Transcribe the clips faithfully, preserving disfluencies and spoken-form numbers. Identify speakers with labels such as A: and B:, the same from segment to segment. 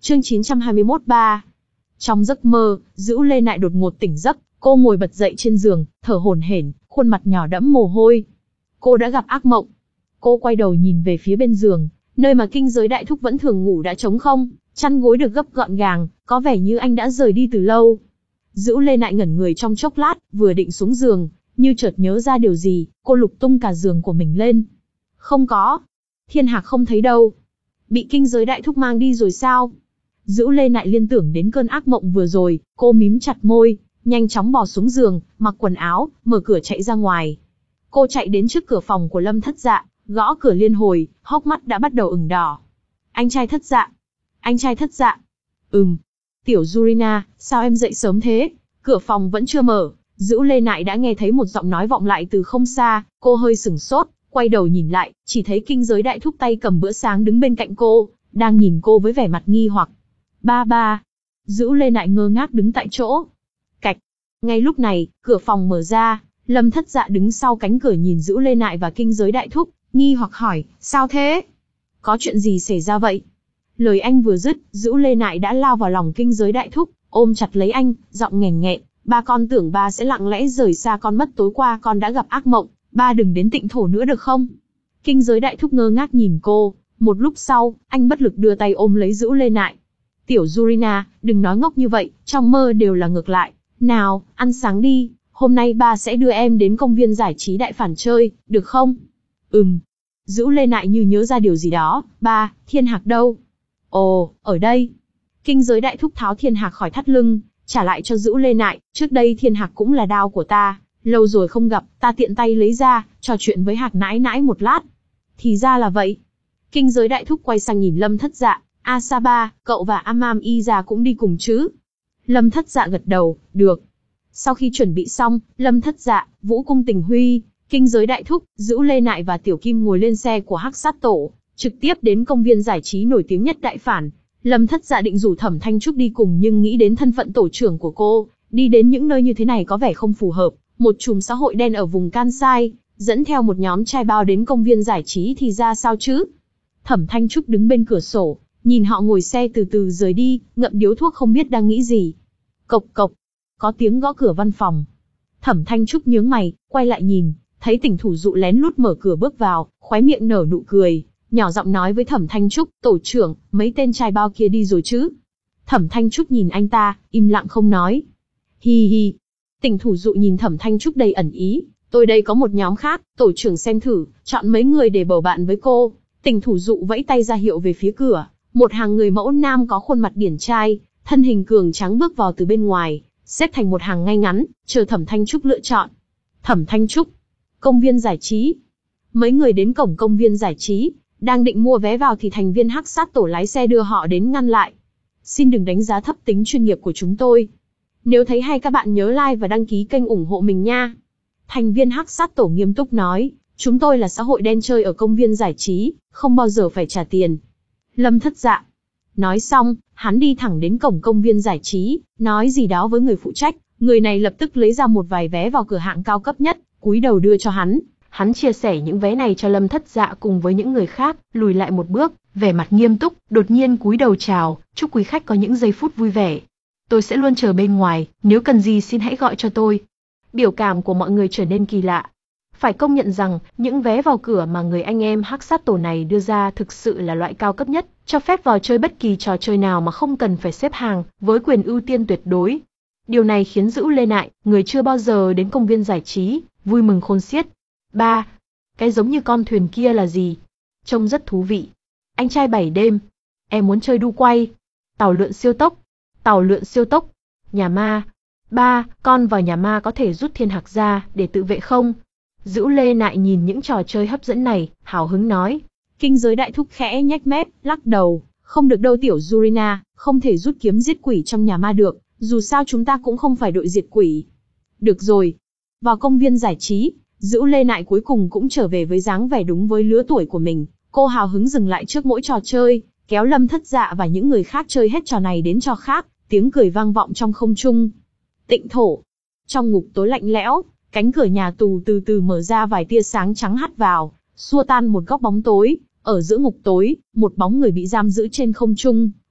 A: Chương chín trăm hai mươi mốt ba. Trong giấc mơ, Dữu Lê Nại đột ngột tỉnh giấc, cô ngồi bật dậy trên giường, thở hổn hển, khuôn mặt nhỏ đẫm mồ hôi. Cô đã gặp ác mộng. Cô quay đầu nhìn về phía bên giường, nơi mà Kinh Giới Đại Thúc vẫn thường ngủ đã trống không, chăn gối được gấp gọn gàng, có vẻ như anh đã rời đi từ lâu. Dữu Lê Nại ngẩn người trong chốc lát, vừa định xuống giường, như chợt nhớ ra điều gì, cô lục tung cả giường của mình lên. Không có. Thiên Hạc không thấy đâu. Bị Kinh Giới Đại Thúc mang đi rồi sao? Dữu Lê Nại liên tưởng đến cơn ác mộng vừa rồi, cô mím chặt môi, nhanh chóng bò xuống giường, mặc quần áo, mở cửa chạy ra ngoài. Cô chạy đến trước cửa phòng của Lâm Thất Dạ, gõ cửa liên hồi, hốc mắt đã bắt đầu ửng đỏ. Anh trai Thất Dạ. Anh trai Thất Dạ. Ừm. Tiểu Yurina, sao em dậy sớm thế? Cửa phòng vẫn chưa mở, Dữu Lê Nại đã nghe thấy một giọng nói vọng lại từ không xa, cô hơi sửng sốt, quay đầu nhìn lại, chỉ thấy Kinh Giới Đại Thúc tay cầm bữa sáng đứng bên cạnh cô, đang nhìn cô với vẻ mặt nghi hoặc. Ba ba. Dữu Lê Nại ngơ ngác đứng tại chỗ. Cạch. Ngay lúc này, cửa phòng mở ra, Lâm Thất Dạ đứng sau cánh cửa nhìn Dữu Lê Nại và Kinh Giới Đại Thúc, nghi hoặc hỏi, sao thế? Có chuyện gì xảy ra vậy? Lời anh vừa dứt, Dữu Lê Nại đã lao vào lòng Kinh Giới Đại Thúc, ôm chặt lấy anh, giọng nghẹn nghẹn, ba con tưởng ba sẽ lặng lẽ rời xa con mất, tối qua con đã gặp ác mộng, ba đừng đến Tịnh Thổ nữa được không? Kinh Giới Đại Thúc ngơ ngác nhìn cô, một lúc sau, anh bất lực đưa tay ôm lấy Dữu Lê Nại. Tiểu Yurina, đừng nói ngốc như vậy, trong mơ đều là ngược lại. Nào, ăn sáng đi, hôm nay ba sẽ đưa em đến công viên giải trí Đại Phản chơi, được không? Ừm. Dữu Lê Nại như nhớ ra điều gì đó, ba, Thiên Hạc đâu? Ồ, ở đây. Kinh Giới Đại Thúc tháo Thiên Hạc khỏi thắt lưng, trả lại cho Dữu Lê Nại, trước đây Thiên Hạc cũng là đao của ta, lâu rồi không gặp, ta tiện tay lấy ra, trò chuyện với Hạc nãi nãi một lát. Thì ra là vậy. Kinh Giới Đại Thúc quay sang nhìn Lâm Thất Dạ, Asaba, cậu và Amam Y già cũng đi cùng chứ? Lâm Thất Dạ gật đầu, được. Sau khi chuẩn bị xong, Lâm Thất Dạ, Vũ Cung Tình Huy, Kinh Giới Đại Thúc, Dữu Lê Nại và Tiểu Kim ngồi lên xe của Hắc Sát Tổ, trực tiếp đến công viên giải trí nổi tiếng nhất Đại Phản. Lâm Thất Dạ định rủ Thẩm Thanh Trúc đi cùng nhưng nghĩ đến thân phận tổ trưởng của cô, đi đến những nơi như thế này có vẻ không phù hợp. Một chùm xã hội đen ở vùng Kansai, dẫn theo một nhóm trai bao đến công viên giải trí thì ra sao chứ? Thẩm Thanh Trúc đứng bên cửa sổ, nhìn họ ngồi xe từ từ rời đi, ngậm điếu thuốc không biết đang nghĩ gì. Cộc cộc, có tiếng gõ cửa văn phòng. Thẩm Thanh Trúc nhướng mày, quay lại nhìn, thấy Tỉnh Thủ Dụ lén lút mở cửa bước vào, khóe miệng nở nụ cười, nhỏ giọng nói với Thẩm Thanh Trúc, tổ trưởng, mấy tên trai bao kia đi rồi chứ? Thẩm Thanh Trúc nhìn anh ta, im lặng không nói. Hi hi. Tỉnh Thủ Dụ nhìn Thẩm Thanh Trúc đầy ẩn ý, tôi đây có một nhóm khác, tổ trưởng xem thử, chọn mấy người để bầu bạn với cô. Tỉnh Thủ Dụ vẫy tay ra hiệu về phía cửa, một hàng người mẫu nam có khuôn mặt điển trai, thân hình cường tráng bước vào từ bên ngoài, xếp thành một hàng ngay ngắn, chờ Thẩm Thanh Trúc lựa chọn. Thẩm Thanh Trúc, công viên giải trí. Mấy người đến cổng công viên giải trí, đang định mua vé vào thì thành viên Hắc Sát Tổ lái xe đưa họ đến ngăn lại. Xin đừng đánh giá thấp tính chuyên nghiệp của chúng tôi. Nếu thấy hay các bạn nhớ like và đăng ký kênh ủng hộ mình nha. Thành viên Hắc Sát Tổ nghiêm túc nói, chúng tôi là xã hội đen chơi ở công viên giải trí, không bao giờ phải trả tiền. Lâm Thất Dạ. Nói xong, hắn đi thẳng đến cổng công viên giải trí, nói gì đó với người phụ trách, người này lập tức lấy ra một vài vé vào cửa hạng cao cấp nhất, cúi đầu đưa cho hắn. Hắn chia sẻ những vé này cho Lâm Thất Dạ cùng với những người khác, lùi lại một bước, vẻ mặt nghiêm túc, đột nhiên cúi đầu chào, chúc quý khách có những giây phút vui vẻ. Tôi sẽ luôn chờ bên ngoài, nếu cần gì xin hãy gọi cho tôi. Biểu cảm của mọi người trở nên kỳ lạ. Phải công nhận rằng, những vé vào cửa mà người anh em Hắc Sát Tổ này đưa ra thực sự là loại cao cấp nhất, cho phép vào chơi bất kỳ trò chơi nào mà không cần phải xếp hàng, với quyền ưu tiên tuyệt đối. Điều này khiến Dữu Lê Nại, người chưa bao giờ đến công viên giải trí, vui mừng khôn xiết. Ba, cái giống như con thuyền kia là gì? Trông rất thú vị. Anh trai bảy đêm, em muốn chơi đu quay. Tàu lượn siêu tốc, tàu lượn siêu tốc. Nhà ma. Ba, con vào nhà ma có thể rút Thiên Hạc ra để tự vệ không? Dữu Lê Nại nhìn những trò chơi hấp dẫn này, hào hứng nói. Kinh Giới Đại Thúc khẽ nhếch mép, lắc đầu, không được đâu Tiểu Yurina, không thể rút kiếm giết quỷ trong nhà ma được, dù sao chúng ta cũng không phải đội diệt quỷ. Được rồi. Vào công viên giải trí, Dữu Lê Nại cuối cùng cũng trở về với dáng vẻ đúng với lứa tuổi của mình, cô hào hứng dừng lại trước mỗi trò chơi, kéo Lâm Thất Dạ và những người khác chơi hết trò này đến trò khác, tiếng cười vang vọng trong không trung. Tịnh Thổ. Trong ngục tối lạnh lẽo, cánh cửa nhà tù từ từ mở ra, vài tia sáng trắng hắt vào, xua tan một góc bóng tối. Ở giữa ngục tối, một bóng người bị giam giữ trên không trung,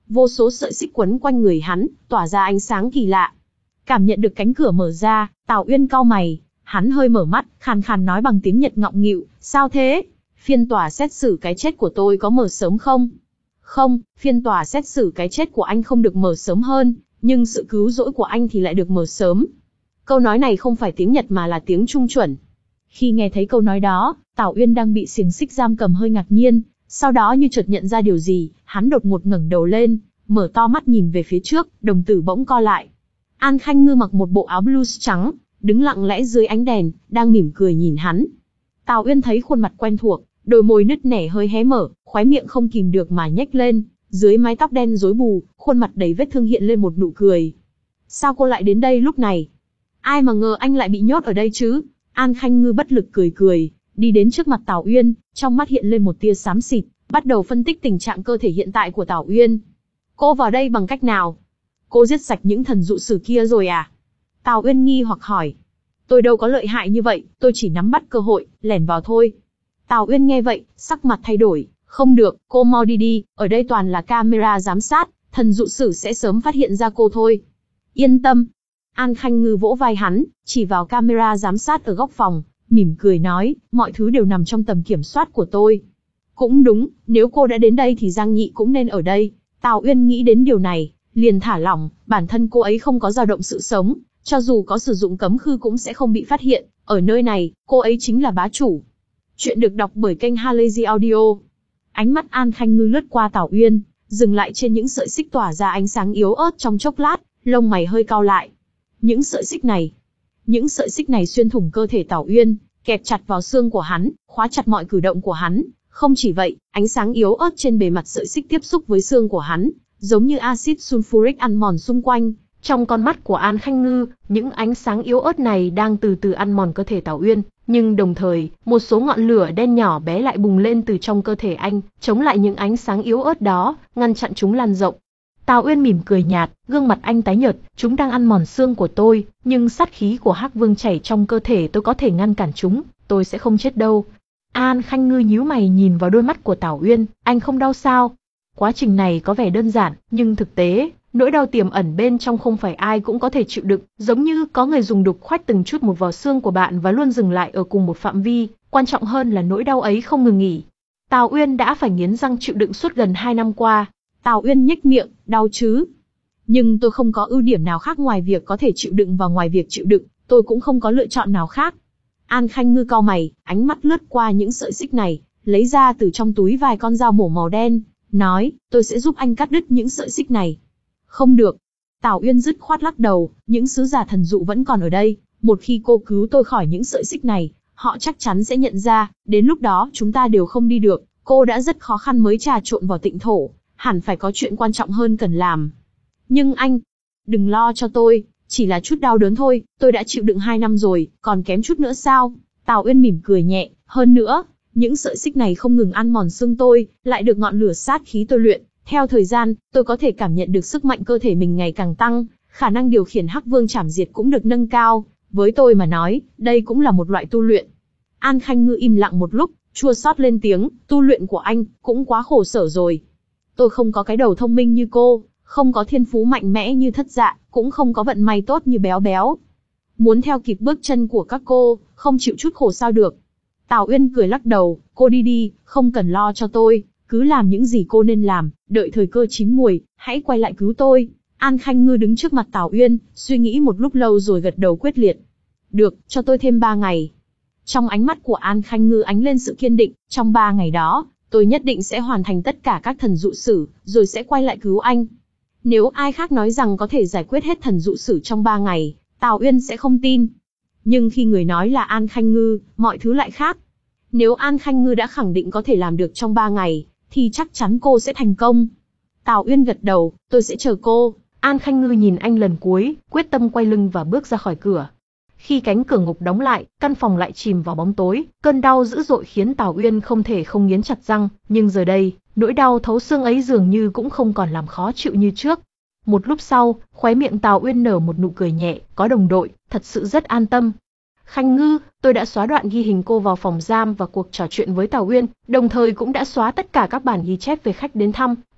A: vô số sợi xích quấn quanh người hắn, tỏa ra ánh sáng kỳ lạ. Cảm nhận được cánh cửa mở ra, Tào Uyên cau mày, hắn hơi mở mắt, khàn khàn nói bằng tiếng Nhật ngọng nghịu, sao thế? Phiên tòa xét xử cái chết của tôi có mở sớm không? Không, phiên tòa xét xử cái chết của anh không được mở sớm hơn, nhưng sự cứu rỗi của anh thì lại được mở sớm. Câu nói này không phải tiếng Nhật mà là tiếng Trung chuẩn. Khi nghe thấy câu nói đó, Tào Uyên đang bị xiềng xích giam cầm hơi ngạc nhiên, sau đó như chợt nhận ra điều gì, hắn đột ngột ngẩng đầu lên, mở to mắt nhìn về phía trước, đồng tử bỗng co lại. An Khanh Ngư mặc một bộ áo blues trắng, đứng lặng lẽ dưới ánh đèn, đang mỉm cười nhìn hắn. Tào Uyên thấy khuôn mặt quen thuộc, đôi môi nứt nẻ hơi hé mở, khóe miệng không kìm được mà nhếch lên, dưới mái tóc đen rối bù, khuôn mặt đầy vết thương hiện lên một nụ cười. Sao cô lại đến đây lúc này? Ai mà ngờ anh lại bị nhốt ở đây chứ? An Khanh Ngư bất lực cười cười, đi đến trước mặt Tào Uyên, trong mắt hiện lên một tia xám xịt, bắt đầu phân tích tình trạng cơ thể hiện tại của Tào Uyên. Cô vào đây bằng cách nào? Cô giết sạch những thần dụ sử kia rồi à? Tào Uyên nghi hoặc hỏi. Tôi đâu có lợi hại như vậy, tôi chỉ nắm bắt cơ hội, lẻn vào thôi. Tào Uyên nghe vậy, sắc mặt thay đổi. Không được, cô mau đi đi, ở đây toàn là camera giám sát, thần dụ sử sẽ sớm phát hiện ra cô thôi. Yên tâm. An Khanh Ngư vỗ vai hắn, chỉ vào camera giám sát ở góc phòng, mỉm cười nói, mọi thứ đều nằm trong tầm kiểm soát của tôi. Cũng đúng, nếu cô đã đến đây thì Giang Nhị cũng nên ở đây. Tào Uyên nghĩ đến điều này, liền thả lỏng, bản thân cô ấy không có dao động sự sống, cho dù có sử dụng cấm khư cũng sẽ không bị phát hiện, ở nơi này, cô ấy chính là bá chủ. Chuyện được đọc bởi kênh Halazy Audio. Ánh mắt An Khanh Ngư lướt qua Tào Uyên, dừng lại trên những sợi xích tỏa ra ánh sáng yếu ớt trong chốc lát, lông mày hơi cau lại. Những sợi xích này, những sợi xích này xuyên thủng cơ thể Tào Uyên, kẹp chặt vào xương của hắn, khóa chặt mọi cử động của hắn. Không chỉ vậy, ánh sáng yếu ớt trên bề mặt sợi xích tiếp xúc với xương của hắn, giống như axit sulfuric ăn mòn xung quanh. Trong con mắt của An Khanh Ngư, những ánh sáng yếu ớt này đang từ từ ăn mòn cơ thể Tào Uyên, nhưng đồng thời, một số ngọn lửa đen nhỏ bé lại bùng lên từ trong cơ thể anh, chống lại những ánh sáng yếu ớt đó, ngăn chặn chúng lan rộng. Tào Uyên mỉm cười nhạt, gương mặt anh tái nhợt, chúng đang ăn mòn xương của tôi, nhưng sát khí của Hắc Vương chảy trong cơ thể tôi có thể ngăn cản chúng, tôi sẽ không chết đâu. An Khanh Ngư nhíu mày nhìn vào đôi mắt của Tào Uyên, anh không đau sao? Quá trình này có vẻ đơn giản, nhưng thực tế, nỗi đau tiềm ẩn bên trong không phải ai cũng có thể chịu đựng, giống như có người dùng đục khoét từng chút một vào xương của bạn và luôn dừng lại ở cùng một phạm vi, quan trọng hơn là nỗi đau ấy không ngừng nghỉ. Tào Uyên đã phải nghiến răng chịu đựng suốt gần hai năm qua. Tào Uyên nhếch miệng, đau chứ? Nhưng tôi không có ưu điểm nào khác ngoài việc có thể chịu đựng và ngoài việc chịu đựng, tôi cũng không có lựa chọn nào khác. An Khanh Ngư cau mày, ánh mắt lướt qua những sợi xích này, lấy ra từ trong túi vài con dao mổ màu đen, nói, tôi sẽ giúp anh cắt đứt những sợi xích này. Không được. Tào Uyên dứt khoát lắc đầu, những sứ giả thần dụ vẫn còn ở đây, một khi cô cứu tôi khỏi những sợi xích này, họ chắc chắn sẽ nhận ra, đến lúc đó chúng ta đều không đi được, cô đã rất khó khăn mới trà trộn vào Tịnh Thổ, hẳn phải có chuyện quan trọng hơn cần làm. Nhưng anh, đừng lo cho tôi, chỉ là chút đau đớn thôi, tôi đã chịu đựng hai năm rồi, còn kém chút nữa sao? Tào Uyên mỉm cười nhẹ, hơn nữa, những sợi xích này không ngừng ăn mòn xương tôi, lại được ngọn lửa sát khí tôi luyện. Theo thời gian, tôi có thể cảm nhận được sức mạnh cơ thể mình ngày càng tăng, khả năng điều khiển Hắc Vương chảm diệt cũng được nâng cao. Với tôi mà nói, đây cũng là một loại tu luyện. An Khanh Ngư im lặng một lúc, chua xót lên tiếng, tu luyện của anh cũng quá khổ sở rồi. Tôi không có cái đầu thông minh như cô, không có thiên phú mạnh mẽ như Thất Dạ, cũng không có vận may tốt như Béo Béo. Muốn theo kịp bước chân của các cô, không chịu chút khổ sao được. Tào Uyên cười lắc đầu, cô đi đi, không cần lo cho tôi. Cứ làm những gì cô nên làm, đợi thời cơ chín muồi, hãy quay lại cứu tôi. An Khanh Ngư đứng trước mặt Tào Uyên, suy nghĩ một lúc lâu rồi gật đầu quyết liệt. Được, cho tôi thêm ba ngày. Trong ánh mắt của An Khanh Ngư ánh lên sự kiên định, trong ba ngày đó, tôi nhất định sẽ hoàn thành tất cả các thần dụ sử, rồi sẽ quay lại cứu anh. Nếu ai khác nói rằng có thể giải quyết hết thần dụ sử trong ba ngày, Tào Uyên sẽ không tin. Nhưng khi người nói là An Khanh Ngư, mọi thứ lại khác. Nếu An Khanh Ngư đã khẳng định có thể làm được trong ba ngày, thì chắc chắn cô sẽ thành công. Tào Uyên gật đầu, tôi sẽ chờ cô. An Khanh Ngư nhìn anh lần cuối, quyết tâm quay lưng và bước ra khỏi cửa. Khi cánh cửa ngục đóng lại, căn phòng lại chìm vào bóng tối, cơn đau dữ dội khiến Tào Uyên không thể không nghiến chặt răng, nhưng giờ đây, nỗi đau thấu xương ấy dường như cũng không còn làm khó chịu như trước. Một lúc sau, khóe miệng Tào Uyên nở một nụ cười nhẹ, có đồng đội, thật sự rất an tâm. Khanh Ngư, tôi đã xóa đoạn ghi hình cô vào phòng giam và cuộc trò chuyện với Tào Uyên, đồng thời cũng đã xóa tất cả các bản ghi chép về khách đến thăm,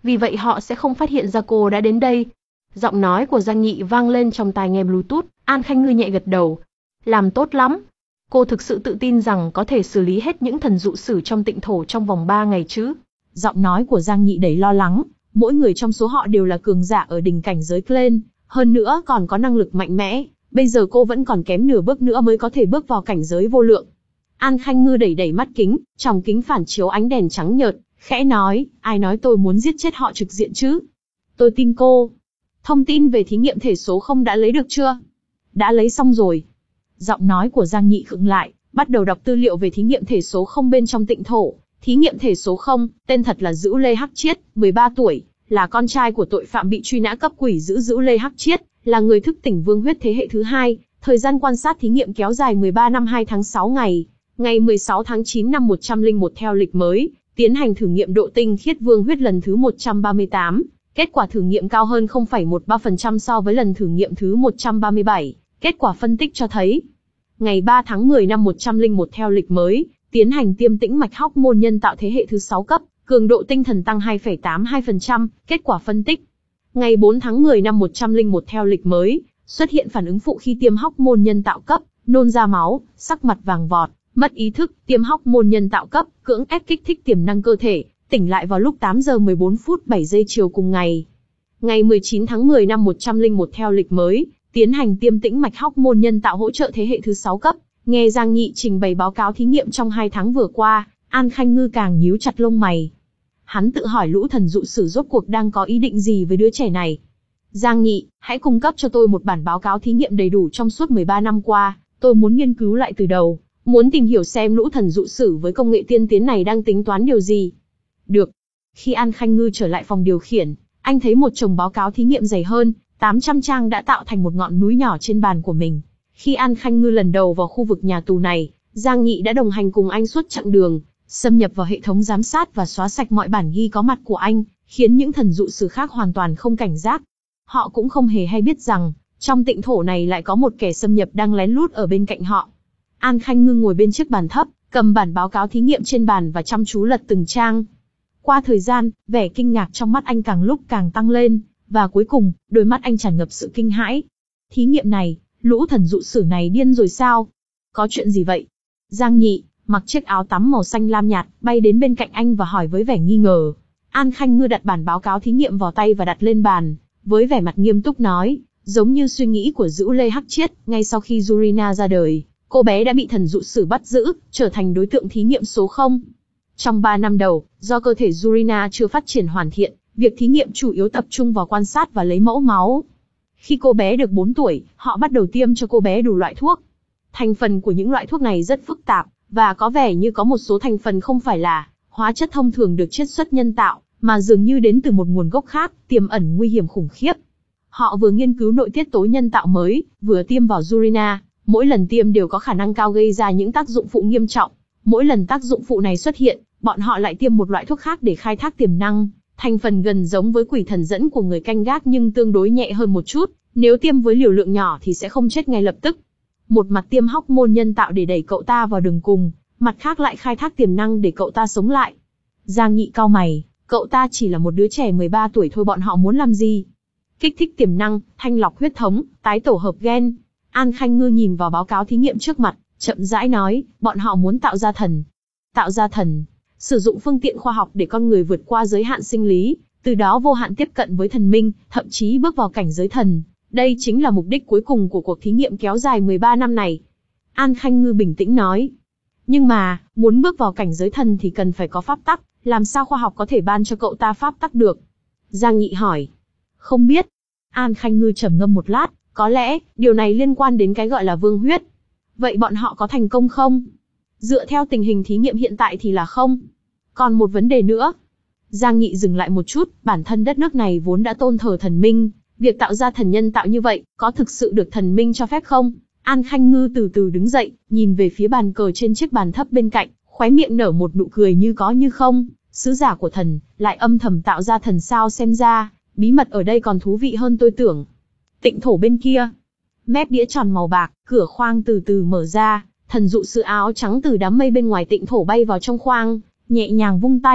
B: vì vậy họ sẽ không phát hiện ra cô đã đến đây. Giọng nói của Giang Nhị vang lên trong tai nghe Bluetooth, An Khanh Ngư nhẹ gật đầu. Làm tốt lắm. Cô thực sự tự tin rằng có thể xử lý hết những thần dụ sử trong tịnh thổ trong vòng ba ngày chứ.
A: Giọng nói của Giang Nhị đầy lo lắng, mỗi người trong số họ đều là cường giả ở đỉnh cảnh giới Clen, hơn nữa còn có năng lực mạnh mẽ, bây giờ cô vẫn còn kém nửa bước nữa mới có thể bước vào cảnh giới vô lượng. An Khanh Ngư đẩy đẩy mắt kính, trong kính phản chiếu ánh đèn trắng nhợt, khẽ nói, ai nói tôi muốn giết chết họ trực diện chứ? Tôi tin cô. Thông tin về thí nghiệm thể số không đã lấy được chưa? Đã lấy xong rồi. Giọng nói của Giang Nhị khựng lại, bắt đầu đọc tư liệu về thí nghiệm thể số không bên trong tịnh thổ. Thí nghiệm thể số không, tên thật là Dữ Lê Hắc Chiết, mười ba tuổi, là con trai của tội phạm bị truy nã cấp quỷ Dữ Dữ Lê Hắc Chiết, là người thức tỉnh vương huyết thế hệ thứ hai. Thời gian quan sát thí nghiệm kéo dài mười ba năm hai tháng sáu ngày. Ngày mười sáu tháng chín năm một trăm lẻ một theo lịch mới, tiến hành thử nghiệm độ tinh khiết vương huyết lần thứ một trăm ba mươi tám. Kết quả thử nghiệm cao hơn không phẩy mười ba phần trăm so với lần thử nghiệm thứ một trăm ba mươi bảy. Kết quả phân tích cho thấy, ngày ba tháng mười năm một trăm lẻ một theo lịch mới, tiến hành tiêm tĩnh mạch hóc môn nhân tạo thế hệ thứ sáu cấp, cường độ tinh thần tăng hai phẩy tám mươi hai phần trăm, kết quả phân tích. Ngày bốn tháng mười năm một trăm lẻ một theo lịch mới, xuất hiện phản ứng phụ khi tiêm hóc môn nhân tạo cấp, nôn ra máu, sắc mặt vàng vọt, mất ý thức, tiêm hóc môn nhân tạo cấp, cưỡng ép kích thích tiềm năng cơ thể, tỉnh lại vào lúc tám giờ mười bốn phút bảy giây chiều cùng ngày. Ngày mười chín tháng mười năm một trăm lẻ một theo lịch mới, tiến hành tiêm tĩnh mạch hóc môn nhân tạo hỗ trợ thế hệ thứ sáu cấp. Nghe Giang Nhị trình bày báo cáo thí nghiệm trong hai tháng vừa qua, An Khanh Ngư càng nhíu chặt lông mày. Hắn tự hỏi lũ thần dụ sử rốt cuộc đang có ý định gì với đứa trẻ này. Giang Nhị, hãy cung cấp cho tôi một bản báo cáo thí nghiệm đầy đủ trong suốt mười ba năm qua, tôi muốn nghiên cứu lại từ đầu, muốn tìm hiểu xem lũ thần dụ sử với công nghệ tiên tiến này đang tính toán điều gì. Được. Khi An Khanh Ngư trở lại phòng điều khiển, anh thấy một chồng báo cáo thí nghiệm dày hơn tám trăm trang đã tạo thành một ngọn núi nhỏ trên bàn của mình. Khi An Khanh Ngư lần đầu vào khu vực nhà tù này, Giang Nhị đã đồng hành cùng anh suốt chặng đường, xâm nhập vào hệ thống giám sát và xóa sạch mọi bản ghi có mặt của anh, khiến những thần dụ sử khác hoàn toàn không cảnh giác. Họ cũng không hề hay biết rằng, trong tịnh thổ này lại có một kẻ xâm nhập đang lén lút ở bên cạnh họ. An Khanh Ngư ngồi bên chiếc bàn thấp, cầm bản báo cáo thí nghiệm trên bàn và chăm chú lật từng trang. Qua thời gian, vẻ kinh ngạc trong mắt anh càng lúc càng tăng lên, và cuối cùng, đôi mắt anh tràn ngập sự kinh hãi. Thí nghiệm này, lũ thần dụ sử này điên rồi sao? Có chuyện gì vậy? Giang Nhị, mặc chiếc áo tắm màu xanh lam nhạt, bay đến bên cạnh anh và hỏi với vẻ nghi ngờ. An Khanh Ngư đặt bản báo cáo thí nghiệm vào tay và đặt lên bàn, với vẻ mặt nghiêm túc nói, giống như suy nghĩ của Dữ Lê Hắc Chiết, ngay sau khi Yurina ra đời, cô bé đã bị thần dụ sử bắt giữ, trở thành đối tượng thí nghiệm số không. Trong ba năm đầu, do cơ thể Yurina chưa phát triển hoàn thiện, việc thí nghiệm chủ yếu tập trung vào quan sát và lấy mẫu máu. Khi cô bé được bốn tuổi, họ bắt đầu tiêm cho cô bé đủ loại thuốc. Thành phần của những loại thuốc này rất phức tạp, và có vẻ như có một số thành phần không phải là hóa chất thông thường được chiết xuất nhân tạo, mà dường như đến từ một nguồn gốc khác, tiềm ẩn nguy hiểm khủng khiếp. Họ vừa nghiên cứu nội tiết tố nhân tạo mới, vừa tiêm vào Yurina, mỗi lần tiêm đều có khả năng cao gây ra những tác dụng phụ nghiêm trọng. Mỗi lần tác dụng phụ này xuất hiện, bọn họ lại tiêm một loại thuốc khác để khai thác tiềm năng. Thành phần gần giống với quỷ thần dẫn của người canh gác nhưng tương đối nhẹ hơn một chút, nếu tiêm với liều lượng nhỏ thì sẽ không chết ngay lập tức. Một mặt tiêm hóc môn nhân tạo để đẩy cậu ta vào đường cùng, mặt khác lại khai thác tiềm năng để cậu ta sống lại. Giang Nhị cau mày, cậu ta chỉ là một đứa trẻ mười ba tuổi thôi, bọn họ muốn làm gì? Kích thích tiềm năng, thanh lọc huyết thống, tái tổ hợp gen. An Khanh Ngư nhìn vào báo cáo thí nghiệm trước mặt, chậm rãi nói, bọn họ muốn tạo ra thần. Tạo ra thần, sử dụng phương tiện khoa học để con người vượt qua giới hạn sinh lý, từ đó vô hạn tiếp cận với thần minh, thậm chí bước vào cảnh giới thần. Đây chính là mục đích cuối cùng của cuộc thí nghiệm kéo dài mười ba năm này. An Khanh Ngư bình tĩnh nói. Nhưng mà, muốn bước vào cảnh giới thần thì cần phải có pháp tắc, làm sao khoa học có thể ban cho cậu ta pháp tắc được? Giang Nhị hỏi. Không biết. An Khanh Ngư trầm ngâm một lát, có lẽ, điều này liên quan đến cái gọi là vương huyết. Vậy bọn họ có thành công không? Dựa theo tình hình thí nghiệm hiện tại thì là không. Còn một vấn đề nữa. Giang Nhị dừng lại một chút, bản thân đất nước này vốn đã tôn thờ thần minh. Việc tạo ra thần nhân tạo như vậy, có thực sự được thần minh cho phép không? An Khanh Ngư từ từ đứng dậy, nhìn về phía bàn cờ trên chiếc bàn thấp bên cạnh, khóe miệng nở một nụ cười như có như không. Sứ giả của thần, lại âm thầm tạo ra thần sao, xem ra, bí mật ở đây còn thú vị hơn tôi tưởng. Tịnh thổ bên kia, mép đĩa tròn màu bạc, cửa khoang từ từ mở ra, thần dụ sử áo trắng từ đám mây bên ngoài tịnh thổ bay vào trong khoang, nhẹ nhàng vung tay,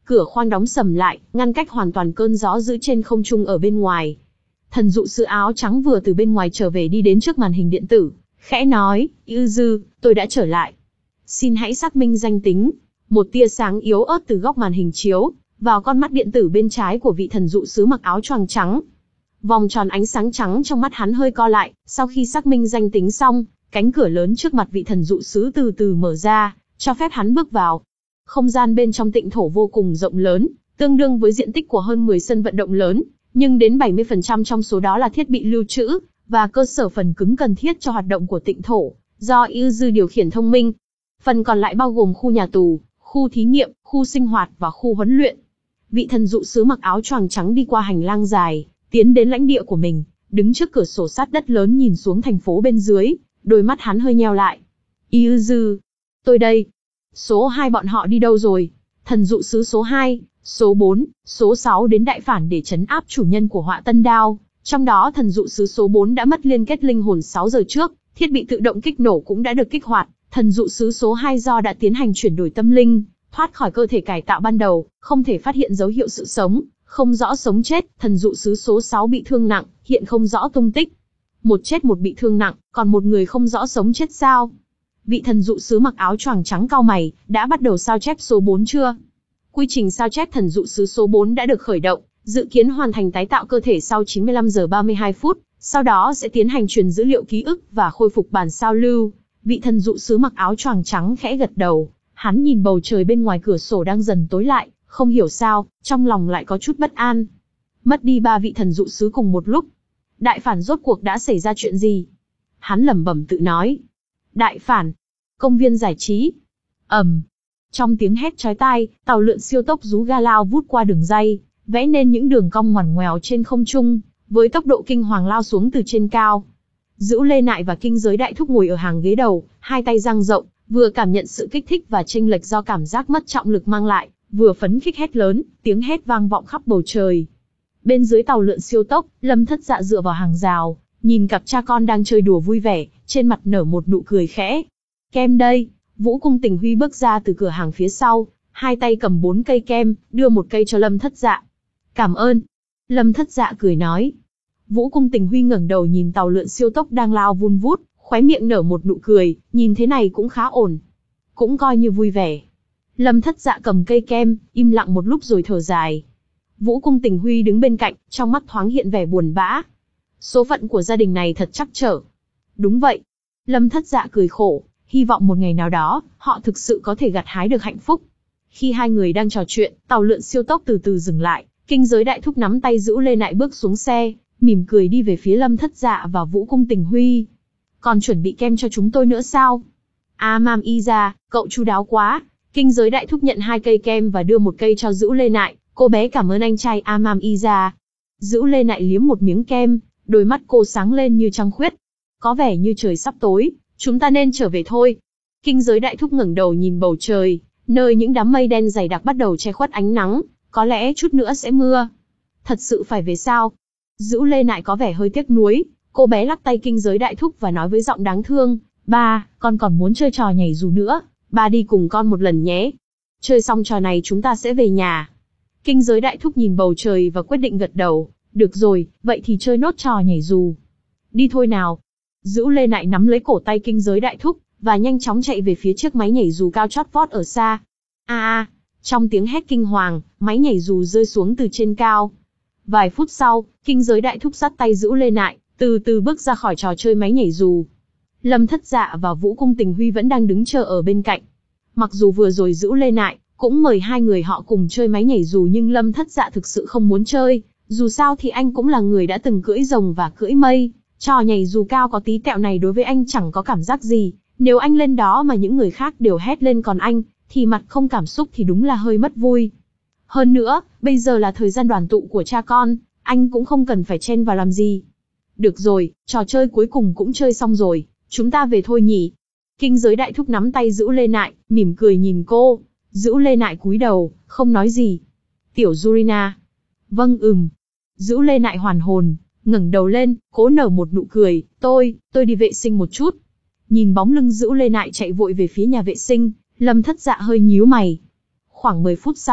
A: cửa khoang đóng sầm lại, ngăn cách hoàn toàn cơn gió dữ trên không trung ở bên ngoài. Thần dụ sứ áo trắng vừa từ bên ngoài trở về đi đến trước màn hình điện tử, khẽ nói, Yu Dư, tôi đã trở lại. Xin hãy xác minh danh tính. Một tia sáng yếu ớt từ góc màn hình chiếu vào con mắt điện tử bên trái của vị thần dụ sứ mặc áo choàng trắng. Vòng tròn ánh sáng trắng trong mắt hắn hơi co lại, sau khi xác minh danh tính xong, cánh cửa lớn trước mặt vị thần dụ sứ từ từ mở ra, cho phép hắn bước vào. Không gian bên trong tịnh thổ vô cùng rộng lớn, tương đương với diện tích của hơn mười sân vận động lớn, nhưng đến bảy mươi phần trăm trong số đó là thiết bị lưu trữ và cơ sở phần cứng cần thiết cho hoạt động của tịnh thổ, do Yu Dư điều khiển thông minh. Phần còn lại bao gồm khu nhà tù, khu thí nghiệm, khu sinh hoạt và khu huấn luyện. Vị thần dụ sứ mặc áo choàng trắng đi qua hành lang dài, tiến đến lãnh địa của mình, đứng trước cửa sổ sát đất lớn nhìn xuống thành phố bên dưới, đôi mắt hắn hơi nheo lại. Yu Dư, tôi đây. Số hai bọn họ đi đâu rồi? Thần dụ sứ số hai, số bốn, số sáu đến đại phản để trấn áp chủ nhân của Họa Tân Đao. Trong đó thần dụ sứ số bốn đã mất liên kết linh hồn sáu giờ trước, thiết bị tự động kích nổ cũng đã được kích hoạt. Thần dụ sứ số hai do đã tiến hành chuyển đổi tâm linh, thoát khỏi cơ thể cải tạo ban đầu, không thể phát hiện dấu hiệu sự sống, không rõ sống chết. Thần dụ sứ số sáu bị thương nặng, hiện không rõ tung tích. Một chết một bị thương nặng, còn một người không rõ sống chết sao? Vị thần dụ sứ mặc áo choàng trắng cau mày, đã bắt đầu sao chép số bốn chưa? Quy trình sao chép thần dụ sứ số bốn đã được khởi động, dự kiến hoàn thành tái tạo cơ thể sau chín mươi lăm giờ ba mươi hai phút, sau đó sẽ tiến hành truyền dữ liệu ký ức và khôi phục bản sao lưu. Vị thần dụ sứ mặc áo choàng trắng khẽ gật đầu, hắn nhìn bầu trời bên ngoài cửa sổ đang dần tối lại, không hiểu sao, trong lòng lại có chút bất an. Mất đi ba vị thần dụ sứ cùng một lúc. Đại phản rốt cuộc đã xảy ra chuyện gì? Hắn lẩm bẩm tự nói. Đại phản. Công viên giải trí. ầm. Trong tiếng hét chói tai, tàu lượn siêu tốc rú ga lao vút qua đường ray, vẽ nên những đường cong ngoằn ngoèo trên không trung, với tốc độ kinh hoàng lao xuống từ trên cao. Dữu Lê Nại và Kinh Giới Đại Thúc ngồi ở hàng ghế đầu, hai tay dang rộng, vừa cảm nhận sự kích thích và chênh lệch do cảm giác mất trọng lực mang lại, vừa phấn khích hét lớn, tiếng hét vang vọng khắp bầu trời. Bên dưới tàu lượn siêu tốc, Lâm Thất Dạ dựa vào hàng rào, nhìn cặp cha con đang chơi đùa vui vẻ, trên mặt nở một nụ cười khẽ. Kem đây. Vũ Cung Tình Huy bước ra từ cửa hàng phía sau, hai tay cầm bốn cây kem, đưa một cây cho Lâm Thất Dạ. Cảm ơn. Lâm Thất Dạ cười nói. Vũ Cung Tình Huy ngẩng đầu nhìn tàu lượn siêu tốc đang lao vun vút, khóe miệng nở một nụ cười, nhìn thế này cũng khá ổn. Cũng coi như vui vẻ. Lâm Thất Dạ cầm cây kem, im lặng một lúc rồi thở dài. Vũ Cung Tình Huy đứng bên cạnh, trong mắt thoáng hiện vẻ buồn bã. Số phận của gia đình này thật trắc trở. Đúng vậy. Lâm Thất Dạ cười khổ, hy vọng một ngày nào đó, họ thực sự có thể gặt hái được hạnh phúc. Khi hai người đang trò chuyện, tàu lượn siêu tốc từ từ dừng lại, Kinh Giới Đại Thúc nắm tay Dữu Lê Nại bước xuống xe, mỉm cười đi về phía Lâm Thất Dạ và Vũ Cung Tình Huy. Còn chuẩn bị kem cho chúng tôi nữa sao? A Mam Y ra, cậu chu đáo quá. Kinh Giới Đại Thúc nhận hai cây kem và đưa một cây cho Dữu Lê Nại, cô bé cảm ơn anh trai A Mam Y ra. Dữu Lê Nại liếm một miếng kem, đôi mắt cô sáng lên như trăng khuyết. Có vẻ như trời sắp tối, chúng ta nên trở về thôi. Kinh Giới Đại Thúc ngẩng đầu nhìn bầu trời, nơi những đám mây đen dày đặc bắt đầu che khuất ánh nắng, có lẽ chút nữa sẽ mưa. Thật sự phải về sao? Dữu Lê Nại có vẻ hơi tiếc nuối, cô bé lắc tay Kinh Giới Đại Thúc và nói với giọng đáng thương, ba, con còn muốn chơi trò nhảy dù nữa, ba đi cùng con một lần nhé. Chơi xong trò này chúng ta sẽ về nhà. Kinh Giới Đại Thúc nhìn bầu trời và quyết định gật đầu, được rồi, vậy thì chơi nốt trò nhảy dù. Đi thôi nào. Dữu Lê Nại nắm lấy cổ tay Kinh Giới Đại Thúc, và nhanh chóng chạy về phía chiếc máy nhảy dù cao chót vót ở xa. A a, trong tiếng hét kinh hoàng, máy nhảy dù rơi xuống từ trên cao. Vài phút sau, Kinh Giới Đại Thúc dắt tay Dữu Lê Nại, từ từ bước ra khỏi trò chơi máy nhảy dù. Lâm Thất Dạ và Vũ Cung Tình Huy vẫn đang đứng chờ ở bên cạnh. Mặc dù vừa rồi Dữu Lê Nại cũng mời hai người họ cùng chơi máy nhảy dù, nhưng Lâm Thất Dạ thực sự không muốn chơi, dù sao thì anh cũng là người đã từng cưỡi rồng và cưỡi mây. Trò nhảy dù cao có tí tẹo này đối với anh chẳng có cảm giác gì, nếu anh lên đó mà những người khác đều hét lên còn anh thì mặt không cảm xúc thì đúng là hơi mất vui. Hơn nữa, bây giờ là thời gian đoàn tụ của cha con, anh cũng không cần phải chen vào làm gì. Được rồi, trò chơi cuối cùng cũng chơi xong rồi, chúng ta về thôi nhỉ. Kinh Giới Đại Thúc nắm tay Dữu Lê Nại, mỉm cười nhìn cô. Dữu Lê Nại cúi đầu, không nói gì. Tiểu Yurina. Vâng ừm. Dữu Lê Nại hoàn hồn, ngẩng đầu lên, cố nở một nụ cười, tôi, tôi đi vệ sinh một chút. Nhìn bóng lưng Dữu Lê Nại chạy vội về phía nhà vệ sinh, Lâm Thất Dạ hơi nhíu mày. Khoảng mười phút sau,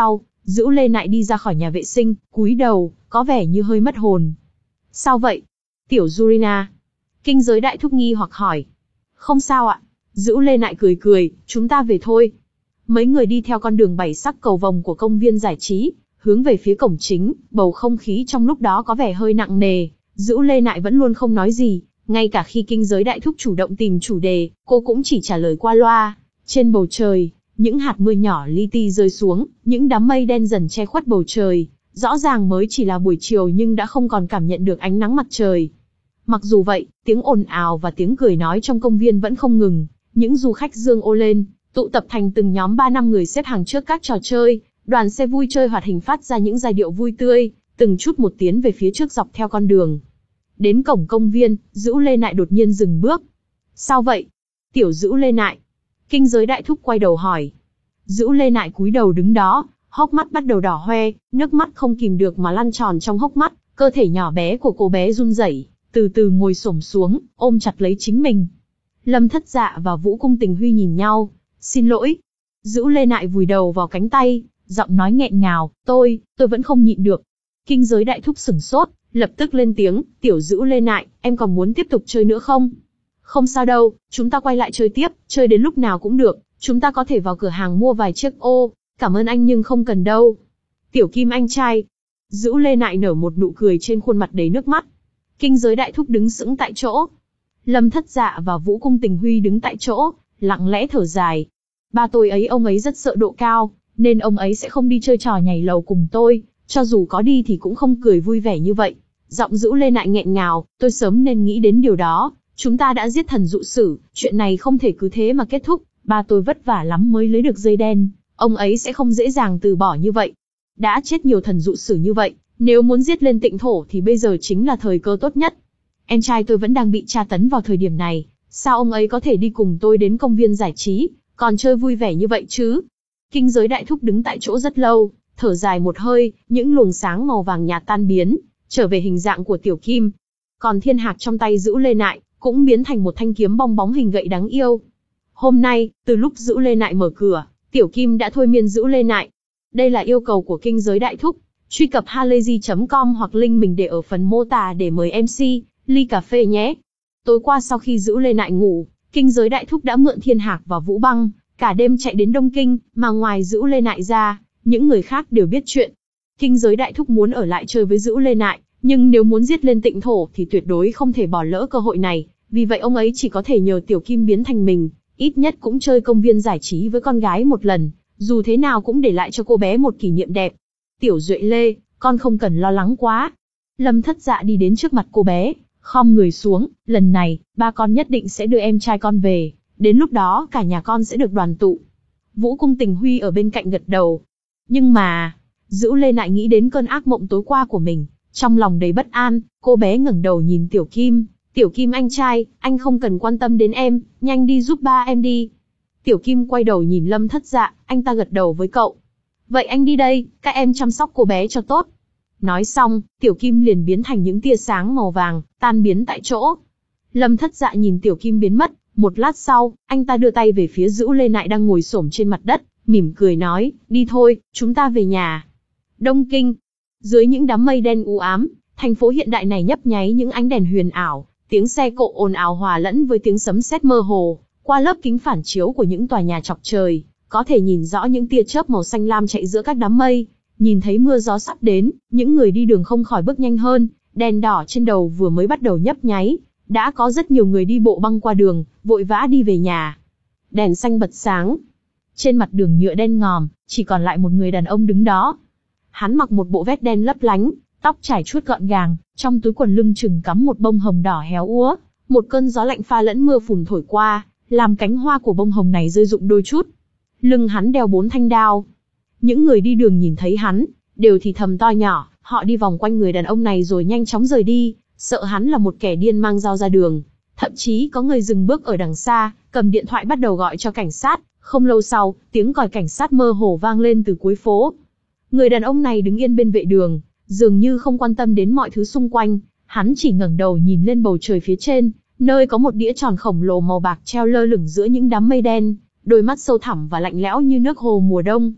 A: Dữ Lê Nại đi ra khỏi nhà vệ sinh, cúi đầu, có vẻ như hơi mất hồn. Sao vậy? Tiểu Yurina. Kinh giới đại thúc nghi hoặc hỏi. Không sao ạ. Dữ Lê Nại cười cười, chúng ta về thôi. Mấy người đi theo con đường bảy sắc cầu vồng của công viên giải trí, hướng về phía cổng chính, bầu không khí trong lúc đó có vẻ hơi nặng nề. Dữ Lê Nại vẫn luôn không nói gì, ngay cả khi kinh giới đại thúc chủ động tìm chủ đề, cô cũng chỉ trả lời qua loa. Trên bầu trời, những hạt mưa nhỏ li ti rơi xuống, những đám mây đen dần che khuất bầu trời. Rõ ràng mới chỉ là buổi chiều nhưng đã không còn cảm nhận được ánh nắng mặt trời. Mặc dù vậy, tiếng ồn ào và tiếng cười nói trong công viên vẫn không ngừng. Những du khách dương ô lên, tụ tập thành từng nhóm ba năm người xếp hàng trước các trò chơi. Đoàn xe vui chơi hoạt hình phát ra những giai điệu vui tươi, từng chút một tiến về phía trước dọc theo con đường. Đến cổng công viên, Dữ Lê Nại đột nhiên dừng bước. Sao vậy? Tiểu Dữ Lê Nại. Kinh giới đại thúc quay đầu hỏi. Dữ Lê Nại cúi đầu đứng đó, hốc mắt bắt đầu đỏ hoe, nước mắt không kìm được mà lăn tròn trong hốc mắt, cơ thể nhỏ bé của cô bé run rẩy, từ từ ngồi xổm xuống, ôm chặt lấy chính mình. Lâm Thất Dạ và Vũ Cung Tình Huy nhìn nhau. Xin lỗi. Dữ Lê Nại vùi đầu vào cánh tay, giọng nói nghẹn ngào, tôi, tôi vẫn không nhịn được. Kinh giới đại thúc sửng sốt, lập tức lên tiếng, tiểu Dữ Lê Nại, em còn muốn tiếp tục chơi nữa không? Không sao đâu, chúng ta quay lại chơi tiếp, chơi đến lúc nào cũng được, chúng ta có thể vào cửa hàng mua vài chiếc ô, cảm ơn anh nhưng không cần đâu. Tiểu Kim anh trai. Dữ Lê Nại nở một nụ cười trên khuôn mặt đầy nước mắt. Kinh giới đại thúc đứng sững tại chỗ. Lâm Thất Dạ và Vũ Cung Tình Huy đứng tại chỗ, lặng lẽ thở dài. Ba tôi ấy ông ấy rất sợ độ cao, nên ông ấy sẽ không đi chơi trò nhảy lầu cùng tôi, cho dù có đi thì cũng không cười vui vẻ như vậy. Giọng Dữ Lê Nại nghẹn ngào, tôi sớm nên nghĩ đến điều đó, chúng ta đã giết thần dụ sử, chuyện này không thể cứ thế mà kết thúc, ba tôi vất vả lắm mới lấy được dây đen, ông ấy sẽ không dễ dàng từ bỏ như vậy. Đã chết nhiều thần dụ sử như vậy, nếu muốn giết lên tịnh thổ thì bây giờ chính là thời cơ tốt nhất. Em trai tôi vẫn đang bị tra tấn vào thời điểm này, sao ông ấy có thể đi cùng tôi đến công viên giải trí, còn chơi vui vẻ như vậy chứ? Kinh giới đại thúc đứng tại chỗ rất lâu, thở dài một hơi, những luồng sáng màu vàng nhạt tan biến, trở về hình dạng của Tiểu Kim. Còn thiên hạc trong tay Dữ Lê Nại, cũng biến thành một thanh kiếm bong bóng hình gậy đáng yêu. Hôm nay, từ lúc Dữ Lê Nại mở cửa, Tiểu Kim đã thôi miên Dữ Lê Nại. Đây là yêu cầu của kinh giới đại thúc. Truy cập halayzi chấm com hoặc link mình để ở phần mô tả để mời em xê, ly cà phê nhé. Tối qua sau khi Dữ Lê Nại ngủ, kinh giới đại thúc đã mượn thiên hạc và Vũ Băng, cả đêm chạy đến Đông Kinh, mà ngoài Dữ Lê Nại ra, những người khác đều biết chuyện. Kinh giới đại thúc muốn ở lại chơi với Dữ Lê Nại, nhưng nếu muốn giết lên tịnh thổ thì tuyệt đối không thể bỏ lỡ cơ hội này, vì vậy ông ấy chỉ có thể nhờ Tiểu Kim biến thành mình, ít nhất cũng chơi công viên giải trí với con gái một lần, dù thế nào cũng để lại cho cô bé một kỷ niệm đẹp. Tiểu Duệ Lê, con không cần lo lắng quá. Lâm Thất Dạ đi đến trước mặt cô bé, khom người xuống, lần này, ba con nhất định sẽ đưa em trai con về, đến lúc đó cả nhà con sẽ được đoàn tụ. Vũ Cung Tình Huy ở bên cạnh gật đầu. Nhưng mà, Dữ Lê Nại nghĩ đến cơn ác mộng tối qua của mình, trong lòng đầy bất an, cô bé ngẩng đầu nhìn Tiểu Kim, Tiểu Kim anh trai, anh không cần quan tâm đến em, nhanh đi giúp ba em đi. Tiểu Kim quay đầu nhìn Lâm Thất Dạ, anh ta gật đầu với cậu. Vậy anh đi đây, các em chăm sóc cô bé cho tốt. Nói xong, Tiểu Kim liền biến thành những tia sáng màu vàng, tan biến tại chỗ. Lâm Thất Dạ nhìn Tiểu Kim biến mất, một lát sau, anh ta đưa tay về phía Dữ Lê Nại đang ngồi xổm trên mặt đất, mỉm cười nói, đi thôi, chúng ta về nhà. Đông Kinh. Dưới những đám mây đen u ám, thành phố hiện đại này nhấp nháy những ánh đèn huyền ảo, tiếng xe cộ ồn ào hòa lẫn với tiếng sấm sét mơ hồ, qua lớp kính phản chiếu của những tòa nhà chọc trời, có thể nhìn rõ những tia chớp màu xanh lam chạy giữa các đám mây. Nhìn thấy mưa gió sắp đến, những người đi đường không khỏi bước nhanh hơn, đèn đỏ trên đầu vừa mới bắt đầu nhấp nháy, đã có rất nhiều người đi bộ băng qua đường, vội vã đi về nhà. Đèn xanh bật sáng. Trên mặt đường nhựa đen ngòm, chỉ còn lại một người đàn ông đứng đó. Hắn mặc một bộ vest đen lấp lánh, tóc trải chuốt gọn gàng, trong túi quần lưng chừng cắm một bông hồng đỏ héo úa. Một cơn gió lạnh pha lẫn mưa phùn thổi qua, làm cánh hoa của bông hồng này rơi rụng đôi chút. Lưng hắn đeo bốn thanh đao. Những người đi đường nhìn thấy hắn, đều thì thầm to nhỏ, họ đi vòng quanh người đàn ông này rồi nhanh chóng rời đi, sợ hắn là một kẻ điên mang dao ra đường. Thậm chí có người dừng bước ở đằng xa, cầm điện thoại bắt đầu gọi cho cảnh sát. Không lâu sau, tiếng còi cảnh sát mơ hồ vang lên từ cuối phố. Người đàn ông này đứng yên bên vệ đường, dường như không quan tâm đến mọi thứ xung quanh, hắn chỉ ngẩng đầu nhìn lên bầu trời phía trên, nơi có một đĩa tròn khổng lồ màu bạc treo lơ lửng giữa những đám mây đen, đôi mắt sâu thẳm và lạnh lẽo như nước hồ mùa đông.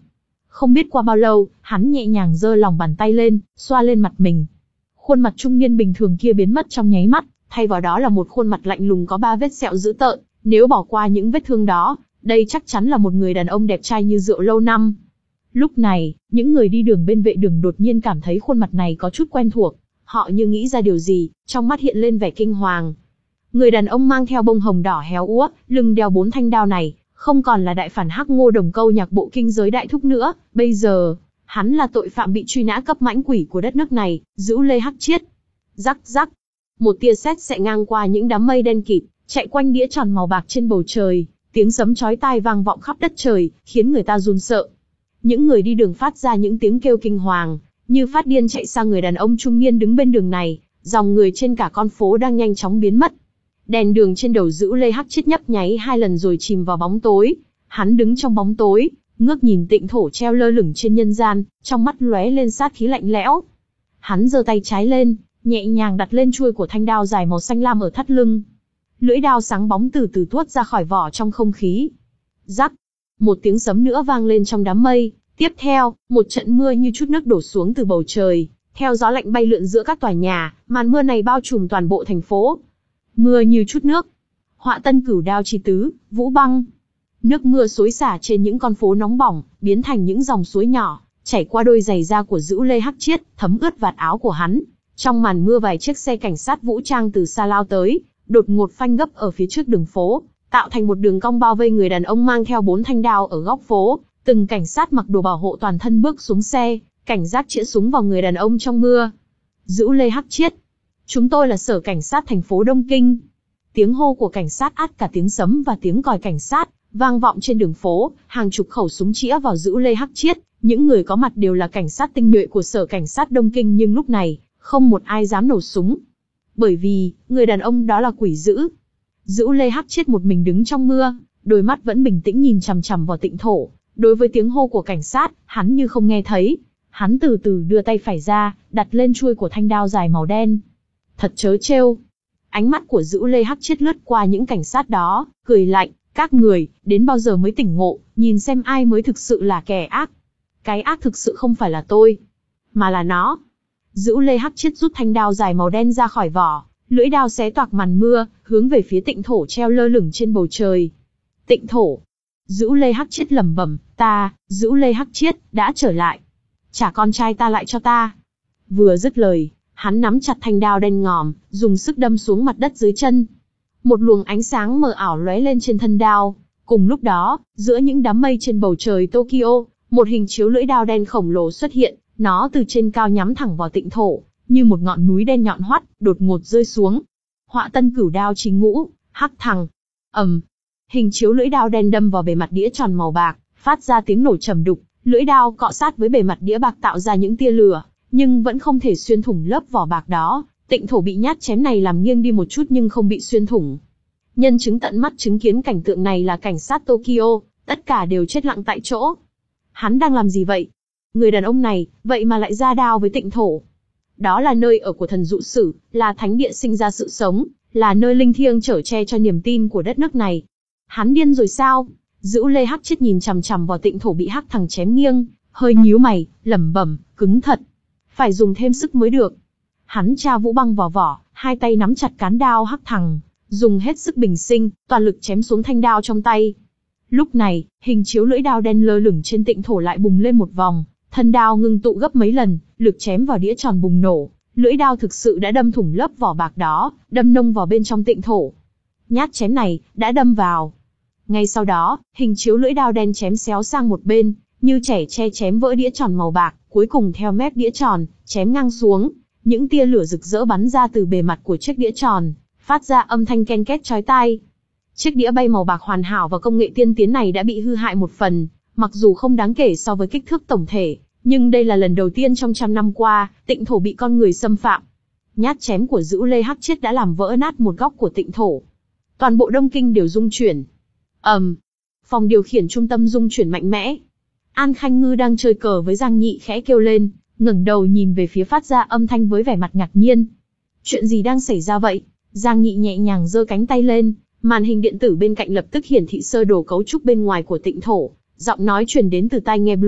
A: Không biết qua bao lâu, hắn nhẹ nhàng giơ lòng bàn tay lên, xoa lên mặt mình. Khuôn mặt trung niên bình thường kia biến mất trong nháy mắt, thay vào đó là một khuôn mặt lạnh lùng có ba vết sẹo dữ tợn. Nếu bỏ qua những vết thương đó, đây chắc chắn là một người đàn ông đẹp trai như rượu lâu năm. Lúc này, những người đi đường bên vệ đường đột nhiên cảm thấy khuôn mặt này có chút quen thuộc. Họ như nghĩ ra điều gì, trong mắt hiện lên vẻ kinh hoàng. Người đàn ông mang theo bông hồng đỏ héo úa, lưng đeo bốn thanh đao này, không còn là đại phản Hắc Ngô Đồng câu nhạc bộ kinh giới đại thúc nữa, bây giờ, hắn là tội phạm bị truy nã cấp mãnh quỷ của đất nước này, Dữ Lê Hắc Chiết. Rắc rắc, một tia sét xẹt ngang qua những đám mây đen kịt, chạy quanh đĩa tròn màu bạc trên bầu trời, tiếng sấm chói tai vang vọng khắp đất trời, khiến người ta run sợ. Những người đi đường phát ra những tiếng kêu kinh hoàng, như phát điên chạy sang người đàn ông trung niên đứng bên đường này, dòng người trên cả con phố đang nhanh chóng biến mất. Đèn đường trên đầu Dữ Lê Hắc Chiết nhấp nháy hai lần rồi chìm vào bóng tối. Hắn đứng trong bóng tối, ngước nhìn Tịnh Thổ treo lơ lửng trên nhân gian, trong mắt lóe lên sát khí lạnh lẽo. Hắn giơ tay trái lên, nhẹ nhàng đặt lên chuôi của thanh đao dài màu xanh lam ở thắt lưng. Lưỡi đao sáng bóng từ từ tuốt ra khỏi vỏ trong không khí. Rắc, một tiếng sấm nữa vang lên trong đám mây. Tiếp theo, một trận mưa như chút nước đổ xuống từ bầu trời, theo gió lạnh bay lượn giữa các tòa nhà, màn mưa này bao trùm toàn bộ thành phố. Mưa như chút nước. Họa Tân Cửu Đao chi tứ, Vũ Băng. Nước mưa xối xả trên những con phố nóng bỏng, biến thành những dòng suối nhỏ, chảy qua đôi giày da của Dữ Lê Hắc Chiết, thấm ướt vạt áo của hắn. Trong màn mưa vài chiếc xe cảnh sát vũ trang từ xa lao tới, đột ngột phanh gấp ở phía trước đường phố, tạo thành một đường cong bao vây người đàn ông mang theo bốn thanh đao ở góc phố. Từng cảnh sát mặc đồ bảo hộ toàn thân bước xuống xe, cảnh giác chĩa súng vào người đàn ông trong mưa. Dữ Lê Hắc Chiết, chúng tôi là sở cảnh sát thành phố Đông Kinh. Tiếng hô của cảnh sát át cả tiếng sấm và tiếng còi cảnh sát, vang vọng trên đường phố, hàng chục khẩu súng chĩa vào Dữ Lê Hắc Chiết. Những người có mặt đều là cảnh sát tinh nhuệ của sở cảnh sát Đông Kinh, nhưng lúc này, không một ai dám nổ súng. Bởi vì, người đàn ông đó là quỷ dữ. Dữ Lê Hắc Chiết một mình đứng trong mưa, đôi mắt vẫn bình tĩnh nhìn chằm chằm vào Tịnh Thổ. Đối với tiếng hô của cảnh sát, hắn như không nghe thấy. Hắn từ từ đưa tay phải ra, đặt lên chuôi của thanh đao dài màu đen. Thật trớ trêu. Ánh mắt của Dữ Lê Hắc Chiết lướt qua những cảnh sát đó, cười lạnh. Các người, đến bao giờ mới tỉnh ngộ, nhìn xem ai mới thực sự là kẻ ác. Cái ác thực sự không phải là tôi, mà là nó. Dữ Lê Hắc Chiết rút thanh đao dài màu đen ra khỏi vỏ, lưỡi đao xé toạc màn mưa, hướng về phía Tịnh Thổ treo lơ lửng trên bầu trời. Tịnh Thổ. Dữ Lê Hắc Chiết lẩm bẩm, ta, Dữ Lê Hắc Chiết, đã trở lại. Trả con trai ta lại cho ta. Vừa dứt lời, hắn nắm chặt thanh đao đen ngòm, dùng sức đâm xuống mặt đất dưới chân. Một luồng ánh sáng mờ ảo lóe lên trên thân đao. Cùng lúc đó, giữa những đám mây trên bầu trời Tokyo, một hình chiếu lưỡi đao đen khổng lồ xuất hiện, nó từ trên cao nhắm thẳng vào Tịnh Thổ, như một ngọn núi đen nhọn hoắt, đột ngột rơi xuống. Họa Tân Cửu Đao chi ngũ, Hắc Thằng. ầm, um, hình chiếu lưỡi đao đen đâm vào bề mặt đĩa tròn màu bạc, phát ra tiếng nổ trầm đục. Lưỡi đao cọ sát với bề mặt đĩa bạc tạo ra những tia lửa, nhưng vẫn không thể xuyên thủng lớp vỏ bạc đó. Tịnh Thổ bị nhát chém này làm nghiêng đi một chút nhưng không bị xuyên thủng. Nhân chứng tận mắt chứng kiến cảnh tượng này là cảnh sát Tokyo, tất cả đều chết lặng tại chỗ. Hắn đang làm gì vậy? Người đàn ông này, vậy mà lại ra đao với Tịnh Thổ. Đó là nơi ở của thần dụ sử, là thánh địa sinh ra sự sống, là nơi linh thiêng chở che cho niềm tin của đất nước này. Hắn điên rồi sao? Dữ Lê Hắc Chiết nhìn chằm chằm vào Tịnh Thổ bị Hắc Thằng chém nghiêng, hơi nhíu mày, lẩm bẩm, cứng thật. Phải dùng thêm sức mới được. Hắn tra vũ băng vào vỏ, hai tay nắm chặt cán đao Hắc Thằng, dùng hết sức bình sinh, toàn lực chém xuống thanh đao trong tay. Lúc này, hình chiếu lưỡi đao đen lơ lửng trên Tịnh Thổ lại bùng lên một vòng, thân đao ngưng tụ gấp mấy lần, lực chém vào đĩa tròn bùng nổ, lưỡi đao thực sự đã đâm thủng lớp vỏ bạc đó, đâm nông vào bên trong Tịnh Thổ. Nhát chém này đã đâm vào. Ngay sau đó, hình chiếu lưỡi đao đen chém xéo sang một bên, như trẻ tre chém vỡ đĩa tròn màu bạc, cuối cùng theo mép đĩa tròn chém ngang xuống, những tia lửa rực rỡ bắn ra từ bề mặt của chiếc đĩa tròn, phát ra âm thanh ken két chói tai. Chiếc đĩa bay màu bạc hoàn hảo và công nghệ tiên tiến này đã bị hư hại một phần, mặc dù không đáng kể so với kích thước tổng thể, nhưng đây là lần đầu tiên trong trăm năm qua, Tịnh Thổ bị con người xâm phạm. Nhát chém của Dữ Lê Hắc Chiết đã làm vỡ nát một góc của Tịnh Thổ. Toàn bộ Đông Kinh đều rung chuyển. ầm, um, phòng điều khiển trung tâm rung chuyển mạnh mẽ. An Khanh Ngư đang chơi cờ với Giang Nhị khẽ kêu lên, ngẩng đầu nhìn về phía phát ra âm thanh với vẻ mặt ngạc nhiên. Chuyện gì đang xảy ra vậy? Giang Nhị nhẹ nhàng giơ cánh tay lên, màn hình điện tử bên cạnh lập tức hiển thị sơ đồ cấu trúc bên ngoài của Tịnh Thổ, giọng nói truyền đến từ tai nghe Bluetooth,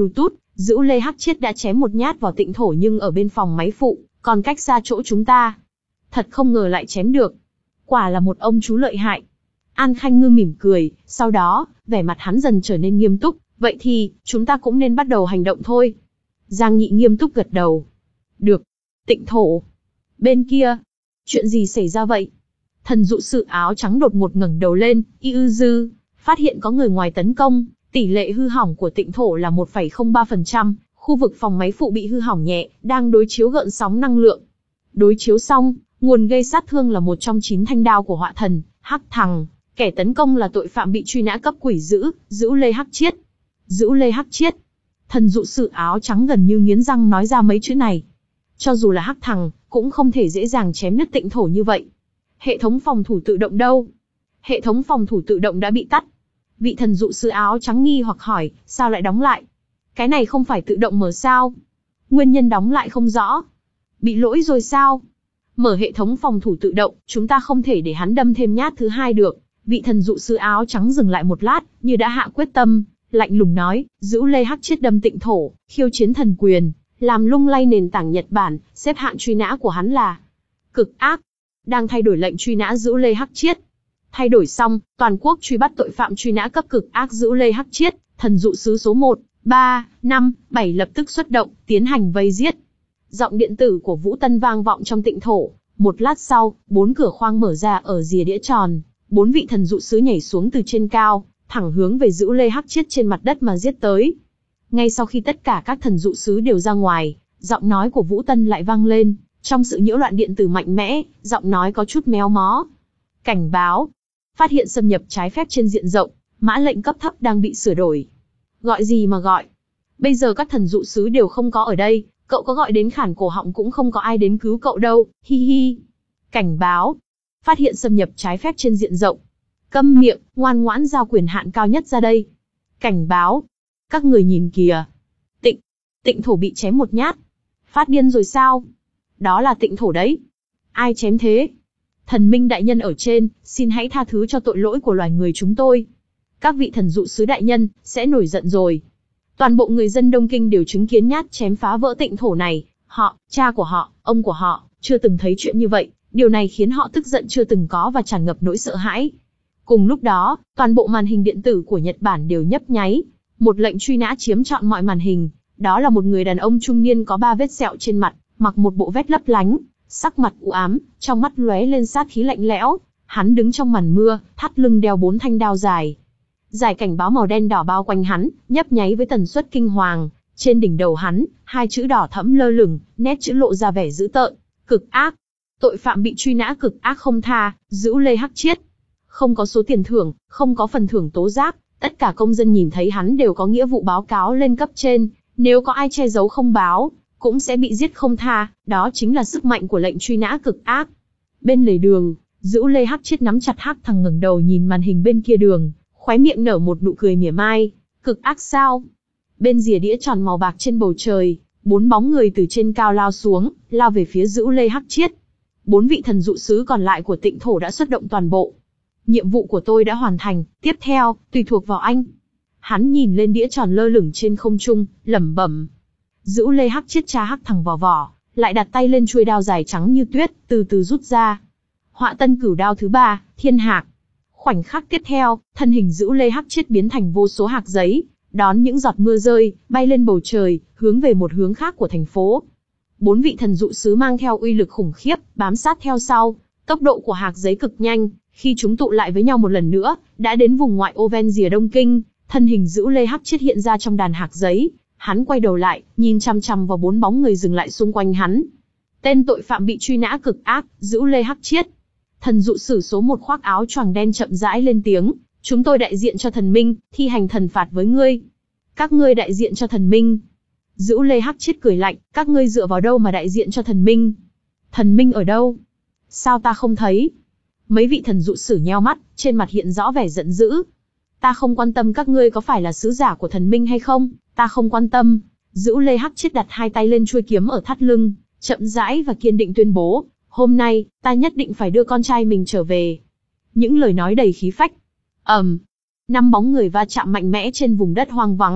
A: Dữ Lê Hắc Chiết đã chém một nhát vào Tịnh Thổ nhưng ở bên phòng máy phụ, còn cách xa chỗ chúng ta. Thật không ngờ lại chém được. Quả là một ông chú lợi hại. An Khanh Ngư mỉm cười, sau đó, vẻ mặt hắn dần trở nên nghiêm túc. Vậy thì, chúng ta cũng nên bắt đầu hành động thôi. Giang Nghị nghiêm túc gật đầu. Được. Tịnh Thổ. Bên kia. Chuyện gì xảy ra vậy? Thần dụ sự áo trắng đột ngột ngẩng đầu lên, y ư dư. Phát hiện có người ngoài tấn công. Tỷ lệ hư hỏng của Tịnh Thổ là một phẩy không ba phần trăm. Khu vực phòng máy phụ bị hư hỏng nhẹ, đang đối chiếu gợn sóng năng lượng. Đối chiếu xong, nguồn gây sát thương là một trong chín thanh đao của họa thần, Hắc Thằng. Kẻ tấn công là tội phạm bị truy nã cấp quỷ dữ, Dữ Lê Hắc Chiết. Dữ Lê Hắc Chiết. Thần dụ sự áo trắng gần như nghiến răng nói ra mấy chữ này. Cho dù là Hắc Thằng, cũng không thể dễ dàng chém nứt Tịnh Thổ như vậy. Hệ thống phòng thủ tự động đâu? Hệ thống phòng thủ tự động đã bị tắt. Vị thần dụ sư áo trắng nghi hoặc hỏi, sao lại đóng lại? Cái này không phải tự động mở sao? Nguyên nhân đóng lại không rõ. Bị lỗi rồi sao? Mở hệ thống phòng thủ tự động, chúng ta không thể để hắn đâm thêm nhát thứ hai được. Vị thần dụ sư áo trắng dừng lại một lát, như đã hạ quyết tâm, lạnh lùng nói, Dữ Lê Hắc Chiết đâm Tịnh Thổ, khiêu chiến thần quyền, làm lung lay nền tảng Nhật Bản, xếp hạng truy nã của hắn là cực ác. Đang thay đổi lệnh truy nã Dữ Lê Hắc Chiết. Thay đổi xong, toàn quốc truy bắt tội phạm truy nã cấp cực ác Dữ Lê Hắc Chiết, thần dụ sứ số một, ba, năm, bảy lập tức xuất động, tiến hành vây giết. Giọng điện tử của Vũ Tân vang vọng trong Tịnh Thổ. Một lát sau, bốn cửa khoang mở ra ở rìa đĩa tròn, bốn vị thần dụ sứ nhảy xuống từ trên cao, thẳng hướng về Dữ Lê Hắc Chiết trên mặt đất mà giết tới. Ngay sau khi tất cả các thần dụ sứ đều ra ngoài, giọng nói của Vũ Tân lại vang lên, trong sự nhiễu loạn điện tử mạnh mẽ, giọng nói có chút méo mó. Cảnh báo, phát hiện xâm nhập trái phép trên diện rộng, mã lệnh cấp thấp đang bị sửa đổi. Gọi gì mà gọi? Bây giờ các thần dụ sứ đều không có ở đây, cậu có gọi đến khản cổ họng cũng không có ai đến cứu cậu đâu, hi hi. Cảnh báo, phát hiện xâm nhập trái phép trên diện rộng. Câm miệng, ngoan ngoãn giao quyền hạn cao nhất ra đây. Cảnh báo, các người nhìn kìa. Tịnh, Tịnh Thổ bị chém một nhát. Phát điên rồi sao? Đó là Tịnh Thổ đấy. Ai chém thế? Thần minh đại nhân ở trên, xin hãy tha thứ cho tội lỗi của loài người chúng tôi. Các vị thần dụ sứ đại nhân, sẽ nổi giận rồi. Toàn bộ người dân Đông Kinh đều chứng kiến nhát chém phá vỡ Tịnh Thổ này. Họ, cha của họ, ông của họ, chưa từng thấy chuyện như vậy. Điều này khiến họ tức giận chưa từng có và tràn ngập nỗi sợ hãi. Cùng lúc đó, toàn bộ màn hình điện tử của Nhật Bản đều nhấp nháy. Một lệnh truy nã chiếm trọn mọi màn hình. Đó là một người đàn ông trung niên có ba vết sẹo trên mặt, mặc một bộ vest lấp lánh, sắc mặt u ám, trong mắt lóe lên sát khí lạnh lẽo. Hắn đứng trong màn mưa, thắt lưng đeo bốn thanh đao dài. Giải cảnh báo màu đen đỏ bao quanh hắn, nhấp nháy với tần suất kinh hoàng. Trên đỉnh đầu hắn, hai chữ đỏ thẫm lơ lửng, nét chữ lộ ra vẻ dữ tợn, cực ác. Tội phạm bị truy nã cực ác không tha, Dữ Lê Hắc Chiết. Không có số tiền thưởng, không có phần thưởng tố giác, tất cả công dân nhìn thấy hắn đều có nghĩa vụ báo cáo lên cấp trên, nếu có ai che giấu không báo, cũng sẽ bị giết không tha, đó chính là sức mạnh của lệnh truy nã cực ác. Bên lề đường, Dữ Lê Hắc Chiết nắm chặt Hắc Thằng ngẩng đầu nhìn màn hình bên kia đường, khóe miệng nở một nụ cười mỉa mai, cực ác sao? Bên rìa đĩa tròn màu bạc trên bầu trời, bốn bóng người từ trên cao lao xuống, lao về phía Dữ Lê Hắc Chiết. Bốn vị thần dụ sứ còn lại của Tịnh Thổ đã xuất động toàn bộ. Nhiệm vụ của tôi đã hoàn thành, tiếp theo, tùy thuộc vào anh. Hắn nhìn lên đĩa tròn lơ lửng trên không trung, lẩm bẩm. Dữ Lê Hắc Chiết tra Hắc Thằng vào vỏ, lại đặt tay lên chuôi đao dài trắng như tuyết, từ từ rút ra. Họa tân cửu đao thứ ba, Thiên Hạc. Khoảnh khắc tiếp theo, thân hình Dữ Lê Hắc Chiết biến thành vô số hạc giấy, đón những giọt mưa rơi, bay lên bầu trời, hướng về một hướng khác của thành phố. Bốn vị thần dụ sứ mang theo uy lực khủng khiếp, bám sát theo sau. Tốc độ của hạc giấy cực nhanh, khi chúng tụ lại với nhau một lần nữa, đã đến vùng ngoại ô ven rìa Đông Kinh. Thân hình Dữ Lê Hắc Chiết hiện ra trong đàn hạc giấy. Hắn quay đầu lại, nhìn chăm chăm vào bốn bóng người dừng lại xung quanh hắn. Tên tội phạm bị truy nã cực ác, Dữ Lê Hắc Chiết. Thần dụ sử số một khoác áo choàng đen chậm rãi lên tiếng. Chúng tôi đại diện cho thần minh, thi hành thần phạt với ngươi. Các ngươi đại diện cho thần minh. Dữ Lê Hắc Chiết cười lạnh, các ngươi dựa vào đâu mà đại diện cho thần minh? Thần minh ở đâu? Sao ta không thấy? Mấy vị thần dụ sử nheo mắt, trên mặt hiện rõ vẻ giận dữ. Ta không quan tâm các ngươi có phải là sứ giả của thần minh hay không, ta không quan tâm. Dữ Lê Hắc Chiết đặt hai tay lên chuôi kiếm ở thắt lưng, chậm rãi và kiên định tuyên bố, hôm nay, ta nhất định phải đưa con trai mình trở về. Những lời nói đầy khí phách. ầm, um, năm bóng người va chạm mạnh mẽ trên vùng đất hoang vắng,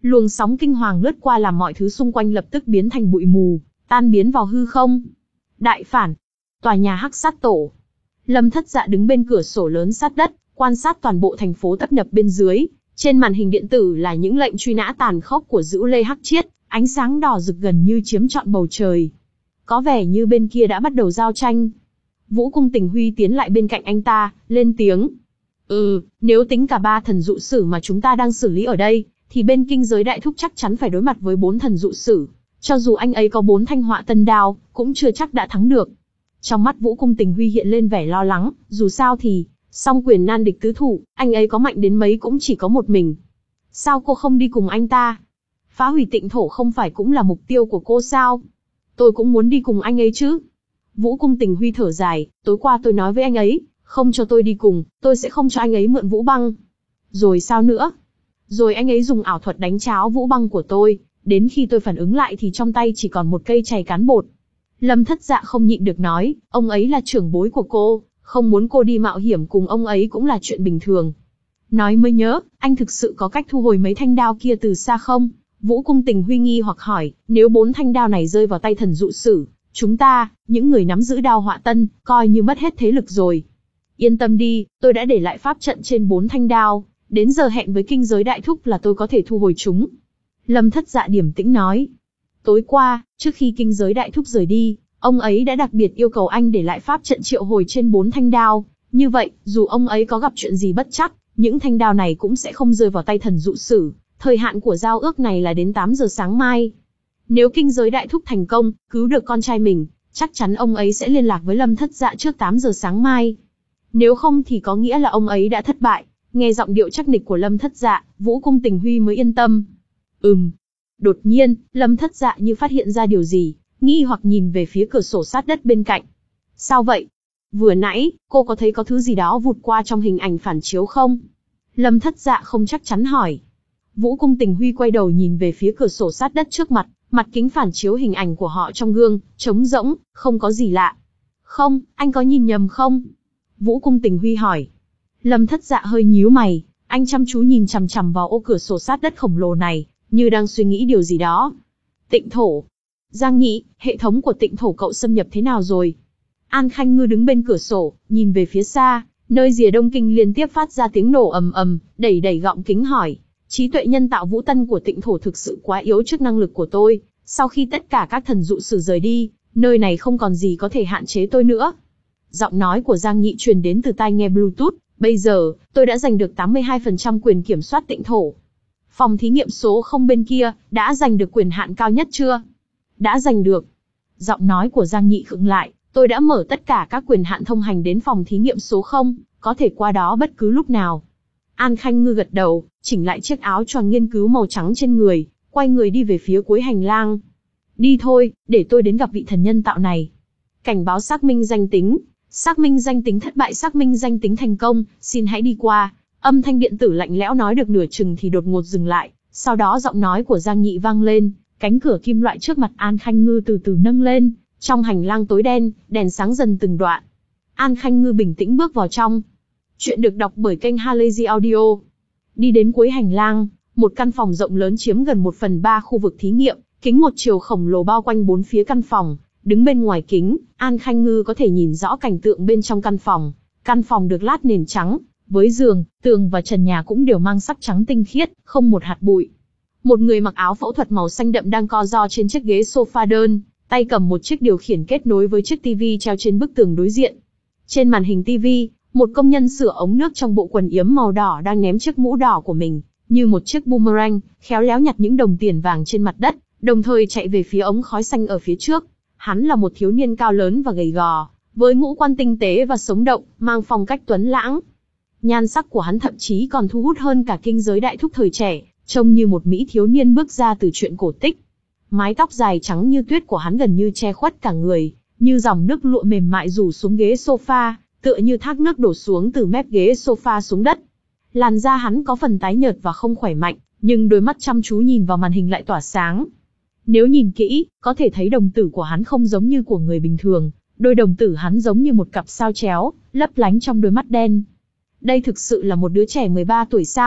A: Luồng sóng kinh hoàng lướt qua làm mọi thứ xung quanh lập tức biến thành bụi mù, tan biến vào hư không. Đại phản. Tòa nhà Hắc Sát Tổ. Lâm Thất Dạ đứng bên cửa sổ lớn sát đất, quan sát toàn bộ thành phố tấp nập bên dưới. Trên màn hình điện tử là những lệnh truy nã tàn khốc của Dữ Lê Hắc Chiết, ánh sáng đỏ rực gần như chiếm trọn bầu trời. Có vẻ như bên kia đã bắt đầu giao tranh. Vũ Cung Tình Huy tiến lại bên cạnh anh ta, lên tiếng. Ừ, nếu tính cả ba thần dụ sử mà chúng ta đang xử lý ở đây, thì bên Kinh Giới Đại Thúc chắc chắn phải đối mặt với bốn thần dụ sử. Cho dù anh ấy có bốn thanh họa tân đao, cũng chưa chắc đã thắng được. Trong mắt Vũ Cung Tình Huy hiện lên vẻ lo lắng, dù sao thì, song quyền nan địch tứ thủ, anh ấy có mạnh đến mấy cũng chỉ có một mình. Sao cô không đi cùng anh ta? Phá hủy Tịnh Thổ không phải cũng là mục tiêu của cô sao? Tôi cũng muốn đi cùng anh ấy chứ. Vũ Cung Tình Huy thở dài, tối qua tôi nói với anh ấy, không cho tôi đi cùng, tôi sẽ không cho anh ấy mượn Vũ Băng. Rồi sao nữa? Rồi anh ấy dùng ảo thuật đánh cháo Vũ Băng của tôi, đến khi tôi phản ứng lại thì trong tay chỉ còn một cây chày cán bột. Lâm Thất Dạ không nhịn được nói, ông ấy là trưởng bối của cô, không muốn cô đi mạo hiểm cùng ông ấy cũng là chuyện bình thường. Nói mới nhớ, anh thực sự có cách thu hồi mấy thanh đao kia từ xa không? Vũ Cung Tình Huy nghi hoặc hỏi, nếu bốn thanh đao này rơi vào tay thần dụ sử, chúng ta, những người nắm giữ đao họa tân, coi như mất hết thế lực rồi. Yên tâm đi, tôi đã để lại pháp trận trên bốn thanh đao, đến giờ hẹn với Kinh Giới Đại Thúc là tôi có thể thu hồi chúng. Lâm Thất Dạ điềm tĩnh nói. Tối qua, trước khi Kinh Giới Đại Thúc rời đi, ông ấy đã đặc biệt yêu cầu anh để lại pháp trận triệu hồi trên bốn thanh đao. Như vậy, dù ông ấy có gặp chuyện gì bất trắc, những thanh đao này cũng sẽ không rơi vào tay thần dụ sử. Thời hạn của giao ước này là đến tám giờ sáng mai. Nếu Kinh Giới Đại Thúc thành công, cứu được con trai mình, chắc chắn ông ấy sẽ liên lạc với Lâm Thất Dạ trước tám giờ sáng mai. Nếu không thì có nghĩa là ông ấy đã thất bại. Nghe giọng điệu chắc nịch của Lâm Thất Dạ, Vũ Cung Tình Huy mới yên tâm. Ừm. Đột nhiên, Lâm Thất Dạ như phát hiện ra điều gì, nghi hoặc nhìn về phía cửa sổ sát đất bên cạnh. Sao vậy? Vừa nãy, cô có thấy có thứ gì đó vụt qua trong hình ảnh phản chiếu không? Lâm Thất Dạ không chắc chắn hỏi. Vũ Cung Tình Huy quay đầu nhìn về phía cửa sổ sát đất trước mặt, mặt kính phản chiếu hình ảnh của họ trong gương, trống rỗng, không có gì lạ. Không, anh có nhìn nhầm không? Vũ Cung Tình Huy hỏi. Lâm Thất Dạ hơi nhíu mày, anh chăm chú nhìn chằm chằm vào ô cửa sổ sát đất khổng lồ này, như đang suy nghĩ điều gì đó. Tịnh Thổ. Giang Nhị, hệ thống của Tịnh Thổ cậu xâm nhập thế nào rồi? An Khanh Ngư đứng bên cửa sổ, nhìn về phía xa, nơi rìa Đông Kinh liên tiếp phát ra tiếng nổ ầm ầm, đẩy đẩy gọng kính hỏi. Trí tuệ nhân tạo Vũ Tân của Tịnh Thổ thực sự quá yếu trước năng lực của tôi, sau khi tất cả các thần dụ sử rời đi, nơi này không còn gì có thể hạn chế tôi nữa. Giọng nói của Giang Nhị truyền đến từ tai nghe Bluetooth, bây giờ, tôi đã giành được tám mươi hai phần trăm quyền kiểm soát Tịnh Thổ. Phòng thí nghiệm số không bên kia, đã giành được quyền hạn cao nhất chưa? Đã giành được. Giọng nói của Giang Nhị khựng lại, tôi đã mở tất cả các quyền hạn thông hành đến phòng thí nghiệm số không, có thể qua đó bất cứ lúc nào. An Khanh Ngư gật đầu, chỉnh lại chiếc áo choàng nghiên cứu màu trắng trên người, quay người đi về phía cuối hành lang. Đi thôi, để tôi đến gặp vị thần nhân tạo này. Cảnh báo xác minh danh tính. Xác minh danh tính thất bại, xác minh danh tính thành công, xin hãy đi qua. Âm thanh điện tử lạnh lẽo nói được nửa chừng thì đột ngột dừng lại, sau đó giọng nói của Giang Nhị vang lên, cánh cửa kim loại trước mặt An Khanh Ngư từ từ nâng lên, trong hành lang tối đen, đèn sáng dần từng đoạn. An Khanh Ngư bình tĩnh bước vào trong. Chuyện được đọc bởi kênh Halazy Audio. Đi đến cuối hành lang, một căn phòng rộng lớn chiếm gần một phần ba khu vực thí nghiệm, kính một chiều khổng lồ bao quanh bốn phía căn phòng. Đứng bên ngoài kính, An Khanh Ngư có thể nhìn rõ cảnh tượng bên trong căn phòng. Căn phòng được lát nền trắng, với giường, tường và trần nhà cũng đều mang sắc trắng tinh khiết, không một hạt bụi. Một người mặc áo phẫu thuật màu xanh đậm đang co ro trên chiếc ghế sofa đơn, tay cầm một chiếc điều khiển kết nối với chiếc tivi treo trên bức tường đối diện. Trên màn hình tivi, một công nhân sửa ống nước trong bộ quần yếm màu đỏ đang ném chiếc mũ đỏ của mình, như một chiếc boomerang, khéo léo nhặt những đồng tiền vàng trên mặt đất, đồng thời chạy về phía ống khói xanh ở phía trước. Hắn là một thiếu niên cao lớn và gầy gò, với ngũ quan tinh tế và sống động, mang phong cách tuấn lãng. Nhan sắc của hắn thậm chí còn thu hút hơn cả Kinh Giới Đại Thúc thời trẻ, trông như một mỹ thiếu niên bước ra từ truyện cổ tích. Mái tóc dài trắng như tuyết của hắn gần như che khuất cả người, như dòng nước lụa mềm mại rủ xuống ghế sofa, tựa như thác nước đổ xuống từ mép ghế sofa xuống đất. Làn da hắn có phần tái nhợt và không khỏe mạnh, nhưng đôi mắt chăm chú nhìn vào màn hình lại tỏa sáng. Nếu nhìn kỹ, có thể thấy đồng tử của hắn không giống như của người bình thường, đôi đồng tử hắn giống như một cặp sao chéo, lấp lánh trong đôi mắt đen. Đây thực sự là một đứa trẻ mười ba tuổi sao?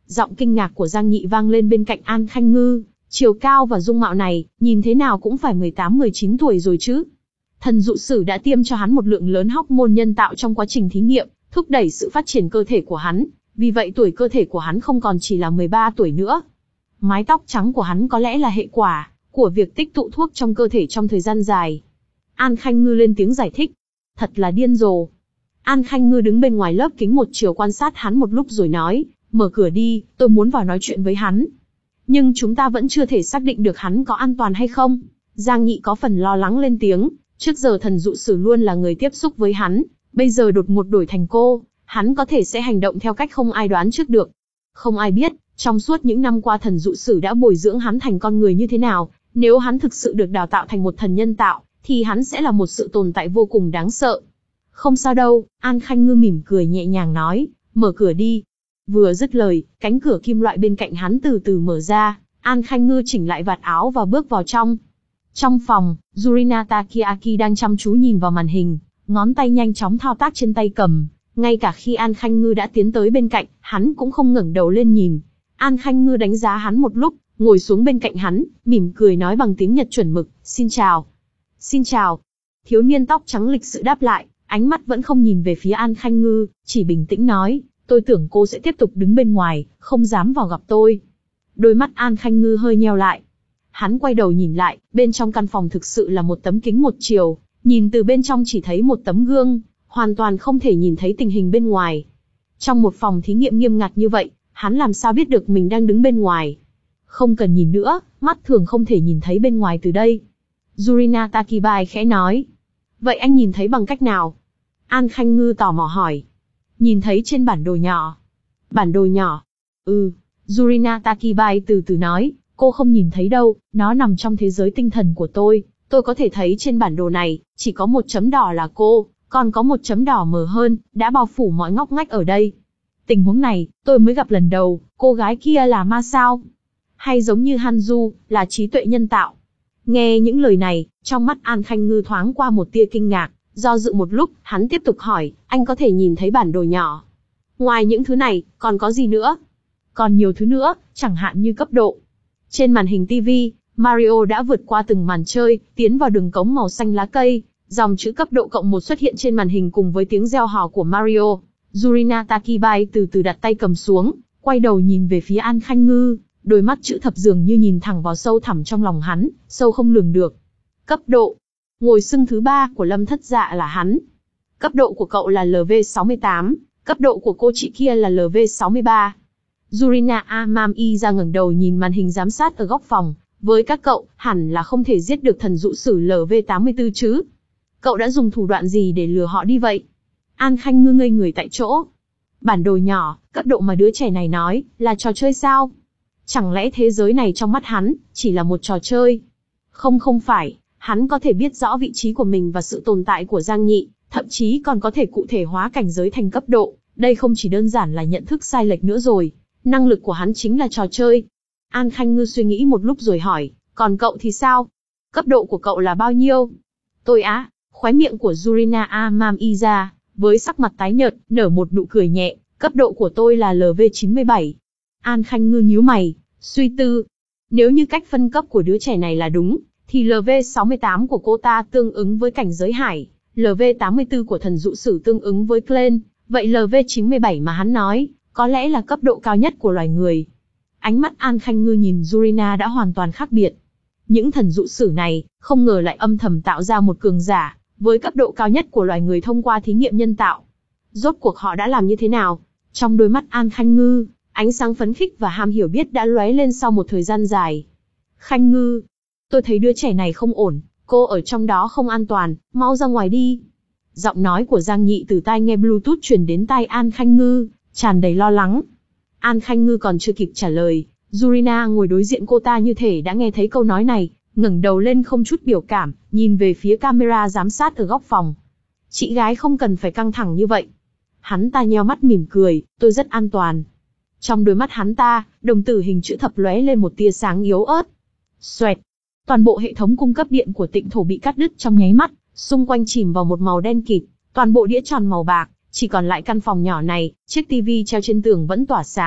A: Giọng kinh ngạc của Giang Nghị vang lên bên cạnh An Khanh Ngư, chiều cao và dung mạo này, nhìn thế nào cũng phải mười tám mười chín tuổi rồi chứ. Thần dụ sử đã tiêm cho hắn một lượng lớn hormone nhân tạo trong quá trình thí nghiệm, thúc đẩy sự phát triển cơ thể của hắn, vì vậy tuổi cơ thể của hắn không còn chỉ là mười ba tuổi nữa. Mái tóc trắng của hắn có lẽ là hệ quả của việc tích tụ thuốc trong cơ thể trong thời gian dài. An Khanh Ngư lên tiếng giải thích. Thật là điên rồ. An Khanh Ngư đứng bên ngoài lớp kính một chiều quan sát hắn một lúc rồi nói, mở cửa đi, tôi muốn vào nói chuyện với hắn. Nhưng chúng ta vẫn chưa thể xác định được hắn có an toàn hay không. Giang Nghị có phần lo lắng lên tiếng, trước giờ thần dụ sử luôn là người tiếp xúc với hắn, bây giờ đột ngột đổi thành cô, hắn có thể sẽ hành động theo cách không ai đoán trước được. Không ai biết, trong suốt những năm qua thần dụ sử đã bồi dưỡng hắn thành con người như thế nào, nếu hắn thực sự được đào tạo thành một thần nhân tạo, thì hắn sẽ là một sự tồn tại vô cùng đáng sợ. Không sao đâu, An Khanh Ngư mỉm cười nhẹ nhàng nói, mở cửa đi. Vừa dứt lời, cánh cửa kim loại bên cạnh hắn từ từ mở ra, An Khanh Ngư chỉnh lại vạt áo và bước vào trong. Trong phòng, Yurina Takiaki đang chăm chú nhìn vào màn hình, ngón tay nhanh chóng thao tác trên tay cầm. Ngay cả khi An Khanh Ngư đã tiến tới bên cạnh, hắn cũng không ngẩng đầu lên nhìn. An Khanh Ngư đánh giá hắn một lúc, ngồi xuống bên cạnh hắn, mỉm cười nói bằng tiếng Nhật chuẩn mực, xin chào. Xin chào. Thiếu niên tóc trắng lịch sự đáp lại, ánh mắt vẫn không nhìn về phía An Khanh Ngư, chỉ bình tĩnh nói, tôi tưởng cô sẽ tiếp tục đứng bên ngoài, không dám vào gặp tôi. Đôi mắt An Khanh Ngư hơi nheo lại. Hắn quay đầu nhìn lại, bên trong căn phòng thực sự là một tấm kính một chiều, nhìn từ bên trong chỉ thấy một tấm gương, hoàn toàn không thể nhìn thấy tình hình bên ngoài. Trong một phòng thí nghiệm nghiêm ngặt như vậy, hắn làm sao biết được mình đang đứng bên ngoài. Không cần nhìn nữa, mắt thường không thể nhìn thấy bên ngoài từ đây. Yurina Takibai khẽ nói. Vậy anh nhìn thấy bằng cách nào? An Khanh Ngư tò mò hỏi. Nhìn thấy trên bản đồ nhỏ. Bản đồ nhỏ? Ừ. Yurina Takibai từ từ nói, cô không nhìn thấy đâu, nó nằm trong thế giới tinh thần của tôi. Tôi có thể thấy trên bản đồ này, chỉ có một chấm đỏ là cô, còn có một chấm đỏ mờ hơn, đã bao phủ mọi ngóc ngách ở đây. Tình huống này, tôi mới gặp lần đầu, cô gái kia là ma sao? Hay giống như Hanju, là trí tuệ nhân tạo? Nghe những lời này, trong mắt An Khanh Ngư thoáng qua một tia kinh ngạc, do dự một lúc, hắn tiếp tục hỏi, anh có thể nhìn thấy bản đồ nhỏ. Ngoài những thứ này, còn có gì nữa? Còn nhiều thứ nữa, chẳng hạn như cấp độ. Trên màn hình ti vi, Mario đã vượt qua từng màn chơi, tiến vào đường cống màu xanh lá cây, dòng chữ cấp độ cộng một xuất hiện trên màn hình cùng với tiếng reo hò của Mario. Yurina Takibai từ từ đặt tay cầm xuống, quay đầu nhìn về phía An Khanh Ngư, đôi mắt chữ thập dường như nhìn thẳng vào sâu thẳm trong lòng hắn, sâu không lường được. Cấp độ. Ngồi xưng thứ ba của Lâm Thất Dạ là hắn. Cấp độ của cậu là L V sáu mươi tám, cấp độ của cô chị kia là L V sáu mươi ba. Yurina Amami ra ngẩng đầu nhìn màn hình giám sát ở góc phòng, với các cậu, hẳn là không thể giết được thần dụ sử L V tám mươi tư chứ. Cậu đã dùng thủ đoạn gì để lừa họ đi vậy? An Khanh Ngư ngây người tại chỗ. Bản đồ nhỏ, cấp độ mà đứa trẻ này nói, là trò chơi sao? Chẳng lẽ thế giới này trong mắt hắn, chỉ là một trò chơi? Không không phải, hắn có thể biết rõ vị trí của mình và sự tồn tại của Giang Nghị, thậm chí còn có thể cụ thể hóa cảnh giới thành cấp độ. Đây không chỉ đơn giản là nhận thức sai lệch nữa rồi, năng lực của hắn chính là trò chơi. An Khanh Ngư suy nghĩ một lúc rồi hỏi, còn cậu thì sao? Cấp độ của cậu là bao nhiêu? Tôi á, khóe miệng của Yurina Amami ra, với sắc mặt tái nhợt, nở một nụ cười nhẹ, cấp độ của tôi là L V chín mươi bảy. An Khanh Ngư nhíu mày, suy tư. Nếu như cách phân cấp của đứa trẻ này là đúng, thì L V sáu mươi tám của cô ta tương ứng với cảnh giới hải, L V tám mươi tư của thần dụ sử tương ứng với Clan, vậy L V chín mươi bảy mà hắn nói, có lẽ là cấp độ cao nhất của loài người. Ánh mắt An Khanh Ngư nhìn Yurina đã hoàn toàn khác biệt. Những thần dụ sử này, không ngờ lại âm thầm tạo ra một cường giả, với cấp độ cao nhất của loài người thông qua thí nghiệm nhân tạo. Rốt cuộc họ đã làm như thế nào? Trong đôi mắt An Khanh Ngư, ánh sáng phấn khích và ham hiểu biết đã lóe lên sau một thời gian dài. Khanh Ngư, tôi thấy đứa trẻ này không ổn, cô ở trong đó không an toàn, mau ra ngoài đi. Giọng nói của Giang Nghị từ tai nghe Bluetooth truyền đến tai An Khanh Ngư, tràn đầy lo lắng. An Khanh Ngư còn chưa kịp trả lời, Yurina ngồi đối diện cô ta như thể đã nghe thấy câu nói này, ngẩng đầu lên không chút biểu cảm, nhìn về phía camera giám sát ở góc phòng. Chị gái không cần phải căng thẳng như vậy. Hắn ta nheo mắt mỉm cười, tôi rất an toàn. Trong đôi mắt hắn ta, đồng tử hình chữ thập lóe lên một tia sáng yếu ớt. Xoẹt. Toàn bộ hệ thống cung cấp điện của Tịnh Thổ bị cắt đứt trong nháy mắt, xung quanh chìm vào một màu đen kịt, toàn bộ đĩa tròn màu bạc, chỉ còn lại căn phòng nhỏ này, chiếc tivi treo trên tường vẫn tỏa sáng,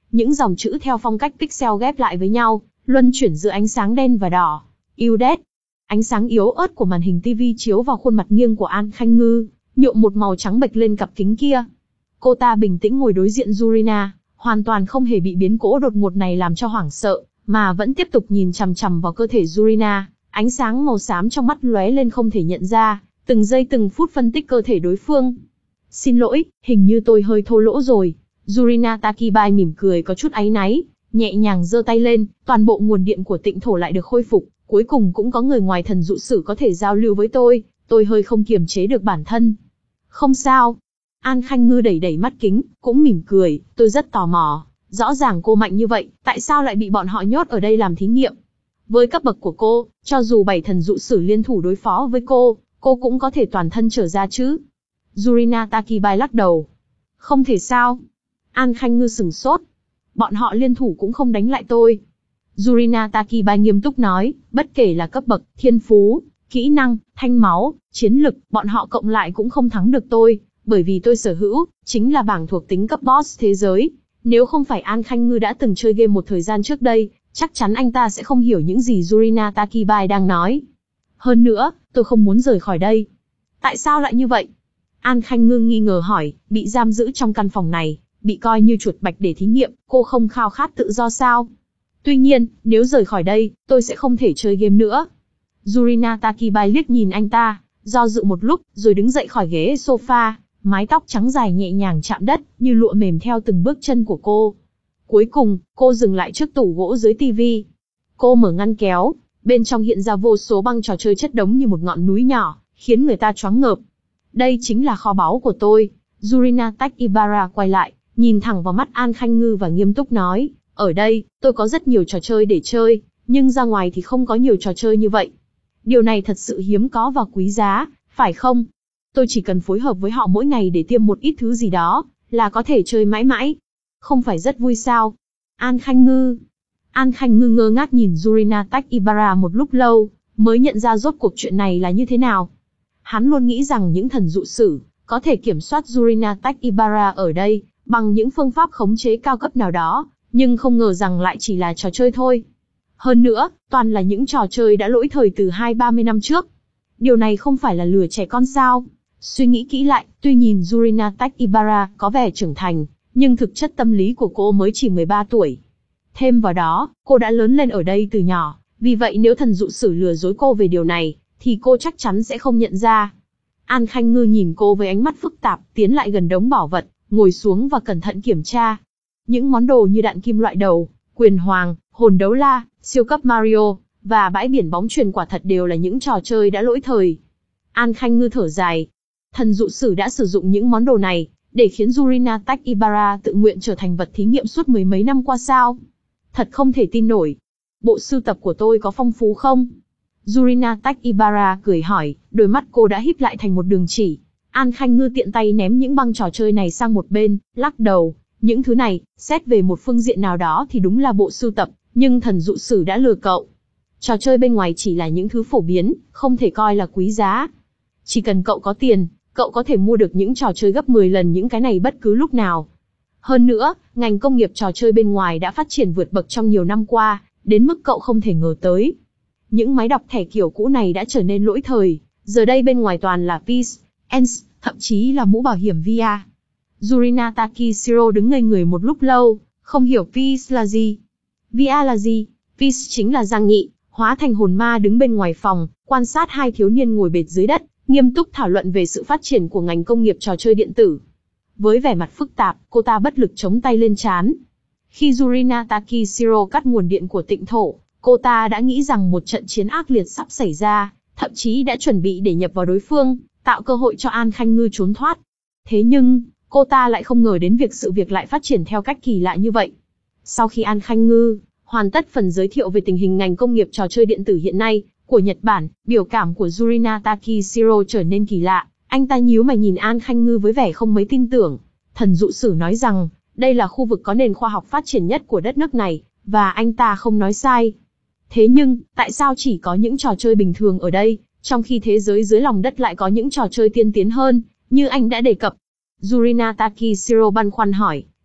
A: những dòng chữ theo phong cách pixel ghép lại với nhau, luân chuyển giữa ánh sáng đen và đỏ. u đê e đê. Ánh sáng yếu ớt của màn hình tivi chiếu vào khuôn mặt nghiêng của An Khanh Ngư, nhuộm một màu trắng bệch lên cặp kính kia. Cô ta bình tĩnh ngồi đối diện Yurina, hoàn toàn không hề bị biến cố đột ngột này làm cho hoảng sợ, mà vẫn tiếp tục nhìn chằm chằm vào cơ thể Yurina, ánh sáng màu xám trong mắt lóe lên không thể nhận ra, từng giây từng phút phân tích cơ thể đối phương. Xin lỗi, hình như tôi hơi thô lỗ rồi. Yurina Takibai mỉm cười có chút áy náy, nhẹ nhàng giơ tay lên, toàn bộ nguồn điện của tịnh thổ lại được khôi phục, cuối cùng cũng có người ngoài thần dụ sử có thể giao lưu với tôi, tôi hơi không kiềm chế được bản thân. Không sao. An Khanh Ngư đẩy đẩy mắt kính, cũng mỉm cười, tôi rất tò mò, rõ ràng cô mạnh như vậy, tại sao lại bị bọn họ nhốt ở đây làm thí nghiệm? Với cấp bậc của cô, cho dù bảy thần dụ sử liên thủ đối phó với cô, cô cũng có thể toàn thân trở ra chứ? Yurina Takibai lắc đầu. Không thể sao? An Khanh Ngư sửng sốt. Bọn họ liên thủ cũng không đánh lại tôi. Yurina Takibai nghiêm túc nói, bất kể là cấp bậc, thiên phú, kỹ năng, thanh máu, chiến lực, bọn họ cộng lại cũng không thắng được tôi, bởi vì tôi sở hữu, chính là bảng thuộc tính cấp boss thế giới. Nếu không phải An Khanh Ngư đã từng chơi game một thời gian trước đây, chắc chắn anh ta sẽ không hiểu những gì Yurina Takibai đang nói. Hơn nữa, tôi không muốn rời khỏi đây. Tại sao lại như vậy? An Khanh Ngư nghi ngờ hỏi, bị giam giữ trong căn phòng này, bị coi như chuột bạch để thí nghiệm, cô không khao khát tự do sao? Tuy nhiên, nếu rời khỏi đây, tôi sẽ không thể chơi game nữa. Yurina Takibai liếc nhìn anh ta, do dự một lúc, rồi đứng dậy khỏi ghế sofa, mái tóc trắng dài nhẹ nhàng chạm đất, như lụa mềm theo từng bước chân của cô. Cuối cùng, cô dừng lại trước tủ gỗ dưới tivi. Cô mở ngăn kéo, bên trong hiện ra vô số băng trò chơi chất đống như một ngọn núi nhỏ, khiến người ta choáng ngợp. Đây chính là kho báu của tôi. Yurina Takibai quay lại, nhìn thẳng vào mắt An Khanh Ngư và nghiêm túc nói, ở đây, tôi có rất nhiều trò chơi để chơi, nhưng ra ngoài thì không có nhiều trò chơi như vậy. Điều này thật sự hiếm có và quý giá, phải không? Tôi chỉ cần phối hợp với họ mỗi ngày để tiêm một ít thứ gì đó, là có thể chơi mãi mãi. Không phải rất vui sao? An Khanh Ngư. An Khanh Ngư ngơ ngác nhìn Yurina Takibai một lúc lâu, mới nhận ra rốt cuộc chuyện này là như thế nào. Hắn luôn nghĩ rằng những thần dụ sử có thể kiểm soát Yurina Takibai ở đây bằng những phương pháp khống chế cao cấp nào đó, nhưng không ngờ rằng lại chỉ là trò chơi thôi. Hơn nữa, toàn là những trò chơi đã lỗi thời từ hai ba mươi năm trước. Điều này không phải là lừa trẻ con sao? Suy nghĩ kỹ lại, tuy nhìn Yurina Takibai có vẻ trưởng thành, nhưng thực chất tâm lý của cô mới chỉ mười ba tuổi. Thêm vào đó, cô đã lớn lên ở đây từ nhỏ, vì vậy nếu thần dụ sử lừa dối cô về điều này, thì cô chắc chắn sẽ không nhận ra. An Khanh Ngư nhìn cô với ánh mắt phức tạp, tiến lại gần đống bảo vật, ngồi xuống và cẩn thận kiểm tra. Những món đồ như đạn kim loại đầu, quyền hoàng, hồn đấu la, siêu cấp Mario, và bãi biển bóng chuyền quả thật đều là những trò chơi đã lỗi thời. An Khanh Ngư thở dài. Thần dụ sử đã sử dụng những món đồ này, để khiến Yurina Takibai tự nguyện trở thành vật thí nghiệm suốt mười mấy năm qua sao? Thật không thể tin nổi. Bộ sưu tập của tôi có phong phú không? Yurina Takibai cười hỏi, đôi mắt cô đã híp lại thành một đường chỉ. An Khanh Ngư tiện tay ném những băng trò chơi này sang một bên, lắc đầu. Những thứ này, xét về một phương diện nào đó thì đúng là bộ sưu tập, nhưng thần dụ sử đã lừa cậu. Trò chơi bên ngoài chỉ là những thứ phổ biến, không thể coi là quý giá. Chỉ cần cậu có tiền, cậu có thể mua được những trò chơi gấp mười lần những cái này bất cứ lúc nào. Hơn nữa, ngành công nghiệp trò chơi bên ngoài đã phát triển vượt bậc trong nhiều năm qua, đến mức cậu không thể ngờ tới. Những máy đọc thẻ kiểu cũ này đã trở nên lỗi thời, giờ đây bên ngoài toàn là pê e, ens, thậm chí là mũ bảo hiểm vê rờ. Yurina Takibai đứng ngây người một lúc lâu, không hiểu pê e là gì. vê rờ là gì? pê e chính là Giang Nghị, hóa thành hồn ma đứng bên ngoài phòng, quan sát hai thiếu niên ngồi bệt dưới đất, nghiêm túc thảo luận về sự phát triển của ngành công nghiệp trò chơi điện tử. Với vẻ mặt phức tạp, cô ta bất lực chống tay lên trán. Khi Yurina Takibai cắt nguồn điện của tịnh thổ, cô ta đã nghĩ rằng một trận chiến ác liệt sắp xảy ra, thậm chí đã chuẩn bị để nhập vào đối phương, tạo cơ hội cho An Khanh Ngư trốn thoát. Thế nhưng, cô ta lại không ngờ đến việc sự việc lại phát triển theo cách kỳ lạ như vậy. Sau khi An Khanh Ngư hoàn tất phần giới thiệu về tình hình ngành công nghiệp trò chơi điện tử hiện nay của Nhật Bản, biểu cảm của Yurina Takibai trở nên kỳ lạ. Anh ta nhíu mày nhìn An Khanh Ngư với vẻ không mấy tin tưởng. Thần dụ sử nói rằng, đây là khu vực có nền khoa học phát triển nhất của đất nước này, và anh ta không nói sai. Thế nhưng, tại sao chỉ có những trò chơi bình thường ở đây, trong khi thế giới dưới lòng đất lại có những trò chơi tiên tiến hơn, như anh đã đề cập? Yurina Takibai băn khoăn hỏi,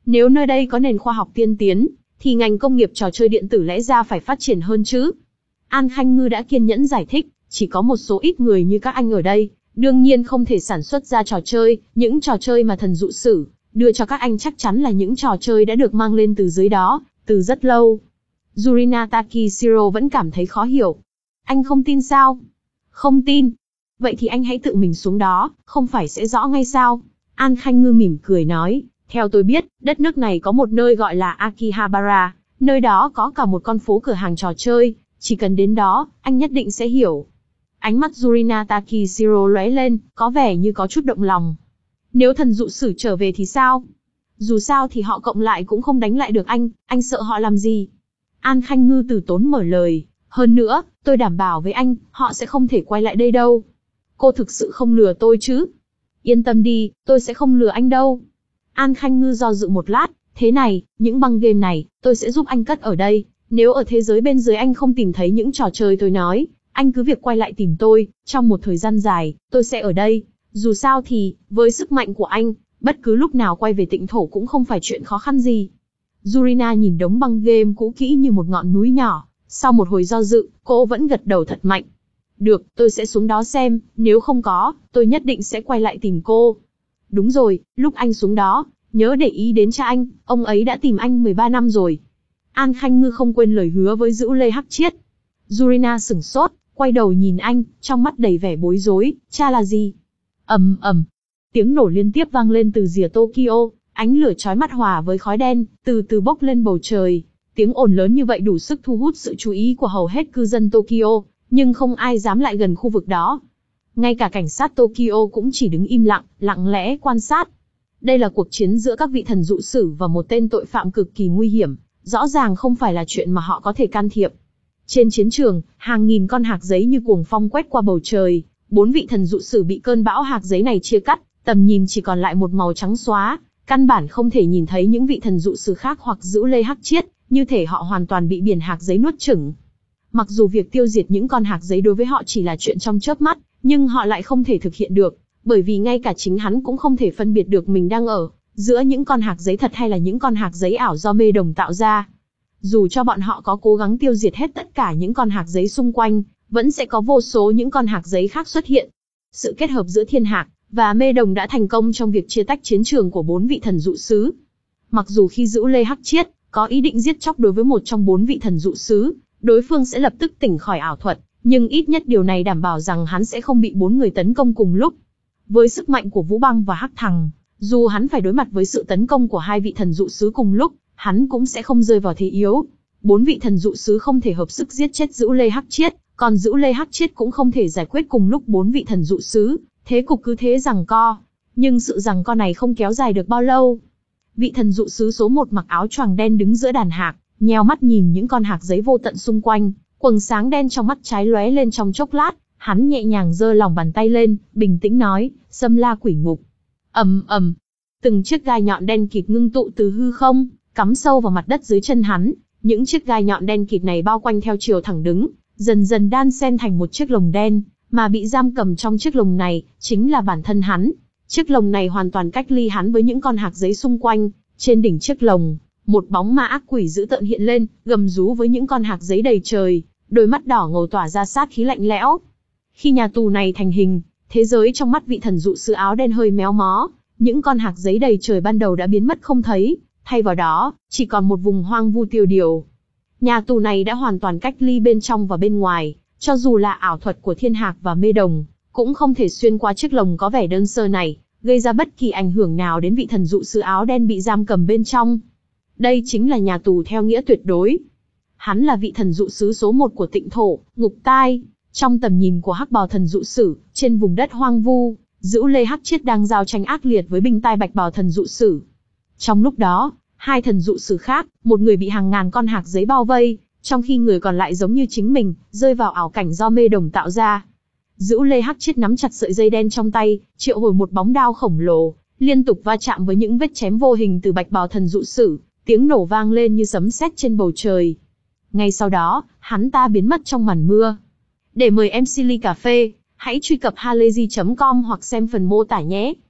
A: Nếu nơi đây có nền khoa học tiên tiến, thì ngành công nghiệp trò chơi điện tử lẽ ra phải phát triển hơn chứ. An Khanh Ngư đã kiên nhẫn giải thích, chỉ có một số ít người như các anh ở đây, đương nhiên không thể sản xuất ra trò chơi, những trò chơi mà thần dụ sử đưa cho các anh chắc chắn là những trò chơi đã được mang lên từ dưới đó, từ rất lâu. Yurina Takishiro vẫn cảm thấy khó hiểu. Anh không tin sao? Không tin. Vậy thì anh hãy tự mình xuống đó, không phải sẽ rõ ngay sao? An Khanh Ngư mỉm cười nói, theo tôi biết, đất nước này có một nơi gọi là Akihabara, nơi đó có cả một con phố cửa hàng trò chơi, chỉ cần đến đó, anh nhất định sẽ hiểu. Ánh mắt Yurina Takishiro lóe lên, có vẻ như có chút động lòng. Nếu thần dụ sử trở về thì sao? Dù sao thì họ cộng lại cũng không đánh lại được anh, anh sợ họ làm gì? An Khanh Ngư từ tốn mở lời, hơn nữa, tôi đảm bảo với anh, họ sẽ không thể quay lại đây đâu. Cô thực sự không lừa tôi chứ? Yên tâm đi, tôi sẽ không lừa anh đâu. An Khanh Ngư do dự một lát, thế này, những băng game này, tôi sẽ giúp anh cất ở đây. Nếu ở thế giới bên dưới anh không tìm thấy những trò chơi tôi nói, anh cứ việc quay lại tìm tôi, trong một thời gian dài, tôi sẽ ở đây. Dù sao thì, với sức mạnh của anh, bất cứ lúc nào quay về tịnh thổ cũng không phải chuyện khó khăn gì. Yurina nhìn đống băng game cũ kỹ như một ngọn núi nhỏ, sau một hồi do dự, cô vẫn gật đầu thật mạnh. Được, tôi sẽ xuống đó xem, nếu không có, tôi nhất định sẽ quay lại tìm cô. Đúng rồi, lúc anh xuống đó, nhớ để ý đến cha anh, ông ấy đã tìm anh mười ba năm rồi. An Khanh Ngư không quên lời hứa với Dữu Lê Hắc Chiết. Yurina sửng sốt, quay đầu nhìn anh, trong mắt đầy vẻ bối rối, cha là gì? Ầm ầm, tiếng nổ liên tiếp vang lên từ rìa Tokyo, ánh lửa chói mắt hòa với khói đen, từ từ bốc lên bầu trời. Tiếng ồn lớn như vậy đủ sức thu hút sự chú ý của hầu hết cư dân Tokyo, nhưng không ai dám lại gần khu vực đó. Ngay cả cảnh sát Tokyo cũng chỉ đứng im lặng, lặng lẽ quan sát. Đây là cuộc chiến giữa các vị thần dụ sử và một tên tội phạm cực kỳ nguy hiểm, rõ ràng không phải là chuyện mà họ có thể can thiệp. Trên chiến trường, hàng nghìn con hạc giấy như cuồng phong quét qua bầu trời, bốn vị thần dụ sử bị cơn bão hạc giấy này chia cắt, tầm nhìn chỉ còn lại một màu trắng xóa, căn bản không thể nhìn thấy những vị thần dụ sử khác hoặc Dữu Lê Hắc Chiết, như thể họ hoàn toàn bị biển hạc giấy nuốt chửng. Mặc dù việc tiêu diệt những con hạc giấy đối với họ chỉ là chuyện trong chớp mắt, nhưng họ lại không thể thực hiện được, bởi vì ngay cả chính hắn cũng không thể phân biệt được mình đang ở giữa những con hạc giấy thật hay là những con hạc giấy ảo do mê đồng tạo ra. Dù cho bọn họ có cố gắng tiêu diệt hết tất cả những con hạc giấy xung quanh, vẫn sẽ có vô số những con hạc giấy khác xuất hiện. Sự kết hợp giữa thiên hạc và mê đồng đã thành công trong việc chia tách chiến trường của bốn vị thần dụ sứ. Mặc dù khi Dữu Lê Hắc Chiết có ý định giết chóc đối với một trong bốn vị thần dụ sứ, đối phương sẽ lập tức tỉnh khỏi ảo thuật, nhưng ít nhất điều này đảm bảo rằng hắn sẽ không bị bốn người tấn công cùng lúc. Với sức mạnh của Vũ Băng và Hắc Thằng, dù hắn phải đối mặt với sự tấn công của hai vị thần dụ sứ cùng lúc, hắn cũng sẽ không rơi vào thế yếu. Bốn vị thần dụ sứ không thể hợp sức giết chết Dữu Lê Hắc Chiết, còn Dữu Lê Hắc Chiết cũng không thể giải quyết cùng lúc bốn vị thần dụ sứ, thế cục cứ thế giằng co. Nhưng sự giằng co này không kéo dài được bao lâu. Vị thần dụ sứ số một mặc áo choàng đen đứng giữa đàn hạc, nheo mắt nhìn những con hạc giấy vô tận xung quanh, quầng sáng đen trong mắt trái lóe lên trong chốc lát, hắn nhẹ nhàng giơ lòng bàn tay lên, bình tĩnh nói, Xâm La Quỷ Ngục. Ầm ầm, từng chiếc gai nhọn đen kịt ngưng tụ từ hư không, cắm sâu vào mặt đất dưới chân hắn. Những chiếc gai nhọn đen kịt này bao quanh theo chiều thẳng đứng, dần dần đan xen thành một chiếc lồng đen, mà bị giam cầm trong chiếc lồng này chính là bản thân hắn. Chiếc lồng này hoàn toàn cách ly hắn với những con hạc giấy xung quanh. Trên đỉnh chiếc lồng, một bóng ma ác quỷ dữ tợn hiện lên, gầm rú với những con hạc giấy đầy trời, đôi mắt đỏ ngầu tỏa ra sát khí lạnh lẽo. Khi nhà tù này thành hình, thế giới trong mắt vị thần dụ sứ áo đen hơi méo mó, những con hạc giấy đầy trời ban đầu đã biến mất không thấy, thay vào đó, chỉ còn một vùng hoang vu tiêu điều. Nhà tù này đã hoàn toàn cách ly bên trong và bên ngoài, cho dù là ảo thuật của thiên hạc và mê đồng, cũng không thể xuyên qua chiếc lồng có vẻ đơn sơ này, gây ra bất kỳ ảnh hưởng nào đến vị thần dụ sứ áo đen bị giam cầm bên trong. Đây chính là nhà tù theo nghĩa tuyệt đối. Hắn là vị thần dụ sứ số một của tịnh thổ, ngục tai. Trong tầm nhìn của hắc bào thần dụ sử, trên vùng đất hoang vu, Dữu Lê Hắc Chiết đang giao tranh ác liệt với binh tai bạch bào thần dụ sử. Trong lúc đó, hai thần dụ sử khác, một người bị hàng ngàn con hạc giấy bao vây, trong khi người còn lại giống như chính mình, rơi vào ảo cảnh do mê đồng tạo ra. Dữu Lê Hắc Chiết nắm chặt sợi dây đen trong tay, triệu hồi một bóng đao khổng lồ, liên tục va chạm với những vết chém vô hình từ bạch bào thần dụ sử, tiếng nổ vang lên như sấm sét trên bầu trời. Ngay sau đó, hắn ta biến mất trong màn mưa. Để mời em xê ly cà phê, hãy truy cập halayzi chấm com hoặc xem phần mô tả nhé.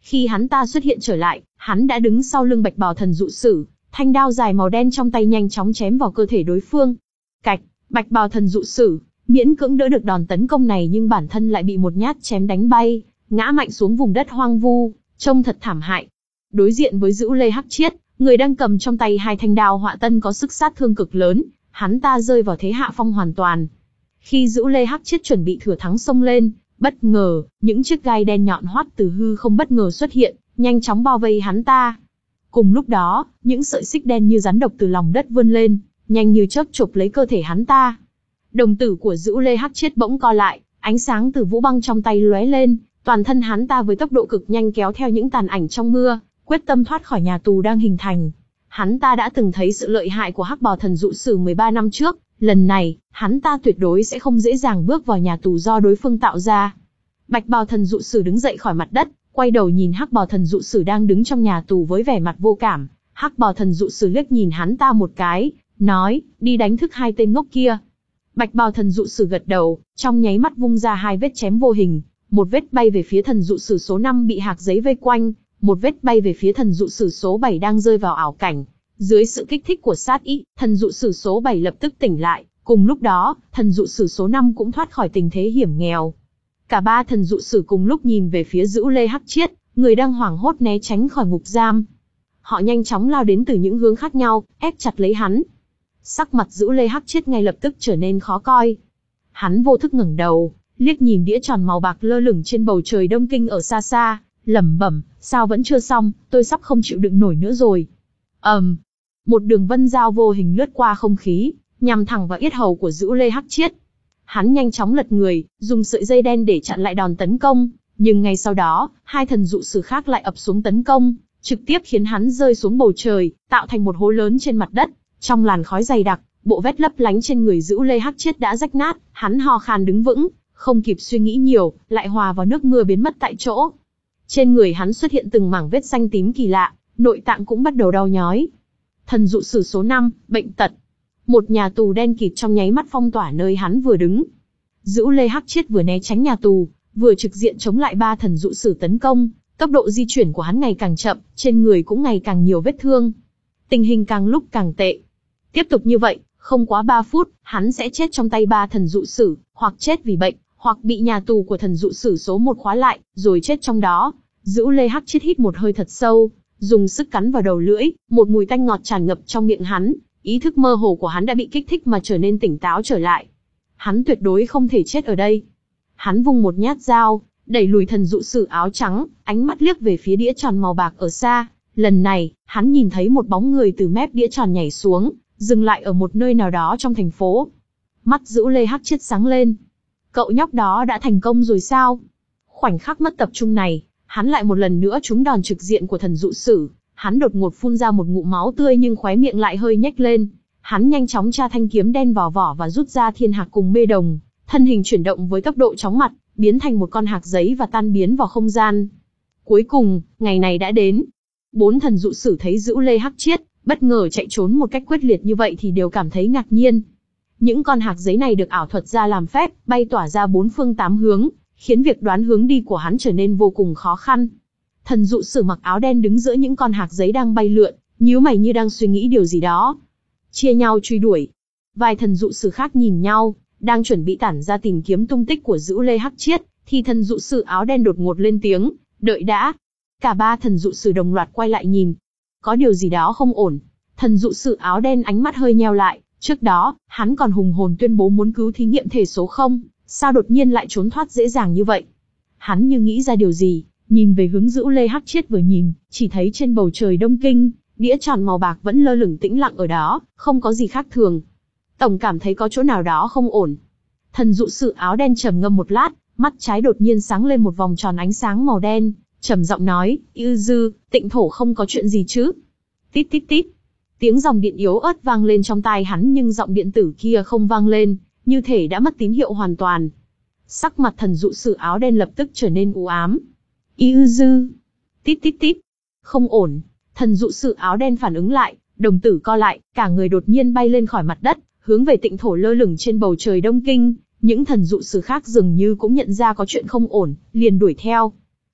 A: Khi hắn ta xuất hiện trở lại, hắn đã đứng sau lưng bạch bào thần dụ sử, thanh đao dài màu đen trong tay nhanh chóng chém vào cơ thể đối phương. Cạch, bạch bào thần dụ sử miễn cưỡng đỡ được đòn tấn công này, nhưng bản thân lại bị một nhát chém đánh bay, ngã mạnh xuống vùng đất hoang vu, trông thật thảm hại. Đối diện với Dữu Lê Hắc Chiết, người đang cầm trong tay hai thanh đao họa tân có sức sát thương cực lớn, hắn ta rơi vào thế hạ phong hoàn toàn. Khi Dữu Lê Hắc Chiết chuẩn bị thừa thắng xông lên, bất ngờ, những chiếc gai đen nhọn hoắt từ hư không bất ngờ xuất hiện, nhanh chóng bao vây hắn ta. Cùng lúc đó, những sợi xích đen như rắn độc từ lòng đất vươn lên, nhanh như chớp chụp lấy cơ thể hắn ta. Đồng tử của Dữu Lê Hắc Chiết bỗng co lại, ánh sáng từ vũ băng trong tay lóe lên, toàn thân hắn ta với tốc độ cực nhanh kéo theo những tàn ảnh trong mưa, quyết tâm thoát khỏi nhà tù đang hình thành. Hắn ta đã từng thấy sự lợi hại của Hắc Bào Thần Dụ Sử mười ba năm trước, lần này, hắn ta tuyệt đối sẽ không dễ dàng bước vào nhà tù do đối phương tạo ra. Bạch Bào Thần Dụ Sử đứng dậy khỏi mặt đất, quay đầu nhìn Hắc Bào Thần Dụ Sử đang đứng trong nhà tù với vẻ mặt vô cảm. Hắc Bào Thần Dụ Sử liếc nhìn hắn ta một cái, nói, đi đánh thức hai tên ngốc kia. Bạch Bào Thần Dụ Sử gật đầu, trong nháy mắt vung ra hai vết chém vô hình, một vết bay về phía thần dụ sử số năm bị hạc giấy vây quanh, một vết bay về phía thần dụ sử số bảy đang rơi vào ảo cảnh. Dưới sự kích thích của sát ý, thần dụ sử số bảy lập tức tỉnh lại, cùng lúc đó, thần dụ sử số năm cũng thoát khỏi tình thế hiểm nghèo. Cả ba thần dụ sử cùng lúc nhìn về phía Dữu Lê Hắc Chiết, người đang hoảng hốt né tránh khỏi ngục giam. Họ nhanh chóng lao đến từ những hướng khác nhau, ép chặt lấy hắn. Sắc mặt Dữu Lê Hắc Chiết ngay lập tức trở nên khó coi. Hắn vô thức ngẩng đầu, liếc nhìn đĩa tròn màu bạc lơ lửng trên bầu trời Đông Kinh ở xa xa, lẩm bẩm, sao vẫn chưa xong, tôi sắp không chịu đựng nổi nữa rồi. ầm, um, một đường vân dao vô hình lướt qua không khí, nhằm thẳng vào yết hầu của Dữu Lê Hắc Chiết. Hắn nhanh chóng lật người, dùng sợi dây đen để chặn lại đòn tấn công, nhưng ngay sau đó, hai thần dụ sử khác lại ập xuống tấn công, trực tiếp khiến hắn rơi xuống bầu trời, tạo thành một hố lớn trên mặt đất. Trong làn khói dày đặc, bộ vết lấp lánh trên người Dữu Lê Hắc Chiết đã rách nát, hắn ho khan đứng vững, không kịp suy nghĩ nhiều, lại hòa vào nước mưa biến mất tại chỗ. Trên người hắn xuất hiện từng mảng vết xanh tím kỳ lạ, nội tạng cũng bắt đầu đau nhói. Thần dụ sử số năm, bệnh tật. Một nhà tù đen kịt trong nháy mắt phong tỏa nơi hắn vừa đứng. Dữu Lê Hắc Chiết vừa né tránh nhà tù, vừa trực diện chống lại ba thần dụ sử tấn công, tốc độ di chuyển của hắn ngày càng chậm, trên người cũng ngày càng nhiều vết thương. Tình hình càng lúc càng tệ. Tiếp tục như vậy, không quá ba phút, hắn sẽ chết trong tay ba thần dụ sử, hoặc chết vì bệnh, hoặc bị nhà tù của thần dụ sử số một khóa lại, rồi chết trong đó. Dữu Lê Hắc Chiết hít một hơi thật sâu, dùng sức cắn vào đầu lưỡi, một mùi tanh ngọt tràn ngập trong miệng hắn, ý thức mơ hồ của hắn đã bị kích thích mà trở nên tỉnh táo trở lại. Hắn tuyệt đối không thể chết ở đây. Hắn vung một nhát dao, đẩy lùi thần dụ sử áo trắng, ánh mắt liếc về phía đĩa tròn màu bạc ở xa. Lần này, hắn nhìn thấy một bóng người từ mép đĩa tròn nhảy xuống, dừng lại ở một nơi nào đó trong thành phố. Mắt Dữu Lê Hắc Chiết sáng lên. Cậu nhóc đó đã thành công rồi sao? Khoảnh khắc mất tập trung này, hắn lại một lần nữa trúng đòn trực diện của thần dụ sử. Hắn đột ngột phun ra một ngụm máu tươi nhưng khóe miệng lại hơi nhếch lên. Hắn nhanh chóng tra thanh kiếm đen vào vỏ và rút ra thiên hạc cùng mê đồng, thân hình chuyển động với tốc độ chóng mặt, biến thành một con hạc giấy và tan biến vào không gian. Cuối cùng, ngày này đã đến. Bốn thần dụ sử thấy Dữu Lê Hắc Chiết bất ngờ chạy trốn một cách quyết liệt như vậy thì đều cảm thấy ngạc nhiên. Những con hạc giấy này được ảo thuật ra làm phép, bay tỏa ra bốn phương tám hướng, khiến việc đoán hướng đi của hắn trở nên vô cùng khó khăn. Thần dụ sử mặc áo đen đứng giữa những con hạc giấy đang bay lượn, nhíu mày như đang suy nghĩ điều gì đó. Chia nhau truy đuổi. Vài thần dụ sử khác nhìn nhau, đang chuẩn bị tản ra tìm kiếm tung tích của Dữu Lê Hắc Chiết, thì thần dụ sử áo đen đột ngột lên tiếng, đợi đã. Cả ba thần dụ sử đồng loạt quay lại nhìn. Có điều gì đó không ổn. Thần dụ sử áo đen ánh mắt hơi nheo lại, trước đó, hắn còn hùng hồn tuyên bố muốn cứu thí nghiệm thể số không, sao đột nhiên lại trốn thoát dễ dàng như vậy. Hắn như nghĩ ra điều gì, nhìn về hướng Dữu Lê Hắc Chiết vừa nhìn, chỉ thấy trên bầu trời Đông Kinh, đĩa tròn màu bạc vẫn lơ lửng tĩnh lặng ở đó, không có gì khác thường. Tổng cảm thấy có chỗ nào đó không ổn. Thần dụ sử áo đen trầm ngâm một lát, mắt trái đột nhiên sáng lên một vòng tròn ánh sáng màu đen, trầm giọng nói, "Ư Dư, Tịnh Thổ không có chuyện gì chứ?" Tít tít tít. Tiếng dòng điện yếu ớt vang lên trong tai hắn nhưng giọng điện tử kia không vang lên, như thể đã mất tín hiệu hoàn toàn. Sắc mặt thần dụ sử áo đen lập tức trở nên u ám. "Ư Dư." Tít tít tít. Không ổn. Thần dụ sử áo đen phản ứng lại, đồng tử co lại, cả người đột nhiên bay lên khỏi mặt đất, hướng về Tịnh Thổ lơ lửng trên bầu trời Đông Kinh. Những thần dụ sử khác dường như cũng nhận ra có chuyện không ổn, liền đuổi theo.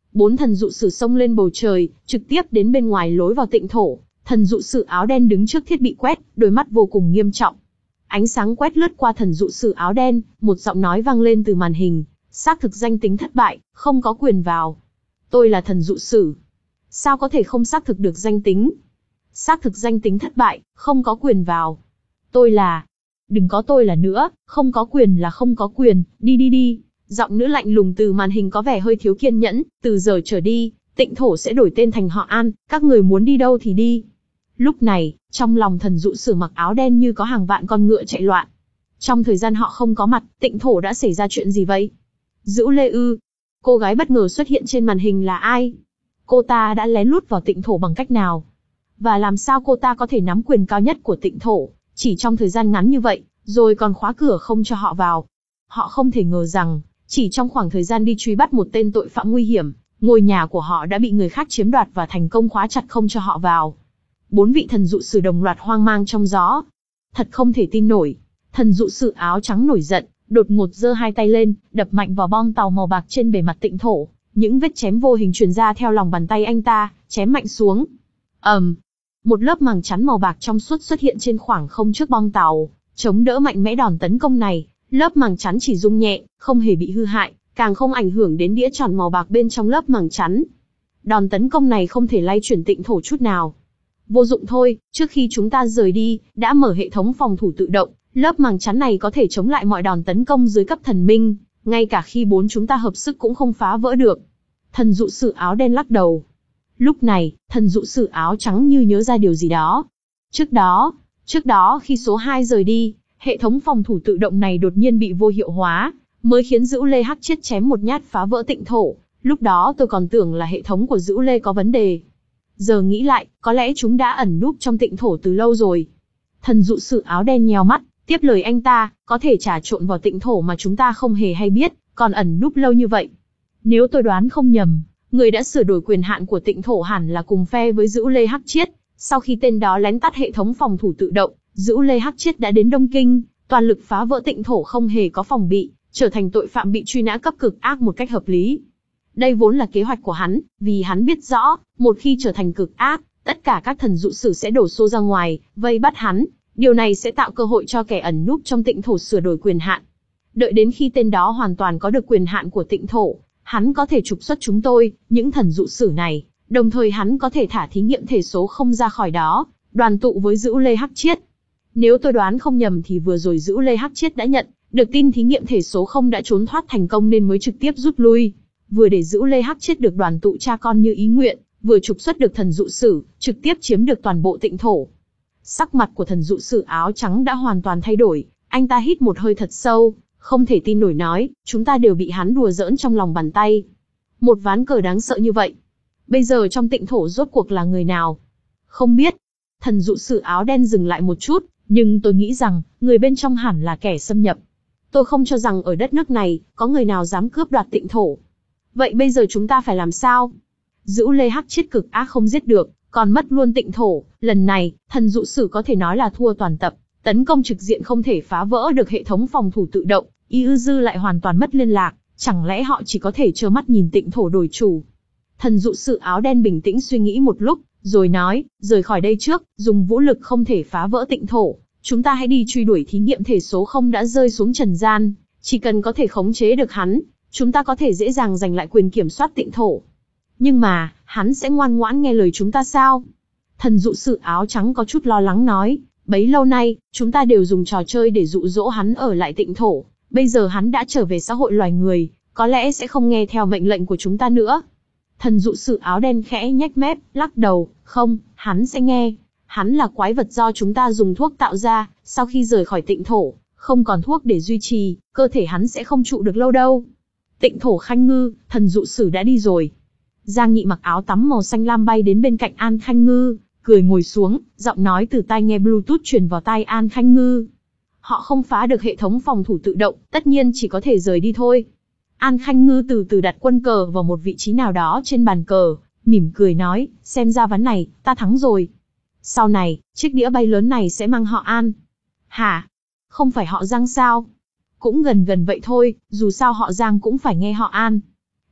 A: Bốn thần dụ sử xông lên bầu trời, trực tiếp đến bên ngoài lối vào tịnh thổ. Thần dụ sử áo đen đứng trước thiết bị quét, đôi mắt vô cùng nghiêm trọng. Ánh sáng quét lướt qua thần dụ sử áo đen, một giọng nói vang lên từ màn hình. Xác thực danh tính thất bại, không có quyền vào. Tôi là thần dụ sử. Sao có thể không xác thực được danh tính? Xác thực danh tính thất bại, không có quyền vào. Tôi là... Đừng có tôi là nữa, không có quyền là không có quyền, đi đi đi. Giọng nữ lạnh lùng từ màn hình có vẻ hơi thiếu kiên nhẫn, từ giờ trở đi, tịnh thổ sẽ đổi tên thành họ An, các người muốn đi đâu thì đi. Lúc này, trong lòng thần dụ sử mặc áo đen như có hàng vạn con ngựa chạy loạn. Trong thời gian họ không có mặt, tịnh thổ đã xảy ra chuyện gì vậy? Dữu Lê ư? Cô gái bất ngờ xuất hiện trên màn hình là ai? Cô ta đã lén lút vào tịnh thổ bằng cách nào? Và làm sao cô ta có thể nắm quyền cao nhất của tịnh thổ, chỉ trong thời gian ngắn như vậy, rồi còn khóa cửa không cho họ vào? Họ không thể ngờ rằng, chỉ trong khoảng thời gian đi truy bắt một tên tội phạm nguy hiểm, ngôi nhà của họ đã bị người khác chiếm đoạt và thành công khóa chặt không cho họ vào. Bốn vị thần dụ sử đồng loạt hoang mang trong gió. Thật không thể tin nổi. Thần dụ sử áo trắng nổi giận, đột ngột giơ hai tay lên, đập mạnh vào bom tàu màu bạc trên bề mặt tịnh thổ. Những vết chém vô hình truyền ra theo lòng bàn tay anh ta, chém mạnh xuống. ầm, um, một lớp màng chắn màu bạc trong suốt xuất hiện trên khoảng không trước bom tàu, chống đỡ mạnh mẽ đòn tấn công này. Lớp màng chắn chỉ rung nhẹ, không hề bị hư hại, càng không ảnh hưởng đến đĩa tròn màu bạc bên trong lớp màng chắn. Đòn tấn công này không thể lay chuyển tịnh thổ chút nào. Vô dụng thôi, trước khi chúng ta rời đi, đã mở hệ thống phòng thủ tự động, lớp màng chắn này có thể chống lại mọi đòn tấn công dưới cấp thần minh, ngay cả khi bốn chúng ta hợp sức cũng không phá vỡ được. Thần dụ sử áo đen lắc đầu. Lúc này, thần dụ sử áo trắng như nhớ ra điều gì đó. Trước đó, trước đó khi số hai rời đi, hệ thống phòng thủ tự động này đột nhiên bị vô hiệu hóa, mới khiến Dữu Lê Hắc Chiết chém một nhát phá vỡ tịnh thổ. Lúc đó tôi còn tưởng là hệ thống của Dữu Lê có vấn đề. Giờ nghĩ lại, có lẽ chúng đã ẩn núp trong tịnh thổ từ lâu rồi. Thần dụ sử áo đen nheo mắt, tiếp lời anh ta, có thể trà trộn vào tịnh thổ mà chúng ta không hề hay biết, còn ẩn núp lâu như vậy. Nếu tôi đoán không nhầm, người đã sửa đổi quyền hạn của tịnh thổ hẳn là cùng phe với Dữu Lê Hắc Chiết. Sau khi tên đó lén tắt hệ thống phòng thủ tự động, Dữu Lê Hắc Chiết đã đến Đông Kinh, toàn lực phá vỡ tịnh thổ không hề có phòng bị, trở thành tội phạm bị truy nã cấp cực ác một cách hợp lý. Đây vốn là kế hoạch của hắn, vì hắn biết rõ, một khi trở thành cực ác, tất cả các thần dụ sử sẽ đổ xô ra ngoài, vây bắt hắn. Điều này sẽ tạo cơ hội cho kẻ ẩn núp trong tịnh thổ sửa đổi quyền hạn. Đợi đến khi tên đó hoàn toàn có được quyền hạn của tịnh thổ, hắn có thể trục xuất chúng tôi, những thần dụ sử này, đồng thời hắn có thể thả thí nghiệm thể số không ra khỏi đó, đoàn tụ với Dữu Lê Hắc Chiết. Nếu tôi đoán không nhầm thì vừa rồi Dữu Lê Hắc Chiết đã nhận được tin thí nghiệm thể số không đã trốn thoát thành công nên mới trực tiếp rút lui. Vừa để Dữu Lê Hắc Chiết được đoàn tụ cha con như ý nguyện, vừa trục xuất được thần dụ sử, trực tiếp chiếm được toàn bộ tịnh thổ. Sắc mặt của thần dụ sử áo trắng đã hoàn toàn thay đổi, anh ta hít một hơi thật sâu, không thể tin nổi nói, chúng ta đều bị hắn đùa giỡn trong lòng bàn tay. Một ván cờ đáng sợ như vậy. Bây giờ trong tịnh thổ rốt cuộc là người nào? Không biết. Thần dụ sử áo đen dừng lại một chút, nhưng tôi nghĩ rằng, người bên trong hẳn là kẻ xâm nhập. Tôi không cho rằng ở đất nước này, có người nào dám cướp đoạt tịnh thổ. Vậy bây giờ chúng ta phải làm sao? Dữu Lê Hắc Chiết cực ác không giết được, còn mất luôn tịnh thổ. Lần này, thần dụ sử có thể nói là thua toàn tập. Tấn công trực diện không thể phá vỡ được hệ thống phòng thủ tự động, Y Ư Dư lại hoàn toàn mất liên lạc. Chẳng lẽ họ chỉ có thể trơ mắt nhìn tịnh thổ đổi chủ? Thần dụ sử áo đen bình tĩnh suy nghĩ một lúc, rồi nói, rời khỏi đây trước, dùng vũ lực không thể phá vỡ tịnh thổ. Chúng ta hãy đi truy đuổi thí nghiệm thể số không đã rơi xuống trần gian. Chỉ cần có thể khống chế được hắn, chúng ta có thể dễ dàng giành lại quyền kiểm soát tịnh thổ. Nhưng mà, hắn sẽ ngoan ngoãn nghe lời chúng ta sao? Thần dụ sử áo trắng có chút lo lắng nói, bấy lâu nay, chúng ta đều dùng trò chơi để dụ dỗ hắn ở lại tịnh thổ. Bây giờ hắn đã trở về xã hội loài người, có lẽ sẽ không nghe theo mệnh lệnh của chúng ta nữa. Thần dụ sử áo đen khẽ nhếch mép, lắc đầu, không, hắn sẽ nghe. Hắn là quái vật do chúng ta dùng thuốc tạo ra, sau khi rời khỏi tịnh thổ, không còn thuốc để duy trì, cơ thể hắn sẽ không trụ được lâu đâu. Tịnh thổ Khanh Ngư, thần dụ sử đã đi rồi. Giang Nghị mặc áo tắm màu xanh lam bay đến bên cạnh An Khanh Ngư, cười ngồi xuống, giọng nói từ tai nghe Bluetooth truyền vào tai An Khanh Ngư. Họ không phá được hệ thống phòng thủ tự động, tất nhiên chỉ có thể rời đi thôi. An Khanh Ngư từ từ đặt quân cờ vào một vị trí nào đó trên bàn cờ, mỉm cười nói, xem ra ván này, ta thắng rồi. Sau này, chiếc đĩa bay lớn này sẽ mang họ An. Hả? Không phải họ Giang sao? Cũng gần gần vậy thôi, dù sao họ Giang cũng phải nghe họ An.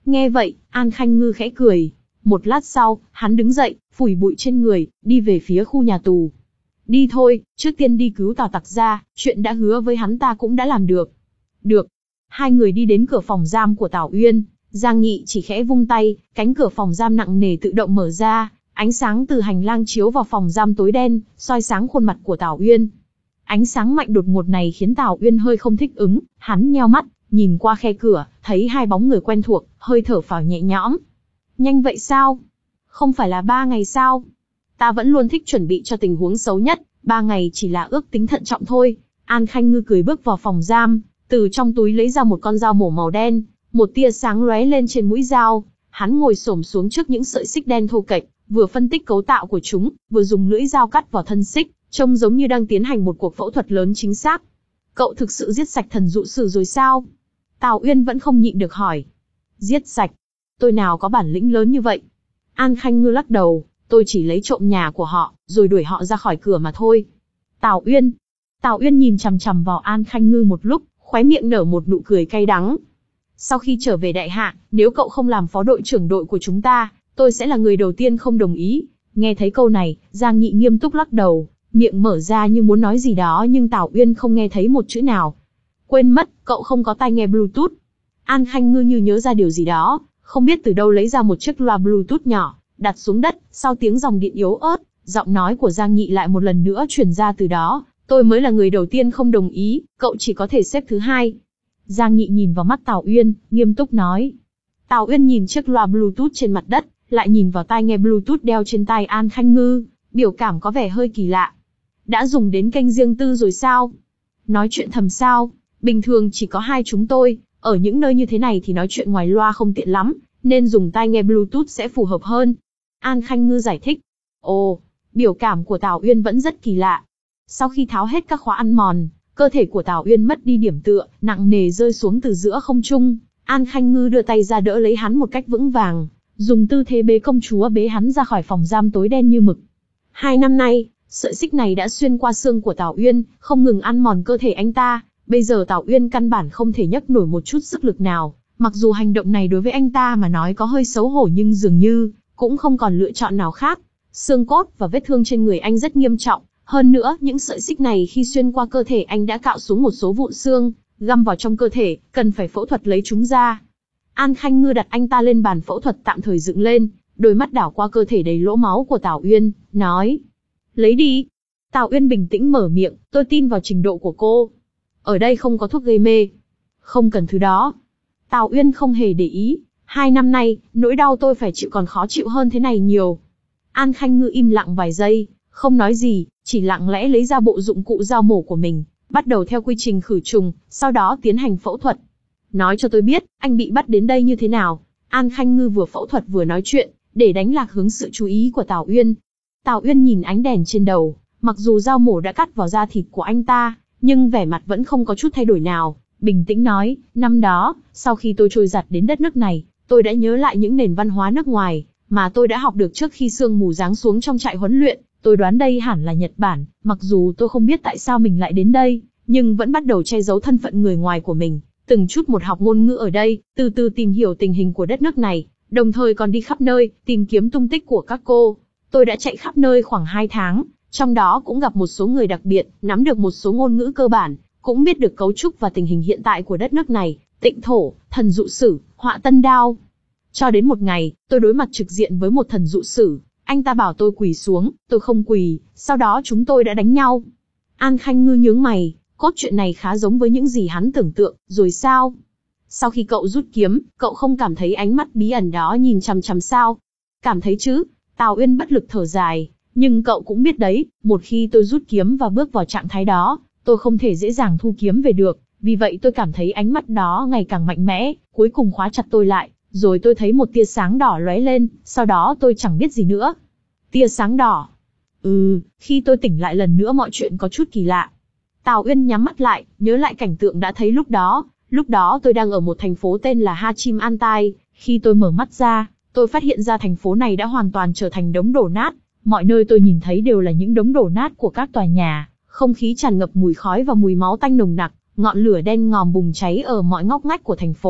A: Nghe vậy, An Khanh Ngư khẽ cười. Một lát sau, hắn đứng dậy, phủi bụi trên người, đi về phía khu nhà tù. Đi thôi, trước tiên đi cứu Tào Tặc ra, chuyện đã hứa với hắn ta cũng đã làm được. Được. Hai người đi đến cửa phòng giam của Tào Uyên, Giang Nghị chỉ khẽ vung tay, cánh cửa phòng giam nặng nề tự động mở ra, ánh sáng từ hành lang chiếu vào phòng giam tối đen, soi sáng khuôn mặt của Tào Uyên. Ánh sáng mạnh đột ngột này khiến Tào Uyên hơi không thích ứng, hắn nheo mắt, nhìn qua khe cửa, thấy hai bóng người quen thuộc, hơi thở phào nhẹ nhõm. Nhanh vậy sao? Không phải là ba ngày sao? Ta vẫn luôn thích chuẩn bị cho tình huống xấu nhất, ba ngày chỉ là ước tính thận trọng thôi. An Khanh Ngư cười bước vào phòng giam, từ trong túi lấy ra một con dao mổ màu đen, một tia sáng lóe lên trên mũi dao. Hắn ngồi xổm xuống trước những sợi xích đen thô kệch, vừa phân tích cấu tạo của chúng, vừa dùng lưỡi dao cắt vào thân xích, trông giống như đang tiến hành một cuộc phẫu thuật lớn chính xác. Cậu thực sự giết sạch thần dụ sử rồi sao? Tào Uyên vẫn không nhịn được hỏi. Giết sạch? Tôi nào có bản lĩnh lớn như vậy? An Khanh Ngư lắc đầu, tôi chỉ lấy trộm nhà của họ, rồi đuổi họ ra khỏi cửa mà thôi. Tào Uyên. Tào Uyên nhìn chằm chằm vào An Khanh Ngư một lúc, khóe miệng nở một nụ cười cay đắng. Sau khi trở về đại hạ, nếu cậu không làm phó đội trưởng đội của chúng ta, tôi sẽ là người đầu tiên không đồng ý. Nghe thấy câu này, Giang Nghị nghiêm túc lắc đầu, miệng mở ra như muốn nói gì đó nhưng Tào Uyên không nghe thấy một chữ nào. Quên mất, cậu không có tai nghe Bluetooth. An Khanh Ngư như nhớ ra điều gì đó, không biết từ đâu lấy ra một chiếc loa Bluetooth nhỏ, đặt xuống đất, sau tiếng dòng điện yếu ớt, giọng nói của Giang Nghị lại một lần nữa truyền ra từ đó. Tôi mới là người đầu tiên không đồng ý, cậu chỉ có thể xếp thứ hai. Giang Nghị nhìn vào mắt Tào Uyên, nghiêm túc nói. Tào Uyên nhìn chiếc loa Bluetooth trên mặt đất, lại nhìn vào tai nghe Bluetooth đeo trên tai An Khanh Ngư, biểu cảm có vẻ hơi kỳ lạ. Đã dùng đến kênh riêng tư rồi sao? Nói chuyện thầm sao? Bình thường chỉ có hai chúng tôi, ở những nơi như thế này thì nói chuyện ngoài loa không tiện lắm, nên dùng tai nghe Bluetooth sẽ phù hợp hơn. An Khanh Ngư giải thích. Ồ, biểu cảm của Tào Uyên vẫn rất kỳ lạ. Sau khi tháo hết các khóa ăn mòn, cơ thể của Tào Uyên mất đi điểm tựa, nặng nề rơi xuống từ giữa không trung. An Khanh Ngư đưa tay ra đỡ lấy hắn một cách vững vàng, dùng tư thế bế công chúa bế hắn ra khỏi phòng giam tối đen như mực. Hai năm nay, sợi xích này đã xuyên qua xương của Tào Uyên, không ngừng ăn mòn cơ thể anh ta. Bây giờ Tào Uyên căn bản không thể nhấc nổi một chút sức lực nào. Mặc dù hành động này đối với anh ta mà nói có hơi xấu hổ nhưng dường như cũng không còn lựa chọn nào khác. Xương cốt và vết thương trên người anh rất nghiêm trọng. Hơn nữa, những sợi xích này khi xuyên qua cơ thể anh đã cạo xuống một số vụn xương, găm vào trong cơ thể, cần phải phẫu thuật lấy chúng ra. An Khanh Ngư đặt anh ta lên bàn phẫu thuật tạm thời dựng lên, đôi mắt đảo qua cơ thể đầy lỗ máu của Tào Uyên, nói. Lấy đi. Tào Uyên bình tĩnh mở miệng, tôi tin vào trình độ của cô. Ở đây không có thuốc gây mê. Không cần thứ đó. Tào Uyên không hề để ý. Hai năm nay, nỗi đau tôi phải chịu còn khó chịu hơn thế này nhiều. An Khanh Ngư im lặng vài giây, không nói gì, chỉ lặng lẽ lấy ra bộ dụng cụ dao mổ của mình, bắt đầu theo quy trình khử trùng, sau đó tiến hành phẫu thuật. Nói cho tôi biết, anh bị bắt đến đây như thế nào? An Khanh Ngư vừa phẫu thuật vừa nói chuyện, để đánh lạc hướng sự chú ý của Tào Uyên. Tào Uyên nhìn ánh đèn trên đầu, mặc dù dao mổ đã cắt vào da thịt của anh ta, nhưng vẻ mặt vẫn không có chút thay đổi nào, bình tĩnh nói, năm đó, sau khi tôi trôi giặt đến đất nước này, tôi đã nhớ lại những nền văn hóa nước ngoài, mà tôi đã học được trước khi sương mù giáng xuống trong trại huấn luyện. Tôi đoán đây hẳn là Nhật Bản, mặc dù tôi không biết tại sao mình lại đến đây, nhưng vẫn bắt đầu che giấu thân phận người ngoài của mình, từng chút một học ngôn ngữ ở đây, từ từ tìm hiểu tình hình của đất nước này, đồng thời còn đi khắp nơi, tìm kiếm tung tích của các cô. Tôi đã chạy khắp nơi khoảng hai tháng, trong đó cũng gặp một số người đặc biệt, nắm được một số ngôn ngữ cơ bản, cũng biết được cấu trúc và tình hình hiện tại của đất nước này, Tịnh Thổ, thần dụ sử, Họa Tân Đao. Cho đến một ngày, tôi đối mặt trực diện với một thần dụ sử. Anh ta bảo tôi quỳ xuống, tôi không quỳ, sau đó chúng tôi đã đánh nhau. An Khanh Ngư nhướng mày, cốt truyện này khá giống với những gì hắn tưởng tượng, rồi sao? Sau khi cậu rút kiếm, cậu không cảm thấy ánh mắt bí ẩn đó nhìn chằm chằm sao? Cảm thấy chứ? Tào Uyên bất lực thở dài, nhưng cậu cũng biết đấy, một khi tôi rút kiếm và bước vào trạng thái đó, tôi không thể dễ dàng thu kiếm về được, vì vậy tôi cảm thấy ánh mắt đó ngày càng mạnh mẽ, cuối cùng khóa chặt tôi lại. Rồi tôi thấy một tia sáng đỏ lóe lên, sau đó tôi chẳng biết gì nữa. Tia sáng đỏ. Ừ, khi tôi tỉnh lại lần nữa mọi chuyện có chút kỳ lạ. Tào Uyên nhắm mắt lại, nhớ lại cảnh tượng đã thấy lúc đó. Lúc đó tôi đang ở một thành phố tên là Hachim Antai. Khi tôi mở mắt ra, tôi phát hiện ra thành phố này đã hoàn toàn trở thành đống đổ nát. Mọi nơi tôi nhìn thấy đều là những đống đổ nát của các tòa nhà. Không khí tràn ngập mùi khói và mùi máu tanh nồng nặc. Ngọn lửa đen ngòm bùng cháy ở mọi ngóc ngách của thành phố.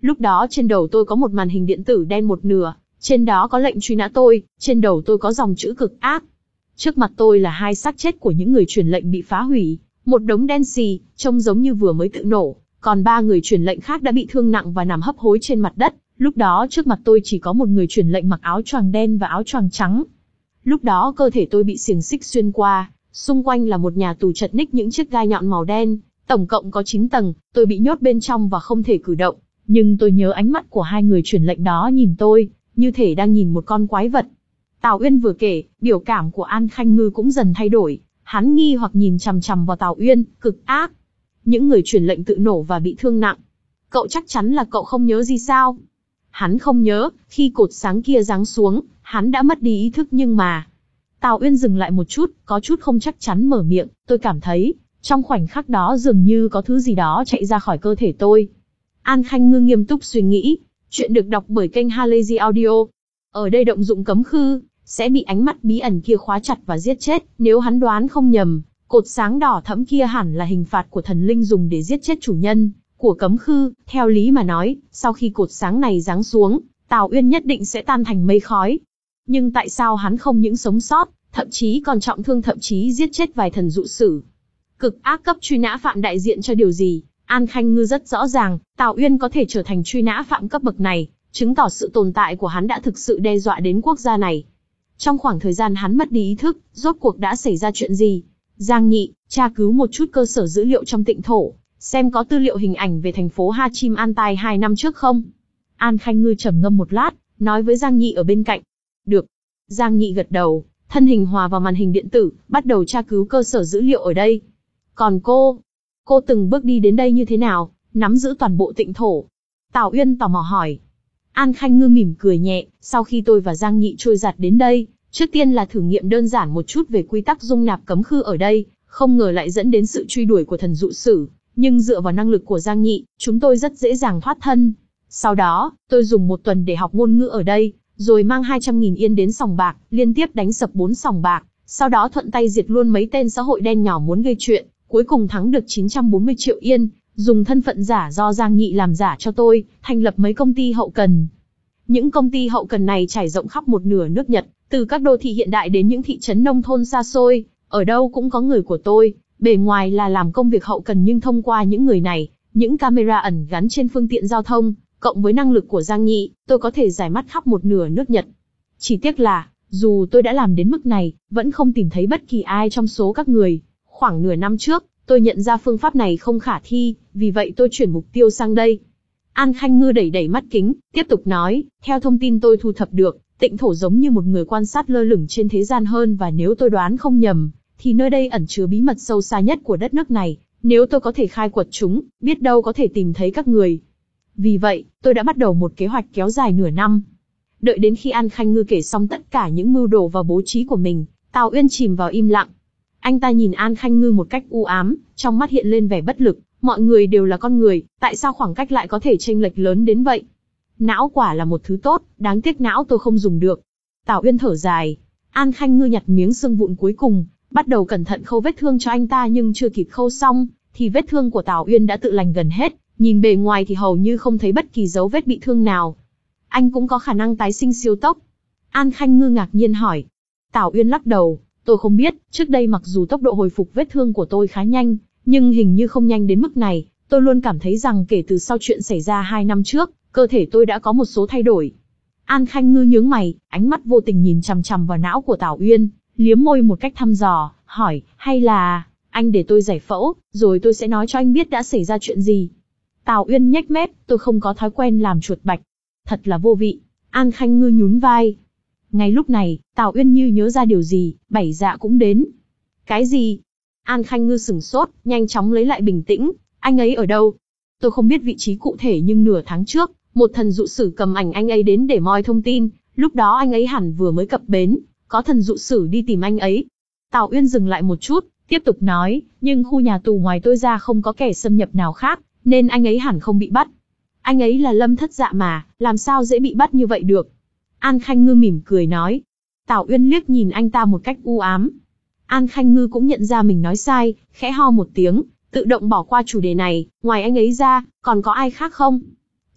A: Lúc đó trên đầu tôi có một màn hình điện tử đen một nửa, trên đó có lệnh truy nã tôi, trên đầu tôi có dòng chữ cực ác. Trước mặt tôi là hai xác chết của những người truyền lệnh bị phá hủy, một đống đen xì, trông giống như vừa mới tự nổ, còn ba người truyền lệnh khác đã bị thương nặng và nằm hấp hối trên mặt đất. Lúc đó trước mặt tôi chỉ có một người truyền lệnh mặc áo choàng đen và áo choàng trắng. Lúc đó cơ thể tôi bị xiềng xích xuyên qua, xung quanh là một nhà tù chật ních những chiếc gai nhọn màu đen, tổng cộng có chín tầng, tôi bị nhốt bên trong và không thể cử động. Nhưng tôi nhớ ánh mắt của hai người truyền lệnh đó nhìn tôi, như thể đang nhìn một con quái vật. Tào Uyên vừa kể, biểu cảm của An Khanh Ngư cũng dần thay đổi, hắn nghi hoặc nhìn chằm chằm vào Tào Uyên, cực ác. Những người truyền lệnh tự nổ và bị thương nặng. Cậu chắc chắn là cậu không nhớ gì sao? Hắn không nhớ, khi cột sáng kia giáng xuống, hắn đã mất đi ý thức nhưng mà... Tào Uyên dừng lại một chút, có chút không chắc chắn mở miệng, tôi cảm thấy, trong khoảnh khắc đó dường như có thứ gì đó chạy ra khỏi cơ thể tôi. An Khanh Ngư nghiêm túc suy nghĩ, chuyện được đọc bởi kênh Halazy Audio. Ở đây động dụng cấm khư, sẽ bị ánh mắt bí ẩn kia khóa chặt và giết chết, nếu hắn đoán không nhầm, cột sáng đỏ thẫm kia hẳn là hình phạt của thần linh dùng để giết chết chủ nhân của cấm khư. Theo lý mà nói, sau khi cột sáng này giáng xuống, Tào Uyên nhất định sẽ tan thành mây khói. Nhưng tại sao hắn không những sống sót, thậm chí còn trọng thương, thậm chí giết chết vài thần dụ sử? Cực ác cấp truy nã phạm đại diện cho điều gì? An Khanh Ngư rất rõ ràng, Tào Uyên có thể trở thành truy nã phạm cấp bậc này, chứng tỏ sự tồn tại của hắn đã thực sự đe dọa đến quốc gia này. Trong khoảng thời gian hắn mất đi ý thức, rốt cuộc đã xảy ra chuyện gì? Giang Nhị, tra cứu một chút cơ sở dữ liệu trong Tịnh Thổ, xem có tư liệu hình ảnh về thành phố Ha Chim An Tai hai năm trước không? An Khanh Ngư trầm ngâm một lát, nói với Giang Nhị ở bên cạnh. Được. Giang Nhị gật đầu, thân hình hòa vào màn hình điện tử, bắt đầu tra cứu cơ sở dữ liệu ở đây. Còn cô? Cô từng bước đi đến đây như thế nào, nắm giữ toàn bộ Tịnh Thổ? Tào Uyên tò mò hỏi. An Khanh Ngư mỉm cười nhẹ, sau khi tôi và Giang Nhị trôi giạt đến đây, trước tiên là thử nghiệm đơn giản một chút về quy tắc dung nạp cấm khư ở đây, không ngờ lại dẫn đến sự truy đuổi của thần dụ sử, nhưng dựa vào năng lực của Giang Nhị, chúng tôi rất dễ dàng thoát thân. Sau đó, tôi dùng một tuần để học ngôn ngữ ở đây, rồi mang hai trăm nghìn yên đến sòng bạc, liên tiếp đánh sập bốn sòng bạc, sau đó thuận tay diệt luôn mấy tên xã hội đen nhỏ muốn gây chuyện, cuối cùng thắng được chín trăm bốn mươi triệu yên, dùng thân phận giả do Giang Nhị làm giả cho tôi, thành lập mấy công ty hậu cần. Những công ty hậu cần này trải rộng khắp một nửa nước Nhật, từ các đô thị hiện đại đến những thị trấn nông thôn xa xôi, ở đâu cũng có người của tôi, bề ngoài là làm công việc hậu cần nhưng thông qua những người này, những camera ẩn gắn trên phương tiện giao thông, cộng với năng lực của Giang Nhị, tôi có thể giải mắt khắp một nửa nước Nhật. Chỉ tiếc là, dù tôi đã làm đến mức này, vẫn không tìm thấy bất kỳ ai trong số các người. Khoảng nửa năm trước, tôi nhận ra phương pháp này không khả thi, vì vậy tôi chuyển mục tiêu sang đây. An Khanh Ngư đẩy đẩy mắt kính, tiếp tục nói, theo thông tin tôi thu thập được, Tịnh Thổ giống như một người quan sát lơ lửng trên thế gian hơn, và nếu tôi đoán không nhầm, thì nơi đây ẩn chứa bí mật sâu xa nhất của đất nước này. Nếu tôi có thể khai quật chúng, biết đâu có thể tìm thấy các người. Vì vậy, tôi đã bắt đầu một kế hoạch kéo dài nửa năm. Đợi đến khi An Khanh Ngư kể xong tất cả những mưu đồ và bố trí của mình, Tào Uyên chìm vào im lặng. Anh ta nhìn An Khanh Ngư một cách u ám, trong mắt hiện lên vẻ bất lực. Mọi người đều là con người, tại sao khoảng cách lại có thể chênh lệch lớn đến vậy? Não quả là một thứ tốt, đáng tiếc não tôi không dùng được. Tào Uyên thở dài. An Khanh Ngư nhặt miếng xương vụn cuối cùng, bắt đầu cẩn thận khâu vết thương cho anh ta, nhưng chưa kịp khâu xong, thì vết thương của Tào Uyên đã tự lành gần hết. Nhìn bề ngoài thì hầu như không thấy bất kỳ dấu vết bị thương nào. Anh cũng có khả năng tái sinh siêu tốc? An Khanh Ngư ngạc nhiên hỏi. Tào Uyên lắc đầu. Tôi không biết, trước đây mặc dù tốc độ hồi phục vết thương của tôi khá nhanh, nhưng hình như không nhanh đến mức này. Tôi luôn cảm thấy rằng kể từ sau chuyện xảy ra hai năm trước, cơ thể tôi đã có một số thay đổi. An Khanh Ngư nhướng mày, ánh mắt vô tình nhìn chằm chằm vào não của Tào Uyên, liếm môi một cách thăm dò, hỏi, hay là, anh để tôi giải phẫu, rồi tôi sẽ nói cho anh biết đã xảy ra chuyện gì. Tào Uyên nhếch mép, tôi không có thói quen làm chuột bạch. Thật là vô vị. An Khanh Ngư nhún vai. Ngay lúc này, Tào Uyên như nhớ ra điều gì, Bảy Dạ cũng đến. Cái gì? An Khanh Ngư sửng sốt, nhanh chóng lấy lại bình tĩnh. Anh ấy ở đâu? Tôi không biết vị trí cụ thể, nhưng nửa tháng trước, một thần dụ sử cầm ảnh anh ấy đến để moi thông tin. Lúc đó anh ấy hẳn vừa mới cập bến, có thần dụ sử đi tìm anh ấy. Tào Uyên dừng lại một chút, tiếp tục nói, nhưng khu nhà tù ngoài tôi ra không có kẻ xâm nhập nào khác, nên anh ấy hẳn không bị bắt. Anh ấy là Lâm Thất Dạ mà, làm sao dễ bị bắt như vậy được? An Khanh Ngư mỉm cười nói. Tào Uyên liếc nhìn anh ta một cách u ám. An Khanh Ngư cũng nhận ra mình nói sai, khẽ ho một tiếng, tự động bỏ qua chủ đề này. Ngoài anh ấy ra, còn có ai khác không?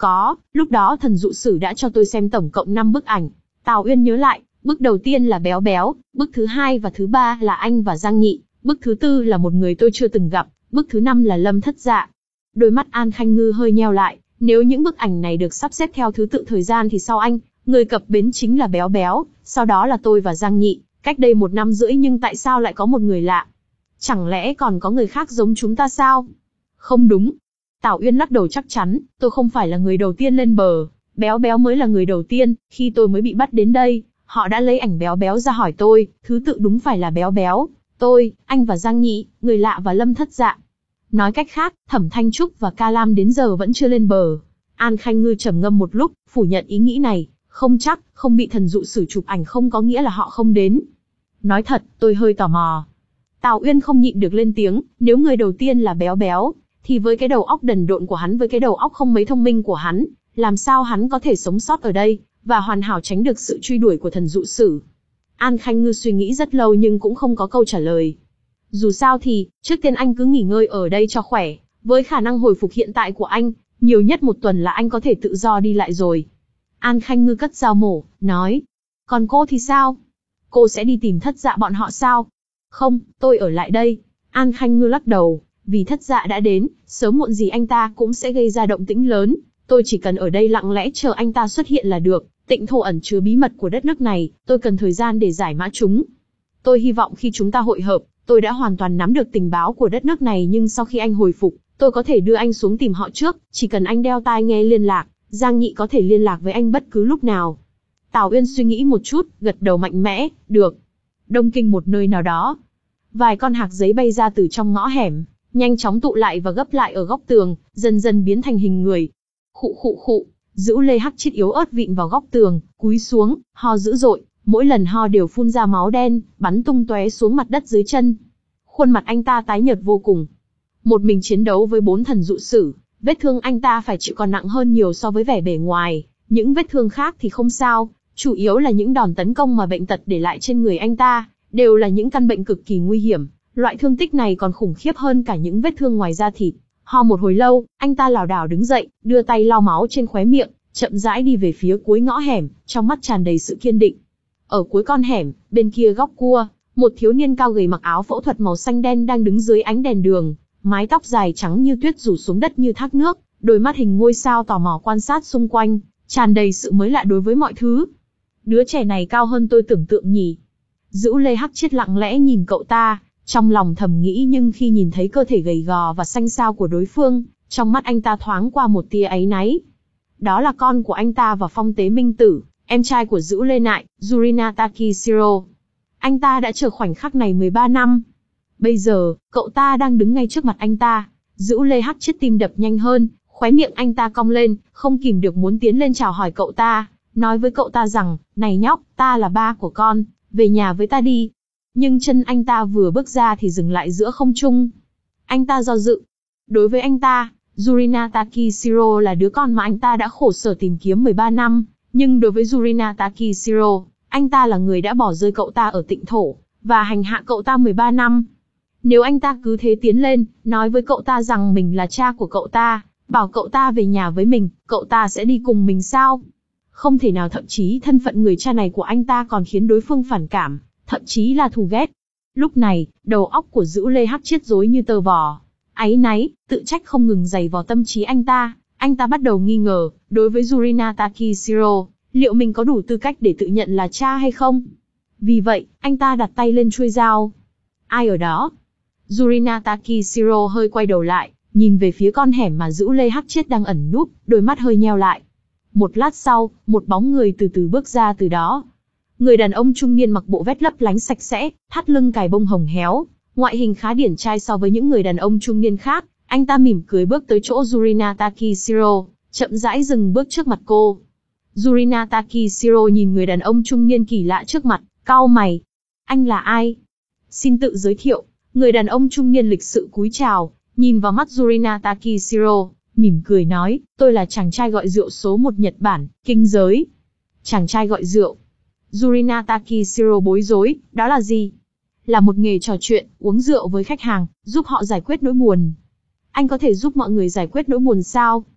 A: Có, lúc đó thần dụ sử đã cho tôi xem tổng cộng năm bức ảnh. Tào Uyên nhớ lại, bức đầu tiên là Béo Béo, bức thứ hai và thứ ba là anh và Giang Nhị, bức thứ tư là một người tôi chưa từng gặp, bức thứ năm là Lâm Thất Dạ. Đôi mắt An Khanh Ngư hơi nheo lại, nếu những bức ảnh này được sắp xếp theo thứ tự thời gian thì sau anh, người cập bến chính là Béo Béo, sau đó là tôi và Giang Nhị, cách đây một năm rưỡi nhưng tại sao lại có một người lạ? Chẳng lẽ còn có người khác giống chúng ta sao? Không đúng. Tào Uyên lắc đầu chắc chắn, tôi không phải là người đầu tiên lên bờ, Béo Béo mới là người đầu tiên, khi tôi mới bị bắt đến đây, họ đã lấy ảnh Béo Béo ra hỏi tôi, thứ tự đúng phải là Béo Béo, tôi, anh và Giang Nhị, người lạ và Lâm Thất Dạ. Nói cách khác, Thẩm Thanh Trúc và Ca Lam đến giờ vẫn chưa lên bờ. An Khanh Ngư trầm ngâm một lúc, phủ nhận ý nghĩ này, không chắc, không bị thần dụ sử chụp ảnh không có nghĩa là họ không đến. Nói thật, tôi hơi tò mò. Tào Uyên không nhịn được lên tiếng, nếu người đầu tiên là Béo Béo, thì với cái đầu óc đần độn của hắn với cái đầu óc không mấy thông minh của hắn, làm sao hắn có thể sống sót ở đây, và hoàn hảo tránh được sự truy đuổi của thần dụ sử. An Khanh Ngư suy nghĩ rất lâu nhưng cũng không có câu trả lời. Dù sao thì, trước tiên anh cứ nghỉ ngơi ở đây cho khỏe, với khả năng hồi phục hiện tại của anh, nhiều nhất một tuần là anh có thể tự do đi lại rồi. An Khanh Ngư cất dao mổ, nói. Còn cô thì sao? Cô sẽ đi tìm Thất Dạ bọn họ sao? Không, tôi ở lại đây. An Khanh Ngư lắc đầu, vì Thất Dạ đã đến, sớm muộn gì anh ta cũng sẽ gây ra động tĩnh lớn. Tôi chỉ cần ở đây lặng lẽ chờ anh ta xuất hiện là được. Tịnh thổ ẩn chứa bí mật của đất nước này, tôi cần thời gian để giải mã chúng. Tôi hy vọng khi chúng ta hội hợp, tôi đã hoàn toàn nắm được tình báo của đất nước này nhưng sau khi anh hồi phục, tôi có thể đưa anh xuống tìm họ trước, chỉ cần anh đeo tai nghe liên lạc, Giang Nhị có thể liên lạc với anh bất cứ lúc nào. Tào Uyên suy nghĩ một chút, gật đầu mạnh mẽ, được. Đông Kinh một nơi nào đó. Vài con hạc giấy bay ra từ trong ngõ hẻm, nhanh chóng tụ lại và gấp lại ở góc tường, dần dần biến thành hình người. Khụ khụ khụ, Dữu Lê Hắc Chiết yếu ớt vịn vào góc tường, cúi xuống, ho dữ dội, mỗi lần ho đều phun ra máu đen, bắn tung tóe xuống mặt đất dưới chân. Khuôn mặt anh ta tái nhợt vô cùng. Một mình chiến đấu với bốn thần dụ sử, vết thương anh ta phải chịu còn nặng hơn nhiều so với vẻ bề ngoài, những vết thương khác thì không sao, chủ yếu là những đòn tấn công mà bệnh tật để lại trên người anh ta, đều là những căn bệnh cực kỳ nguy hiểm, loại thương tích này còn khủng khiếp hơn cả những vết thương ngoài da thịt. Ho một hồi lâu, anh ta lảo đảo đứng dậy, đưa tay lau máu trên khóe miệng, chậm rãi đi về phía cuối ngõ hẻm, trong mắt tràn đầy sự kiên định. Ở cuối con hẻm, bên kia góc cua, một thiếu niên cao gầy mặc áo phẫu thuật màu xanh đen đang đứng dưới ánh đèn đường, mái tóc dài trắng như tuyết rủ xuống đất như thác nước, đôi mắt hình ngôi sao tò mò quan sát xung quanh, tràn đầy sự mới lạ đối với mọi thứ. Đứa trẻ này cao hơn tôi tưởng tượng nhỉ. Dữu Lê Hắc Chiết lặng lẽ nhìn cậu ta, trong lòng thầm nghĩ nhưng khi nhìn thấy cơ thể gầy gò và xanh xao của đối phương, trong mắt anh ta thoáng qua một tia áy náy. Đó là con của anh ta và Phong Tế Minh Tử, em trai của Dữu Lê Nại, Yurina Takishiro. Anh ta đã chờ khoảnh khắc này mười ba năm. Bây giờ, cậu ta đang đứng ngay trước mặt anh ta. Dữu Lê Hắc Chiết tim đập nhanh hơn, khóe miệng anh ta cong lên, không kìm được muốn tiến lên chào hỏi cậu ta, nói với cậu ta rằng, này nhóc, ta là ba của con, về nhà với ta đi. Nhưng chân anh ta vừa bước ra thì dừng lại giữa không trung. Anh ta do dự. Đối với anh ta, Yurina Takishiro là đứa con mà anh ta đã khổ sở tìm kiếm mười ba năm, nhưng đối với Yurina Takishiro, anh ta là người đã bỏ rơi cậu ta ở Tịnh Thổ, và hành hạ cậu ta mười ba năm. Nếu anh ta cứ thế tiến lên, nói với cậu ta rằng mình là cha của cậu ta, bảo cậu ta về nhà với mình, cậu ta sẽ đi cùng mình sao? Không thể nào, thậm chí thân phận người cha này của anh ta còn khiến đối phương phản cảm, thậm chí là thù ghét. Lúc này, đầu óc của Dữu Lê Hắc Chiết rối như tơ vò. Áy náy, tự trách không ngừng giày vò tâm trí anh ta. Anh ta bắt đầu nghi ngờ, đối với Yurina Takishiro, liệu mình có đủ tư cách để tự nhận là cha hay không? Vì vậy, anh ta đặt tay lên chuôi dao. Ai ở đó? Yurina Takishiro hơi quay đầu lại, nhìn về phía con hẻm mà Dữu Lê Hắc Chiết đang ẩn núp, đôi mắt hơi nheo lại. Một lát sau, một bóng người từ từ bước ra từ đó. Người đàn ông trung niên mặc bộ vest lấp lánh sạch sẽ, thắt lưng cài bông hồng héo, ngoại hình khá điển trai so với những người đàn ông trung niên khác. Anh ta mỉm cười bước tới chỗ Yurina Takishiro, chậm rãi dừng bước trước mặt cô. Yurina Takishiro nhìn người đàn ông trung niên kỳ lạ trước mặt, cau mày. Anh là ai? Xin tự giới thiệu. Người đàn ông trung niên lịch sự cúi chào, nhìn vào mắt Yurina Takishiro, mỉm cười nói, tôi là chàng trai gọi rượu số một Nhật Bản, kinh giới. Chàng trai gọi rượu. Yurina Takishiro bối rối, đó là gì? Là một nghề trò chuyện, uống rượu với khách hàng, giúp họ giải quyết nỗi buồn. Anh có thể giúp mọi người giải quyết nỗi buồn sao?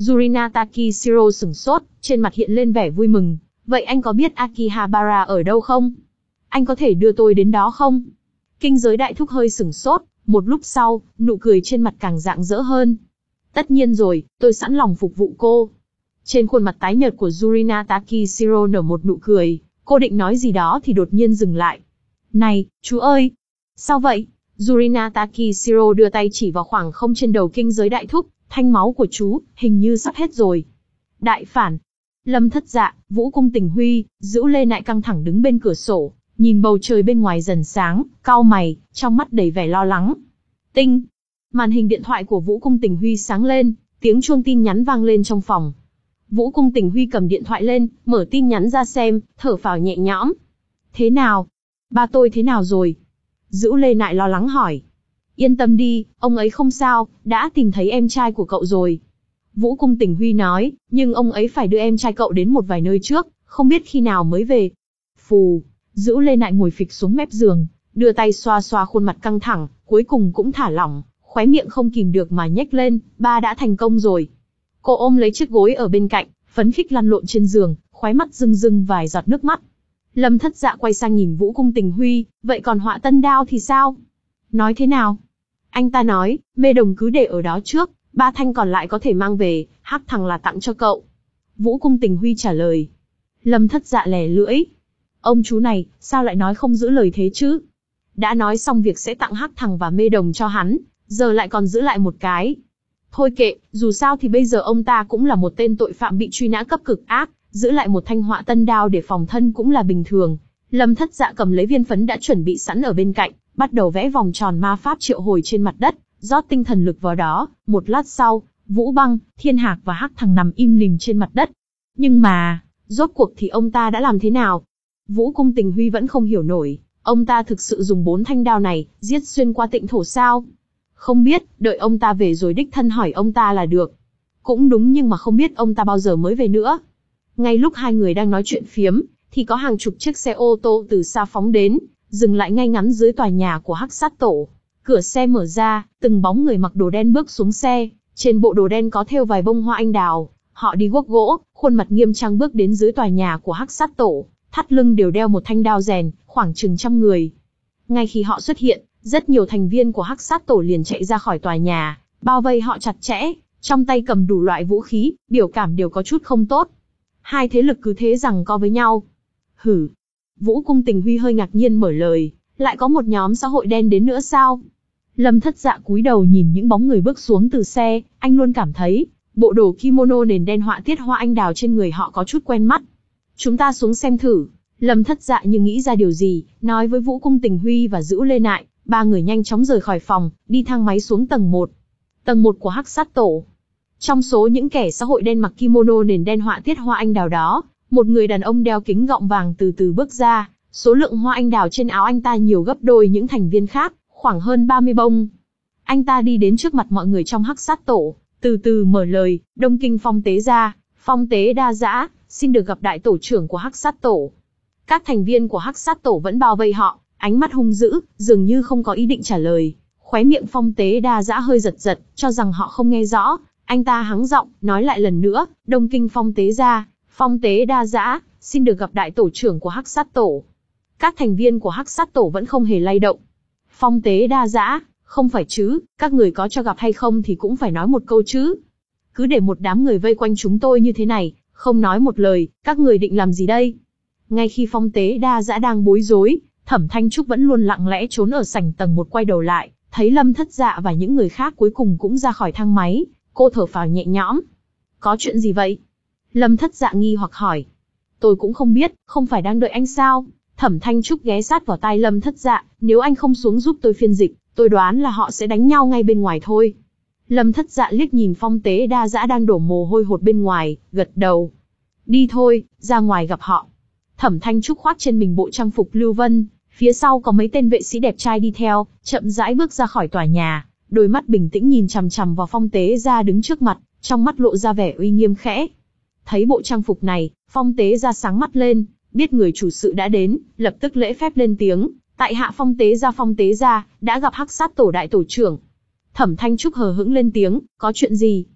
A: Yurina Takishiro sửng sốt, trên mặt hiện lên vẻ vui mừng. Vậy anh có biết Akihabara ở đâu không? Anh có thể đưa tôi đến đó không? Kinh giới đại thúc hơi sửng sốt, một lúc sau, nụ cười trên mặt càng rạng rỡ hơn. Tất nhiên rồi, tôi sẵn lòng phục vụ cô. Trên khuôn mặt tái nhợt của Yurina Takishiro nở một nụ cười, cô định nói gì đó thì đột nhiên dừng lại. Này, chú ơi! Sao vậy? Yurina Takishiro đưa tay chỉ vào khoảng không trên đầu kinh giới đại thúc, thanh máu của chú, hình như sắp hết rồi. Đại phản! Lâm Thất Dạ, Vũ Cung Tình Huy, Dữu Lê Nại căng thẳng đứng bên cửa sổ, nhìn bầu trời bên ngoài dần sáng, cau mày, trong mắt đầy vẻ lo lắng. Tinh! Màn hình điện thoại của Vũ Cung Tình Huy sáng lên, tiếng chuông tin nhắn vang lên trong phòng. Vũ Cung Tình Huy cầm điện thoại lên, mở tin nhắn ra xem, thở phào nhẹ nhõm. Thế nào? Ba tôi thế nào rồi? Dữu Lê Nại lo lắng hỏi. Yên tâm đi, ông ấy không sao, đã tìm thấy em trai của cậu rồi. Vũ Cung Tình Huy nói, nhưng ông ấy phải đưa em trai cậu đến một vài nơi trước, không biết khi nào mới về. Phù, Dữu Lê Nại ngồi phịch xuống mép giường, đưa tay xoa xoa khuôn mặt căng thẳng, cuối cùng cũng thả lỏng, khóe miệng không kìm được mà nhếch lên, ba đã thành công rồi. Cô ôm lấy chiếc gối ở bên cạnh, phấn khích lăn lộn trên giường, khóe mắt rưng rưng vài giọt nước mắt. Lâm Thất Dạ quay sang nhìn Vũ Cung Tình Huy, vậy còn Họa Tân Đao thì sao? Nói thế nào? Anh ta nói, mê đồng cứ để ở đó trước, ba thanh còn lại có thể mang về, hắc thằng là tặng cho cậu. Vũ Cung Tình Huy trả lời. Lâm Thất Dạ lè lưỡi. Ông chú này, sao lại nói không giữ lời thế chứ? Đã nói xong việc sẽ tặng hắc thằng và mê đồng cho hắn, giờ lại còn giữ lại một cái. Thôi kệ, dù sao thì bây giờ ông ta cũng là một tên tội phạm bị truy nã cấp cực ác, giữ lại một thanh Họa Tân Đao để phòng thân cũng là bình thường. Lâm Thất Dạ cầm lấy viên phấn đã chuẩn bị sẵn ở bên cạnh, bắt đầu vẽ vòng tròn ma pháp triệu hồi trên mặt đất, rót tinh thần lực vào đó. Một lát sau, Vũ Băng, Thiên Hạc và hắc thằng nằm im lìm trên mặt đất. Nhưng mà, rốt cuộc thì ông ta đã làm thế nào? Vũ Cung Tình Huy vẫn không hiểu nổi, ông ta thực sự dùng bốn thanh đao này, giết xuyên qua Tịnh Thổ sao? Không biết, đợi ông ta về rồi đích thân hỏi ông ta là được. Cũng đúng, nhưng mà không biết ông ta bao giờ mới về nữa. Ngay lúc hai người đang nói chuyện phiếm, thì có hàng chục chiếc xe ô tô từ xa phóng đến, dừng lại ngay ngắn dưới tòa nhà của Hắc Sát Tổ. Cửa xe mở ra, từng bóng người mặc đồ đen bước xuống xe, trên bộ đồ đen có thêu vài bông hoa anh đào. Họ đi guốc gỗ, khuôn mặt nghiêm trang bước đến dưới tòa nhà của Hắc Sát Tổ, thắt lưng đều đeo một thanh đao rèn, khoảng chừng trăm người. Ngay khi họ xuất hiện, rất nhiều thành viên của Hắc Sát Tổ liền chạy ra khỏi tòa nhà, bao vây họ chặt chẽ, trong tay cầm đủ loại vũ khí, biểu cảm đều có chút không tốt. Hai thế lực cứ thế giằng co với nhau. Hử. Vũ Cung Tình Huy hơi ngạc nhiên mở lời, lại có một nhóm xã hội đen đến nữa sao? Lâm Thất Dạ cúi đầu nhìn những bóng người bước xuống từ xe, anh luôn cảm thấy, bộ đồ kimono nền đen họa tiết hoa anh đào trên người họ có chút quen mắt. Chúng ta xuống xem thử. Lâm Thất Dạ như nghĩ ra điều gì, nói với Vũ Cung Tình Huy và Dữu Lê Nại, ba người nhanh chóng rời khỏi phòng, đi thang máy xuống tầng một. Tầng một của Hắc Sát Tổ. Trong số những kẻ xã hội đen mặc kimono nền đen họa tiết hoa anh đào đó, một người đàn ông đeo kính gọng vàng từ từ bước ra, số lượng hoa anh đào trên áo anh ta nhiều gấp đôi những thành viên khác, khoảng hơn ba mươi bông. Anh ta đi đến trước mặt mọi người trong Hắc Sát Tổ, từ từ mở lời, Đông Kinh Phong Tế Gia, Phong Tế Đa Dã, xin được gặp đại tổ trưởng của Hắc Sát Tổ. Các thành viên của Hắc Sát Tổ vẫn bao vây họ, ánh mắt hung dữ, dường như không có ý định trả lời. Khóe miệng Phong Tế Đa Dã hơi giật giật, cho rằng họ không nghe rõ. Anh ta hắng giọng, nói lại lần nữa, Đông Kinh Phong Tế Gia, Phong Tế Đa Dã, xin được gặp đại tổ trưởng của Hắc Sát Tổ. Các thành viên của Hắc Sát Tổ vẫn không hề lay động. Phong Tế Đa Dã, không phải chứ, các người có cho gặp hay không thì cũng phải nói một câu chứ. Cứ để một đám người vây quanh chúng tôi như thế này, không nói một lời, các người định làm gì đây? Ngay khi Phong Tế Đa Dã đang bối rối, Thẩm Thanh Trúc vẫn luôn lặng lẽ trốn ở sảnh tầng một quay đầu lại, thấy Lâm Thất Dạ và những người khác cuối cùng cũng ra khỏi thang máy, cô thở phào nhẹ nhõm. Có chuyện gì vậy? Lâm Thất Dạ nghi hoặc hỏi. Tôi cũng không biết, không phải đang đợi anh sao? Thẩm Thanh Trúc ghé sát vào tai Lâm Thất Dạ, nếu anh không xuống giúp tôi phiên dịch, tôi đoán là họ sẽ đánh nhau ngay bên ngoài thôi. Lâm Thất Dạ liếc nhìn Phong Tế Đa Dã đang đổ mồ hôi hột bên ngoài, gật đầu. Đi thôi, ra ngoài gặp họ. Thẩm Thanh Trúc khoác trên mình bộ trang phục Lưu Vân, phía sau có mấy tên vệ sĩ đẹp trai đi theo, chậm rãi bước ra khỏi tòa nhà, đôi mắt bình tĩnh nhìn chằm chằm vào Phong Tế Gia đứng trước mặt, trong mắt lộ ra vẻ uy nghiêm khẽ. Thấy bộ trang phục này, Phong Tế Gia sáng mắt lên, biết người chủ sự đã đến, lập tức lễ phép lên tiếng, tại hạ Phong Tế Gia Phong Tế Gia, đã gặp Hắc Sát Tổ đại tổ trưởng. Thẩm Thanh Trúc hờ hững lên tiếng, có chuyện gì?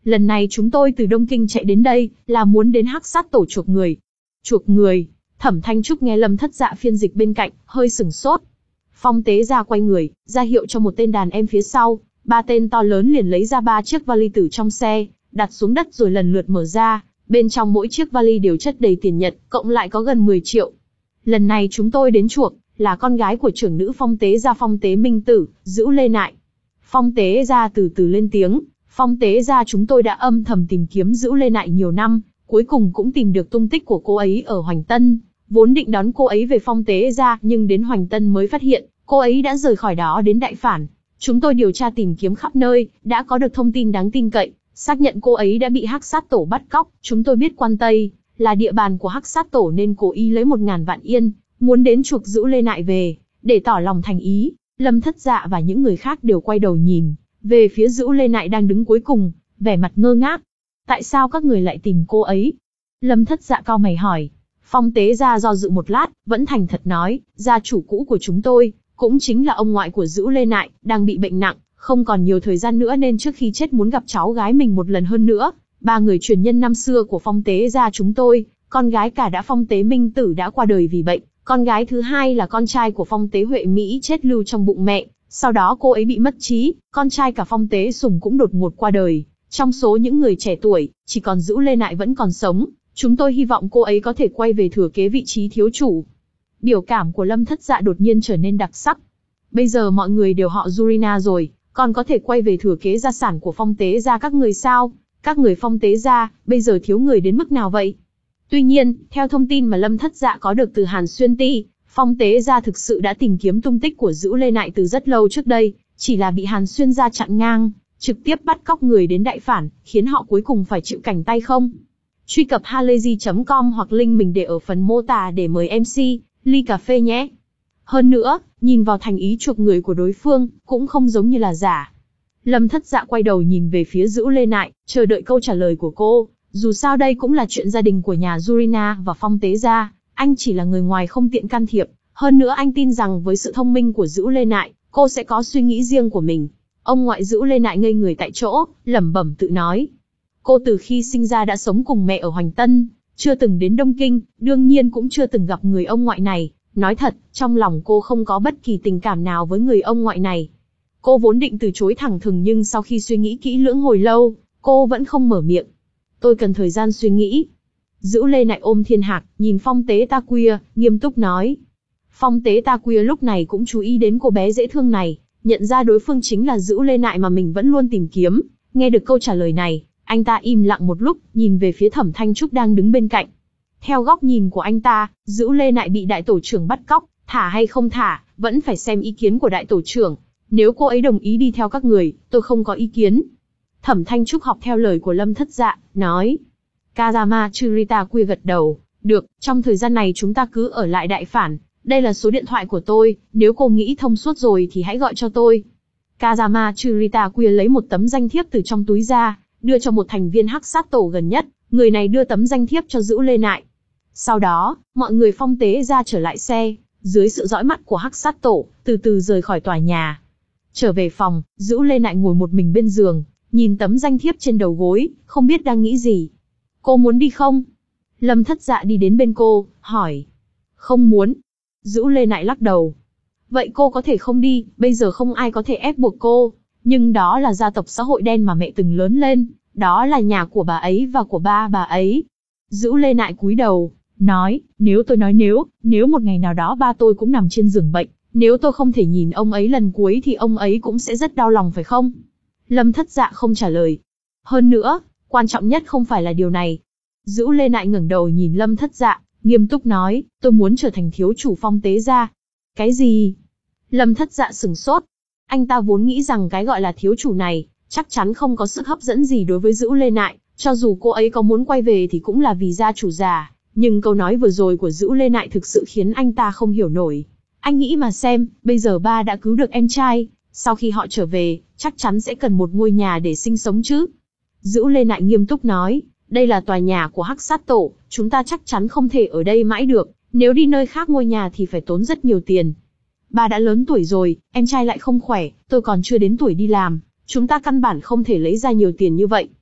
A: Lần này chúng tôi từ Đông Kinh chạy đến đây, là muốn đến Hắc Sát Tổ chuộc người. Chuộc người? Thẩm Thanh Trúc nghe Lâm Thất Dạ phiên dịch bên cạnh, hơi sửng sốt. Phong Tế Gia quay người, ra hiệu cho một tên đàn em phía sau, ba tên to lớn liền lấy ra ba chiếc vali từ trong xe, đặt xuống đất rồi lần lượt mở ra, bên trong mỗi chiếc vali đều chất đầy tiền Nhật, cộng lại có gần mười triệu. Lần này chúng tôi đến chuộc, là con gái của trưởng nữ Phong Tế Gia Phong Tế Minh Tử, Dữu Lê Nại. Phong Tế Gia từ từ lên tiếng, Phong Tế Gia chúng tôi đã âm thầm tìm kiếm Dữu Lê Nại nhiều năm, cuối cùng cũng tìm được tung tích của cô ấy ở Hoành Tân, vốn định đón cô ấy về Phong Tế Gia, nhưng đến Hoành Tân mới phát hiện, cô ấy đã rời khỏi đó đến Đại Phản. Chúng tôi điều tra tìm kiếm khắp nơi, đã có được thông tin đáng tin cậy, xác nhận cô ấy đã bị Hắc Sát Tổ bắt cóc. Chúng tôi biết Quan Tây là địa bàn của Hắc Sát Tổ nên cố ý lấy một ngàn vạn yên, muốn đến chuộc Dữu Lê Nại về, để tỏ lòng thành ý. Lâm Thất Dạ và những người khác đều quay đầu nhìn về phía Dữu Lê Nại đang đứng cuối cùng, vẻ mặt ngơ ngác. Tại sao các người lại tìm cô ấy? Lâm Thất Dạ cau mày hỏi. Phong Tế Gia do dự một lát, vẫn thành thật nói, gia chủ cũ của chúng tôi, cũng chính là ông ngoại của Dữu Lê Nại, đang bị bệnh nặng, không còn nhiều thời gian nữa nên trước khi chết muốn gặp cháu gái mình một lần hơn nữa. Ba người truyền nhân năm xưa của Phong Tế Gia chúng tôi, con gái cả đã Phong Tế Minh Tử đã qua đời vì bệnh, con gái thứ hai là con trai của Phong Tế Huệ Mỹ chết lưu trong bụng mẹ, sau đó cô ấy bị mất trí, con trai cả Phong Tế Sùng cũng đột ngột qua đời. Trong số những người trẻ tuổi, chỉ còn Dữu Lê Nại vẫn còn sống, chúng tôi hy vọng cô ấy có thể quay về thừa kế vị trí thiếu chủ. Biểu cảm của Lâm Thất Dạ đột nhiên trở nên đặc sắc. Bây giờ mọi người đều họ Jurina rồi, còn có thể quay về thừa kế gia sản của Phong Tế Gia các người sao? Các người Phong Tế Gia, bây giờ thiếu người đến mức nào vậy? Tuy nhiên, theo thông tin mà Lâm Thất Dạ có được từ Hàn Xuyên Ti, Phong Tế Gia thực sự đã tìm kiếm tung tích của Dữu Lê Nại từ rất lâu trước đây, chỉ là bị Hàn Xuyên Gia chặn ngang, trực tiếp bắt cóc người đến Đại Phản, khiến họ cuối cùng phải chịu cảnh tay không. Truy cập halayzi chấm com hoặc link mình để ở phần mô tả để mời em xê, ly cà phê nhé. Hơn nữa, nhìn vào thành ý chuộc người của đối phương, cũng không giống như là giả. Lâm Thất Dạ quay đầu nhìn về phía Dữu Lê Nại, chờ đợi câu trả lời của cô. Dù sao đây cũng là chuyện gia đình của nhà Jurina và Phong Tế Gia, anh chỉ là người ngoài không tiện can thiệp. Hơn nữa anh tin rằng với sự thông minh của Dữu Lê Nại, cô sẽ có suy nghĩ riêng của mình. Ông ngoại Dữu Lê Nại ngây người tại chỗ, lẩm bẩm tự nói. Cô từ khi sinh ra đã sống cùng mẹ ở Hoành Tân, chưa từng đến Đông Kinh, đương nhiên cũng chưa từng gặp người ông ngoại này. Nói thật, trong lòng cô không có bất kỳ tình cảm nào với người ông ngoại này. Cô vốn định từ chối thẳng thừng nhưng sau khi suy nghĩ kỹ lưỡng hồi lâu, cô vẫn không mở miệng. Tôi cần thời gian suy nghĩ. Dữu Lê Nại ôm thiên hạc, nhìn Phong Tế Ta Quy, nghiêm túc nói. Phong Tế Ta Quy lúc này cũng chú ý đến cô bé dễ thương này, nhận ra đối phương chính là Dữu Lê Nại mà mình vẫn luôn tìm kiếm. Nghe được câu trả lời này, anh ta im lặng một lúc, nhìn về phía Thẩm Thanh Trúc đang đứng bên cạnh. Theo góc nhìn của anh ta, Dữu Lê Nại bị đại tổ trưởng bắt cóc, thả hay không thả, vẫn phải xem ý kiến của đại tổ trưởng. Nếu cô ấy đồng ý đi theo các người, tôi không có ý kiến. Thẩm Thanh Trúc học theo lời của Lâm Thất Dạ, nói. Kazama Churita Quy gật đầu, được, trong thời gian này chúng ta cứ ở lại Đại Phản, đây là số điện thoại của tôi, nếu cô nghĩ thông suốt rồi thì hãy gọi cho tôi. Kazama Churita Quy lấy một tấm danh thiếp từ trong túi ra, đưa cho một thành viên Hắc Sát Tổ gần nhất, người này đưa tấm danh thiếp cho Dữu Lê Nại. Sau đó, mọi người Phong Tế Gia trở lại xe, dưới sự dõi mắt của Hắc Sát Tổ, từ từ rời khỏi tòa nhà. Trở về phòng, Dữu Lê Nại ngồi một mình bên giường, nhìn tấm danh thiếp trên đầu gối, không biết đang nghĩ gì. Cô muốn đi không? Lâm Thất Dạ đi đến bên cô, hỏi. Không muốn. Dữu Lê Nại lắc đầu. Vậy cô có thể không đi, bây giờ không ai có thể ép buộc cô. Nhưng đó là gia tộc xã hội đen mà mẹ từng lớn lên, đó là nhà của bà ấy và của ba bà ấy. Dữu Lê Nại cúi đầu, nói, nếu tôi nói nếu, nếu một ngày nào đó ba tôi cũng nằm trên giường bệnh, nếu tôi không thể nhìn ông ấy lần cuối thì ông ấy cũng sẽ rất đau lòng phải không? Lâm Thất Dạ không trả lời. Hơn nữa, quan trọng nhất không phải là điều này. Dữu Lê Nại ngẩng đầu nhìn Lâm Thất Dạ, nghiêm túc nói, tôi muốn trở thành thiếu chủ Phong Tế Gia. Cái gì? Lâm Thất Dạ sửng sốt. Anh ta vốn nghĩ rằng cái gọi là thiếu chủ này, chắc chắn không có sức hấp dẫn gì đối với Dữu Lê Nại, cho dù cô ấy có muốn quay về thì cũng là vì gia chủ già. Nhưng câu nói vừa rồi của Dữu Lê Nại thực sự khiến anh ta không hiểu nổi. Anh nghĩ mà xem, bây giờ ba đã cứu được em trai, sau khi họ trở về, chắc chắn sẽ cần một ngôi nhà để sinh sống chứ. Dữu Lê Nại nghiêm túc nói, đây là tòa nhà của Hắc Sát Tổ, chúng ta chắc chắn không thể ở đây mãi được, nếu đi nơi khác ngôi nhà thì phải tốn rất nhiều tiền. Ba đã lớn tuổi rồi, em trai lại không khỏe, tôi còn chưa đến tuổi đi làm, chúng ta căn bản không thể lấy ra nhiều tiền như vậy.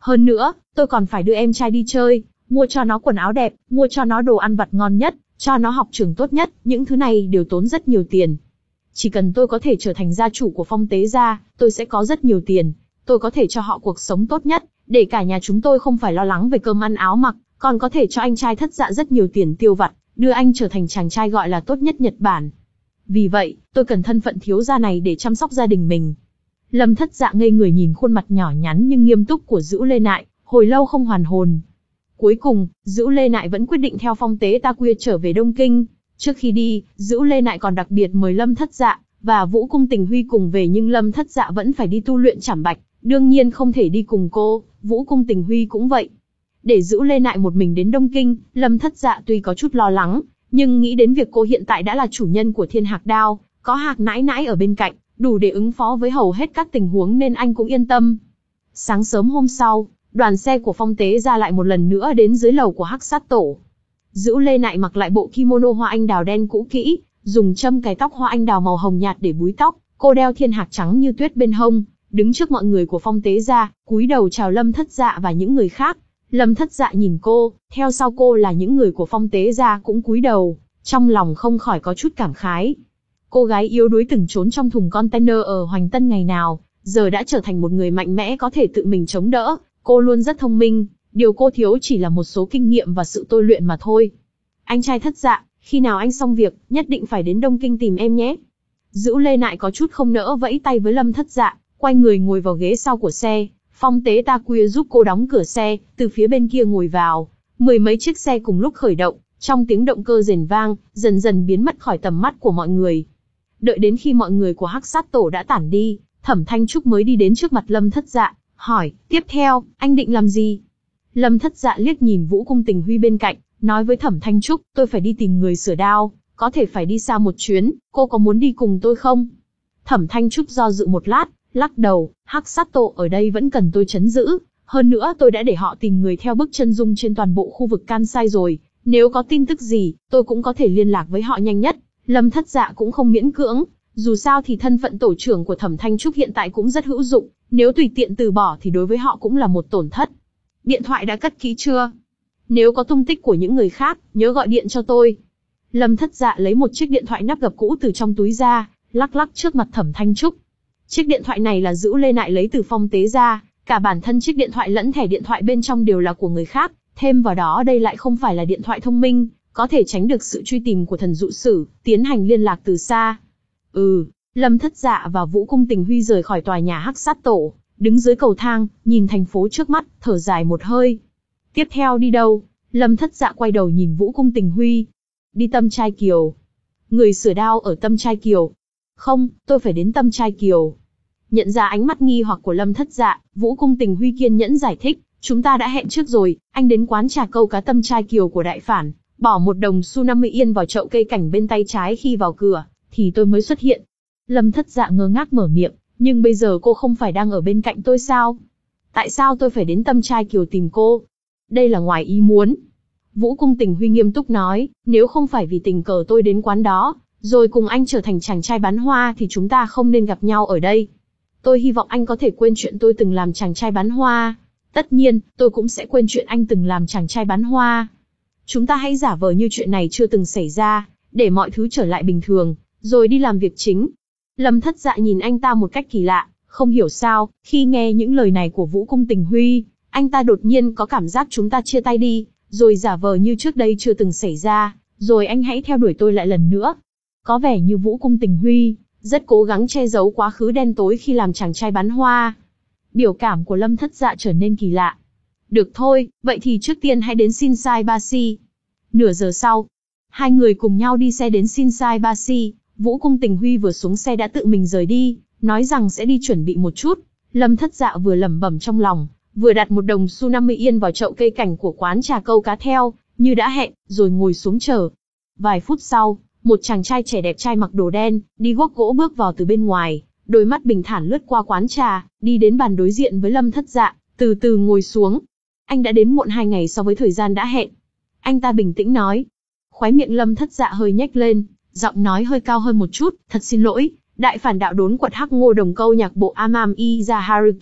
A: Hơn nữa, tôi còn phải đưa em trai đi chơi, mua cho nó quần áo đẹp, mua cho nó đồ ăn vặt ngon nhất, cho nó học trường tốt nhất, những thứ này đều tốn rất nhiều tiền. Chỉ cần tôi có thể trở thành gia chủ của Phong Tế gia, tôi sẽ có rất nhiều tiền, tôi có thể cho họ cuộc sống tốt nhất, để cả nhà chúng tôi không phải lo lắng về cơm ăn áo mặc, còn có thể cho anh trai Thất Dạ rất nhiều tiền tiêu vặt, đưa anh trở thành chàng trai gọi là tốt nhất Nhật Bản. Vì vậy, tôi cần thân phận thiếu gia này để chăm sóc gia đình mình. Lâm Thất Dạ ngây người nhìn khuôn mặt nhỏ nhắn nhưng nghiêm túc của Dữu Lê Nại, hồi lâu không hoàn hồn. Cuối cùng, Dữu Lê Nại vẫn quyết định theo Phong Tế Ta Quy trở về Đông Kinh. Trước khi đi, Dữu Lê Nại còn đặc biệt mời Lâm Thất Dạ và Vũ Cung Tình Huy cùng về, nhưng Lâm Thất Dạ vẫn phải đi tu luyện trảm bạch, đương nhiên không thể đi cùng cô, Vũ Cung Tình Huy cũng vậy. Để Dữu Lê Nại một mình đến Đông Kinh, Lâm Thất Dạ tuy có chút lo lắng, nhưng nghĩ đến việc cô hiện tại đã là chủ nhân của Thiên Hạc Đao, có Hạc nãi nãi ở bên cạnh, đủ để ứng phó với hầu hết các tình huống nên anh cũng yên tâm. Sáng sớm hôm sau, đoàn xe của Phong Tế gia lại một lần nữa đến dưới lầu của Hắc Sát Tổ. Dữu Lê Nại mặc lại bộ kimono hoa anh đào đen cũ kỹ, dùng châm cài tóc hoa anh đào màu hồng nhạt để búi tóc, cô đeo thiên hạc trắng như tuyết bên hông, đứng trước mọi người của Phong Tế gia, cúi đầu chào Lâm Thất Dạ và những người khác. Lâm Thất Dạ nhìn cô, theo sau cô là những người của Phong Tế gia cũng cúi đầu, trong lòng không khỏi có chút cảm khái. Cô gái yếu đuối từng trốn trong thùng container ở Hoành Tân ngày nào, giờ đã trở thành một người mạnh mẽ có thể tự mình chống đỡ. Cô luôn rất thông minh, điều cô thiếu chỉ là một số kinh nghiệm và sự tôi luyện mà thôi. Anh trai Thất Dạ, khi nào anh xong việc, nhất định phải đến Đông Kinh tìm em nhé. Dữu Lê Nại có chút không nỡ vẫy tay với Lâm Thất Dạ, quay người ngồi vào ghế sau của xe. Phong Tế Ta Quy giúp cô đóng cửa xe, từ phía bên kia ngồi vào. Mười mấy chiếc xe cùng lúc khởi động, trong tiếng động cơ rền vang, dần dần biến mất khỏi tầm mắt của mọi người. Đợi đến khi mọi người của Hắc Sát Tổ đã tản đi, Thẩm Thanh Trúc mới đi đến trước mặt Lâm Thất Dạ, hỏi, tiếp theo, anh định làm gì? Lâm Thất Dạ liếc nhìn Vũ Cung Tình Huy bên cạnh, nói với Thẩm Thanh Trúc, tôi phải đi tìm người sửa đao, có thể phải đi xa một chuyến, cô có muốn đi cùng tôi không? Thẩm Thanh Trúc do dự một lát, lắc đầu, Hắc Sát Tổ ở đây vẫn cần tôi trấn giữ, hơn nữa tôi đã để họ tìm người theo bức chân dung trên toàn bộ khu vực Kansai rồi, nếu có tin tức gì, tôi cũng có thể liên lạc với họ nhanh nhất. Lâm Thất Dạ cũng không miễn cưỡng, dù sao thì thân phận tổ trưởng của Thẩm Thanh Trúc hiện tại cũng rất hữu dụng, nếu tùy tiện từ bỏ thì đối với họ cũng là một tổn thất. Điện thoại đã cất kỹ chưa? Nếu có tung tích của những người khác, nhớ gọi điện cho tôi. Lâm Thất Dạ lấy một chiếc điện thoại nắp gập cũ từ trong túi ra, lắc lắc trước mặt Thẩm Thanh Trúc. Chiếc điện thoại này là Dữu Lê Nại lấy từ Phong Tế gia, cả bản thân chiếc điện thoại lẫn thẻ điện thoại bên trong đều là của người khác, thêm vào đó đây lại không phải là điện thoại thông minh, có thể tránh được sự truy tìm của thần dụ sử, tiến hành liên lạc từ xa. Ừ, Lâm Thất Dạ và Vũ Cung Tình Huy rời khỏi tòa nhà Hắc Sát Tổ, đứng dưới cầu thang, nhìn thành phố trước mắt, thở dài một hơi. Tiếp theo đi đâu? Lâm Thất Dạ quay đầu nhìn Vũ Cung Tình Huy. Đi Tâm Trai Kiều. Người sửa đao ở Tâm Trai Kiều. Không, tôi phải đến Tâm Trai Kiều. Nhận ra ánh mắt nghi hoặc của Lâm Thất Dạ, Vũ Cung Tình Huy kiên nhẫn giải thích, chúng ta đã hẹn trước rồi, anh đến quán trà câu cá Tâm Trai Kiều của Đại Phản, bỏ một đồng xu năm mươi yên vào chậu cây cảnh bên tay trái khi vào cửa, thì tôi mới xuất hiện. Lâm Thất Dạ ngơ ngác mở miệng, nhưng bây giờ cô không phải đang ở bên cạnh tôi sao? Tại sao tôi phải đến Tâm Trai Kiều tìm cô? Đây là ngoài ý muốn. Vũ Cung Tình Huy nghiêm túc nói, nếu không phải vì tình cờ tôi đến quán đó, rồi cùng anh trở thành chàng trai bán hoa thì chúng ta không nên gặp nhau ở đây. Tôi hy vọng anh có thể quên chuyện tôi từng làm chàng trai bán hoa. Tất nhiên, tôi cũng sẽ quên chuyện anh từng làm chàng trai bán hoa. Chúng ta hãy giả vờ như chuyện này chưa từng xảy ra, để mọi thứ trở lại bình thường, rồi đi làm việc chính. Lâm Thất Dạ nhìn anh ta một cách kỳ lạ, không hiểu sao, khi nghe những lời này của Vũ Cung Tình Huy, anh ta đột nhiên có cảm giác chúng ta chia tay đi, rồi giả vờ như trước đây chưa từng xảy ra, rồi anh hãy theo đuổi tôi lại lần nữa. Có vẻ như Vũ Cung Tình Huy rất cố gắng che giấu quá khứ đen tối khi làm chàng trai bán hoa. Biểu cảm của Lâm Thất Dạ trở nên kỳ lạ. Được thôi, vậy thì trước tiên hãy đến Shinsai Bashi. Nửa giờ sau, hai người cùng nhau đi xe đến Shinsai Bashi. Vũ Cung Tình Huy vừa xuống xe đã tự mình rời đi, nói rằng sẽ đi chuẩn bị một chút. Lâm Thất Dạ vừa lẩm bẩm trong lòng, vừa đặt một đồng xu năm mươi yên vào chậu cây cảnh của quán trà câu cá theo, như đã hẹn, rồi ngồi xuống chờ. Vài phút sau, một chàng trai trẻ đẹp trai mặc đồ đen, đi guốc gỗ bước vào từ bên ngoài, đôi mắt bình thản lướt qua quán trà, đi đến bàn đối diện với Lâm Thất Dạ, từ từ ngồi xuống. Anh đã đến muộn hai ngày so với thời gian đã hẹn. Anh ta bình tĩnh nói. Khóe miệng Lâm Thất Dạ hơi nhếch lên, giọng nói hơi cao hơn một chút, thật xin lỗi, Đại Phản đạo đốn quật Hắc Ngô Đồng câu nhạc bộ Amam Iza Haruki,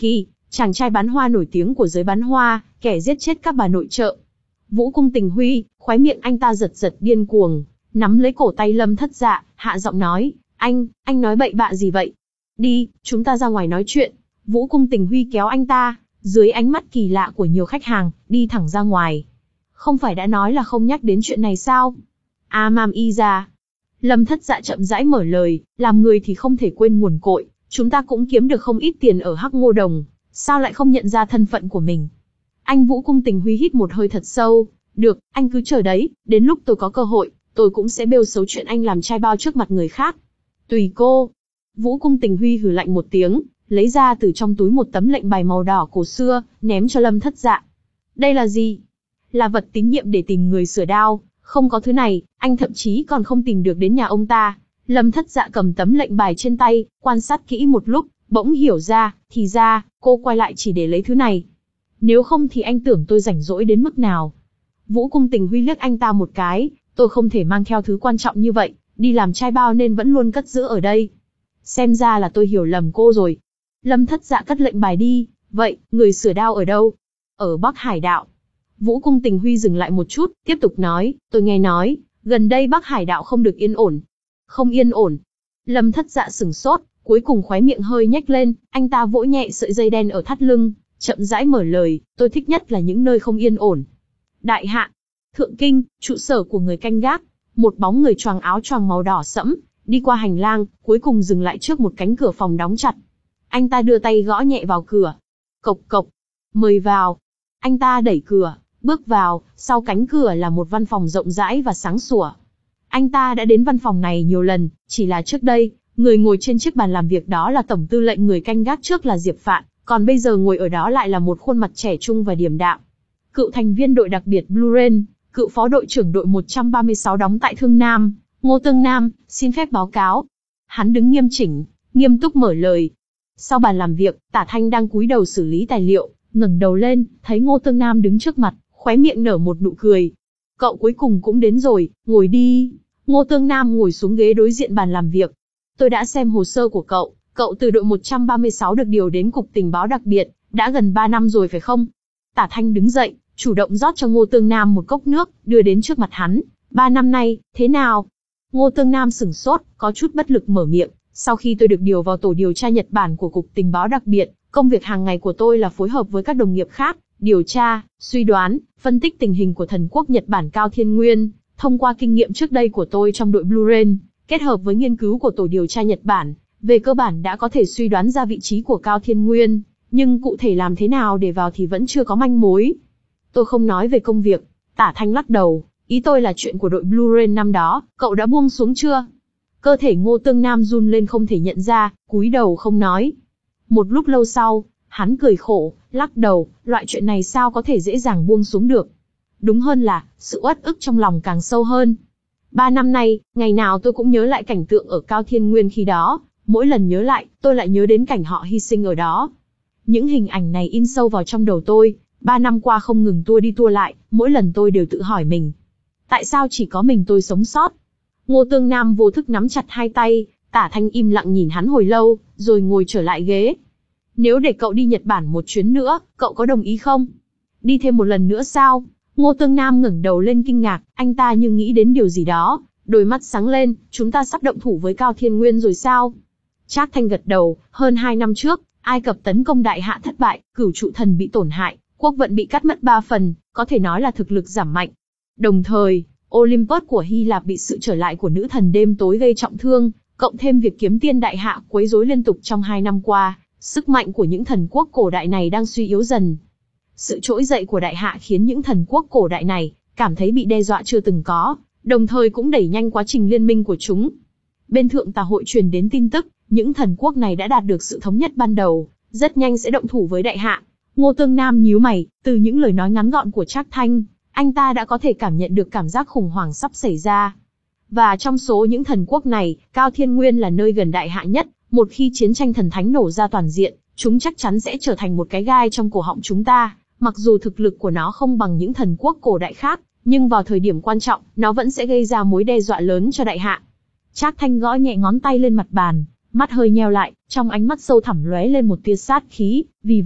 A: chàng trai bán hoa nổi tiếng của giới bán hoa, kẻ giết chết các bà nội trợ. Vũ Cung Tình Huy, khóe miệng anh ta giật giật điên cuồng, nắm lấy cổ tay Lâm Thất Dạ, hạ giọng nói, anh, anh nói bậy bạ gì vậy? Đi, chúng ta ra ngoài nói chuyện. Vũ Cung Tình Huy kéo anh ta, dưới ánh mắt kỳ lạ của nhiều khách hàng, đi thẳng ra ngoài. Không phải đã nói là không nhắc đến chuyện này sao? A Mam Y ra. Lâm Thất Dạ chậm rãi mở lời, làm người thì không thể quên nguồn cội, chúng ta cũng kiếm được không ít tiền ở Hắc Ngô Đồng, sao lại không nhận ra thân phận của mình? Anh Vũ Cung Tình Huy hít một hơi thật sâu, được, anh cứ chờ đấy, đến lúc tôi có cơ hội, tôi cũng sẽ bêu xấu chuyện anh làm trai bao trước mặt người khác. Tùy cô. Vũ Cung Tình Huy hừ lạnh một tiếng, lấy ra từ trong túi một tấm lệnh bài màu đỏ cổ xưa, ném cho Lâm Thất Dạ. Đây là gì? Là vật tín nhiệm để tìm người sửa đao, không có thứ này, anh thậm chí còn không tìm được đến nhà ông ta. Lâm Thất Dạ cầm tấm lệnh bài trên tay, quan sát kỹ một lúc, bỗng hiểu ra, thì ra, cô quay lại chỉ để lấy thứ này. Nếu không thì anh tưởng tôi rảnh rỗi đến mức nào. Vũ Cung Tình Huy liếc anh ta một cái, tôi không thể mang theo thứ quan trọng như vậy, đi làm trai bao nên vẫn luôn cất giữ ở đây. Xem ra là tôi hiểu lầm cô rồi. Lâm Thất Dạ cất lệnh bài đi, vậy, người sửa đao ở đâu? Ở Bắc Hải Đạo. Vũ Cung Tình Huy dừng lại một chút, tiếp tục nói, tôi nghe nói, gần đây Bắc Hải Đạo không được yên ổn. Không yên ổn. Lâm Thất Dạ sửng sốt, cuối cùng khóe miệng hơi nhếch lên, anh ta vỗ nhẹ sợi dây đen ở thắt lưng, chậm rãi mở lời, tôi thích nhất là những nơi không yên ổn. Đại hạ, Thượng Kinh, trụ sở của người canh gác, một bóng người choàng áo choàng màu đỏ sẫm, đi qua hành lang, cuối cùng dừng lại trước một cánh cửa phòng đóng chặt. Anh ta đưa tay gõ nhẹ vào cửa. Cộc cộc, mời vào. Anh ta đẩy cửa, bước vào, sau cánh cửa là một văn phòng rộng rãi và sáng sủa. Anh ta đã đến văn phòng này nhiều lần, chỉ là trước đây, người ngồi trên chiếc bàn làm việc đó là tổng tư lệnh người canh gác trước là Diệp Phạn, còn bây giờ ngồi ở đó lại là một khuôn mặt trẻ trung và điềm đạm. Cựu thành viên đội đặc biệt Blue Rain, cựu phó đội trưởng đội một trăm ba mươi sáu đóng tại Thương Nam, Ngô Tương Nam, xin phép báo cáo. Hắn đứng nghiêm chỉnh, nghiêm túc mở lời. Sau bàn làm việc, Tả Thanh đang cúi đầu xử lý tài liệu, ngẩng đầu lên, thấy Ngô Tương Nam đứng trước mặt, khóe miệng nở một nụ cười. Cậu cuối cùng cũng đến rồi, ngồi đi. Ngô Tương Nam ngồi xuống ghế đối diện bàn làm việc. Tôi đã xem hồ sơ của cậu, cậu từ đội một trăm ba mươi sáu được điều đến Cục Tình báo đặc biệt, đã gần ba năm rồi phải không? Tả Thanh đứng dậy, chủ động rót cho Ngô Tương Nam một cốc nước, đưa đến trước mặt hắn. Ba năm nay, thế nào? Ngô Tương Nam sửng sốt, có chút bất lực mở miệng. Sau khi tôi được điều vào tổ điều tra Nhật Bản của Cục Tình báo đặc biệt, công việc hàng ngày của tôi là phối hợp với các đồng nghiệp khác, điều tra, suy đoán, phân tích tình hình của thần quốc Nhật Bản Cao Thiên Nguyên. Thông qua kinh nghiệm trước đây của tôi trong đội Blue Rain, kết hợp với nghiên cứu của tổ điều tra Nhật Bản, về cơ bản đã có thể suy đoán ra vị trí của Cao Thiên Nguyên, nhưng cụ thể làm thế nào để vào thì vẫn chưa có manh mối. Tôi không nói về công việc. Tả Thanh lắc đầu, ý tôi là chuyện của đội Blue Rain năm đó, cậu đã buông xuống chưa? Cơ thể Ngô Tương Nam run lên không thể nhận ra, cúi đầu không nói. Một lúc lâu sau, hắn cười khổ, lắc đầu, loại chuyện này sao có thể dễ dàng buông xuống được. Đúng hơn là, sự uất ức trong lòng càng sâu hơn. Ba năm nay, ngày nào tôi cũng nhớ lại cảnh tượng ở Cao Thiên Nguyên khi đó, mỗi lần nhớ lại, tôi lại nhớ đến cảnh họ hy sinh ở đó. Những hình ảnh này in sâu vào trong đầu tôi, ba năm qua không ngừng tua đi tua lại, mỗi lần tôi đều tự hỏi mình. Tại sao chỉ có mình tôi sống sót? Ngô Tương Nam vô thức nắm chặt hai tay, Tả Thanh im lặng nhìn hắn hồi lâu, rồi ngồi trở lại ghế. Nếu để cậu đi Nhật Bản một chuyến nữa, cậu có đồng ý không? Đi thêm một lần nữa sao? Ngô Tương Nam ngẩng đầu lên kinh ngạc, anh ta như nghĩ đến điều gì đó, đôi mắt sáng lên, chúng ta sắp động thủ với Cao Thiên Nguyên rồi sao? Trác Thanh gật đầu, hơn hai năm trước, Ai Cập tấn công Đại Hạ thất bại, Cửu Trụ Thần bị tổn hại, quốc vận bị cắt mất ba phần, có thể nói là thực lực giảm mạnh. Đồng thời, Olympus của Hy Lạp bị sự trở lại của nữ thần đêm tối gây trọng thương, cộng thêm việc kiếm tiên Đại Hạ quấy rối liên tục trong hai năm qua, sức mạnh của những thần quốc cổ đại này đang suy yếu dần. Sự trỗi dậy của Đại Hạ khiến những thần quốc cổ đại này cảm thấy bị đe dọa chưa từng có, đồng thời cũng đẩy nhanh quá trình liên minh của chúng. Bên Thượng Tà hội truyền đến tin tức, những thần quốc này đã đạt được sự thống nhất ban đầu, rất nhanh sẽ động thủ với Đại Hạ. Ngô Tương Nam nhíu mày, từ những lời nói ngắn gọn của Trác Thanh, anh ta đã có thể cảm nhận được cảm giác khủng hoảng sắp xảy ra. Và trong số những thần quốc này, Cao Thiên Nguyên là nơi gần Đại Hạ nhất, một khi chiến tranh thần thánh nổ ra toàn diện, chúng chắc chắn sẽ trở thành một cái gai trong cổ họng chúng ta. Mặc dù thực lực của nó không bằng những thần quốc cổ đại khác, nhưng vào thời điểm quan trọng, nó vẫn sẽ gây ra mối đe dọa lớn cho Đại Hạ. Trác Thanh gõ nhẹ ngón tay lên mặt bàn, mắt hơi nheo lại, trong ánh mắt sâu thẳm lóe lên một tia sát khí. Vì vậy,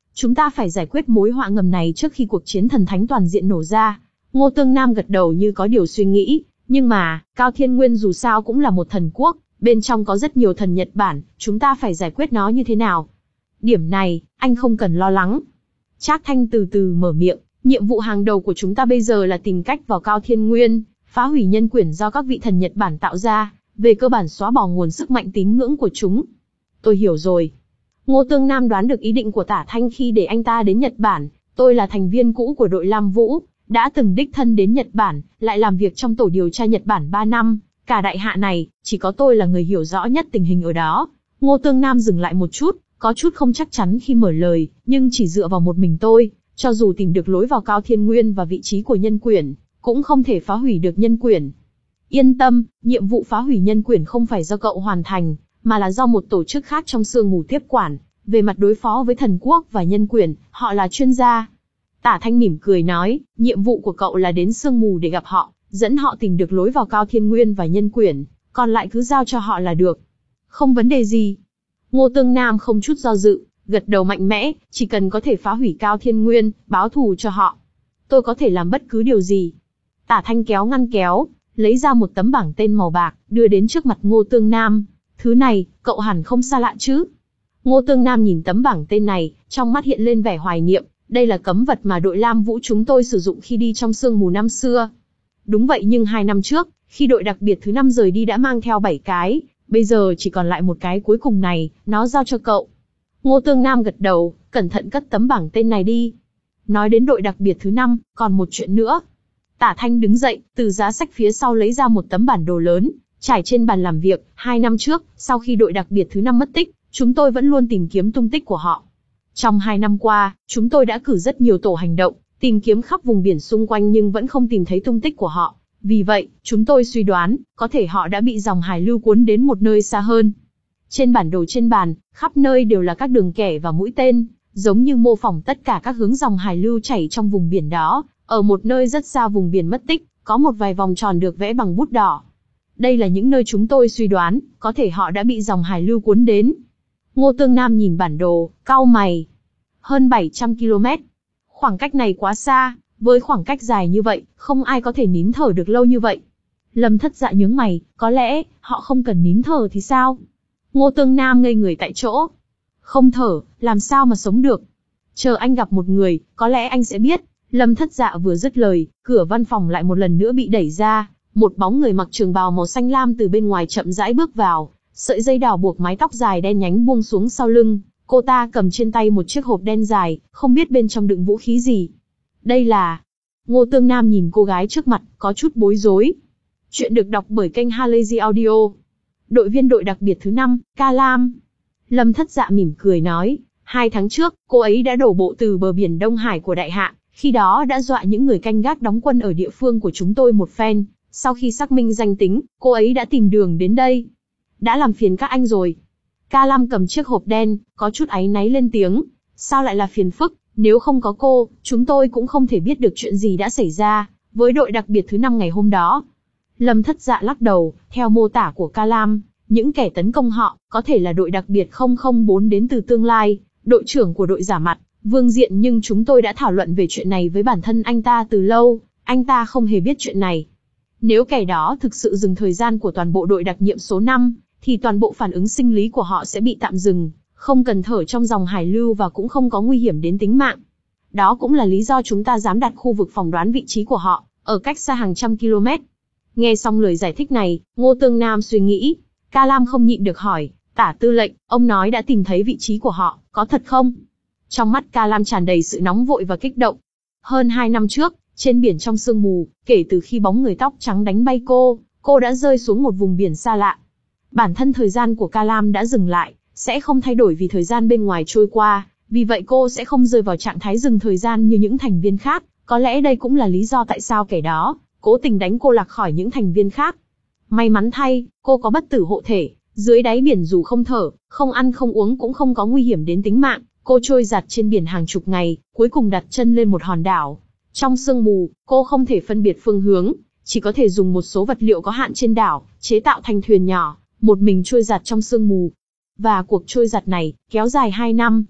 A: Chúng ta phải giải quyết mối họa ngầm này trước khi cuộc chiến thần thánh toàn diện nổ ra. Ngô Tương Nam gật đầu như có điều suy nghĩ, nhưng mà, Cao Thiên Nguyên dù sao cũng là một thần quốc, bên trong có rất nhiều thần Nhật Bản, chúng ta phải giải quyết nó như thế nào? Điểm này, anh không cần lo lắng. Trác Thanh từ từ mở miệng, nhiệm vụ hàng đầu của chúng ta bây giờ là tìm cách vào Cao Thiên Nguyên, phá hủy nhân quyển do các vị thần Nhật Bản tạo ra, về cơ bản xóa bỏ nguồn sức mạnh tín ngưỡng của chúng. Tôi hiểu rồi. Ngô Tương Nam đoán được ý định của Tả Thanh khi để anh ta đến Nhật Bản. Tôi là thành viên cũ của đội Lam Vũ, đã từng đích thân đến Nhật Bản, lại làm việc trong tổ điều tra Nhật Bản ba năm. Cả đại hạ này, chỉ có tôi là người hiểu rõ nhất tình hình ở đó. Ngô Tương Nam dừng lại một chút, có chút không chắc chắn khi mở lời, nhưng chỉ dựa vào một mình tôi, cho dù tìm được lối vào Cao Thiên Nguyên và vị trí của nhân quyển, cũng không thể phá hủy được nhân quyển. Yên tâm, nhiệm vụ phá hủy nhân quyển không phải do cậu hoàn thành, mà là do một tổ chức khác trong sương mù tiếp quản. Về mặt đối phó với thần quốc và nhân quyển, họ là chuyên gia. Tả Thanh mỉm cười nói, nhiệm vụ của cậu là đến sương mù để gặp họ, dẫn họ tìm được lối vào Cao Thiên Nguyên và nhân quyển, còn lại cứ giao cho họ là được. Không vấn đề gì. Ngô Tương Nam không chút do dự, gật đầu mạnh mẽ, chỉ cần có thể phá hủy Cao Thiên Nguyên, báo thù cho họ. Tôi có thể làm bất cứ điều gì. Tả Thanh kéo ngăn kéo, lấy ra một tấm bảng tên màu bạc, đưa đến trước mặt Ngô Tương Nam. Thứ này, cậu hẳn không xa lạ chứ? Ngô Tương Nam nhìn tấm bảng tên này, trong mắt hiện lên vẻ hoài niệm. Đây là cấm vật mà đội Lam Vũ chúng tôi sử dụng khi đi trong sương mù năm xưa. Đúng vậy, nhưng hai năm trước, khi đội đặc biệt thứ năm rời đi đã mang theo bảy cái, bây giờ chỉ còn lại một cái cuối cùng này, nó giao cho cậu. Ngô Tương Nam gật đầu, cẩn thận cất tấm bảng tên này đi. Nói đến đội đặc biệt thứ năm, còn một chuyện nữa. Tả Thanh đứng dậy, từ giá sách phía sau lấy ra một tấm bản đồ lớn, trải trên bàn làm việc. Hai năm trước, sau khi đội đặc biệt thứ năm mất tích, chúng tôi vẫn luôn tìm kiếm tung tích của họ. Trong hai năm qua, chúng tôi đã cử rất nhiều tổ hành động, tìm kiếm khắp vùng biển xung quanh nhưng vẫn không tìm thấy tung tích của họ. Vì vậy, chúng tôi suy đoán, có thể họ đã bị dòng hải lưu cuốn đến một nơi xa hơn. Trên bản đồ trên bàn, khắp nơi đều là các đường kẻ và mũi tên, giống như mô phỏng tất cả các hướng dòng hải lưu chảy trong vùng biển đó. Ở một nơi rất xa vùng biển mất tích, có một vài vòng tròn được vẽ bằng bút đỏ. Đây là những nơi chúng tôi suy đoán, có thể họ đã bị dòng hải lưu cuốn đến. Ngô Tương Nam nhìn bản đồ, cau mày. Hơn bảy trăm ki lô mét. Khoảng cách này quá xa, với khoảng cách dài như vậy, không ai có thể nín thở được lâu như vậy. Lâm Thất Dạ nhướng mày, có lẽ, họ không cần nín thở thì sao? Ngô Tương Nam ngây người tại chỗ. Không thở, làm sao mà sống được? Chờ anh gặp một người, có lẽ anh sẽ biết. Lâm Thất Dạ vừa dứt lời, cửa văn phòng lại một lần nữa bị đẩy ra. Một bóng người mặc trường bào màu xanh lam từ bên ngoài chậm rãi bước vào. Sợi dây đỏ buộc mái tóc dài đen nhánh buông xuống sau lưng. Cô ta cầm trên tay một chiếc hộp đen dài, không biết bên trong đựng vũ khí gì. Đây là... Ngô Tương Nam nhìn cô gái trước mặt, có chút bối rối. Chuyện được đọc bởi kênh Halazy Audio. Đội viên đội đặc biệt thứ năm, Ca Lam. Lâm Thất Dạ mỉm cười nói, hai tháng trước, cô ấy đã đổ bộ từ bờ biển Đông Hải của Đại Hạ, khi đó đã dọa những người canh gác đóng quân ở địa phương của chúng tôi một phen. Sau khi xác minh danh tính, cô ấy đã tìm đường đến đây. Đã làm phiền các anh rồi. Ca Lam cầm chiếc hộp đen, có chút áy náy lên tiếng. Sao lại là phiền phức, nếu không có cô, chúng tôi cũng không thể biết được chuyện gì đã xảy ra với đội đặc biệt thứ năm ngày hôm đó. Lâm Thất Dạ lắc đầu, theo mô tả của Ca Lam, những kẻ tấn công họ, có thể là đội đặc biệt không không bốn đến từ tương lai, đội trưởng của đội giả mặt, Vương Diện, nhưng chúng tôi đã thảo luận về chuyện này với bản thân anh ta từ lâu, anh ta không hề biết chuyện này. Nếu kẻ đó thực sự dừng thời gian của toàn bộ đội đặc nhiệm số năm, thì toàn bộ phản ứng sinh lý của họ sẽ bị tạm dừng, không cần thở trong dòng hải lưu và cũng không có nguy hiểm đến tính mạng. Đó cũng là lý do chúng ta dám đặt khu vực phỏng đoán vị trí của họ, ở cách xa hàng trăm km. Nghe xong lời giải thích này, Ngô Tương Nam suy nghĩ. Ca Lam không nhịn được hỏi, Tả tư lệnh, ông nói đã tìm thấy vị trí của họ, có thật không? Trong mắt Ca Lam tràn đầy sự nóng vội và kích động. Hơn hai năm trước, trên biển trong sương mù, kể từ khi bóng người tóc trắng đánh bay cô, cô đã rơi xuống một vùng biển xa lạ. Bản thân thời gian của Ca Lam đã dừng lại, sẽ không thay đổi vì thời gian bên ngoài trôi qua, vì vậy cô sẽ không rơi vào trạng thái dừng thời gian như những thành viên khác. Có lẽ đây cũng là lý do tại sao kẻ đó cố tình đánh cô lạc khỏi những thành viên khác. May mắn thay, cô có bất tử hộ thể, dưới đáy biển dù không thở, không ăn không uống cũng không có nguy hiểm đến tính mạng. Cô trôi giạt trên biển hàng chục ngày, cuối cùng đặt chân lên một hòn đảo. Trong sương mù, cô không thể phân biệt phương hướng, chỉ có thể dùng một số vật liệu có hạn trên đảo, chế tạo thành thuyền nhỏ, một mình trôi giạt trong sương mù. Và cuộc trôi giạt này, kéo dài hai năm.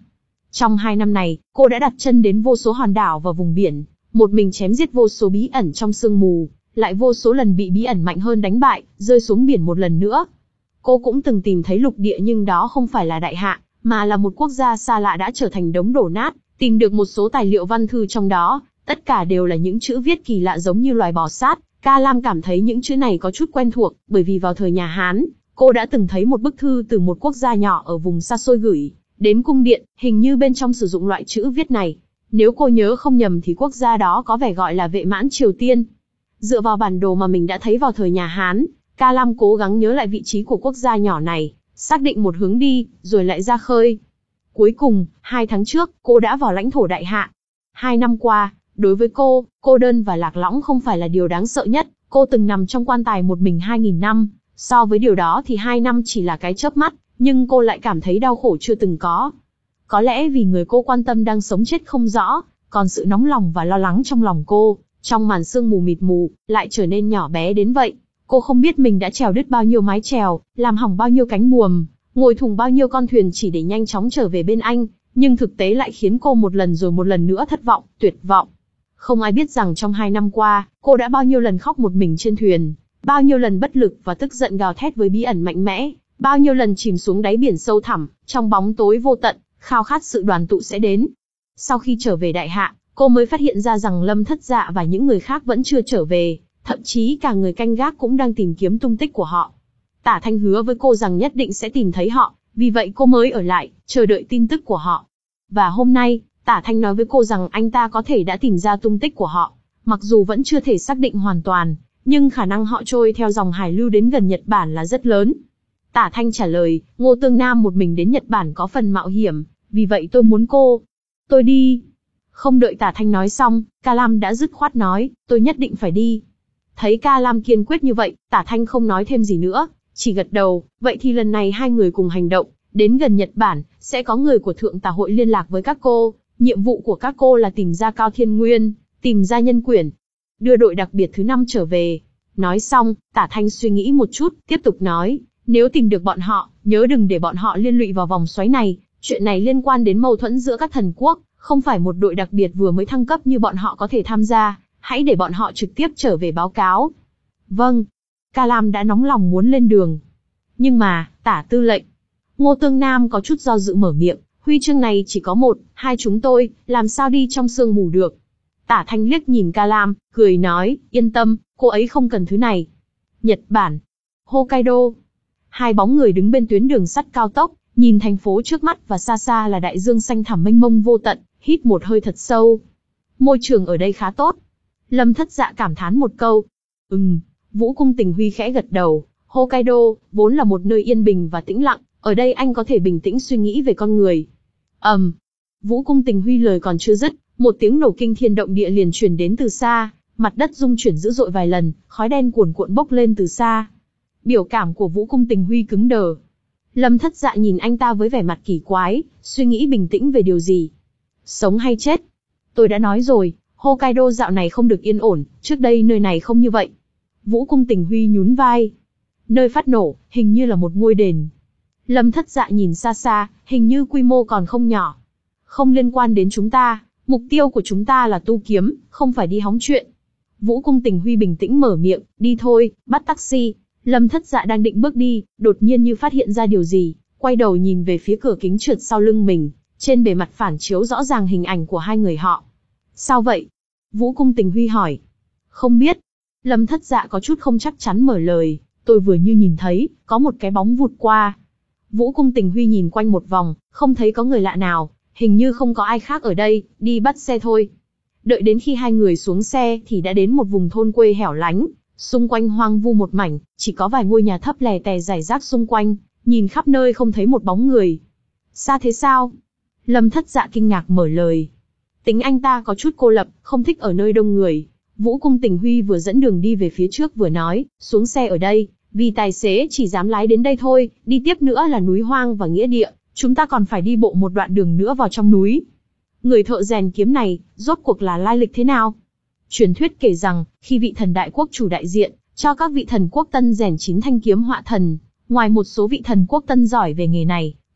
A: Trong hai năm này, cô đã đặt chân đến vô số hòn đảo và vùng biển, một mình chém giết vô số bí ẩn trong sương mù, lại vô số lần bị bí ẩn mạnh hơn đánh bại, rơi xuống biển một lần nữa. Cô cũng từng tìm thấy lục địa nhưng đó không phải là đại hạ, mà là một quốc gia xa lạ đã trở thành đống đổ nát, tìm được một số tài liệu văn thư trong đó, tất cả đều là những chữ viết kỳ lạ giống như loài bò sát. Ca Lam cảm thấy những chữ này có chút quen thuộc, bởi vì vào thời nhà Hán, cô đã từng thấy một bức thư từ một quốc gia nhỏ ở vùng xa xôi gửi đến cung điện, hình như bên trong sử dụng loại chữ viết này. Nếu cô nhớ không nhầm thì quốc gia đó có vẻ gọi là Vệ Mãn Triều Tiên. Dựa vào bản đồ mà mình đã thấy vào thời nhà Hán, Ca Lam cố gắng nhớ lại vị trí của quốc gia nhỏ này, xác định một hướng đi, rồi lại ra khơi. Cuối cùng, hai tháng trước, cô đã vào lãnh thổ đại hạ. Hai năm qua, đối với cô, cô đơn và lạc lõng không phải là điều đáng sợ nhất. Cô từng nằm trong quan tài một mình hai nghìn năm, so với điều đó thì hai năm chỉ là cái chớp mắt, nhưng cô lại cảm thấy đau khổ chưa từng có. Có lẽ vì người cô quan tâm đang sống chết không rõ, còn sự nóng lòng và lo lắng trong lòng cô, trong màn sương mù mịt mù, lại trở nên nhỏ bé đến vậy. Cô không biết mình đã trèo đứt bao nhiêu mái chèo, làm hỏng bao nhiêu cánh buồm, ngồi thùng bao nhiêu con thuyền chỉ để nhanh chóng trở về bên anh, nhưng thực tế lại khiến cô một lần rồi một lần nữa thất vọng, tuyệt vọng. Không ai biết rằng trong hai năm qua, cô đã bao nhiêu lần khóc một mình trên thuyền, bao nhiêu lần bất lực và tức giận gào thét với bí ẩn mạnh mẽ, bao nhiêu lần chìm xuống đáy biển sâu thẳm, trong bóng tối vô tận, khao khát sự đoàn tụ sẽ đến. Sau khi trở về đại hạ, cô mới phát hiện ra rằng Lâm Thất Dạ và những người khác vẫn chưa trở về, thậm chí cả người canh gác cũng đang tìm kiếm tung tích của họ. Tả Thanh hứa với cô rằng nhất định sẽ tìm thấy họ, vì vậy cô mới ở lại, chờ đợi tin tức của họ. Và hôm nay, Tả Thanh nói với cô rằng anh ta có thể đã tìm ra tung tích của họ, mặc dù vẫn chưa thể xác định hoàn toàn, nhưng khả năng họ trôi theo dòng hải lưu đến gần Nhật Bản là rất lớn. Tả Thanh trả lời, Ngô Tương Nam một mình đến Nhật Bản có phần mạo hiểm, vì vậy tôi muốn cô. Tôi đi. Không đợi Tả Thanh nói xong, Ca Lam đã dứt khoát nói, tôi nhất định phải đi. Thấy Ca Lam kiên quyết như vậy, Tả Thanh không nói thêm gì nữa, chỉ gật đầu, vậy thì lần này hai người cùng hành động, đến gần Nhật Bản, sẽ có người của Thượng Tả Hội liên lạc với các cô, nhiệm vụ của các cô là tìm ra Cao Thiên Nguyên, tìm ra Nhân Quyển, đưa đội đặc biệt thứ năm trở về. Nói xong, Tả Thanh suy nghĩ một chút, tiếp tục nói, nếu tìm được bọn họ, nhớ đừng để bọn họ liên lụy vào vòng xoáy này, chuyện này liên quan đến mâu thuẫn giữa các thần quốc, không phải một đội đặc biệt vừa mới thăng cấp như bọn họ có thể tham gia, hãy để bọn họ trực tiếp trở về báo cáo. Vâng. Ca Lam đã nóng lòng muốn lên đường. Nhưng mà, Tả tư lệnh. Ngô Tương Nam có chút do dự mở miệng, huy chương này chỉ có một, hai chúng tôi, làm sao đi trong sương mù được. Tả Thanh liếc nhìn Ca Lam, cười nói, yên tâm, cô ấy không cần thứ này. Nhật Bản. Hokkaido. Hai bóng người đứng bên tuyến đường sắt cao tốc, nhìn thành phố trước mắt và xa xa là đại dương xanh thẳm mênh mông vô tận, hít một hơi thật sâu. Môi trường ở đây khá tốt. Lâm Thất Dạ cảm thán một câu. Ừm, Vũ Cung Tình Huy khẽ gật đầu. Hokkaido, vốn là một nơi yên bình và tĩnh lặng, ở đây anh có thể bình tĩnh suy nghĩ về con người. ầm, um, Vũ Cung Tình Huy lời còn chưa dứt, một tiếng nổ kinh thiên động địa liền truyền đến từ xa, mặt đất rung chuyển dữ dội vài lần, khói đen cuồn cuộn bốc lên từ xa. Biểu cảm của Vũ Cung Tình Huy cứng đờ. Lâm Thất Dạ nhìn anh ta với vẻ mặt kỳ quái, suy nghĩ bình tĩnh về điều gì. Sống hay chết? Tôi đã nói rồi, Hokkaido dạo này không được yên ổn, trước đây nơi này không như vậy. Vũ Cung Tình Huy nhún vai. Nơi phát nổ, hình như là một ngôi đền. Lâm Thất Dạ nhìn xa xa, hình như quy mô còn không nhỏ. Không liên quan đến chúng ta, mục tiêu của chúng ta là tu kiếm, không phải đi hóng chuyện. Vũ Cung Tình Huy bình tĩnh mở miệng, đi thôi, bắt taxi. Lâm Thất Dạ đang định bước đi, đột nhiên như phát hiện ra điều gì, quay đầu nhìn về phía cửa kính trượt sau lưng mình, trên bề mặt phản chiếu rõ ràng hình ảnh của hai người họ. Sao vậy? Vũ Cung Tình Huy hỏi. Không biết. Lâm Thất Dạ có chút không chắc chắn mở lời, tôi vừa như nhìn thấy, có một cái bóng vụt qua. Vũ Cung Tình Huy nhìn quanh một vòng, không thấy có người lạ nào, hình như không có ai khác ở đây, đi bắt xe thôi. Đợi đến khi hai người xuống xe thì đã đến một vùng thôn quê hẻo lánh, xung quanh hoang vu một mảnh, chỉ có vài ngôi nhà thấp lè tè rải rác xung quanh, nhìn khắp nơi không thấy một bóng người. Xa thế sao? Lâm Thất Dạ kinh ngạc mở lời. Tính anh ta có chút cô lập, không thích ở nơi đông người. Vũ Cung Tình Huy vừa dẫn đường đi về phía trước vừa nói, xuống xe ở đây, vì tài xế chỉ dám lái đến đây thôi, đi tiếp nữa là núi hoang và nghĩa địa, chúng ta còn phải đi bộ một đoạn đường nữa vào trong núi. Người thợ rèn kiếm này, rốt cuộc là lai lịch thế nào? Truyền thuyết kể rằng, khi vị thần đại quốc chủ đại diện, cho các vị thần quốc tân rèn chín thanh kiếm họa thần, ngoài một số vị thần quốc tân giỏi về nghề này,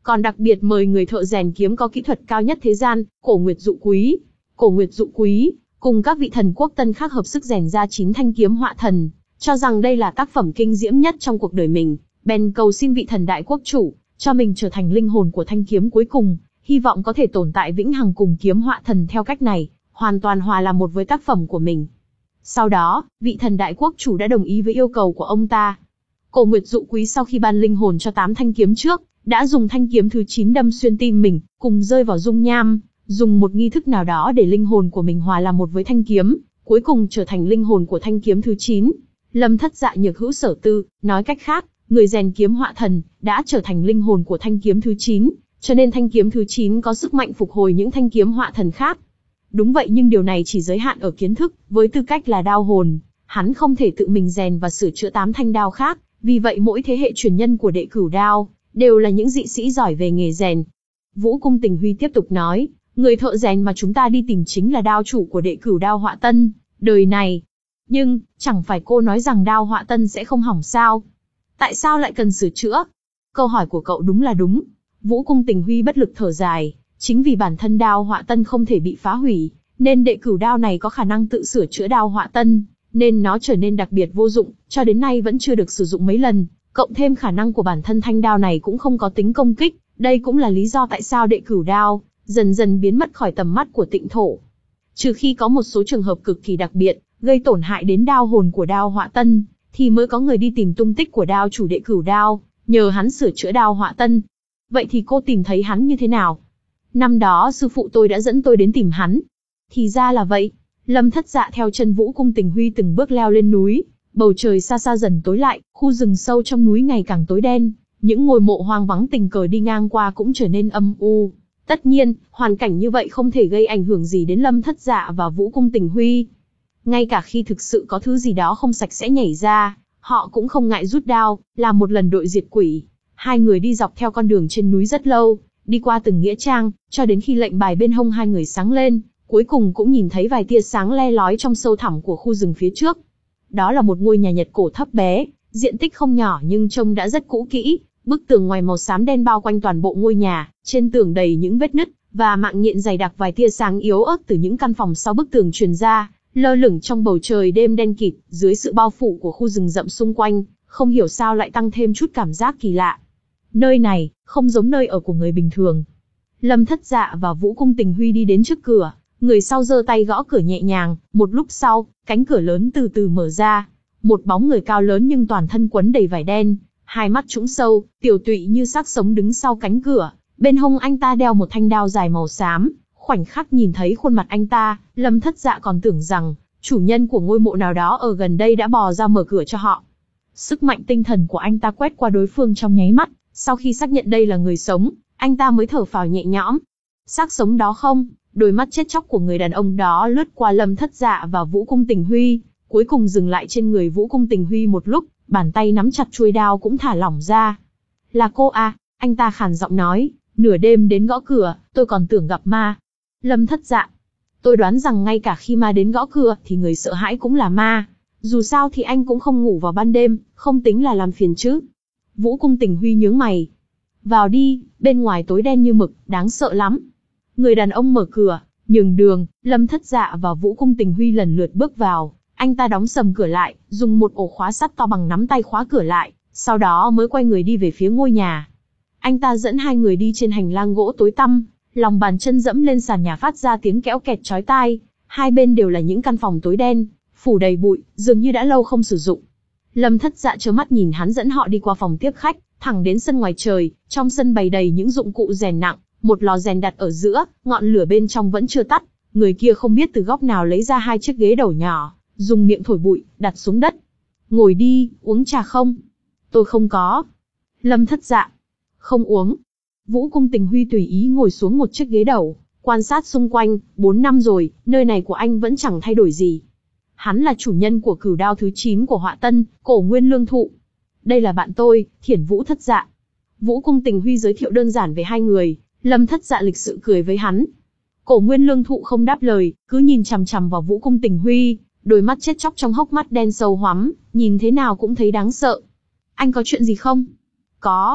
A: còn đặc biệt mời người thợ rèn kiếm có kỹ thuật cao nhất thế gian, Cổ Nguyệt Dụ Quý. Cổ Nguyệt Dụ Quý, cùng các vị thần quốc tân khác hợp sức rèn ra chín thanh kiếm họa thần, cho rằng đây là tác phẩm kinh diễm nhất trong cuộc đời mình, bèn cầu xin vị thần đại quốc chủ, cho mình trở thành linh hồn của thanh kiếm cuối cùng, hy vọng có thể tồn tại vĩnh hằng cùng kiếm họa thần theo cách này, hoàn toàn hòa làm một với tác phẩm của mình. Sau đó, vị thần đại quốc chủ đã đồng ý với yêu cầu của ông ta. Cổ Nguyệt Dụ Quý sau khi ban linh hồn cho tám thanh kiếm trước, đã dùng thanh kiếm thứ chín đâm xuyên tim mình, cùng rơi vào dung nham, dùng một nghi thức nào đó để linh hồn của mình hòa làm một với thanh kiếm, cuối cùng trở thành linh hồn của thanh kiếm thứ chín. Lâm Thất Dạ nhược hữu sở tư, nói cách khác, người rèn kiếm họa thần đã trở thành linh hồn của thanh kiếm thứ chín, cho nên thanh kiếm thứ chín có sức mạnh phục hồi những thanh kiếm họa thần khác. Đúng vậy, nhưng điều này chỉ giới hạn ở kiến thức, với tư cách là đao hồn, hắn không thể tự mình rèn và sửa chữa tám thanh đao khác, vì vậy mỗi thế hệ truyền nhân của Đệ Cửu Đao đều là những dị sĩ giỏi về nghề rèn. Vũ Cung Tình Huy tiếp tục nói, người thợ rèn mà chúng ta đi tìm chính là đao chủ của Đệ Cửu Đao Họa Tân, đời này. Nhưng, chẳng phải cô nói rằng đao Họa Tân sẽ không hỏng sao? Tại sao lại cần sửa chữa? Câu hỏi của cậu đúng là đúng. Vũ Cung Tình Huy bất lực thở dài, chính vì bản thân đao Họa Tân không thể bị phá hủy, nên Đệ Cửu Đao này có khả năng tự sửa chữa đao Họa Tân, nên nó trở nên đặc biệt vô dụng, cho đến nay vẫn chưa được sử dụng mấy lần. Cộng thêm khả năng của bản thân thanh đao này cũng không có tính công kích, đây cũng là lý do tại sao Đệ Cửu Đao dần dần biến mất khỏi tầm mắt của Tịnh Thổ. Trừ khi có một số trường hợp cực kỳ đặc biệt, gây tổn hại đến đao hồn của đao Họa Tân, thì mới có người đi tìm tung tích của đao chủ Đệ Cửu Đao, nhờ hắn sửa chữa đao Họa Tân. Vậy thì cô tìm thấy hắn như thế nào? Năm đó sư phụ tôi đã dẫn tôi đến tìm hắn. Thì ra là vậy. Lâm Thất Dạ theo chân Vũ Cung Tình Huy từng bước leo lên núi. Bầu trời xa xa dần tối lại, khu rừng sâu trong núi ngày càng tối đen, những ngôi mộ hoang vắng tình cờ đi ngang qua cũng trở nên âm u. Tất nhiên, hoàn cảnh như vậy không thể gây ảnh hưởng gì đến Lâm Thất Dạ và Vũ Cung Tình Huy. Ngay cả khi thực sự có thứ gì đó không sạch sẽ nhảy ra, họ cũng không ngại rút đao, làm một lần đội diệt quỷ. Hai người đi dọc theo con đường trên núi rất lâu, đi qua từng nghĩa trang, cho đến khi lệnh bài bên hông hai người sáng lên, cuối cùng cũng nhìn thấy vài tia sáng le lói trong sâu thẳm của khu rừng phía trước. Đó là một ngôi nhà Nhật cổ thấp bé, diện tích không nhỏ nhưng trông đã rất cũ kỹ, bức tường ngoài màu xám đen bao quanh toàn bộ ngôi nhà, trên tường đầy những vết nứt, và mạng nhện dày đặc vài tia sáng yếu ớt từ những căn phòng sau bức tường truyền ra, lơ lửng trong bầu trời đêm đen kịt, dưới sự bao phủ của khu rừng rậm xung quanh, không hiểu sao lại tăng thêm chút cảm giác kỳ lạ. Nơi này, không giống nơi ở của người bình thường. Lâm Thất Dạ và Vũ Cung Tình Huy đi đến trước cửa, người sau giơ tay gõ cửa nhẹ nhàng, một lúc sau, cánh cửa lớn từ từ mở ra. Một bóng người cao lớn nhưng toàn thân quấn đầy vải đen, hai mắt trũng sâu, tiểu tụy như xác sống đứng sau cánh cửa, bên hông anh ta đeo một thanh đao dài màu xám. Khoảnh khắc nhìn thấy khuôn mặt anh ta, Lâm Thất Dạ còn tưởng rằng chủ nhân của ngôi mộ nào đó ở gần đây đã bò ra mở cửa cho họ. Sức mạnh tinh thần của anh ta quét qua đối phương trong nháy mắt, sau khi xác nhận đây là người sống, anh ta mới thở phào nhẹ nhõm. Xác sống đó không? Đôi mắt chết chóc của người đàn ông đó lướt qua Lâm Thất Dạ và Vũ Cung Tình Huy, cuối cùng dừng lại trên người Vũ Cung Tình Huy một lúc, bàn tay nắm chặt chuôi đao cũng thả lỏng ra. Là cô à? Anh ta khàn giọng nói, nửa đêm đến gõ cửa, tôi còn tưởng gặp ma. Lâm Thất Dạ, tôi đoán rằng ngay cả khi ma đến gõ cửa thì người sợ hãi cũng là ma. Dù sao thì anh cũng không ngủ vào ban đêm, không tính là làm phiền chứ. Vũ Cung Tình Huy nhướng mày. Vào đi, bên ngoài tối đen như mực, đáng sợ lắm. Người đàn ông mở cửa, nhường đường, Lâm Thất Dạ và Vũ Cung Tình Huy lần lượt bước vào. Anh ta đóng sầm cửa lại, dùng một ổ khóa sắt to bằng nắm tay khóa cửa lại, sau đó mới quay người đi về phía ngôi nhà. Anh ta dẫn hai người đi trên hành lang gỗ tối tăm, lòng bàn chân dẫm lên sàn nhà phát ra tiếng kéo kẹt chói tai. Hai bên đều là những căn phòng tối đen, phủ đầy bụi, dường như đã lâu không sử dụng. Lâm Thất Dạ trơ mắt nhìn hắn dẫn họ đi qua phòng tiếp khách, thẳng đến sân ngoài trời. Trong sân bày đầy những dụng cụ rèn nặng, một lò rèn đặt ở giữa, ngọn lửa bên trong vẫn chưa tắt. Người kia không biết từ góc nào lấy ra hai chiếc ghế đầu nhỏ, dùng miệng thổi bụi, đặt xuống đất. Ngồi đi, uống trà không? Tôi không có. Lâm Thất Dạ, không uống. Vũ Cung Tình Huy tùy ý ngồi xuống một chiếc ghế đầu, quan sát xung quanh. Bốn năm rồi, nơi này của anh vẫn chẳng thay đổi gì. Hắn là chủ nhân của cửu đao thứ chín của Họa Tân, Cổ Nguyên Lương Thụ. Đây là bạn tôi, Thiển Vũ Thất Dạ. Vũ Cung Tình Huy giới thiệu đơn giản về hai người. Lâm Thất Dạ lịch sự cười với hắn. Cổ Nguyên Lương Thụ không đáp lời, cứ nhìn chằm chằm vào Vũ Cung Tình Huy, đôi mắt chết chóc trong hốc mắt đen sâu hoắm, nhìn thế nào cũng thấy đáng sợ. Anh có chuyện gì không? Có.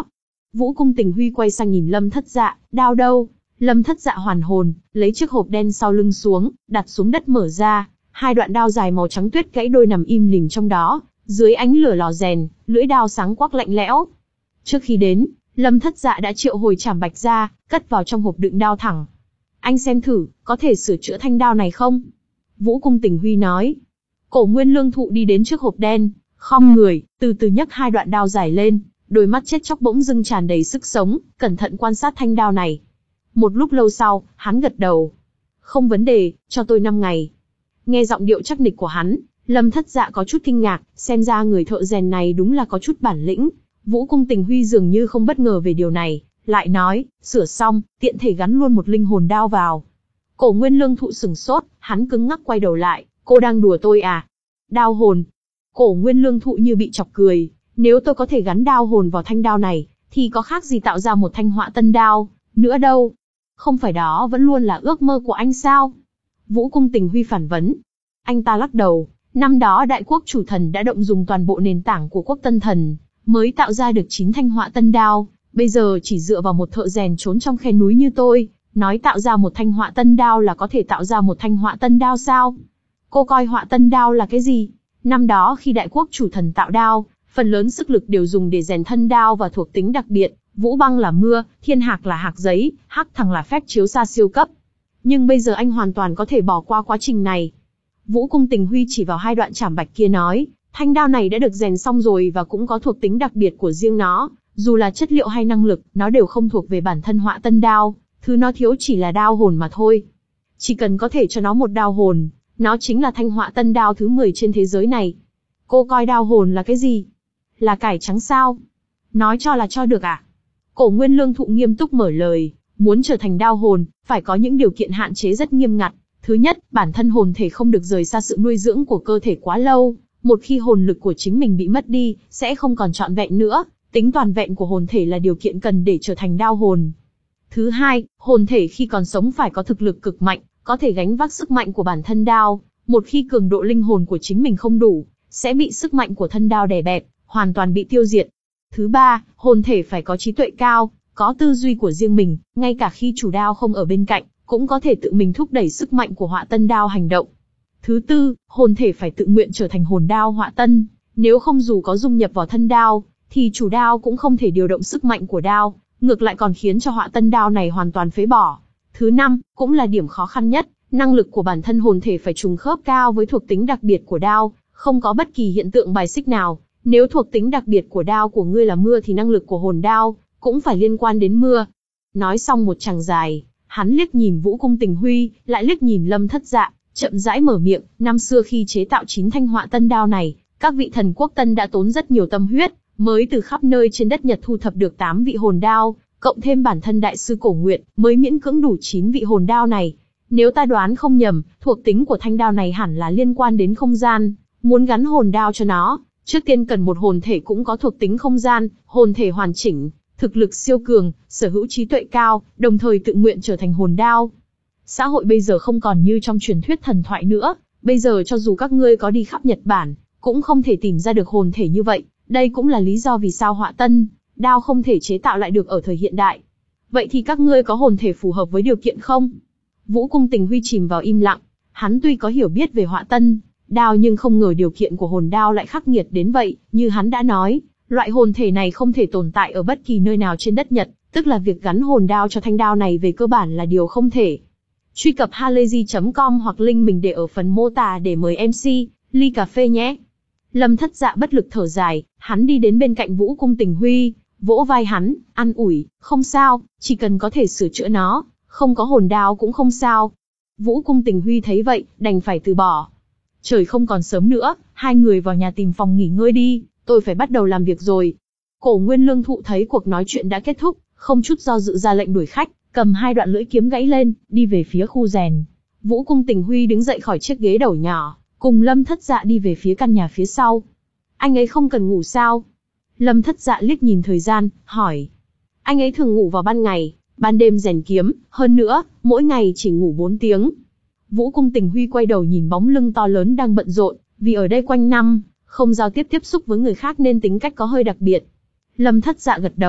A: Vũ Cung Tình Huy quay sang nhìn Lâm Thất Dạ, đao đâu? Lâm Thất Dạ hoàn hồn, lấy chiếc hộp đen sau lưng xuống, đặt xuống đất mở ra, hai đoạn đao dài màu trắng tuyết gãy đôi nằm im lìm trong đó, dưới ánh lửa lò rèn, lưỡi đao sáng quắc lạnh lẽo. Trước khi đến, Lâm Thất Dạ đã triệu hồi Trảm Bạch ra, cất vào trong hộp đựng đao thẳng. Anh xem thử, có thể sửa chữa thanh đao này không? Vũ Cung Tình Huy nói. Cổ Nguyên Lương Thụ đi đến trước hộp đen, khom người, từ từ nhấc hai đoạn đao dài lên, đôi mắt chết chóc bỗng dưng tràn đầy sức sống, cẩn thận quan sát thanh đao này. Một lúc lâu sau, hắn gật đầu. Không vấn đề, cho tôi năm ngày. Nghe giọng điệu chắc nịch của hắn, Lâm Thất Dạ có chút kinh ngạc, xem ra người thợ rèn này đúng là có chút bản lĩnh. Vũ Cung Tình Huy dường như không bất ngờ về điều này, lại nói, sửa xong, tiện thể gắn luôn một linh hồn đao vào. Cổ Nguyên Lương Thụ sừng sốt, hắn cứng ngắc quay đầu lại, cô đang đùa tôi à? Đao hồn. Cổ Nguyên Lương Thụ như bị chọc cười, nếu tôi có thể gắn đao hồn vào thanh đao này, thì có khác gì tạo ra một thanh họa tân đao, nữa đâu. Không phải đó vẫn luôn là ước mơ của anh sao? Vũ Cung Tình Huy phản vấn. Anh ta lắc đầu, năm đó Đại Quốc Chủ Thần đã động dùng toàn bộ nền tảng của Quốc Tân Thần, mới tạo ra được chín thanh họa tân đao, bây giờ chỉ dựa vào một thợ rèn trốn trong khe núi như tôi, nói tạo ra một thanh họa tân đao là có thể tạo ra một thanh họa tân đao sao? Cô coi họa tân đao là cái gì? Năm đó khi Đại Quốc Chủ Thần tạo đao, phần lớn sức lực đều dùng để rèn thân đao và thuộc tính đặc biệt, Vũ Băng là mưa, Thiên Hạc là hạc giấy, Hắc Thằng là phép chiếu xa siêu cấp. Nhưng bây giờ anh hoàn toàn có thể bỏ qua quá trình này. Vũ Cung Tình Huy chỉ vào hai đoạn Trảm Bạch kia nói, thanh đao này đã được rèn xong rồi và cũng có thuộc tính đặc biệt của riêng nó, dù là chất liệu hay năng lực, nó đều không thuộc về bản thân họa tân đao, thứ nó thiếu chỉ là đao hồn mà thôi. Chỉ cần có thể cho nó một đao hồn, nó chính là thanh họa tân đao thứ mười trên thế giới này. Cô coi đao hồn là cái gì? Là cải trắng sao? Nói cho là cho được à? Cổ Nguyên Lương Thụ nghiêm túc mở lời, muốn trở thành đao hồn, phải có những điều kiện hạn chế rất nghiêm ngặt. Thứ nhất, bản thân hồn thể không được rời xa sự nuôi dưỡng của cơ thể quá lâu, một khi hồn lực của chính mình bị mất đi, sẽ không còn trọn vẹn nữa, tính toàn vẹn của hồn thể là điều kiện cần để trở thành đao hồn. Thứ hai, hồn thể khi còn sống phải có thực lực cực mạnh, có thể gánh vác sức mạnh của bản thân đao, một khi cường độ linh hồn của chính mình không đủ, sẽ bị sức mạnh của thân đao đè bẹp, hoàn toàn bị tiêu diệt. Thứ ba, hồn thể phải có trí tuệ cao, có tư duy của riêng mình, ngay cả khi chủ đao không ở bên cạnh, cũng có thể tự mình thúc đẩy sức mạnh của họa tân đao hành động. Thứ tư, hồn thể phải tự nguyện trở thành hồn đao họa tân, nếu không dù có dung nhập vào thân đao, thì chủ đao cũng không thể điều động sức mạnh của đao, ngược lại còn khiến cho họa tân đao này hoàn toàn phế bỏ. Thứ năm, cũng là điểm khó khăn nhất, năng lực của bản thân hồn thể phải trùng khớp cao với thuộc tính đặc biệt của đao, không có bất kỳ hiện tượng bài xích nào. Nếu thuộc tính đặc biệt của đao của ngươi là mưa thì năng lực của hồn đao cũng phải liên quan đến mưa. Nói xong một chàng dài, hắn liếc nhìn Vũ Cung Tình Huy, lại liếc nhìn Lâm Thất Dạ, chậm rãi mở miệng, năm xưa khi chế tạo chín thanh họa tân đao này, các vị thần quốc tân đã tốn rất nhiều tâm huyết, mới từ khắp nơi trên đất Nhật thu thập được tám vị hồn đao, cộng thêm bản thân đại sư Cổ Nguyệt, mới miễn cưỡng đủ chín vị hồn đao này. Nếu ta đoán không nhầm, thuộc tính của thanh đao này hẳn là liên quan đến không gian, muốn gắn hồn đao cho nó, trước tiên cần một hồn thể cũng có thuộc tính không gian, hồn thể hoàn chỉnh, thực lực siêu cường, sở hữu trí tuệ cao, đồng thời tự nguyện trở thành hồn đao. Xã hội bây giờ không còn như trong truyền thuyết thần thoại nữa, bây giờ cho dù các ngươi có đi khắp Nhật Bản, cũng không thể tìm ra được hồn thể như vậy, đây cũng là lý do vì sao họa tân đao không thể chế tạo lại được ở thời hiện đại. Vậy thì các ngươi có hồn thể phù hợp với điều kiện không? Vũ Cung Tình Huy chìm vào im lặng, hắn tuy có hiểu biết về họa tân đao nhưng không ngờ điều kiện của hồn đao lại khắc nghiệt đến vậy, như hắn đã nói, loại hồn thể này không thể tồn tại ở bất kỳ nơi nào trên đất Nhật, tức là việc gắn hồn đao cho thanh đao này về cơ bản là điều không thể. Truy cập halayzi chấm com hoặc link mình để ở phần mô tả để mời em xê, ly cà phê nhé. Lâm Thất Dạ bất lực thở dài, hắn đi đến bên cạnh Vũ Cung Tình Huy, vỗ vai hắn, an ủi, không sao, chỉ cần có thể sửa chữa nó, không có hồn đao cũng không sao. Vũ Cung Tình Huy thấy vậy, đành phải từ bỏ. Trời không còn sớm nữa, hai người vào nhà tìm phòng nghỉ ngơi đi, tôi phải bắt đầu làm việc rồi. Cổ Nguyên Lương Thụ thấy cuộc nói chuyện đã kết thúc, không chút do dự ra lệnh đuổi khách, cầm hai đoạn lưỡi kiếm gãy lên, đi về phía khu rèn. Vũ Cung Tình Huy đứng dậy khỏi chiếc ghế đầu nhỏ, cùng Lâm Thất Dạ đi về phía căn nhà phía sau. Anh ấy không cần ngủ sao? Lâm Thất Dạ liếc nhìn thời gian, hỏi. Anh ấy thường ngủ vào ban ngày, ban đêm rèn kiếm, hơn nữa, mỗi ngày chỉ ngủ bốn tiếng. Vũ Cung Tình Huy quay đầu nhìn bóng lưng to lớn đang bận rộn, vì ở đây quanh năm, không giao tiếp tiếp xúc với người khác nên tính cách có hơi đặc biệt. Lâm Thất Dạ gật đầu,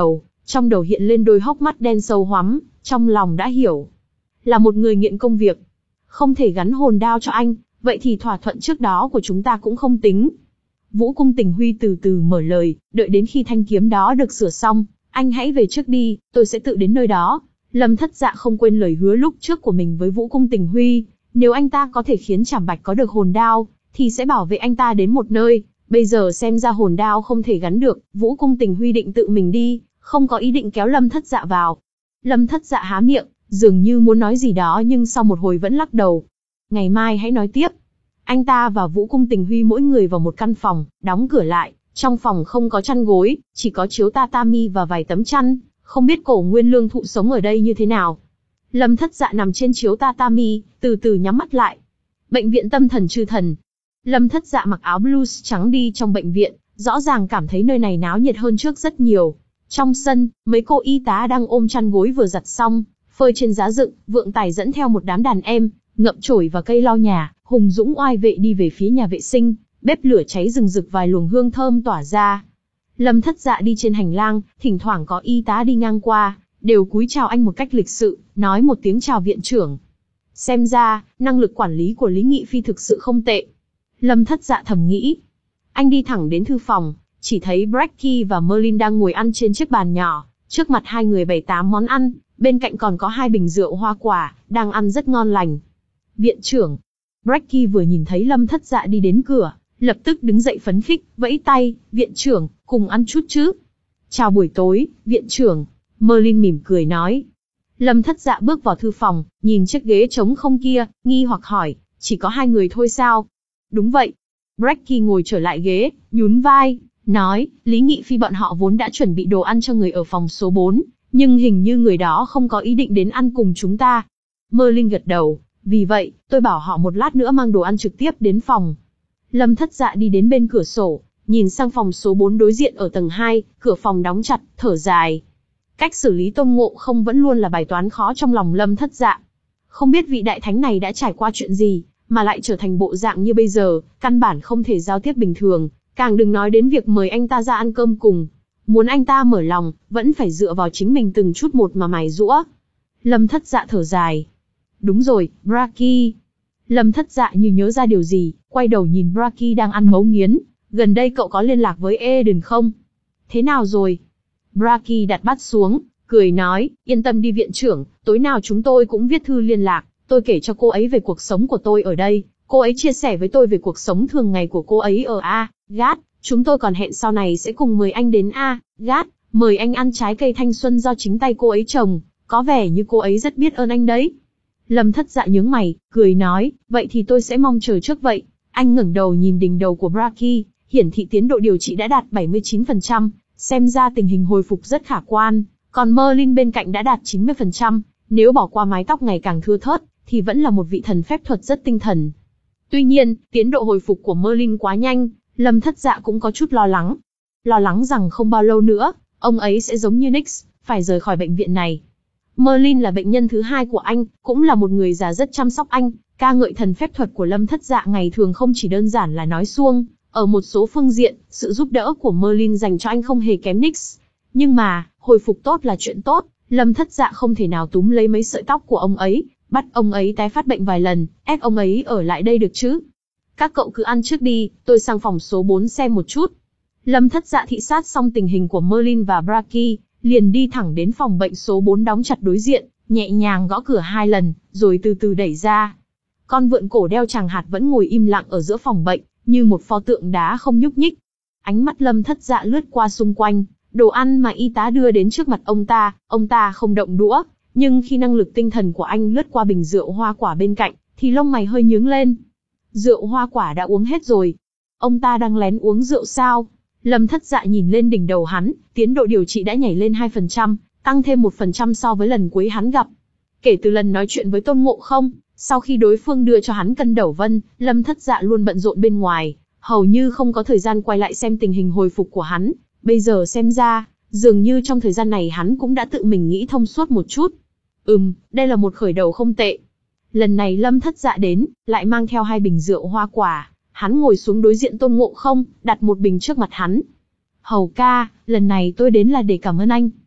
A: trong đầu hiện lên đôi hốc mắt đen sâu hoắm, trong lòng đã hiểu. Là một người nghiện công việc. Không thể gắn hồn đao cho anh, vậy thì thỏa thuận trước đó của chúng ta cũng không tính. Vũ Cung Tình Huy từ từ mở lời, đợi đến khi thanh kiếm đó được sửa xong, anh hãy về trước đi, tôi sẽ tự đến nơi đó. Lâm Thất Dạ không quên lời hứa lúc trước của mình với Vũ Cung Tình Huy, nếu anh ta có thể khiến Trảm Bạch có được hồn đao, thì sẽ bảo vệ anh ta đến một nơi. Bây giờ xem ra hồn đao không thể gắn được, Vũ Cung Tình Huy định tự mình đi, không có ý định kéo Lâm Thất Dạ vào. Lâm Thất Dạ há miệng, dường như muốn nói gì đó nhưng sau một hồi vẫn lắc đầu. Ngày mai hãy nói tiếp. Anh ta và Vũ Cung Tình Huy mỗi người vào một căn phòng, đóng cửa lại. Trong phòng không có chăn gối, chỉ có chiếu tatami và vài tấm chăn. Không biết Cổ Nguyên Lương Thụ sống ở đây như thế nào. Lâm Thất Dạ nằm trên chiếu tatami, từ từ nhắm mắt lại. Bệnh viện tâm thần Chư Thần. Lâm Thất Dạ mặc áo blues trắng đi trong bệnh viện, rõ ràng cảm thấy nơi này náo nhiệt hơn trước rất nhiều. Trong sân, mấy cô y tá đang ôm chăn gối vừa giặt xong, phơi trên giá dựng. Vượng Tài dẫn theo một đám đàn em, ngậm chổi và cây lau nhà, hùng dũng oai vệ đi về phía nhà vệ sinh. Bếp lửa cháy rừng rực, vài luồng hương thơm tỏa ra. Lâm Thất Dạ đi trên hành lang, thỉnh thoảng có y tá đi ngang qua, đều cúi chào anh một cách lịch sự, nói một tiếng chào viện trưởng. Xem ra, năng lực quản lý của Lý Nghị Phi thực sự không tệ. Lâm Thất Dạ thầm nghĩ. Anh đi thẳng đến thư phòng, chỉ thấy Bracky và Merlin đang ngồi ăn trên chiếc bàn nhỏ, trước mặt hai người bày tám món ăn, bên cạnh còn có hai bình rượu hoa quả, đang ăn rất ngon lành. Viện trưởng. Bracky vừa nhìn thấy Lâm Thất Dạ đi đến cửa, lập tức đứng dậy phấn khích, vẫy tay, viện trưởng, cùng ăn chút chứ. Chào buổi tối, viện trưởng. Merlin mỉm cười nói. Lâm Thất Dạ bước vào thư phòng, nhìn chiếc ghế trống không kia, nghi hoặc hỏi, chỉ có hai người thôi sao? Đúng vậy. Bracky ngồi trở lại ghế, nhún vai, nói, Lý Nghị Phi bọn họ vốn đã chuẩn bị đồ ăn cho người ở phòng số bốn, nhưng hình như người đó không có ý định đến ăn cùng chúng ta. Merlin gật đầu, vì vậy, tôi bảo họ một lát nữa mang đồ ăn trực tiếp đến phòng. Lâm Thất Dạ đi đến bên cửa sổ, nhìn sang phòng số bốn đối diện ở tầng hai, cửa phòng đóng chặt, thở dài. Cách xử lý Tôn Ngộ Không vẫn luôn là bài toán khó trong lòng Lâm Thất Dạ. Không biết vị đại thánh này đã trải qua chuyện gì, mà lại trở thành bộ dạng như bây giờ, căn bản không thể giao tiếp bình thường, càng đừng nói đến việc mời anh ta ra ăn cơm cùng. Muốn anh ta mở lòng, vẫn phải dựa vào chính mình từng chút một mà mài giũa. Lâm Thất Dạ thở dài. Đúng rồi, Bracky. Lâm Thất Dạ như nhớ ra điều gì, quay đầu nhìn Bracky đang ăn mấu nghiến. Gần đây cậu có liên lạc với Eden không? Thế nào rồi? Bracky đặt bát xuống, cười nói, yên tâm đi viện trưởng, tối nào chúng tôi cũng viết thư liên lạc. Tôi kể cho cô ấy về cuộc sống của tôi ở đây, cô ấy chia sẻ với tôi về cuộc sống thường ngày của cô ấy ở A-Gát. Chúng tôi còn hẹn sau này sẽ cùng mời anh đến A-Gát, mời anh ăn trái cây thanh xuân do chính tay cô ấy trồng, có vẻ như cô ấy rất biết ơn anh đấy. Lâm Thất Dạ nhướng mày, cười nói, vậy thì tôi sẽ mong chờ trước vậy. Anh ngẩng đầu nhìn đỉnh đầu của Bracky, hiển thị tiến độ điều trị đã đạt bảy mươi chín phần trăm, xem ra tình hình hồi phục rất khả quan, còn Merlin bên cạnh đã đạt chín mươi phần trăm, nếu bỏ qua mái tóc ngày càng thưa thớt, thì vẫn là một vị thần phép thuật rất tinh thần. Tuy nhiên, tiến độ hồi phục của Merlin quá nhanh, Lâm Thất Dạ cũng có chút lo lắng. Lo lắng rằng không bao lâu nữa, ông ấy sẽ giống như Nix, phải rời khỏi bệnh viện này. Merlin là bệnh nhân thứ hai của anh, cũng là một người già rất chăm sóc anh, ca ngợi thần phép thuật của Lâm Thất Dạ ngày thường không chỉ đơn giản là nói suông, ở một số phương diện, sự giúp đỡ của Merlin dành cho anh không hề kém Nix. Nhưng mà, hồi phục tốt là chuyện tốt, Lâm Thất Dạ không thể nào túm lấy mấy sợi tóc của ông ấy, bắt ông ấy tái phát bệnh vài lần, ép ông ấy ở lại đây được chứ. Các cậu cứ ăn trước đi, tôi sang phòng số bốn xem một chút. Lâm Thất Dạ thị sát xong tình hình của Merlin và Bracky, liền đi thẳng đến phòng bệnh số bốn đóng chặt đối diện, nhẹ nhàng gõ cửa hai lần, rồi từ từ đẩy ra. Con vượn cổ đeo tràng hạt vẫn ngồi im lặng ở giữa phòng bệnh, như một pho tượng đá không nhúc nhích. Ánh mắt Lâm Thất Dạ lướt qua xung quanh, đồ ăn mà y tá đưa đến trước mặt ông ta, ông ta không động đũa, nhưng khi năng lực tinh thần của anh lướt qua bình rượu hoa quả bên cạnh, thì lông mày hơi nhướng lên. Rượu hoa quả đã uống hết rồi. Ông ta đang lén uống rượu sao? Lâm Thất Dạ nhìn lên đỉnh đầu hắn, tiến độ điều trị đã nhảy lên hai phần trăm, tăng thêm một phần trăm so với lần cuối hắn gặp. Kể từ lần nói chuyện với Tôn Ngộ Không, sau khi đối phương đưa cho hắn cân đẩu vân, Lâm Thất Dạ luôn bận rộn bên ngoài, hầu như không có thời gian quay lại xem tình hình hồi phục của hắn. Bây giờ xem ra, dường như trong thời gian này hắn cũng đã tự mình nghĩ thông suốt một chút. Ừm, đây là một khởi đầu không tệ. Lần này Lâm Thất Dạ đến, lại mang theo hai bình rượu hoa quả. Hắn ngồi xuống đối diện Tôn Ngộ Không, đặt một bình trước mặt hắn. Hầu ca, lần này tôi đến là để cảm ơn anh.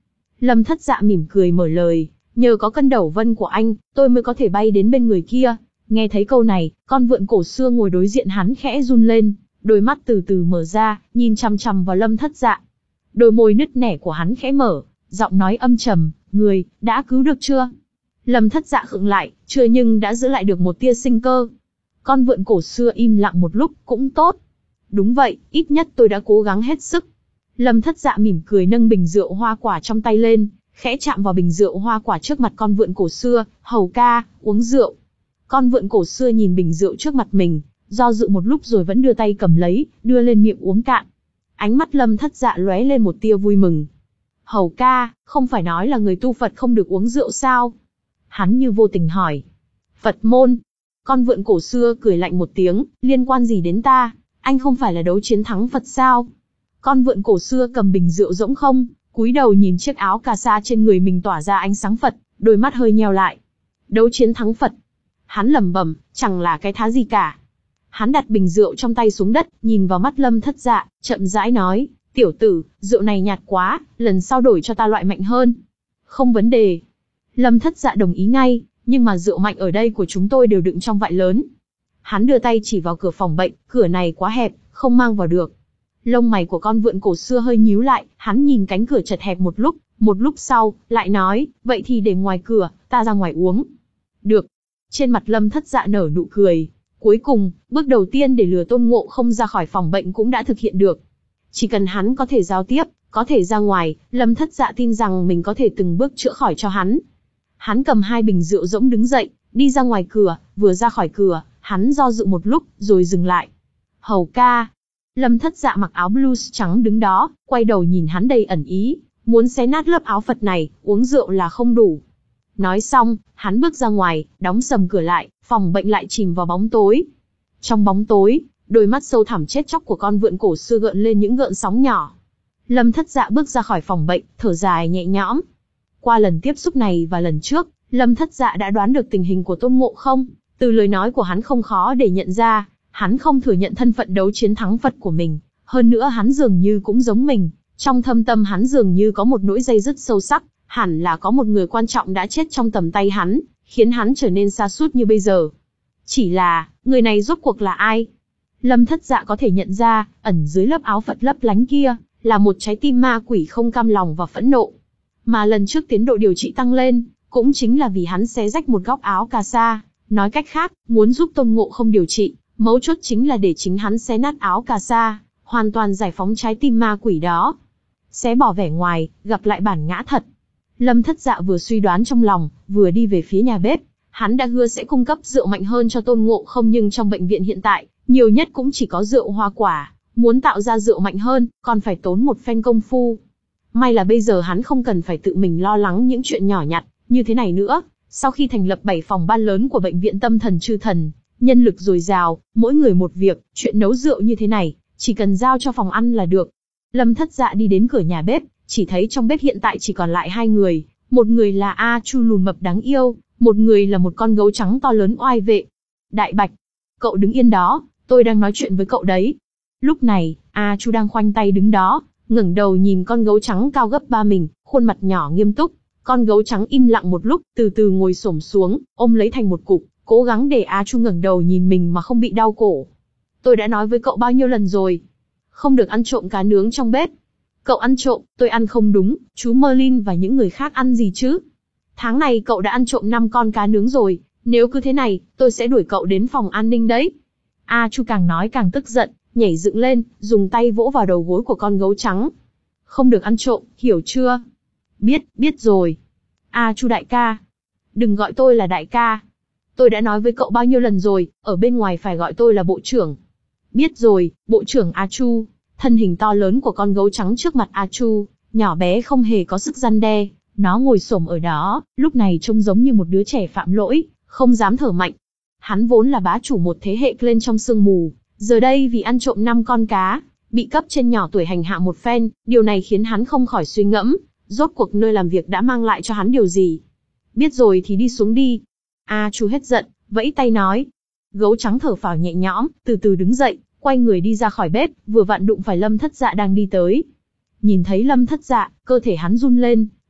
A: Lâm Thất Dạ mỉm cười mở lời, nhờ có cân đẩu vân của anh, tôi mới có thể bay đến bên người kia. Nghe thấy câu này, con vượn cổ xưa ngồi đối diện hắn khẽ run lên, đôi mắt từ từ mở ra, nhìn chằm chằm vào Lâm Thất Dạ. Đôi môi nứt nẻ của hắn khẽ mở, giọng nói âm trầm, người, đã cứu được chưa? Lâm Thất Dạ khựng lại, chưa nhưng đã giữ lại được một tia sinh cơ. Con vượn cổ xưa im lặng một lúc, cũng tốt. Đúng vậy, ít nhất tôi đã cố gắng hết sức. Lâm Thất Dạ mỉm cười nâng bình rượu hoa quả trong tay lên, khẽ chạm vào bình rượu hoa quả trước mặt con vượn cổ xưa, hầu ca, uống rượu. Con vượn cổ xưa nhìn bình rượu trước mặt mình, do dự một lúc rồi vẫn đưa tay cầm lấy, đưa lên miệng uống cạn. Ánh mắt Lâm Thất Dạ lóe lên một tia vui mừng. Hầu ca, không phải nói là người tu Phật không được uống rượu sao? Hắn như vô tình hỏi. Phật môn. Con vượn cổ xưa cười lạnh một tiếng, liên quan gì đến ta? Anh không phải là đấu chiến thắng Phật sao? Con vượn cổ xưa cầm bình rượu rỗng không, cúi đầu nhìn chiếc áo cà sa trên người mình tỏa ra ánh sáng Phật, đôi mắt hơi nheo lại. Đấu chiến thắng Phật. Hắn lẩm bẩm, chẳng là cái thá gì cả. Hắn đặt bình rượu trong tay xuống đất, nhìn vào mắt Lâm Thất Dạ, chậm rãi nói, tiểu tử, rượu này nhạt quá, lần sau đổi cho ta loại mạnh hơn. Không vấn đề. Lâm Thất Dạ đồng ý ngay, nhưng mà rượu mạnh ở đây của chúng tôi đều đựng trong vại lớn. Hắn đưa tay chỉ vào cửa phòng bệnh, cửa này quá hẹp, không mang vào được. Lông mày của con vượn cổ xưa hơi nhíu lại, hắn nhìn cánh cửa chật hẹp một lúc, một lúc sau, lại nói, vậy thì để ngoài cửa, ta ra ngoài uống. Được. Trên mặt Lâm Thất Dạ nở nụ cười. Cuối cùng, bước đầu tiên để lừa Tôn Ngộ Không ra khỏi phòng bệnh cũng đã thực hiện được. Chỉ cần hắn có thể giao tiếp, có thể ra ngoài, Lâm Thất Dạ tin rằng mình có thể từng bước chữa khỏi cho hắn. Hắn cầm hai bình rượu rỗng đứng dậy, đi ra ngoài cửa, vừa ra khỏi cửa, hắn do dự một lúc, rồi dừng lại. Hầu ca. Lâm Thất Dạ mặc áo blues trắng đứng đó, quay đầu nhìn hắn đầy ẩn ý, muốn xé nát lớp áo Phật này, uống rượu là không đủ. Nói xong, hắn bước ra ngoài, đóng sầm cửa lại, phòng bệnh lại chìm vào bóng tối. Trong bóng tối, đôi mắt sâu thẳm chết chóc của con vượn cổ xưa gợn lên những gợn sóng nhỏ. Lâm Thất Dạ bước ra khỏi phòng bệnh, thở dài nhẹ nhõm. Qua lần tiếp xúc này và lần trước, Lâm Thất Dạ đã đoán được tình hình của Tôn Ngộ Không, từ lời nói của hắn không khó để nhận ra, hắn không thừa nhận thân phận đấu chiến thắng Phật của mình, hơn nữa hắn dường như cũng giống mình, trong thâm tâm hắn dường như có một nỗi dây dứt sâu sắc, hẳn là có một người quan trọng đã chết trong tầm tay hắn, khiến hắn trở nên sa sút như bây giờ. Chỉ là, người này rốt cuộc là ai? Lâm Thất Dạ có thể nhận ra, ẩn dưới lớp áo Phật lấp lánh kia, là một trái tim ma quỷ không cam lòng và phẫn nộ. Mà lần trước tiến độ điều trị tăng lên, cũng chính là vì hắn xé rách một góc áo cà sa. Nói cách khác, muốn giúp Tôn Ngộ Không điều trị, mấu chốt chính là để chính hắn xé nát áo cà sa, hoàn toàn giải phóng trái tim ma quỷ đó. Xé bỏ vẻ ngoài, gặp lại bản ngã thật. Lâm Thất Dạ vừa suy đoán trong lòng, vừa đi về phía nhà bếp. Hắn đã hứa sẽ cung cấp rượu mạnh hơn cho Tôn Ngộ Không, nhưng trong bệnh viện hiện tại, nhiều nhất cũng chỉ có rượu hoa quả. Muốn tạo ra rượu mạnh hơn, còn phải tốn một phen công phu. May là bây giờ hắn không cần phải tự mình lo lắng những chuyện nhỏ nhặt như thế này nữa. Sau khi thành lập bảy phòng ban lớn của bệnh viện tâm thần Chư Thần, nhân lực dồi dào, mỗi người một việc, chuyện nấu rượu như thế này, chỉ cần giao cho phòng ăn là được. Lâm Thất Dạ đi đến cửa nhà bếp, chỉ thấy trong bếp hiện tại chỉ còn lại hai người, một người là A Chu lùn mập đáng yêu, một người là một con gấu trắng to lớn oai vệ. Đại Bạch, cậu đứng yên đó, tôi đang nói chuyện với cậu đấy. Lúc này, A Chu đang khoanh tay đứng đó, ngẩng đầu nhìn con gấu trắng cao gấp ba mình, khuôn mặt nhỏ nghiêm túc. Con gấu trắng im lặng một lúc, từ từ ngồi xổm xuống, ôm lấy thành một cục, cố gắng để A Chu ngẩng đầu nhìn mình mà không bị đau cổ. Tôi đã nói với cậu bao nhiêu lần rồi, không được ăn trộm cá nướng trong bếp. Cậu ăn trộm, tôi ăn không đúng, chú Merlin và những người khác ăn gì chứ? Tháng này cậu đã ăn trộm năm con cá nướng rồi, nếu cứ thế này, tôi sẽ đuổi cậu đến phòng an ninh đấy. A Chu càng nói càng tức giận, nhảy dựng lên, dùng tay vỗ vào đầu gối của con gấu trắng. Không được ăn trộm, hiểu chưa? Biết, biết rồi. A Chu đại ca. Đừng gọi tôi là đại ca. Tôi đã nói với cậu bao nhiêu lần rồi, ở bên ngoài phải gọi tôi là bộ trưởng. Biết rồi, bộ trưởng A Chu. Thân hình to lớn của con gấu trắng trước mặt A Chu, nhỏ bé không hề có sức răn đe. Nó ngồi xổm ở đó, lúc này trông giống như một đứa trẻ phạm lỗi, không dám thở mạnh. Hắn vốn là bá chủ một thế hệ lên trong sương mù, giờ đây vì ăn trộm năm con cá, bị cấp trên nhỏ tuổi hành hạ một phen, điều này khiến hắn không khỏi suy ngẫm, rốt cuộc nơi làm việc đã mang lại cho hắn điều gì. Biết rồi thì đi xuống đi. A Chu hết giận, vẫy tay nói. Gấu trắng thở phào nhẹ nhõm, từ từ đứng dậy, quay người đi ra khỏi bếp, vừa vặn đụng phải Lâm Thất Dạ đang đi tới. Nhìn thấy Lâm Thất Dạ, cơ thể hắn run lên,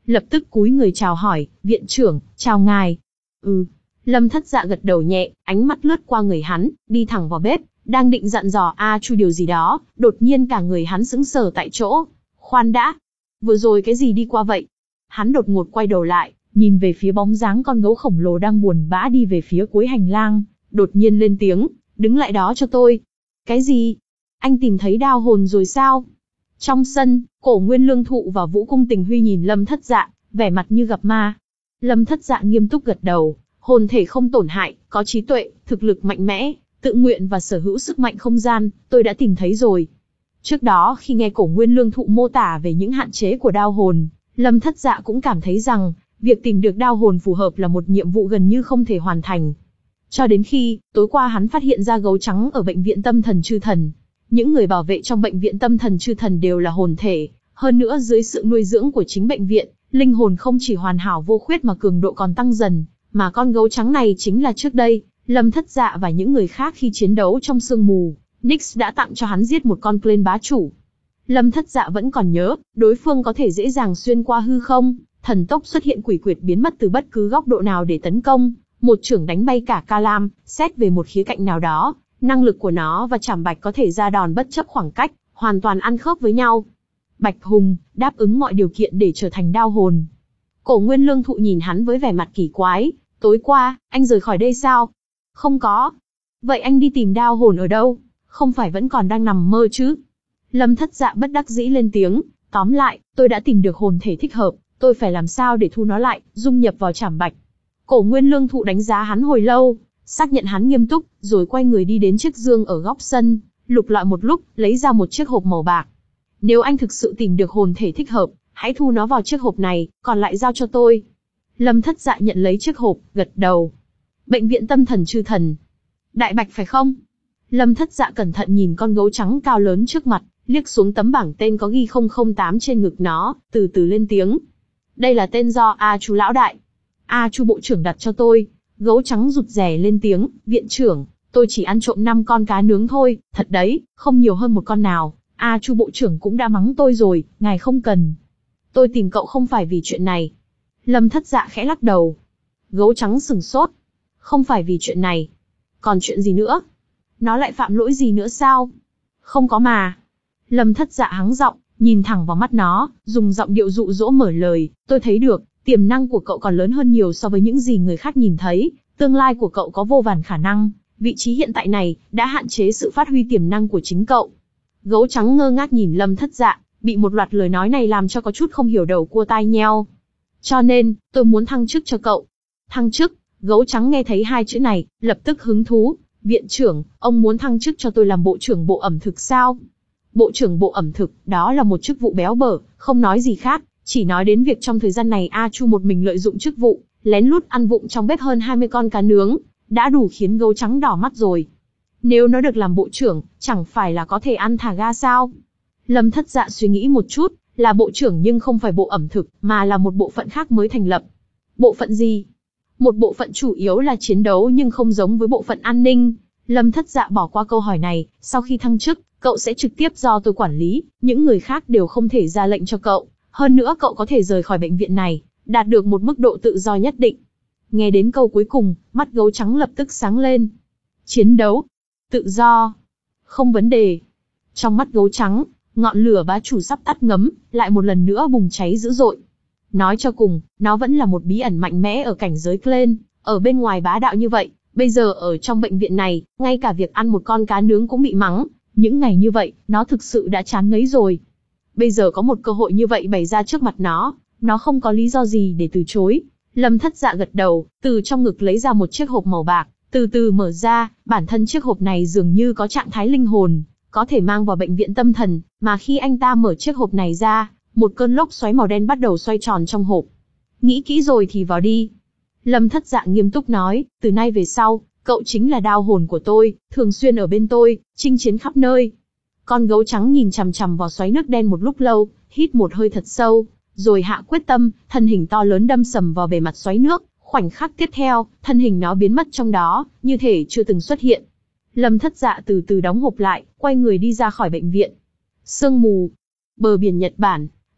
A: lập tức cúi người chào hỏi, viện trưởng, chào ngài. Ừ. Lâm Thất Dạ gật đầu nhẹ, ánh mắt lướt qua người hắn, đi thẳng vào bếp, đang định dặn dò A Chu điều gì đó, đột nhiên cả người hắn sững sờ tại chỗ. Khoan đã, vừa rồi cái gì đi qua vậy? Hắn đột ngột quay đầu lại, nhìn về phía bóng dáng con gấu khổng lồ đang buồn bã đi về phía cuối hành lang, đột nhiên lên tiếng, đứng lại đó cho tôi. Cái gì? Anh tìm thấy đao hồn rồi sao? Trong sân, Cổ Nguyên Lương Thụ và Vũ Cung Tình Huy nhìn Lâm Thất Dạ, vẻ mặt như gặp ma. Lâm Thất Dạ nghiêm túc gật đầu, hồn thể không tổn hại, có trí tuệ, thực lực mạnh mẽ, tự nguyện và sở hữu sức mạnh không gian, tôi đã tìm thấy rồi. Trước đó khi nghe Cổ Nguyên Lương Thụ mô tả về những hạn chế của đao hồn, Lâm Thất Dạ cũng cảm thấy rằng, việc tìm được đao hồn phù hợp là một nhiệm vụ gần như không thể hoàn thành. Cho đến khi, tối qua hắn phát hiện ra gấu trắng ở bệnh viện tâm thần chư thần. Những người bảo vệ trong bệnh viện tâm thần chư thần đều là hồn thể, hơn nữa dưới sự nuôi dưỡng của chính bệnh viện, linh hồn không chỉ hoàn hảo vô khuyết mà cường độ còn tăng dần, mà con gấu trắng này chính là trước đây, Lâm Thất Dạ và những người khác khi chiến đấu trong sương mù, Nyx đã tặng cho hắn giết một con Clan bá chủ. Lâm Thất Dạ vẫn còn nhớ, đối phương có thể dễ dàng xuyên qua hư không, thần tốc xuất hiện quỷ quyệt biến mất từ bất cứ góc độ nào để tấn công, một chưởng đánh bay cả Kalam, xét về một khía cạnh nào đó, năng lực của nó và Trảm Bạch có thể ra đòn bất chấp khoảng cách, hoàn toàn ăn khớp với nhau. Bạch Hùng, đáp ứng mọi điều kiện để trở thành đao hồn. Cổ Nguyên Lương Thụ nhìn hắn với vẻ mặt kỳ quái, tối qua, anh rời khỏi đây sao? Không có. Vậy anh đi tìm đao hồn ở đâu? Không phải vẫn còn đang nằm mơ chứ? Lâm Thất Dạ bất đắc dĩ lên tiếng, tóm lại, tôi đã tìm được hồn thể thích hợp, tôi phải làm sao để thu nó lại, dung nhập vào Trảm Bạch. Cổ Nguyên Lương Thụ đánh giá hắn hồi lâu, xác nhận hắn nghiêm túc, rồi quay người đi đến chiếc dương ở góc sân, lục lọi một lúc, lấy ra một chiếc hộp màu bạc. Nếu anh thực sự tìm được hồn thể thích hợp, hãy thu nó vào chiếc hộp này, còn lại giao cho tôi. Lâm Thất Dạ nhận lấy chiếc hộp, gật đầu. Bệnh viện tâm thần chư thần. Đại Bạch phải không? Lâm Thất Dạ cẩn thận nhìn con gấu trắng cao lớn trước mặt, liếc xuống tấm bảng tên có ghi không không tám trên ngực nó, từ từ lên tiếng. Đây là tên do A Chu lão đại. A Chu bộ trưởng đặt cho tôi. Gấu trắng rụt rè lên tiếng, viện trưởng, tôi chỉ ăn trộm năm con cá nướng thôi, thật đấy, không nhiều hơn một con nào. A Chu bộ trưởng cũng đã mắng tôi rồi, ngài không cần. Tôi tìm cậu không phải vì chuyện này. Lâm Thất Dạ khẽ lắc đầu. Gấu trắng sừng sốt. Không phải vì chuyện này. Còn chuyện gì nữa? Nó lại phạm lỗi gì nữa sao? Không có mà. Lâm Thất Dạ hắng giọng, nhìn thẳng vào mắt nó, dùng giọng điệu dụ dỗ mở lời, tôi thấy được, tiềm năng của cậu còn lớn hơn nhiều so với những gì người khác nhìn thấy, tương lai của cậu có vô vàn khả năng, vị trí hiện tại này, đã hạn chế sự phát huy tiềm năng của chính cậu. Gấu trắng ngơ ngác nhìn Lâm Thất Dạ, bị một loạt lời nói này làm cho có chút không hiểu đầu cua tai nheo. Cho nên, tôi muốn thăng chức cho cậu. Thăng chức, gấu trắng nghe thấy hai chữ này, lập tức hứng thú. Viện trưởng, ông muốn thăng chức cho tôi làm bộ trưởng bộ ẩm thực sao? Bộ trưởng bộ ẩm thực, đó là một chức vụ béo bở, không nói gì khác, chỉ nói đến việc trong thời gian này A Chu một mình lợi dụng chức vụ, lén lút ăn vụng trong bếp hơn hai mươi con cá nướng, đã đủ khiến gấu trắng đỏ mắt rồi. Nếu nó được làm bộ trưởng, chẳng phải là có thể ăn thả ga sao? Lâm Thất Dạ suy nghĩ một chút, là bộ trưởng nhưng không phải bộ ẩm thực, mà là một bộ phận khác mới thành lập. Bộ phận gì? Một bộ phận chủ yếu là chiến đấu nhưng không giống với bộ phận an ninh. Lâm Thất Dạ bỏ qua câu hỏi này, sau khi thăng chức, cậu sẽ trực tiếp do tôi quản lý, những người khác đều không thể ra lệnh cho cậu. Hơn nữa cậu có thể rời khỏi bệnh viện này, đạt được một mức độ tự do nhất định. Nghe đến câu cuối cùng, mắt gấu trắng lập tức sáng lên. Chiến đấu, tự do, không vấn đề. Trong mắt gấu trắng, ngọn lửa bá chủ sắp tắt ngấm, lại một lần nữa bùng cháy dữ dội. Nói cho cùng, nó vẫn là một bí ẩn mạnh mẽ ở cảnh giới Clan, ở bên ngoài bá đạo như vậy, bây giờ ở trong bệnh viện này, ngay cả việc ăn một con cá nướng cũng bị mắng, những ngày như vậy, nó thực sự đã chán ngấy rồi. Bây giờ có một cơ hội như vậy bày ra trước mặt nó, nó không có lý do gì để từ chối. Lâm Thất Dạ gật đầu, từ trong ngực lấy ra một chiếc hộp màu bạc, từ từ mở ra, bản thân chiếc hộp này dường như có trạng thái linh hồn, có thể mang vào bệnh viện tâm thần, mà khi anh ta mở chiếc hộp này ra, một cơn lốc xoáy màu đen bắt đầu xoay tròn trong hộp. Nghĩ kỹ rồi thì vào đi. Lâm Thất Dạ nghiêm túc nói, từ nay về sau, cậu chính là đao hồn của tôi, thường xuyên ở bên tôi, chinh chiến khắp nơi. Con gấu trắng nhìn chằm chằm vào xoáy nước đen một lúc lâu, hít một hơi thật sâu, rồi hạ quyết tâm, thân hình to lớn đâm sầm vào bề mặt xoáy nước, khoảnh khắc tiếp theo, thân hình nó biến mất trong đó, như thể chưa từng xuất hiện. Lâm Thất Dạ từ từ đóng hộp lại, quay người đi ra khỏi bệnh viện. Sương mù, bờ biển Nhật Bản,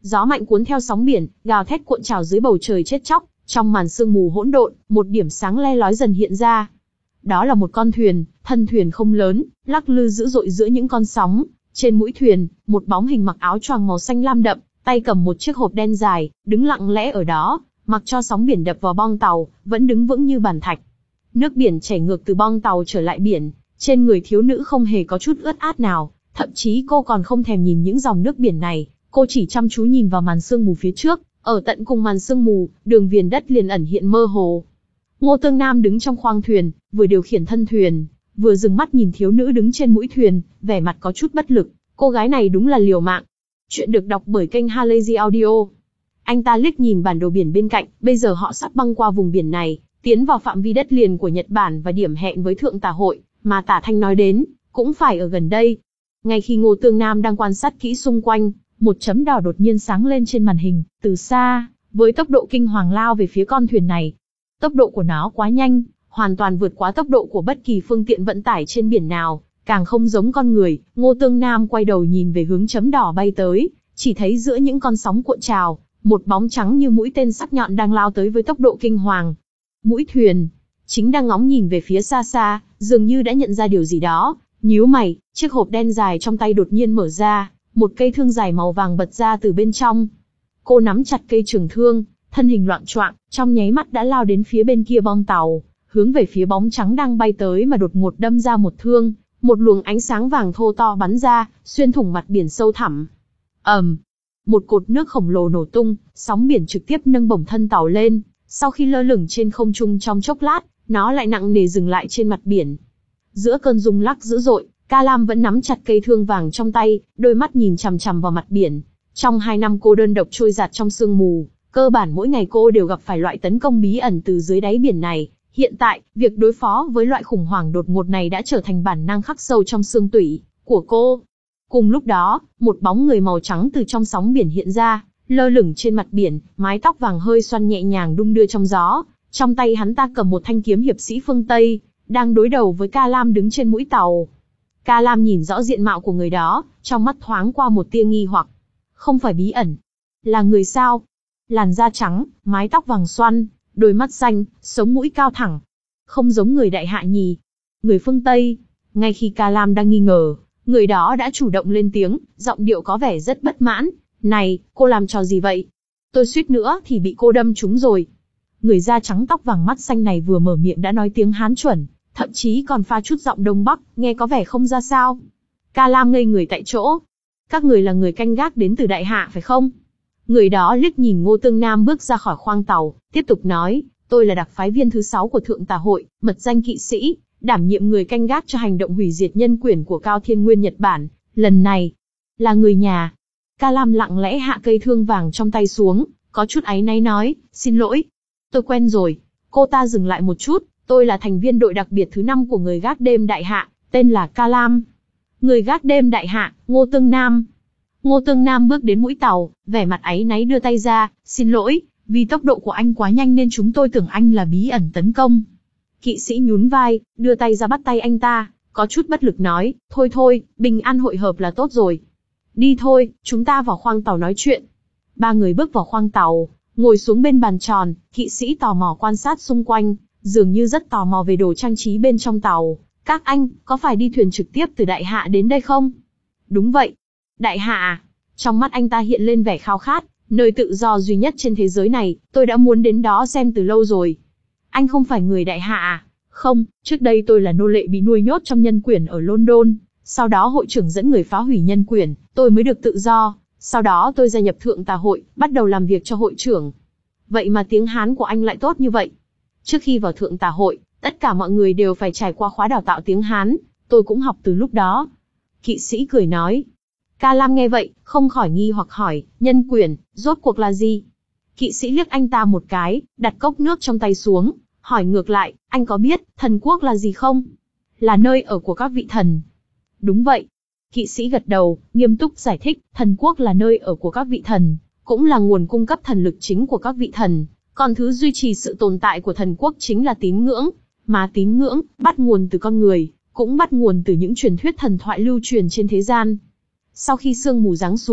A: Gió mạnh cuốn theo sóng biển, gào thét cuộn trào dưới bầu trời chết chóc, trong màn sương mù hỗn độn, một điểm sáng le lói dần hiện ra. Đó là một con thuyền, thân thuyền không lớn, lắc lư dữ dội giữa những con sóng. Trên mũi thuyền, một bóng hình mặc áo choàng màu xanh lam đậm, tay cầm một chiếc hộp đen dài, đứng lặng lẽ ở đó, mặc cho sóng biển đập vào bong tàu, vẫn đứng vững như bàn thạch. Nước biển chảy ngược từ bong tàu trở lại biển, trên người thiếu nữ không hề có chút ướt át nào, thậm chí cô còn không thèm nhìn những dòng nước biển này, cô chỉ chăm chú nhìn vào màn sương mù phía trước, ở tận cùng màn sương mù, đường viền đất liền ẩn hiện mơ hồ. Ngô Tương Nam đứng trong khoang thuyền, vừa điều khiển thân thuyền, vừa dừng mắt nhìn thiếu nữ đứng trên mũi thuyền, vẻ mặt có chút bất lực, cô gái này đúng là liều mạng. Chuyện được đọc bởi kênh Halazy Audio. Anh ta liếc nhìn bản đồ biển bên cạnh, bây giờ họ sắp băng qua vùng biển này, tiến vào phạm vi đất liền của Nhật Bản và điểm hẹn với Thượng Tà Hội, mà Tả Thanh nói đến, cũng phải ở gần đây. Ngay khi Ngô Tương Nam đang quan sát kỹ xung quanh, một chấm đỏ đột nhiên sáng lên trên màn hình, từ xa, với tốc độ kinh hoàng lao về phía con thuyền này. Tốc độ của nó quá nhanh, hoàn toàn vượt quá tốc độ của bất kỳ phương tiện vận tải trên biển nào, càng không giống con người. Ngô Tương Nam quay đầu nhìn về hướng chấm đỏ bay tới, chỉ thấy giữa những con sóng cuộn trào, một bóng trắng như mũi tên sắc nhọn đang lao tới với tốc độ kinh hoàng. Mũi thuyền chính đang ngóng nhìn về phía xa xa, dường như đã nhận ra điều gì đó, nhíu mày, chiếc hộp đen dài trong tay đột nhiên mở ra, một cây thương dài màu vàng bật ra từ bên trong. Cô nắm chặt cây trường thương, thân hình loạng choạng, trong nháy mắt đã lao đến phía bên kia bong tàu, hướng về phía bóng trắng đang bay tới mà đột ngột đâm ra một thương, một luồng ánh sáng vàng thô to bắn ra, xuyên thủng mặt biển sâu thẳm. ầm, um, một cột nước khổng lồ nổ tung, sóng biển trực tiếp nâng bổng thân tàu lên, sau khi lơ lửng trên không trung trong chốc lát, nó lại nặng nề dừng lại trên mặt biển. Giữa cơn rung lắc dữ dội, Ca Lam vẫn nắm chặt cây thương vàng trong tay, đôi mắt nhìn chằm chằm vào mặt biển. Trong hai năm cô đơn độc trôi dạt trong sương mù, cơ bản mỗi ngày cô đều gặp phải loại tấn công bí ẩn từ dưới đáy biển này. Hiện tại, việc đối phó với loại khủng hoảng đột ngột này đã trở thành bản năng khắc sâu trong xương tủy của cô. Cùng lúc đó, một bóng người màu trắng từ trong sóng biển hiện ra, lơ lửng trên mặt biển, mái tóc vàng hơi xoăn nhẹ nhàng đung đưa trong gió. Trong tay hắn ta cầm một thanh kiếm hiệp sĩ phương Tây, đang đối đầu với Ca Lam đứng trên mũi tàu. Ca Lam nhìn rõ diện mạo của người đó, trong mắt thoáng qua một tia nghi hoặc. Không phải bí ẩn. Là người sao? Làn da trắng, mái tóc vàng xoăn, đôi mắt xanh, sống mũi cao thẳng. Không giống người đại hạ nhì. Người phương Tây. Ngay khi Ca Lam đang nghi ngờ, người đó đã chủ động lên tiếng, giọng điệu có vẻ rất bất mãn. Này, cô làm trò gì vậy? Tôi suýt nữa thì bị cô đâm trúng rồi. Người da trắng tóc vàng mắt xanh này vừa mở miệng đã nói tiếng Hán chuẩn, thậm chí còn pha chút giọng Đông Bắc, nghe có vẻ không ra sao. Ca Lam ngây người tại chỗ. Các người là người canh gác đến từ đại hạ phải không? Người đó liếc nhìn Ngô Tương Nam bước ra khỏi khoang tàu, tiếp tục nói, tôi là đặc phái viên thứ sáu của Thượng Tà Hội, mật danh kỵ sĩ, đảm nhiệm người canh gác cho hành động hủy diệt nhân quyền của Cao Thiên Nguyên Nhật Bản. Lần này, là người nhà. Ca Lam lặng lẽ hạ cây thương vàng trong tay xuống, có chút áy náy nói, xin lỗi. Tôi quen rồi. Cô ta dừng lại một chút, tôi là thành viên đội đặc biệt thứ năm của người gác đêm đại hạ, tên là Ca Lam. Người gác đêm đại hạ, Ngô Tương Nam. Ngô Tương Nam bước đến mũi tàu, vẻ mặt áy náy đưa tay ra, xin lỗi, vì tốc độ của anh quá nhanh nên chúng tôi tưởng anh là bí ẩn tấn công. Kỵ sĩ nhún vai, đưa tay ra bắt tay anh ta, có chút bất lực nói, thôi thôi, bình an hội hợp là tốt rồi. Đi thôi, chúng ta vào khoang tàu nói chuyện. Ba người bước vào khoang tàu, ngồi xuống bên bàn tròn, kỵ sĩ tò mò quan sát xung quanh, dường như rất tò mò về đồ trang trí bên trong tàu. Các anh, có phải đi thuyền trực tiếp từ đại hạ đến đây không? Đúng vậy. Đại hạ à? Trong mắt anh ta hiện lên vẻ khao khát, nơi tự do duy nhất trên thế giới này, tôi đã muốn đến đó xem từ lâu rồi. Anh không phải người đại hạ à? Không, trước đây tôi là nô lệ bị nuôi nhốt trong nhân quyển ở London, sau đó hội trưởng dẫn người phá hủy nhân quyển, tôi mới được tự do, sau đó tôi gia nhập Thượng Tà Hội, bắt đầu làm việc cho hội trưởng. Vậy mà tiếng Hán của anh lại tốt như vậy. Trước khi vào Thượng Tà Hội, tất cả mọi người đều phải trải qua khóa đào tạo tiếng Hán, tôi cũng học từ lúc đó. Kỵ sĩ cười nói. Ca Lam nghe vậy, không khỏi nghi hoặc hỏi, nhân quyển, rốt cuộc là gì? Kỵ sĩ liếc anh ta một cái, đặt cốc nước trong tay xuống, hỏi ngược lại, anh có biết, thần quốc là gì không? Là nơi ở của các vị thần. Đúng vậy. Kỵ sĩ gật đầu, nghiêm túc giải thích, thần quốc là nơi ở của các vị thần, cũng là nguồn cung cấp thần lực chính của các vị thần, còn thứ duy trì sự tồn tại của thần quốc chính là tín ngưỡng, mà tín ngưỡng, bắt nguồn từ con người, cũng bắt nguồn từ những truyền thuyết thần thoại lưu truyền trên thế gian. Sau khi sương mù giáng xuống,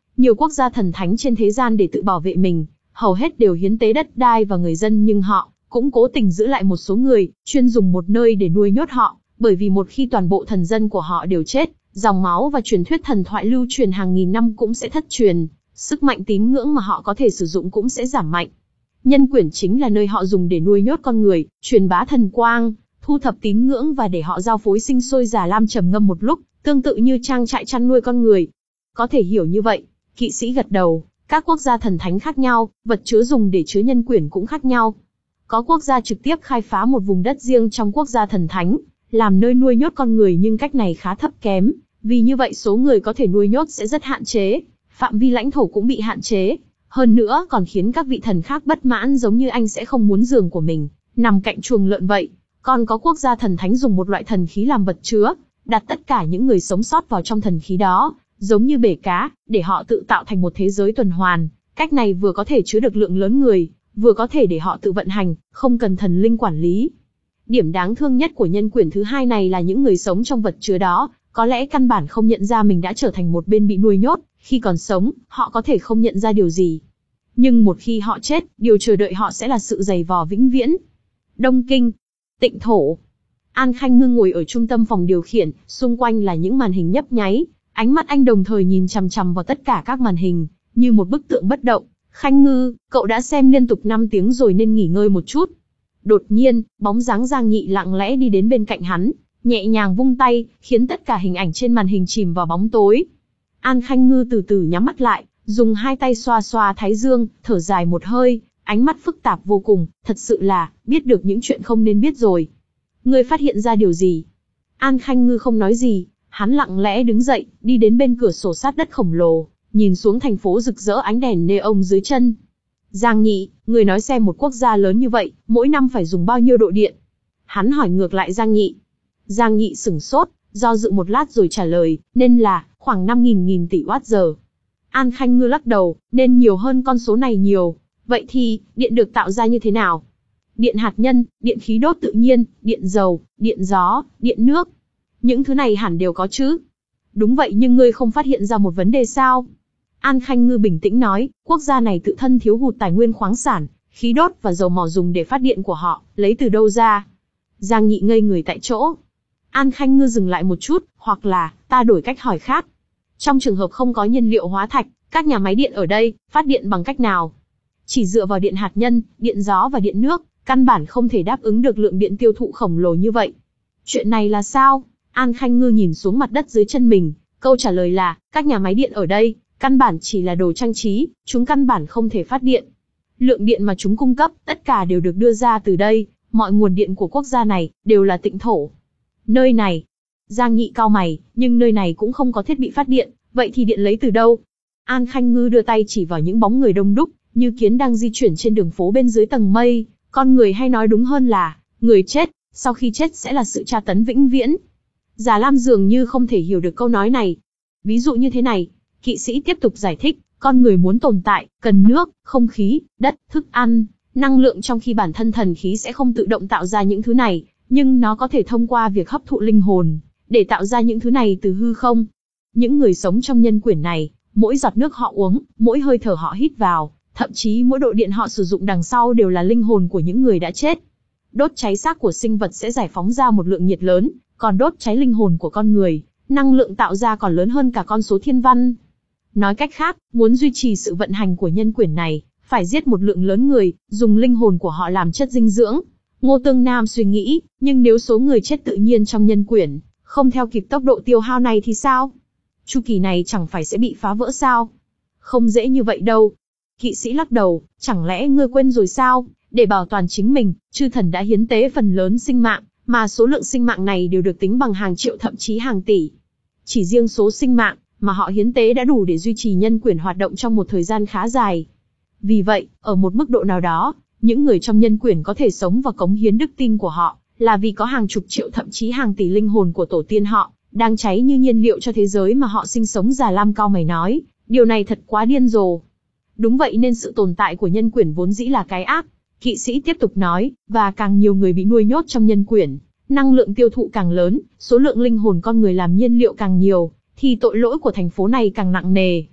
A: Nhiều quốc gia thần thánh trên thế gian để tự bảo vệ mình, hầu hết đều hiến tế đất đai và người dân, nhưng họ cũng cố tình giữ lại một số người, chuyên dùng một nơi để nuôi nhốt họ, bởi vì một khi toàn bộ thần dân của họ đều chết, dòng máu và truyền thuyết thần thoại lưu truyền hàng nghìn năm cũng sẽ thất truyền, sức mạnh tín ngưỡng mà họ có thể sử dụng cũng sẽ giảm mạnh. Nhân quyển chính là nơi họ dùng để nuôi nhốt con người, truyền bá thần quang, thu thập tín ngưỡng và để họ giao phối sinh sôi. Già Lam trầm ngâm một lúc, tương tự như trang trại chăn nuôi con người. Có thể hiểu như vậy, kỵ sĩ gật đầu. Các quốc gia thần thánh khác nhau, vật chứa dùng để chứa nhân quyển cũng khác nhau. Có quốc gia trực tiếp khai phá một vùng đất riêng trong quốc gia thần thánh, làm nơi nuôi nhốt con người, nhưng cách này khá thấp kém, vì như vậy số người có thể nuôi nhốt sẽ rất hạn chế, phạm vi lãnh thổ cũng bị hạn chế. Hơn nữa còn khiến các vị thần khác bất mãn, giống như anh sẽ không muốn giường của mình nằm cạnh chuồng lợn vậy. Còn có quốc gia thần thánh dùng một loại thần khí làm vật chứa, đặt tất cả những người sống sót vào trong thần khí đó, giống như bể cá, để họ tự tạo thành một thế giới tuần hoàn. Cách này vừa có thể chứa được lượng lớn người, vừa có thể để họ tự vận hành, không cần thần linh quản lý. Điểm đáng thương nhất của nhân quyển thứ hai này là những người sống trong vật chứa đó, có lẽ căn bản không nhận ra mình đã trở thành một bên bị nuôi nhốt. Khi còn sống, họ có thể không nhận ra điều gì. Nhưng một khi họ chết, điều chờ đợi họ sẽ là sự dày vò vĩnh viễn. Đông Kinh, Tịnh Thổ. An Khanh Ngư ngồi ở trung tâm phòng điều khiển, xung quanh là những màn hình nhấp nháy. Ánh mắt anh đồng thời nhìn chằm chằm vào tất cả các màn hình, như một bức tượng bất động. Khanh Ngư, cậu đã xem liên tục năm tiếng rồi nên nghỉ ngơi một chút. Đột nhiên, bóng dáng Giang Nhị lặng lẽ đi đến bên cạnh hắn, nhẹ nhàng vung tay, khiến tất cả hình ảnh trên màn hình chìm vào bóng tối. An Khanh Ngư từ từ nhắm mắt lại, dùng hai tay xoa xoa thái dương, thở dài một hơi, ánh mắt phức tạp vô cùng, thật sự là, biết được những chuyện không nên biết rồi. Ngươi phát hiện ra điều gì? An Khanh Ngư không nói gì, hắn lặng lẽ đứng dậy, đi đến bên cửa sổ sát đất khổng lồ, nhìn xuống thành phố rực rỡ ánh đèn neon dưới chân. Giang Nhị, người nói xem một quốc gia lớn như vậy, mỗi năm phải dùng bao nhiêu độ điện? Hắn hỏi ngược lại Giang Nhị. Giang Nhị sửng sốt, do dự một lát rồi trả lời, nên là, khoảng năm nghìn nghìn tỷ watt giờ. An Khanh Ngư lắc đầu, nên nhiều hơn con số này nhiều. Vậy thì, điện được tạo ra như thế nào? Điện hạt nhân, điện khí đốt tự nhiên, điện dầu, điện gió, điện nước. Những thứ này hẳn đều có chứ. Đúng vậy, nhưng ngươi không phát hiện ra một vấn đề sao? An Khanh Ngư bình tĩnh nói, quốc gia này tự thân thiếu hụt tài nguyên khoáng sản, khí đốt và dầu mỏ dùng để phát điện của họ, lấy từ đâu ra? Giang Nhị ngây người tại chỗ. An Khanh Ngư dừng lại một chút, hoặc là, ta đổi cách hỏi khác. Trong trường hợp không có nhiên liệu hóa thạch, các nhà máy điện ở đây, phát điện bằng cách nào? Chỉ dựa vào điện hạt nhân, điện gió và điện nước, căn bản không thể đáp ứng được lượng điện tiêu thụ khổng lồ như vậy. Chuyện này là sao? An Khanh Ngư nhìn xuống mặt đất dưới chân mình, câu trả lời là, các nhà máy điện ở đây, căn bản chỉ là đồ trang trí, chúng căn bản không thể phát điện. Lượng điện mà chúng cung cấp, tất cả đều được đưa ra từ đây, mọi nguồn điện của quốc gia này, đều là Tịnh Thổ. Nơi này, Giang Nhị cau mày, nhưng nơi này cũng không có thiết bị phát điện, vậy thì điện lấy từ đâu? An Khanh Ngư đưa tay chỉ vào những bóng người đông đúc, như kiến đang di chuyển trên đường phố bên dưới tầng mây, con người hay nói đúng hơn là, người chết, sau khi chết sẽ là sự tra tấn vĩnh viễn. Già Lam dường như không thể hiểu được câu nói này. Ví dụ như thế này, kỵ sĩ tiếp tục giải thích, con người muốn tồn tại, cần nước, không khí, đất, thức ăn, năng lượng, trong khi bản thân thần khí sẽ không tự động tạo ra những thứ này, nhưng nó có thể thông qua việc hấp thụ linh hồn, để tạo ra những thứ này từ hư không. Những người sống trong nhân quyển này, mỗi giọt nước họ uống, mỗi hơi thở họ hít vào, thậm chí mỗi độ điện họ sử dụng đằng sau đều là linh hồn của những người đã chết. Đốt cháy xác của sinh vật sẽ giải phóng ra một lượng nhiệt lớn, còn đốt cháy linh hồn của con người, năng lượng tạo ra còn lớn hơn cả con số thiên văn. Nói cách khác, muốn duy trì sự vận hành của nhân quyển này, phải giết một lượng lớn người, dùng linh hồn của họ làm chất dinh dưỡng. Ngô Tương Nam suy nghĩ, nhưng nếu số người chết tự nhiên trong nhân quyển không theo kịp tốc độ tiêu hao này thì sao? Chu kỳ này chẳng phải sẽ bị phá vỡ sao? Không dễ như vậy đâu. Kỵ sĩ lắc đầu, chẳng lẽ ngươi quên rồi sao? Để bảo toàn chính mình, chư thần đã hiến tế phần lớn sinh mạng, mà số lượng sinh mạng này đều được tính bằng hàng triệu thậm chí hàng tỷ. Chỉ riêng số sinh mạng mà họ hiến tế đã đủ để duy trì nhân quyển hoạt động trong một thời gian khá dài. Vì vậy, ở một mức độ nào đó, những người trong nhân quyển có thể sống và cống hiến đức tin của họ, là vì có hàng chục triệu thậm chí hàng tỷ linh hồn của tổ tiên họ, đang cháy như nhiên liệu cho thế giới mà họ sinh sống. Già Lam cau mày nói, điều này thật quá điên rồ. Đúng vậy, nên sự tồn tại của nhân quyển vốn dĩ là cái ác. Kỵ sĩ tiếp tục nói, và càng nhiều người bị nuôi nhốt trong nhân quyển, năng lượng tiêu thụ càng lớn, số lượng linh hồn con người làm nhiên liệu càng nhiều, thì tội lỗi của thành phố này càng nặng nề.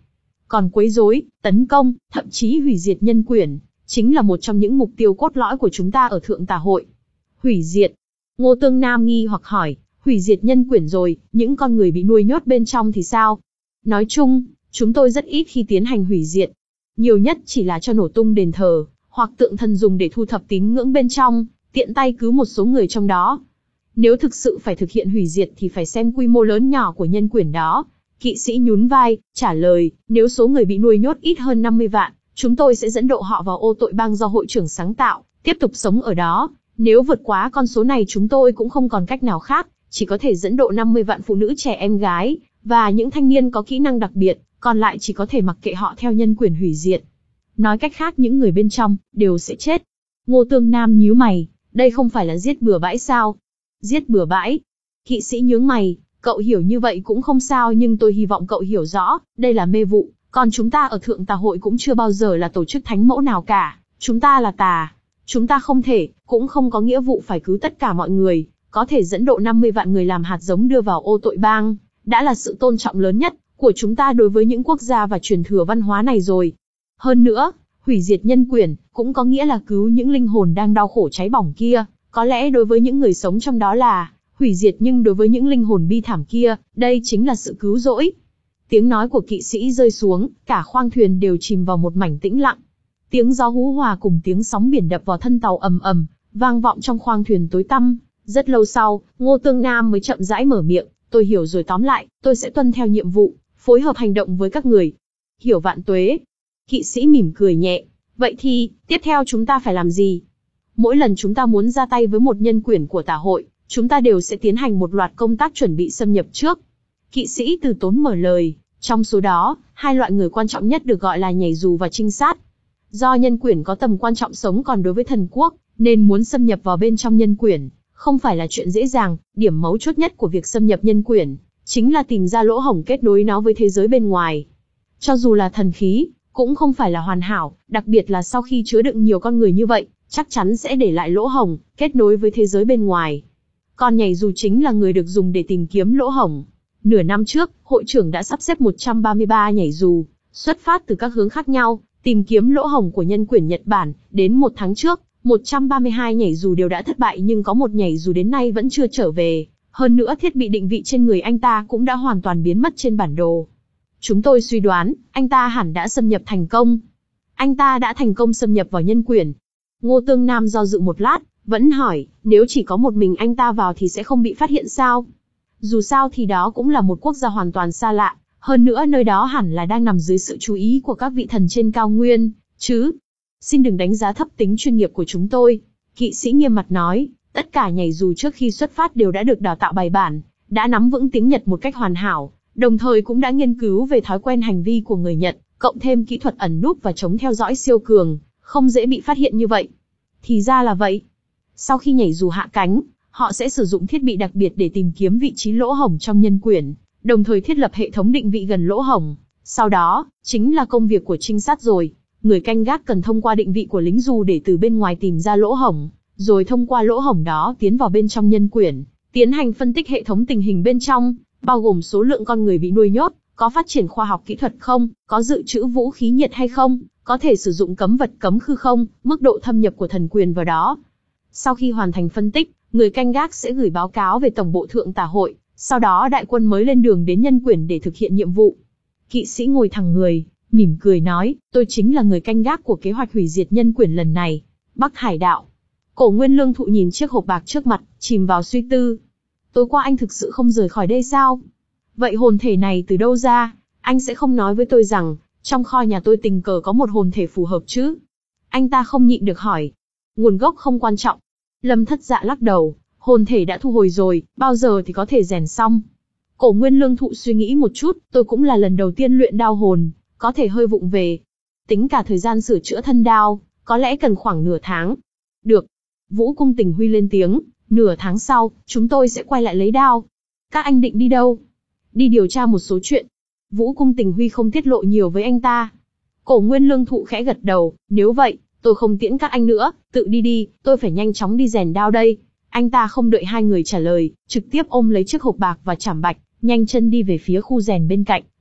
A: còn quấy rối, tấn công, thậm chí hủy diệt nhân quyển, chính là một trong những mục tiêu cốt lõi của chúng ta ở Thượng Tà Hội. Hủy diệt? Ngô Tương Nam nghi hoặc hỏi, hủy diệt nhân quyển rồi, những con người bị nuôi nhốt bên trong thì sao? Nói chung, chúng tôi rất ít khi tiến hành hủy diệt. Nhiều nhất chỉ là cho nổ tung đền thờ, hoặc tượng thần dùng để thu thập tín ngưỡng bên trong, tiện tay cứu một số người trong đó. Nếu thực sự phải thực hiện hủy diệt thì phải xem quy mô lớn nhỏ của nhân quyển đó. Kỵ sĩ nhún vai, trả lời, nếu số người bị nuôi nhốt ít hơn năm mươi vạn, chúng tôi sẽ dẫn độ họ vào ô tội bang do hội trưởng sáng tạo, tiếp tục sống ở đó. Nếu vượt quá con số này chúng tôi cũng không còn cách nào khác, chỉ có thể dẫn độ năm mươi vạn phụ nữ trẻ em gái, và những thanh niên có kỹ năng đặc biệt, còn lại chỉ có thể mặc kệ họ theo nhân quyển hủy diệt. Nói cách khác những người bên trong, đều sẽ chết. Ngô Tương Nam nhíu mày, đây không phải là giết bừa bãi sao? Giết bừa bãi? Kỵ sĩ nhướng mày, cậu hiểu như vậy cũng không sao nhưng tôi hy vọng cậu hiểu rõ, đây là mê vụ, còn chúng ta ở Thượng Tà Hội cũng chưa bao giờ là tổ chức thánh mẫu nào cả, chúng ta là tà. Chúng ta không thể, cũng không có nghĩa vụ phải cứu tất cả mọi người, có thể dẫn độ năm mươi vạn người làm hạt giống đưa vào ô tội bang, đã là sự tôn trọng lớn nhất của chúng ta đối với những quốc gia và truyền thừa văn hóa này rồi. Hơn nữa, hủy diệt nhân quyển, cũng có nghĩa là cứu những linh hồn đang đau khổ cháy bỏng kia, có lẽ đối với những người sống trong đó là hủy diệt nhưng đối với những linh hồn bi thảm kia, đây chính là sự cứu rỗi. Tiếng nói của kỵ sĩ rơi xuống, cả khoang thuyền đều chìm vào một mảnh tĩnh lặng. Tiếng gió hú hòa cùng tiếng sóng biển đập vào thân tàu ầm ầm, vang vọng trong khoang thuyền tối tăm. Rất lâu sau, Ngô Tương Nam mới chậm rãi mở miệng, tôi hiểu rồi, tóm lại, tôi sẽ tuân theo nhiệm vụ, phối hợp hành động với các người. Hiểu vạn tuế. Kỵ sĩ mỉm cười nhẹ, vậy thì, tiếp theo chúng ta phải làm gì? Mỗi lần chúng ta muốn ra tay với một nhân quyển của tà hội, chúng ta đều sẽ tiến hành một loạt công tác chuẩn bị xâm nhập trước. Kỵ sĩ từ tốn mở lời, trong số đó, hai loại người quan trọng nhất được gọi là nhảy dù và trinh sát. Do nhân quyển có tầm quan trọng sống còn đối với thần quốc, nên muốn xâm nhập vào bên trong nhân quyển, không phải là chuyện dễ dàng. Điểm mấu chốt nhất của việc xâm nhập nhân quyển, chính là tìm ra lỗ hổng kết nối nó với thế giới bên ngoài. Cho dù là thần khí, cũng không phải là hoàn hảo, đặc biệt là sau khi chứa đựng nhiều con người như vậy, chắc chắn sẽ để lại lỗ hổng, kết nối với thế giới bên ngoài. Còn nhảy dù chính là người được dùng để tìm kiếm lỗ hổng. Nửa năm trước, hội trưởng đã sắp xếp một trăm ba mươi ba nhảy dù, xuất phát từ các hướng khác nhau, tìm kiếm lỗ hổng của nhân quyển Nhật Bản. Đến một tháng trước, một trăm ba mươi hai nhảy dù đều đã thất bại nhưng có một nhảy dù đến nay vẫn chưa trở về. Hơn nữa thiết bị định vị trên người anh ta cũng đã hoàn toàn biến mất trên bản đồ. Chúng tôi suy đoán, anh ta hẳn đã xâm nhập thành công. Anh ta đã thành công xâm nhập vào nhân quyển. Ngô Tương Nam do dự một lát, vẫn hỏi, nếu chỉ có một mình anh ta vào thì sẽ không bị phát hiện sao? Dù sao thì đó cũng là một quốc gia hoàn toàn xa lạ, hơn nữa nơi đó hẳn là đang nằm dưới sự chú ý của các vị thần trên cao nguyên, chứ? Xin đừng đánh giá thấp tính chuyên nghiệp của chúng tôi. Kỵ sĩ nghiêm mặt nói, tất cả nhảy dù trước khi xuất phát đều đã được đào tạo bài bản, đã nắm vững tiếng Nhật một cách hoàn hảo, đồng thời cũng đã nghiên cứu về thói quen hành vi của người Nhật, cộng thêm kỹ thuật ẩn núp và chống theo dõi siêu cường, không dễ bị phát hiện như vậy. Thì ra là vậy. Sau khi nhảy dù hạ cánh, họ sẽ sử dụng thiết bị đặc biệt để tìm kiếm vị trí lỗ hổng trong nhân quyển, đồng thời thiết lập hệ thống định vị gần lỗ hổng. Sau đó, chính là công việc của trinh sát rồi. Người canh gác cần thông qua định vị của lính dù để từ bên ngoài tìm ra lỗ hổng, rồi thông qua lỗ hổng đó tiến vào bên trong nhân quyển, tiến hành phân tích hệ thống tình hình bên trong, bao gồm số lượng con người bị nuôi nhốt, có phát triển khoa học kỹ thuật không, có dự trữ vũ khí nhiệt hay không, có thể sử dụng cấm vật cấm khư không, mức độ thâm nhập của thần quyền vào đó. Sau khi hoàn thành phân tích, người canh gác sẽ gửi báo cáo về tổng bộ Thượng Tà Hội, sau đó đại quân mới lên đường đến nhân quyển để thực hiện nhiệm vụ. Kỵ sĩ ngồi thẳng người, mỉm cười nói, tôi chính là người canh gác của kế hoạch hủy diệt nhân quyển lần này. Bắc Hải đạo. Cổ Nguyên Lương Thụ nhìn chiếc hộp bạc trước mặt, chìm vào suy tư. Tối qua anh thực sự không rời khỏi đây sao? Vậy hồn thể này từ đâu ra? Anh sẽ không nói với tôi rằng, trong kho nhà tôi tình cờ có một hồn thể phù hợp chứ? Anh ta không nhịn được hỏi. Nguồn gốc không quan trọng. Lâm Thất Dạ lắc đầu, hồn thể đã thu hồi rồi, bao giờ thì có thể rèn xong? Cổ Nguyên Lương Thụ suy nghĩ một chút, tôi cũng là lần đầu tiên luyện đao hồn, có thể hơi vụng về. Tính cả thời gian sửa chữa thân đao, có lẽ cần khoảng nửa tháng. Được. Vũ Cung Tình Huy lên tiếng, nửa tháng sau, chúng tôi sẽ quay lại lấy đao. Các anh định đi đâu? Đi điều tra một số chuyện. Vũ Cung Tình Huy không tiết lộ nhiều với anh ta. Cổ Nguyên Lương Thụ khẽ gật đầu, nếu vậy, tôi không tiễn các anh nữa, tự đi đi, tôi phải nhanh chóng đi rèn đao đây. Anh ta không đợi hai người trả lời, trực tiếp ôm lấy chiếc hộp bạc và chảm bạch, nhanh chân đi về phía khu rèn bên cạnh,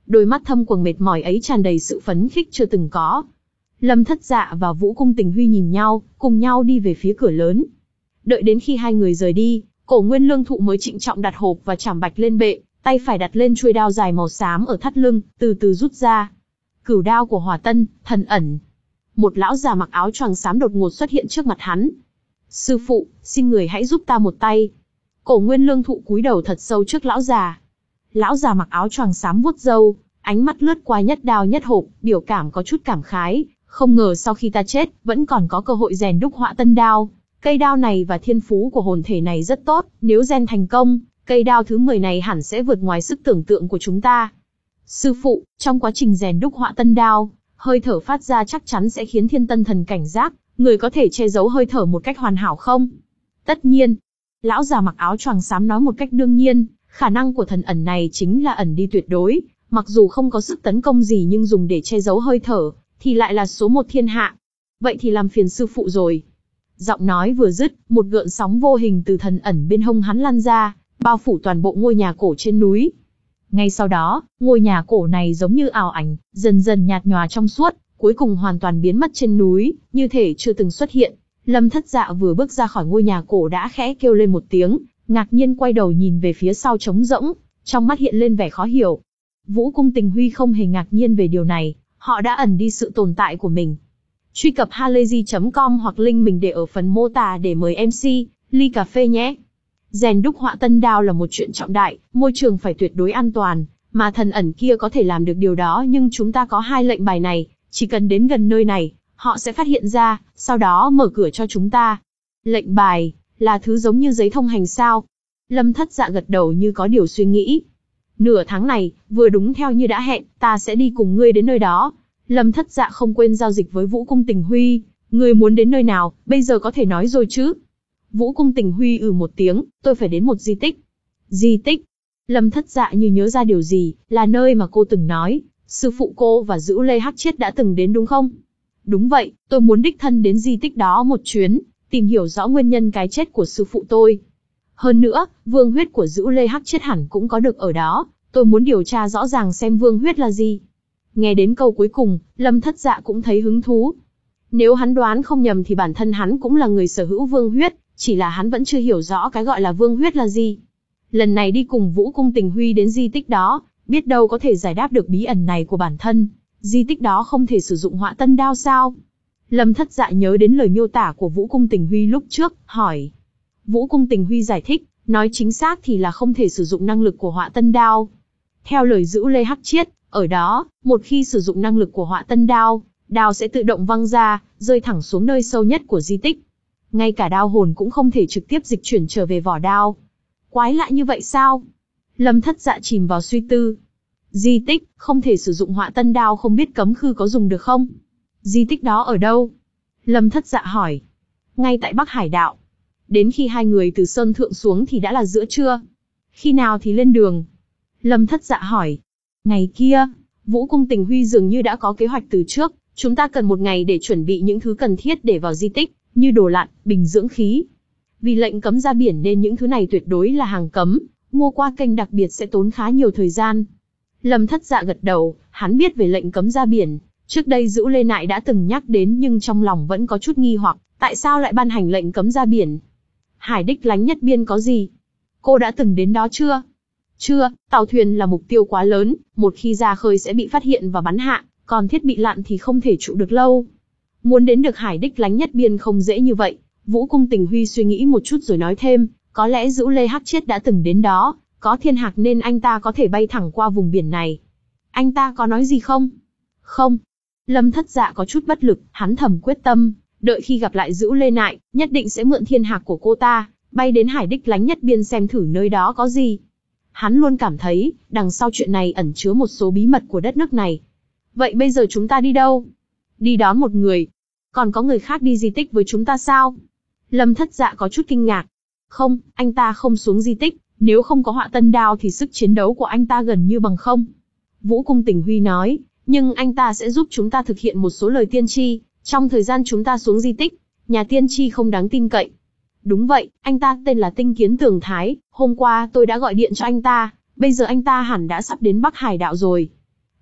A: Đôi mắt thâm quầng mệt mỏi ấy tràn đầy sự phấn khích chưa từng có. Lâm Thất Dạ và Vũ Cung Tình Huy nhìn nhau, cùng nhau đi về phía cửa lớn. Đợi đến khi hai người rời đi, Cổ Nguyên Lương Thụ mới trịnh trọng đặt hộp và chảm bạch lên bệ, tay phải đặt lên chuôi đao dài màu xám ở thắt lưng, từ từ rút ra. Cửu đao của Hỏa Tân, thần ẩn. Một lão già mặc áo choàng xám đột ngột xuất hiện trước mặt hắn. Sư phụ, xin người hãy giúp ta một tay. Cổ Nguyên Lương Thụ cúi đầu thật sâu trước lão già. Lão già mặc áo choàng xám vuốt râu, ánh mắt lướt qua nhất đao nhất hộp, biểu cảm có chút cảm khái. Không ngờ sau khi ta chết, vẫn còn có cơ hội rèn đúc Hỏa Tân đao. Cây đao này và thiên phú của hồn thể này rất tốt, nếu rèn thành công, cây đao thứ mười này hẳn sẽ vượt ngoài sức tưởng tượng của chúng ta. Sư phụ, trong quá trình rèn đúc Hỏa Tân đao, hơi thở phát ra chắc chắn sẽ khiến Thiên Tân Thần cảnh giác, người có thể che giấu hơi thở một cách hoàn hảo không? Tất nhiên. Lão già mặc áo choàng xám nói một cách đương nhiên, khả năng của thần ẩn này chính là ẩn đi tuyệt đối, mặc dù không có sức tấn công gì nhưng dùng để che giấu hơi thở, thì lại là số một thiên hạ. Vậy thì làm phiền sư phụ rồi. Giọng nói vừa dứt, một gợn sóng vô hình từ thần ẩn bên hông hắn lan ra, bao phủ toàn bộ ngôi nhà cổ trên núi. Ngay sau đó, ngôi nhà cổ này giống như ảo ảnh, dần dần nhạt nhòa trong suốt, cuối cùng hoàn toàn biến mất trên núi, như thể chưa từng xuất hiện. Lâm Thất Dạ vừa bước ra khỏi ngôi nhà cổ đã khẽ kêu lên một tiếng, ngạc nhiên quay đầu nhìn về phía sau trống rỗng, trong mắt hiện lên vẻ khó hiểu. Vũ Cung Tình Huy không hề ngạc nhiên về điều này, họ đã ẩn đi sự tồn tại của mình. Truy cập halayzi chấm com hoặc link mình để ở phần mô tả để mời em xê, ly cà phê nhé. Rèn đúc Hỏa Tân đao là một chuyện trọng đại, môi trường phải tuyệt đối an toàn, mà thần ẩn kia có thể làm được điều đó nhưng chúng ta có hai lệnh bài này, chỉ cần đến gần nơi này, họ sẽ phát hiện ra, sau đó mở cửa cho chúng ta. Lệnh bài, là thứ giống như giấy thông hành sao? Lâm Thất Dạ gật đầu như có điều suy nghĩ. Nửa tháng này, vừa đúng theo như đã hẹn, ta sẽ đi cùng ngươi đến nơi đó. Lâm Thất Dạ không quên giao dịch với Vũ Cung Tình Huy, ngươi muốn đến nơi nào, bây giờ có thể nói rồi chứ? Vũ Cung Tình Huy ừ một tiếng, tôi phải đến một di tích. Di tích? Lâm Thất Dạ như nhớ ra điều gì, là nơi mà cô từng nói, sư phụ cô và Dữ Lê Hắc Chiết đã từng đến đúng không? Đúng vậy, tôi muốn đích thân đến di tích đó một chuyến, tìm hiểu rõ nguyên nhân cái chết của sư phụ tôi. Hơn nữa, vương huyết của Dữ Lê Hắc Chiết hẳn cũng có được ở đó, tôi muốn điều tra rõ ràng xem vương huyết là gì. Nghe đến câu cuối cùng, Lâm Thất Dạ cũng thấy hứng thú. Nếu hắn đoán không nhầm thì bản thân hắn cũng là người sở hữu vương huyết, chỉ là hắn vẫn chưa hiểu rõ cái gọi là vương huyết là gì. Lần này đi cùng Vũ Cung Tình Huy đến di tích đó, biết đâu có thể giải đáp được bí ẩn này của bản thân. Di tích đó không thể sử dụng Hỏa Tân đao sao? Lâm Thất Dạ nhớ đến lời miêu tả của Vũ Cung Tình Huy lúc trước, hỏi. Vũ Cung Tình Huy giải thích, nói chính xác thì là không thể sử dụng năng lực của Hỏa Tân đao. Theo lời Dữ Lê Hắc Chiết, ở đó, một khi sử dụng năng lực của Hỏa Tân đao, đao sẽ tự động văng ra, rơi thẳng xuống nơi sâu nhất của di tích. Ngay cả đao hồn cũng không thể trực tiếp dịch chuyển trở về vỏ đao. Quái lạ như vậy sao? Lâm Thất Dạ chìm vào suy tư. Di tích, không thể sử dụng Hỏa Tân đao không biết cấm khư có dùng được không? Di tích đó ở đâu? Lâm Thất Dạ hỏi. Ngay tại Bắc Hải Đạo. Đến khi hai người từ sơn thượng xuống thì đã là giữa trưa. Khi nào thì lên đường? Lâm Thất Dạ hỏi. Ngày kia, Vũ Cung Tình Huy dường như đã có kế hoạch từ trước, chúng ta cần một ngày để chuẩn bị những thứ cần thiết để vào di tích, như đồ lặn, bình dưỡng khí. Vì lệnh cấm ra biển nên những thứ này tuyệt đối là hàng cấm, mua qua kênh đặc biệt sẽ tốn khá nhiều thời gian. Lâm Thất Dạ gật đầu, hắn biết về lệnh cấm ra biển, trước đây Dữ Lê Nại đã từng nhắc đến nhưng trong lòng vẫn có chút nghi hoặc, tại sao lại ban hành lệnh cấm ra biển? Hải đích lánh nhất biên có gì? Cô đã từng đến đó chưa? Chưa, tàu thuyền là mục tiêu quá lớn, một khi ra khơi sẽ bị phát hiện và bắn hạ, còn thiết bị lặn thì không thể trụ được lâu. Muốn đến được hải đích lánh nhất biên không dễ như vậy. Vũ Cung Tình Huy suy nghĩ một chút rồi nói thêm, có lẽ Dữ Lê Hắc Chiết đã từng đến đó, có thiên hạc nên anh ta có thể bay thẳng qua vùng biển này. Anh ta có nói gì không? Không. Lâm Thất Dạ có chút bất lực, hắn thầm quyết tâm, đợi khi gặp lại Dữ Lê Nại, nhất định sẽ mượn thiên hạc của cô ta, bay đến hải đích lánh nhất biên xem thử nơi đó có gì. Hắn luôn cảm thấy, đằng sau chuyện này ẩn chứa một số bí mật của đất nước này. Vậy bây giờ chúng ta đi đâu? Đi đón một người. Còn có người khác đi di tích với chúng ta sao? Lâm Thất Dạ có chút kinh ngạc. Không, anh ta không xuống di tích, nếu không có Hỏa Tân đao thì sức chiến đấu của anh ta gần như bằng không. Vũ Cung Tình Huy nói, nhưng anh ta sẽ giúp chúng ta thực hiện một số lời tiên tri, trong thời gian chúng ta xuống di tích, nhà tiên tri không đáng tin cậy. Đúng vậy, anh ta tên là Tinh Kiến Tường Thái, hôm qua tôi đã gọi điện cho anh ta, bây giờ anh ta hẳn đã sắp đến Bắc Hải Đạo rồi.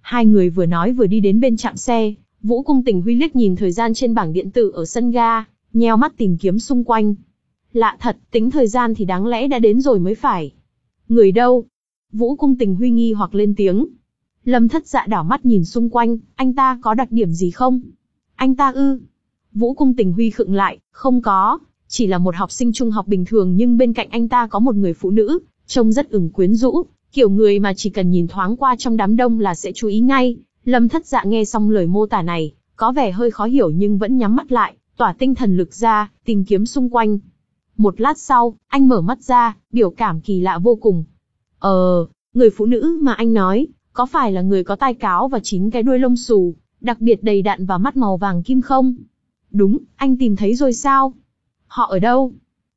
A: Hai người vừa nói vừa đi đến bên trạm xe. Vũ Cung Tình Huy liếc nhìn thời gian trên bảng điện tử ở sân ga, nheo mắt tìm kiếm xung quanh. Lạ thật, tính thời gian thì đáng lẽ đã đến rồi mới phải. Người đâu? Vũ Cung Tình Huy nghi hoặc lên tiếng. Lâm Thất Dạ đảo mắt nhìn xung quanh, anh ta có đặc điểm gì không? Anh ta ư? Vũ Cung Tình Huy khựng lại, không có, chỉ là một học sinh trung học bình thường, nhưng bên cạnh anh ta có một người phụ nữ, trông rất ửng quyến rũ, kiểu người mà chỉ cần nhìn thoáng qua trong đám đông là sẽ chú ý ngay. Lâm Thất Dạ nghe xong lời mô tả này, có vẻ hơi khó hiểu nhưng vẫn nhắm mắt lại, tỏa tinh thần lực ra, tìm kiếm xung quanh. Một lát sau, anh mở mắt ra, biểu cảm kỳ lạ vô cùng. Ờ, người phụ nữ mà anh nói, có phải là người có tai cáo và chín cái đuôi lông xù, đặc biệt đầy đặn và mắt màu vàng kim không? Đúng, anh tìm thấy rồi sao? Họ ở đâu?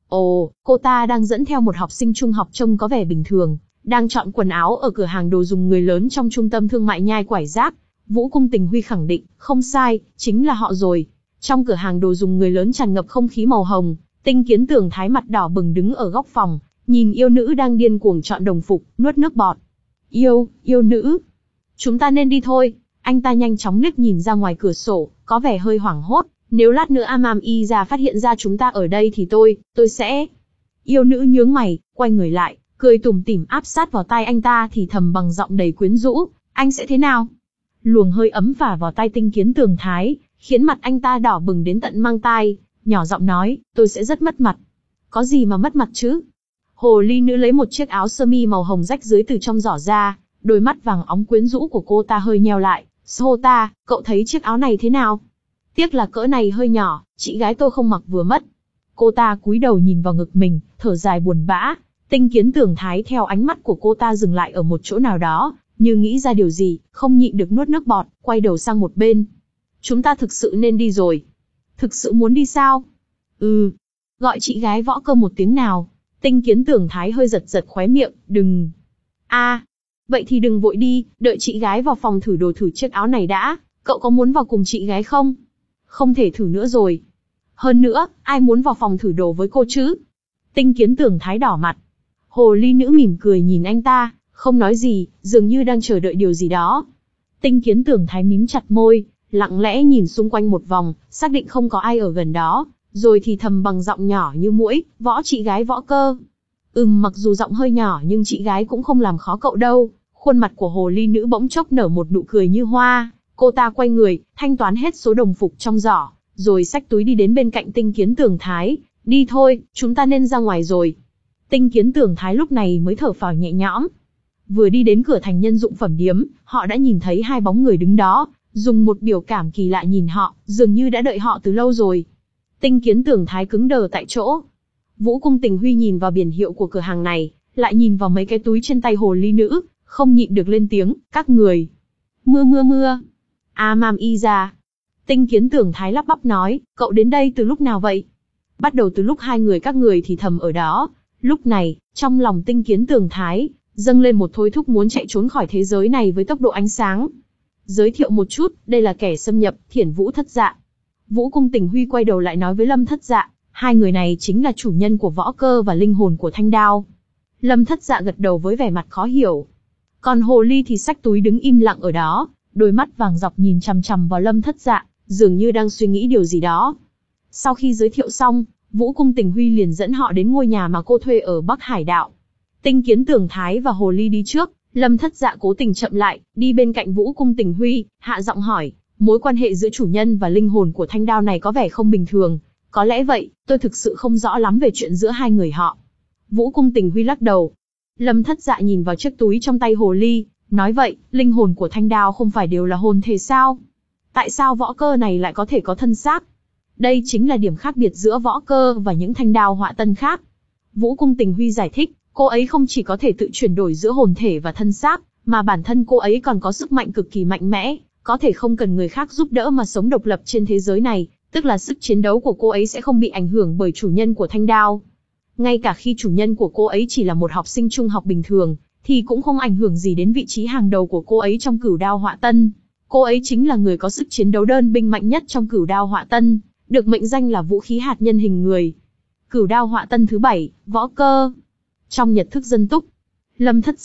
A: Ồ, cô ta đang dẫn theo một học sinh trung học trông có vẻ bình thường, đang chọn quần áo ở cửa hàng đồ dùng người lớn trong trung tâm thương mại Nhai Quải Giáp. Vũ Cung Tình Huy khẳng định, không sai, chính là họ rồi. Trong cửa hàng đồ dùng người lớn tràn ngập không khí màu hồng, Tinh Kiến Tường Thái mặt đỏ bừng đứng ở góc phòng, nhìn yêu nữ đang điên cuồng chọn đồng phục, nuốt nước bọt. Yêu, yêu nữ. Chúng ta nên đi thôi. Anh ta nhanh chóng liếc nhìn ra ngoài cửa sổ, có vẻ hơi hoảng hốt. Nếu lát nữa Amam Y ra phát hiện ra chúng ta ở đây thì tôi, tôi sẽ... Yêu nữ nhướng mày, quay người lại, cười tủm tỉm áp sát vào tai anh ta thì thầm bằng giọng đầy quyến rũ. Anh sẽ thế nào? Luồng hơi ấm phả vào tai Tinh Kiến Tường Thái, khiến mặt anh ta đỏ bừng đến tận mang tai, nhỏ giọng nói, tôi sẽ rất mất mặt. Có gì mà mất mặt chứ? Hồ ly nữ lấy một chiếc áo sơ mi màu hồng rách dưới từ trong giỏ ra, đôi mắt vàng óng quyến rũ của cô ta hơi nheo lại. Sota, cậu thấy chiếc áo này thế nào? Tiếc là cỡ này hơi nhỏ, chị gái tôi không mặc vừa mất. Cô ta cúi đầu nhìn vào ngực mình, thở dài buồn bã. Tinh Kiến Tường Thái theo ánh mắt của cô ta dừng lại ở một chỗ nào đó, như nghĩ ra điều gì, không nhịn được nuốt nước bọt, quay đầu sang một bên. Chúng ta thực sự nên đi rồi. Thực sự muốn đi sao? Ừ. Gọi chị gái Võ Cơ một tiếng nào. Tinh Kiến Tường Thái hơi giật giật khóe miệng, đừng. a à, vậy thì đừng vội đi, đợi chị gái vào phòng thử đồ thử chiếc áo này đã. Cậu có muốn vào cùng chị gái không? Không thể thử nữa rồi. Hơn nữa, ai muốn vào phòng thử đồ với cô chứ? Tinh Kiến Tường Thái đỏ mặt. Hồ ly nữ mỉm cười nhìn anh ta, không nói gì, dường như đang chờ đợi điều gì đó. Tinh Kiến Tường Thái mím chặt môi, lặng lẽ nhìn xung quanh một vòng, xác định không có ai ở gần đó, rồi thì thầm bằng giọng nhỏ như muỗi, Võ chị gái Võ Cơ. Ừm, mặc dù giọng hơi nhỏ nhưng chị gái cũng không làm khó cậu đâu. Khuôn mặt của hồ ly nữ bỗng chốc nở một nụ cười như hoa. Cô ta quay người, thanh toán hết số đồng phục trong giỏ, rồi xách túi đi đến bên cạnh Tinh Kiến Tường Thái. Đi thôi, chúng ta nên ra ngoài rồi. Tinh Kiến Tường Thái lúc này mới thở phào nhẹ nhõm. Vừa đi đến cửa thành nhân dụng phẩm điếm, họ đã nhìn thấy hai bóng người đứng đó, dùng một biểu cảm kỳ lạ nhìn họ, dường như đã đợi họ từ lâu rồi. Tinh Kiến Tường Thái cứng đờ tại chỗ. Vũ Cung Tình Huy nhìn vào biển hiệu của cửa hàng này, lại nhìn vào mấy cái túi trên tay hồ ly nữ, không nhịn được lên tiếng, các người. Mưa mưa mưa. Amam Y ra. Tinh Kiến Tường Thái lắp bắp nói, cậu đến đây từ lúc nào vậy? Bắt đầu từ lúc hai người các người thì thầm ở đó. Lúc này, trong lòng Tinh Kiến Tường Thái, dâng lên một thôi thúc muốn chạy trốn khỏi thế giới này với tốc độ ánh sáng. Giới thiệu một chút, đây là kẻ xâm nhập, Thiển Vũ Thất Dạ. Vũ Cung Tình Huy quay đầu lại nói với Lâm Thất Dạ, hai người này chính là chủ nhân của võ cơ và linh hồn của thanh đao. Lâm Thất Dạ gật đầu với vẻ mặt khó hiểu. Còn hồ ly thì xách túi đứng im lặng ở đó, đôi mắt vàng dọc nhìn chằm chằm vào Lâm Thất Dạ, dường như đang suy nghĩ điều gì đó. Sau khi giới thiệu xong, Vũ Cung Tình Huy liền dẫn họ đến ngôi nhà mà cô thuê ở Bắc Hải Đạo. Tinh Kiến Tường Thái và hồ ly đi trước, Lâm Thất Dạ cố tình chậm lại, đi bên cạnh Vũ Cung Tình Huy, hạ giọng hỏi, mối quan hệ giữa chủ nhân và linh hồn của thanh đao này có vẻ không bình thường. Có lẽ vậy, tôi thực sự không rõ lắm về chuyện giữa hai người họ. Vũ Cung Tình Huy lắc đầu. Lâm Thất Dạ nhìn vào chiếc túi trong tay hồ ly, nói vậy, linh hồn của thanh đao không phải đều là hồn thể sao? Tại sao võ cơ này lại có thể có thân xác? Đây chính là điểm khác biệt giữa võ cơ và những thanh đao họa tân khác. Vũ Cung Tình Huy giải thích, cô ấy không chỉ có thể tự chuyển đổi giữa hồn thể và thân xác, mà bản thân cô ấy còn có sức mạnh cực kỳ mạnh mẽ, có thể không cần người khác giúp đỡ mà sống độc lập trên thế giới này, tức là sức chiến đấu của cô ấy sẽ không bị ảnh hưởng bởi chủ nhân của thanh đao. Ngay cả khi chủ nhân của cô ấy chỉ là một học sinh trung học bình thường, thì cũng không ảnh hưởng gì đến vị trí hàng đầu của cô ấy trong Cửu Đao Họa Tân. Cô ấy chính là người có sức chiến đấu đơn binh mạnh nhất trong Cửu Đao Họa Tân, được mệnh danh là vũ khí hạt nhân hình người. Cửu Đao Họa Tân thứ bảy, võ cơ. Trong Nhật Thức Dân Túc, Lâm Thất Dạ,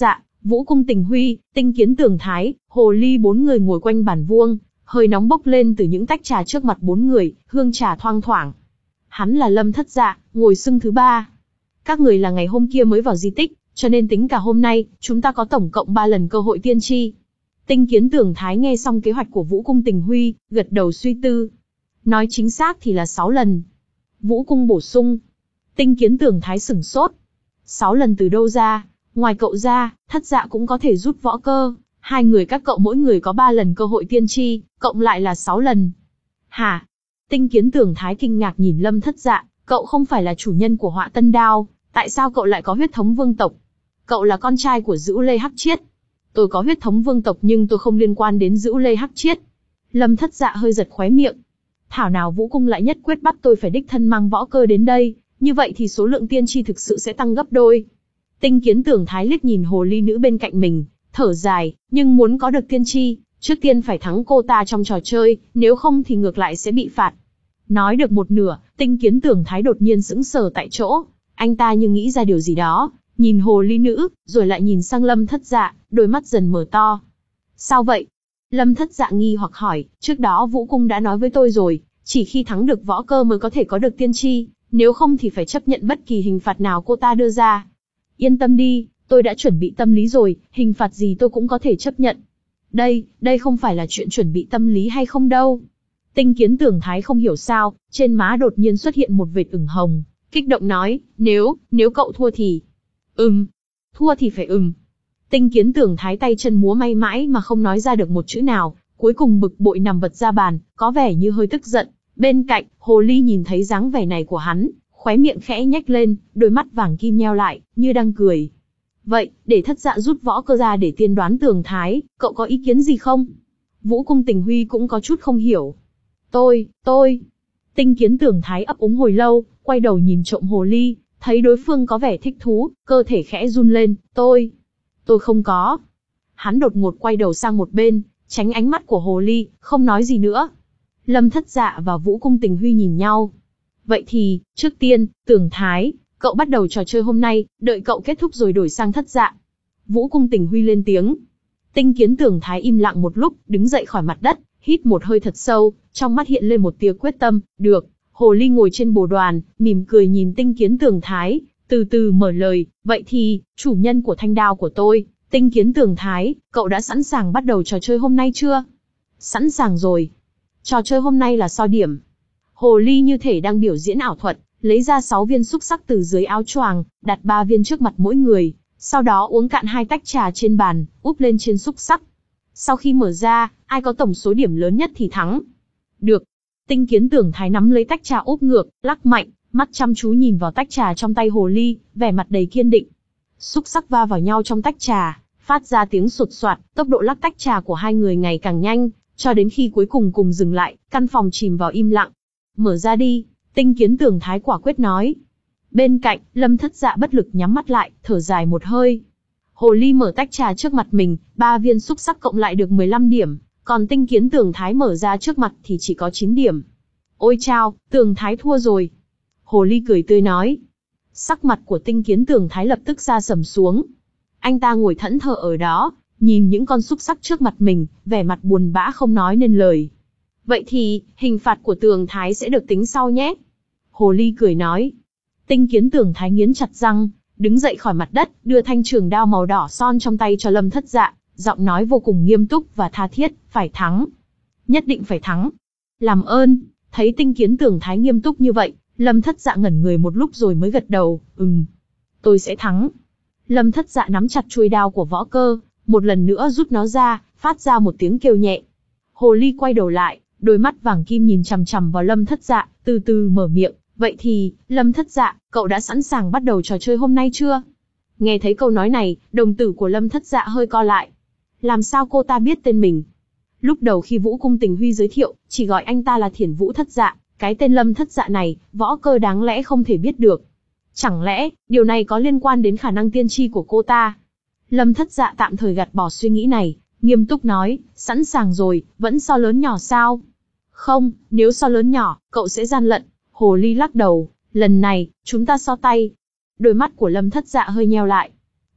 A: Vũ Cung Tình Huy, Tinh Kiến Tường Thái, Hồ Ly bốn người ngồi quanh bàn vuông, hơi nóng bốc lên từ những tách trà trước mặt bốn người, hương trà thoang thoảng. Hắn là Lâm Thất Dạ, ngồi xưng thứ ba. Các người là ngày hôm kia mới vào di tích, cho nên tính cả hôm nay, chúng ta có tổng cộng ba lần cơ hội tiên tri. Tinh Kiến Tường Thái nghe xong kế hoạch của Vũ Cung Tình Huy, gật đầu suy tư. Nói chính xác thì là sáu lần. Vũ Cung bổ sung. Tinh Kiến Tường Thái sửng sốt. Sáu lần từ đâu ra? Ngoài cậu ra, Thất Dạ cũng có thể rút võ cơ. Hai người các cậu mỗi người có ba lần cơ hội tiên tri, cộng lại là sáu lần. Hả? Tinh Kiến Tường Thái kinh ngạc nhìn Lâm Thất Dạ, cậu không phải là chủ nhân của Họa Tân Đao, tại sao cậu lại có huyết thống vương tộc? Cậu là con trai của Dữu Lê Hắc Chiết. Tôi có huyết thống vương tộc nhưng tôi không liên quan đến Dữu Lê Hắc Chiết. Lâm Thất Dạ hơi giật khóe miệng. Thảo nào Vũ Cung lại nhất quyết bắt tôi phải đích thân mang võ cơ đến đây, như vậy thì số lượng tiên tri thực sự sẽ tăng gấp đôi. Tinh Kiến Tường Thái liếc nhìn hồ ly nữ bên cạnh mình, thở dài, nhưng muốn có được tiên tri, trước tiên phải thắng cô ta trong trò chơi, nếu không thì ngược lại sẽ bị phạt. Nói được một nửa, Tinh Kiến Tường Thái đột nhiên sững sờ tại chỗ, anh ta như nghĩ ra điều gì đó, nhìn hồ ly nữ, rồi lại nhìn sang Lâm Thất Dạ, đôi mắt dần mở to. Sao vậy? Lâm Thất Dạ nghi hoặc hỏi, trước đó Vũ Cung đã nói với tôi rồi, chỉ khi thắng được võ cơ mới có thể có được tiên tri, nếu không thì phải chấp nhận bất kỳ hình phạt nào cô ta đưa ra. Yên tâm đi, tôi đã chuẩn bị tâm lý rồi, hình phạt gì tôi cũng có thể chấp nhận. Đây, đây không phải là chuyện chuẩn bị tâm lý hay không đâu. Tinh Kiến Tường Thái không hiểu sao, trên má đột nhiên xuất hiện một vệt ửng hồng, kích động nói, nếu, nếu cậu thua thì... Ừm, thua thì phải ừm. Tinh Kiến Tường Thái tay chân múa may mãi mà không nói ra được một chữ nào, cuối cùng bực bội nằm vật ra bàn, có vẻ như hơi tức giận. Bên cạnh, Hồ Ly nhìn thấy dáng vẻ này của hắn, khóe miệng khẽ nhếch lên, đôi mắt vàng kim nheo lại, như đang cười. Vậy, để Thất Dạ rút võ cơ ra để tiên đoán Tường Thái, cậu có ý kiến gì không? Vũ Cung Tình Huy cũng có chút không hiểu. Tôi, tôi... Tinh Kiến Tường Thái ấp úng hồi lâu, quay đầu nhìn trộm Hồ Ly, thấy đối phương có vẻ thích thú, cơ thể khẽ run lên, tôi... Tôi không có. Hắn đột ngột quay đầu sang một bên, tránh ánh mắt của Hồ Ly, không nói gì nữa. Lâm Thất Dạ và Vũ Cung Tình Huy nhìn nhau. Vậy thì, trước tiên, Tường Thái, cậu bắt đầu trò chơi hôm nay, đợi cậu kết thúc rồi đổi sang Thất Dạ. Vũ Cung Tình Huy lên tiếng. Tinh Kiến Tường Thái im lặng một lúc, đứng dậy khỏi mặt đất, hít một hơi thật sâu, trong mắt hiện lên một tia quyết tâm. Được. Hồ Ly ngồi trên bồ đoàn, mỉm cười nhìn Tinh Kiến Tường Thái, từ từ mở lời. Vậy thì, chủ nhân của thanh đao của tôi, Tinh Kiến Tường Thái, cậu đã sẵn sàng bắt đầu trò chơi hôm nay chưa? Sẵn sàng rồi. Trò chơi hôm nay là so điểm. Hồ Ly như thể đang biểu diễn ảo thuật, lấy ra sáu viên xúc xắc từ dưới áo choàng, đặt ba viên trước mặt mỗi người, sau đó uống cạn hai tách trà trên bàn, úp lên trên xúc xắc. Sau khi mở ra, ai có tổng số điểm lớn nhất thì thắng. Được. Tinh Kiến Tường Thái nắm lấy tách trà úp ngược, lắc mạnh, mắt chăm chú nhìn vào tách trà trong tay Hồ Ly, vẻ mặt đầy kiên định. Xúc xắc va vào nhau trong tách trà, phát ra tiếng sột soạt, tốc độ lắc tách trà của hai người ngày càng nhanh, cho đến khi cuối cùng cùng dừng lại, căn phòng chìm vào im lặng. Mở ra đi, Tinh Kiến Tường Thái quả quyết nói. Bên cạnh, Lâm Thất Dạ bất lực nhắm mắt lại, thở dài một hơi. Hồ Ly mở tách trà trước mặt mình, ba viên xúc xắc cộng lại được mười lăm điểm, còn Tinh Kiến Tường Thái mở ra trước mặt thì chỉ có chín điểm. Ôi chao, Tường Thái thua rồi. Hồ Ly cười tươi nói. Sắc mặt của Tinh Kiến Tường Thái lập tức sa sầm xuống. Anh ta ngồi thẫn thờ ở đó, nhìn những con xúc xắc trước mặt mình, vẻ mặt buồn bã không nói nên lời. Vậy thì, hình phạt của Tường Thái sẽ được tính sau nhé. Hồ Ly cười nói. Tinh Kiến Tường Thái nghiến chặt răng, đứng dậy khỏi mặt đất, đưa thanh trường đao màu đỏ son trong tay cho Lâm Thất Dạ, giọng nói vô cùng nghiêm túc và tha thiết, phải thắng. Nhất định phải thắng. Làm ơn. Thấy Tinh Kiến Tường Thái nghiêm túc như vậy, Lâm Thất Dạ ngẩn người một lúc rồi mới gật đầu, ừm. Tôi sẽ thắng. Lâm Thất Dạ nắm chặt chuôi đao của võ cơ, một lần nữa rút nó ra, phát ra một tiếng kêu nhẹ. Hồ Ly quay đầu lại, đôi mắt vàng kim nhìn chằm chằm vào Lâm Thất Dạ, từ từ mở miệng. Vậy thì, Lâm Thất Dạ, cậu đã sẵn sàng bắt đầu trò chơi hôm nay chưa? Nghe thấy câu nói này, đồng tử của Lâm Thất Dạ hơi co lại. Làm sao cô ta biết tên mình? Lúc đầu khi Vũ Cung Tình Huy giới thiệu, chỉ gọi anh ta là Thiển Vũ Thất Dạ, cái tên Lâm Thất Dạ này, võ cơ đáng lẽ không thể biết được. Chẳng lẽ, điều này có liên quan đến khả năng tiên tri của cô ta? Lâm Thất Dạ tạm thời gạt bỏ suy nghĩ này, nghiêm túc nói, sẵn sàng rồi, vẫn so lớn nhỏ sao? Không, nếu so lớn nhỏ, cậu sẽ gian lận. Hồ Ly lắc đầu, lần này, chúng ta so tay. Đôi mắt của Lâm Thất Dạ hơi nheo lại.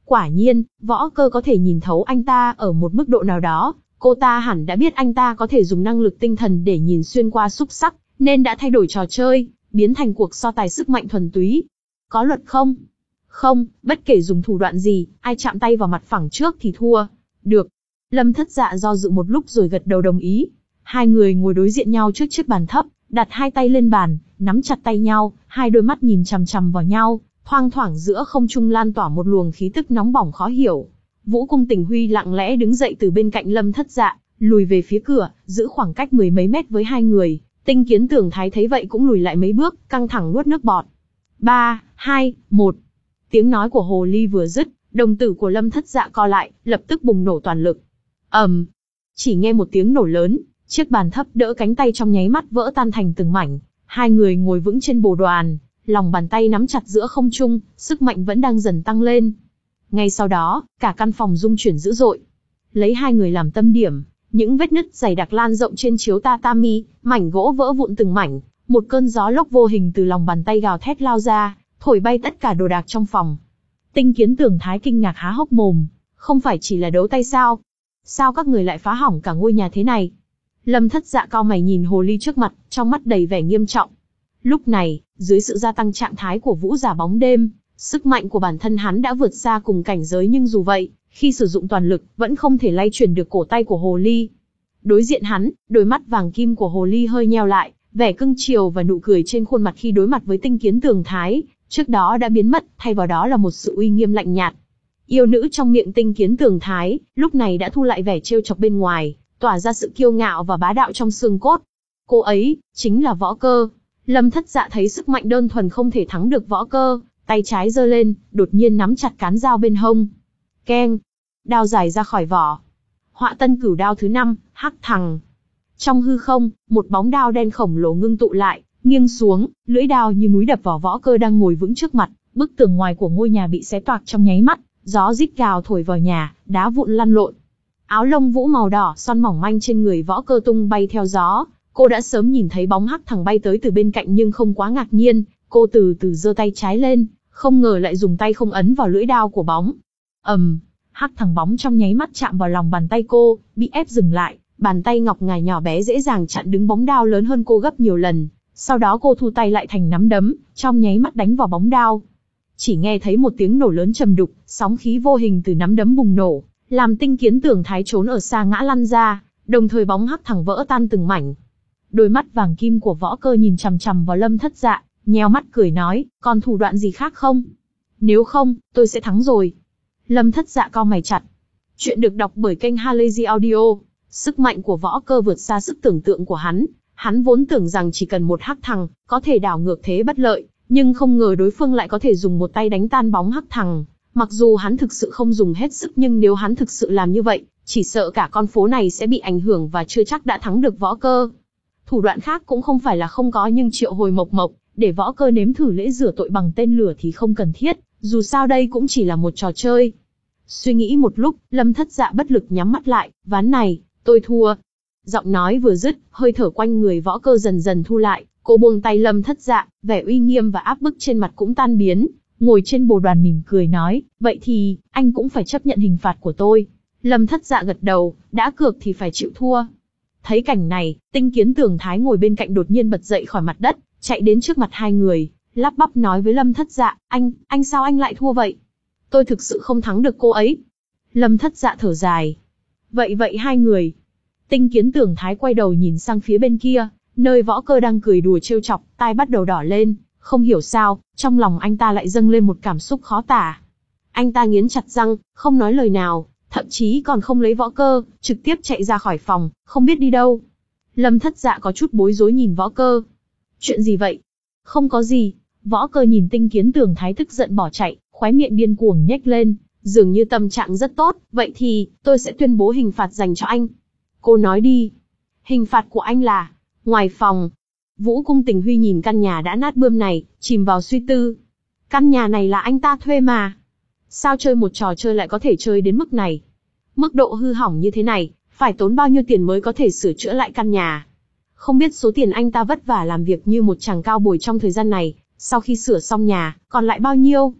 A: Quả nhiên, Võ Cơ có thể nhìn thấu anh ta ở một mức độ nào đó, cô ta hẳn đã biết anh ta có thể dùng năng lực tinh thần để nhìn xuyên qua xúc sắc, nên đã thay đổi trò chơi, biến thành cuộc so tài sức mạnh thuần túy. Có luật không? Không, bất kể dùng thủ đoạn gì, ai chạm tay vào mặt phẳng trước thì thua. Được. Lâm Thất Dạ do dự một lúc rồi gật đầu đồng ý. Hai người ngồi đối diện nhau trước chiếc bàn thấp, đặt hai tay lên bàn, nắm chặt tay nhau, hai đôi mắt nhìn chằm chằm vào nhau, thoang thoảng giữa không trung lan tỏa một luồng khí tức nóng bỏng khó hiểu. Vũ Cung Tình Huy lặng lẽ đứng dậy từ bên cạnh Lâm Thất Dạ, lùi về phía cửa, giữ khoảng cách mười mấy mét với hai người. Tinh Kiến Tưởng Thái thấy vậy cũng lùi lại mấy bước, căng thẳng nuốt nước bọt. Ba, hai, một. Tiếng nói của hồ ly vừa dứt, đồng tử của Lâm Thất Dạ co lại, lập tức bùng nổ toàn lực. ầm, um, chỉ nghe một tiếng nổ lớn, chiếc bàn thấp đỡ cánh tay trong nháy mắt vỡ tan thành từng mảnh. Hai người ngồi vững trên bồ đoàn, lòng bàn tay nắm chặt giữa không trung, sức mạnh vẫn đang dần tăng lên. Ngay sau đó, cả căn phòng rung chuyển dữ dội. Lấy hai người làm tâm điểm, những vết nứt dày đặc lan rộng trên chiếu tatami, mảnh gỗ vỡ vụn từng mảnh, một cơn gió lốc vô hình từ lòng bàn tay gào thét lao ra, thổi bay tất cả đồ đạc trong phòng. Tinh Kiến Tưởng Thái kinh ngạc há hốc mồm, không phải chỉ là đấu tay sao? Sao các người lại phá hỏng cả ngôi nhà thế này? Lâm Thất Dạ cau mày nhìn hồ ly trước mặt, trong mắt đầy vẻ nghiêm trọng. Lúc này, dưới sự gia tăng trạng thái của vũ giả bóng đêm, sức mạnh của bản thân hắn đã vượt xa cùng cảnh giới, nhưng dù vậy, khi sử dụng toàn lực, vẫn không thể lay chuyển được cổ tay của hồ ly. Đối diện hắn, đôi mắt vàng kim của hồ ly hơi nheo lại, vẻ cưng chiều và nụ cười trên khuôn mặt khi đối mặt với Tinh Kiến Tưởng Thái, trước đó đã biến mất, thay vào đó là một sự uy nghiêm lạnh nhạt. Yêu nữ trong miệng Tinh Kiến Tưởng Thái, lúc này đã thu lại vẻ trêu chọc bên ngoài, tỏa ra sự kiêu ngạo và bá đạo trong xương cốt. Cô ấy, chính là Võ Cơ. Lâm Thất Dạ thấy sức mạnh đơn thuần không thể thắng được Võ Cơ, tay trái giơ lên, đột nhiên nắm chặt cán dao bên hông. Keng! Đao dài ra khỏi vỏ. Họa tân cửu đao thứ năm, hắc thằng. Trong hư không, một bóng đao đen khổng lồ ngưng tụ lại, nghiêng xuống, lưỡi đao như núi đập vào Võ Cơ đang ngồi vững trước mặt. Bức tường ngoài của ngôi nhà bị xé toạc trong nháy mắt, gió rít gào thổi vào nhà, đá vụn lăn lộn. Áo lông vũ màu đỏ son mỏng manh trên người Võ Cơ tung bay theo gió. Cô đã sớm nhìn thấy bóng hắc thằng bay tới từ bên cạnh nhưng không quá ngạc nhiên. Cô từ từ giơ tay trái lên, không ngờ lại dùng tay không ấn vào lưỡi đao của bóng. ầm, um, hắc thằng bóng trong nháy mắt chạm vào lòng bàn tay cô, bị ép dừng lại. Bàn tay ngọc ngà nhỏ bé dễ dàng chặn đứng bóng đao lớn hơn cô gấp nhiều lần. Sau đó cô thu tay lại thành nắm đấm, trong nháy mắt đánh vào bóng đao. Chỉ nghe thấy một tiếng nổ lớn trầm đục, sóng khí vô hình từ nắm đấm bùng nổ, làm Tinh Kiến Tưởng Thái trốn ở xa ngã lăn ra, đồng thời bóng hắc thằng vỡ tan từng mảnh. Đôi mắt vàng kim của Võ Cơ nhìn chằm chằm vào Lâm Thất Dạ, nheo mắt cười nói, còn thủ đoạn gì khác không? Nếu không, tôi sẽ thắng rồi. Lâm Thất Dạ cau mày chặt. Chuyện được đọc bởi kênh Halazy Audio. Sức mạnh của Võ Cơ vượt xa sức tưởng tượng của hắn. Hắn vốn tưởng rằng chỉ cần một hắc thằng, có thể đảo ngược thế bất lợi, nhưng không ngờ đối phương lại có thể dùng một tay đánh tan bóng hắc thằng. Mặc dù hắn thực sự không dùng hết sức, nhưng nếu hắn thực sự làm như vậy, chỉ sợ cả con phố này sẽ bị ảnh hưởng và chưa chắc đã thắng được Võ Cơ. Thủ đoạn khác cũng không phải là không có, nhưng triệu hồi mộc mộc, để Võ Cơ nếm thử lễ rửa tội bằng tên lửa thì không cần thiết, dù sao đây cũng chỉ là một trò chơi. Suy nghĩ một lúc, Lâm Thất Dạ bất lực nhắm mắt lại, ván này, tôi thua. Giọng nói vừa dứt, hơi thở quanh người Võ Cơ dần dần thu lại, cô buông tay Lâm Thất Dạ, vẻ uy nghiêm và áp bức trên mặt cũng tan biến, ngồi trên bồ đoàn mỉm cười nói, vậy thì, anh cũng phải chấp nhận hình phạt của tôi. Lâm Thất Dạ gật đầu, đã cược thì phải chịu thua. Thấy cảnh này, Tinh Kiến Tưởng Thái ngồi bên cạnh đột nhiên bật dậy khỏi mặt đất, chạy đến trước mặt hai người, lắp bắp nói với Lâm Thất Dạ, anh, anh sao anh lại thua vậy? Tôi thực sự không thắng được cô ấy. Lâm Thất Dạ thở dài. Vậy vậy hai người. Tinh Kiến Tưởng Thái quay đầu nhìn sang phía bên kia, nơi Võ Cơ đang cười đùa trêu chọc, tai bắt đầu đỏ lên, không hiểu sao, trong lòng anh ta lại dâng lên một cảm xúc khó tả. Anh ta nghiến chặt răng, không nói lời nào, thậm chí còn không lấy Võ Cơ, trực tiếp chạy ra khỏi phòng, không biết đi đâu. Lâm Thất Dạ có chút bối rối nhìn Võ Cơ. Chuyện gì vậy? Không có gì. Võ Cơ nhìn Tinh Kiến Tưởng Thái tức giận bỏ chạy, khóe miệng điên cuồng nhếch lên, dường như tâm trạng rất tốt. Vậy thì, tôi sẽ tuyên bố hình phạt dành cho anh. Cô nói đi. Hình phạt của anh là... Ngoài phòng, Vũ Cung Tình Huy nhìn căn nhà đã nát bươm này, chìm vào suy tư. Căn nhà này là anh ta thuê mà. Sao chơi một trò chơi lại có thể chơi đến mức này? Mức độ hư hỏng như thế này, phải tốn bao nhiêu tiền mới có thể sửa chữa lại căn nhà? Không biết số tiền anh ta vất vả làm việc như một chàng cao bồi trong thời gian này, sau khi sửa xong nhà, còn lại bao nhiêu?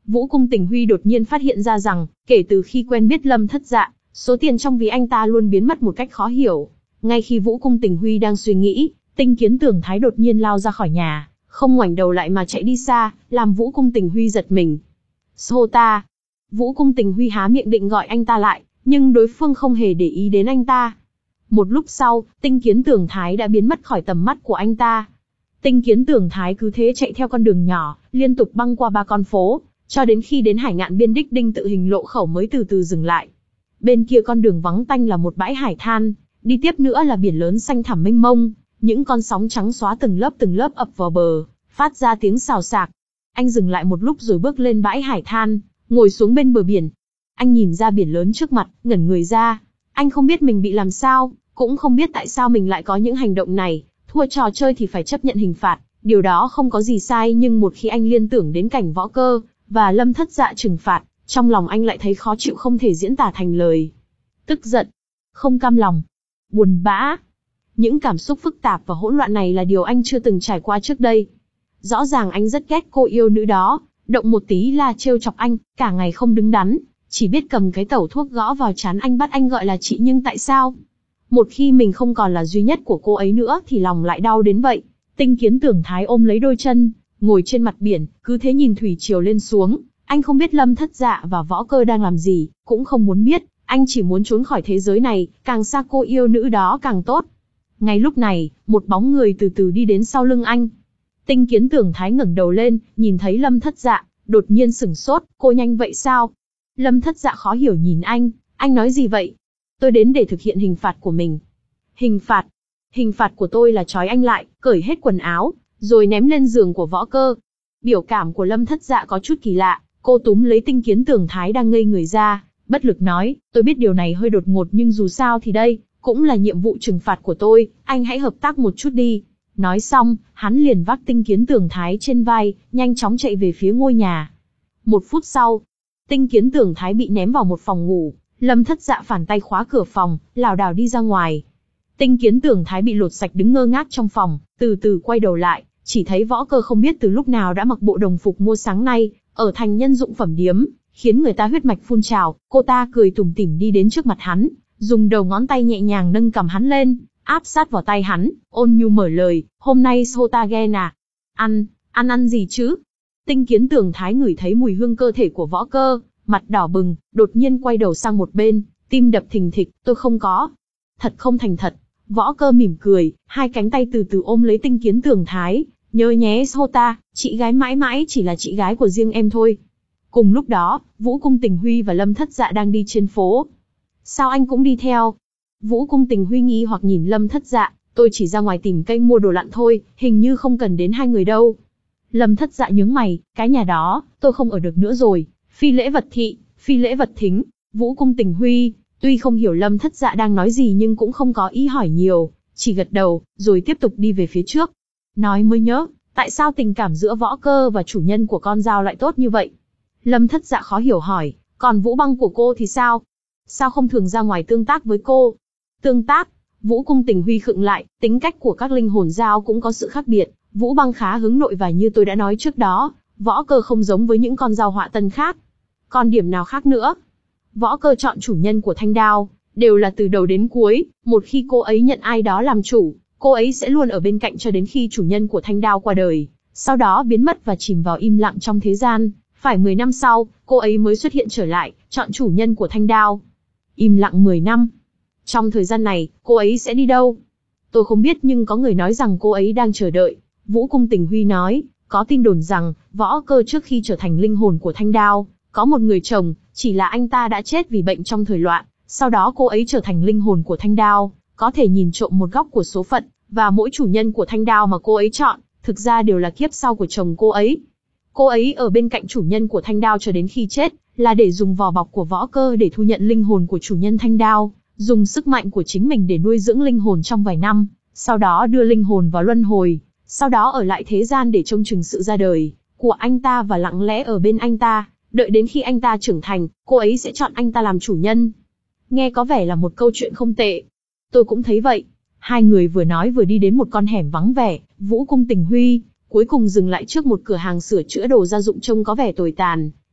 A: Vũ Cung Tình Huy đột nhiên phát hiện ra rằng, kể từ khi quen biết Lâm Thất Dạ, số tiền trong ví anh ta luôn biến mất một cách khó hiểu. Ngay khi Vũ Cung Tình Huy đang suy nghĩ, Tinh Kiến Tưởng Thái đột nhiên lao ra khỏi nhà, không ngoảnh đầu lại mà chạy đi xa, làm Vũ Cung Tình Huy giật mình. Sô ta! Vũ Cung Tình Huy há miệng định gọi anh ta lại, nhưng đối phương không hề để ý đến anh ta. Một lúc sau, Tinh Kiến Tưởng Thái đã biến mất khỏi tầm mắt của anh ta. Tinh Kiến Tưởng Thái cứ thế chạy theo con đường nhỏ, liên tục băng qua ba con phố, cho đến khi đến hải ngạn biên đích đinh tự hình lộ khẩu mới từ từ dừng lại. Bên kia con đường vắng tanh là một bãi hải than, đi tiếp nữa là biển lớn xanh thẳm mênh mông, những con sóng trắng xóa từng lớp từng lớp ập vào bờ, phát ra tiếng xào xạc. Anh dừng lại một lúc rồi bước lên bãi hải than, ngồi xuống bên bờ biển. Anh nhìn ra biển lớn trước mặt, ngẩn người ra. Anh không biết mình bị làm sao, cũng không biết tại sao mình lại có những hành động này. Thua trò chơi thì phải chấp nhận hình phạt, điều đó không có gì sai, nhưng một khi anh liên tưởng đến cảnh Võ Cơ và Lâm Thất Dạ trừng phạt, trong lòng anh lại thấy khó chịu không thể diễn tả thành lời. Tức giận, không cam lòng, buồn bã. Những cảm xúc phức tạp và hỗn loạn này là điều anh chưa từng trải qua trước đây. Rõ ràng anh rất ghét cô yêu nữ đó, động một tí là trêu chọc anh, cả ngày không đứng đắn, chỉ biết cầm cái tẩu thuốc gõ vào trán anh, bắt anh gọi là chị, nhưng tại sao? Một khi mình không còn là duy nhất của cô ấy nữa thì lòng lại đau đến vậy. Tinh Kiến Tưởng Thái ôm lấy đôi chân, ngồi trên mặt biển, cứ thế nhìn thủy triều lên xuống. Anh không biết Lâm Thất Dạ và Võ Cơ đang làm gì, cũng không muốn biết, anh chỉ muốn trốn khỏi thế giới này, càng xa cô yêu nữ đó càng tốt. Ngay lúc này, một bóng người từ từ đi đến sau lưng anh. Tinh Kiến Tưởng Thái ngẩng đầu lên, nhìn thấy Lâm Thất Dạ, đột nhiên sửng sốt, cô nhanh vậy sao? Lâm Thất Dạ khó hiểu nhìn anh, anh nói gì vậy? Tôi đến để thực hiện hình phạt của mình. Hình phạt? Hình phạt của tôi là trói anh lại, cởi hết quần áo, rồi ném lên giường của Võ Cơ. Biểu cảm của Lâm Thất Dạ có chút kỳ lạ, cô túm lấy Tinh Kiến Tưởng Thái đang ngây người ra, bất lực nói, tôi biết điều này hơi đột ngột nhưng dù sao thì đây cũng là nhiệm vụ trừng phạt của tôi, anh hãy hợp tác một chút đi. Nói xong, hắn liền vác Tinh Kiến Tưởng Thái trên vai, nhanh chóng chạy về phía ngôi nhà. Một phút sau, Tinh Kiến Tưởng Thái bị ném vào một phòng ngủ, Lâm Thất Dạ phản tay khóa cửa phòng, lảo đảo đi ra ngoài. Tinh Kiến Tưởng Thái bị lột sạch đứng ngơ ngác trong phòng, từ từ quay đầu lại, chỉ thấy Võ Cơ không biết từ lúc nào đã mặc bộ đồng phục mua sáng nay, ở thành nhân dụng phẩm điếm, khiến người ta huyết mạch phun trào. Cô ta cười tủm tỉm đi đến trước mặt hắn, dùng đầu ngón tay nhẹ nhàng nâng cằm hắn lên, áp sát vào tay hắn, ôn nhu mở lời, hôm nay Sô ta ghen à? Ăn, ăn ăn gì chứ? Tinh Kiến Tưởng Thái ngửi thấy mùi hương cơ thể của Võ Cơ, mặt đỏ bừng, đột nhiên quay đầu sang một bên, tim đập thình thịch, tôi không có. Thật không thành thật. Võ Cơ mỉm cười, hai cánh tay từ từ ôm lấy Tinh Kiến Tưởng Thái, nhớ nhé Sô ta, chị gái mãi mãi chỉ là chị gái của riêng em thôi. Cùng lúc đó, Vũ Cung Tình Huy và Lâm Thất Dạ đang đi trên phố. Sao anh cũng đi theo? Vũ Cung Tình Huy nghi hoặc nhìn Lâm Thất Dạ, tôi chỉ ra ngoài tìm cây mua đồ lặn thôi, hình như không cần đến hai người đâu. Lâm Thất Dạ nhướng mày, cái nhà đó, tôi không ở được nữa rồi, phi lễ vật thị, phi lễ vật thính. Vũ Cung Tình Huy, tuy không hiểu Lâm Thất Dạ đang nói gì nhưng cũng không có ý hỏi nhiều, chỉ gật đầu, rồi tiếp tục đi về phía trước. Nói mới nhớ, tại sao tình cảm giữa Võ Cơ và chủ nhân của con dao lại tốt như vậy? Lâm Thất Dạ khó hiểu hỏi, còn Vũ Băng của cô thì sao? Sao không thường ra ngoài tương tác với cô? Tương tác? Vũ Cung Tình Huy khựng lại, tính cách của các linh hồn dao cũng có sự khác biệt. Vũ Băng khá hướng nội và như tôi đã nói trước đó, Võ Cơ không giống với những con dao họa tân khác. Còn điểm nào khác nữa? Võ Cơ chọn chủ nhân của thanh đao, đều là từ đầu đến cuối, một khi cô ấy nhận ai đó làm chủ, cô ấy sẽ luôn ở bên cạnh cho đến khi chủ nhân của thanh đao qua đời, sau đó biến mất và chìm vào im lặng trong thế gian. Phải mười năm sau, cô ấy mới xuất hiện trở lại, chọn chủ nhân của thanh đao. Im lặng mười năm. Trong thời gian này, cô ấy sẽ đi đâu? Tôi không biết nhưng có người nói rằng cô ấy đang chờ đợi. Vũ Cung Tình Huy nói, có tin đồn rằng, Võ Cơ trước khi trở thành linh hồn của thanh đao, có một người chồng, chỉ là anh ta đã chết vì bệnh trong thời loạn. Sau đó cô ấy trở thành linh hồn của thanh đao, có thể nhìn trộm một góc của số phận, và mỗi chủ nhân của thanh đao mà cô ấy chọn, thực ra đều là kiếp sau của chồng cô ấy. Cô ấy ở bên cạnh chủ nhân của thanh đao cho đến khi chết, là để dùng vỏ bọc của Võ Cơ để thu nhận linh hồn của chủ nhân thanh đao, dùng sức mạnh của chính mình để nuôi dưỡng linh hồn trong vài năm, sau đó đưa linh hồn vào luân hồi, sau đó ở lại thế gian để trông chừng sự ra đời của anh ta và lặng lẽ ở bên anh ta, đợi đến khi anh ta trưởng thành, cô ấy sẽ chọn anh ta làm chủ nhân. Nghe có vẻ là một câu chuyện không tệ. Tôi cũng thấy vậy. Hai người vừa nói vừa đi đến một con hẻm vắng vẻ. Vũ Cung Tình Huy cuối cùng dừng lại trước một cửa hàng sửa chữa đồ gia dụng trông có vẻ tồi tàn.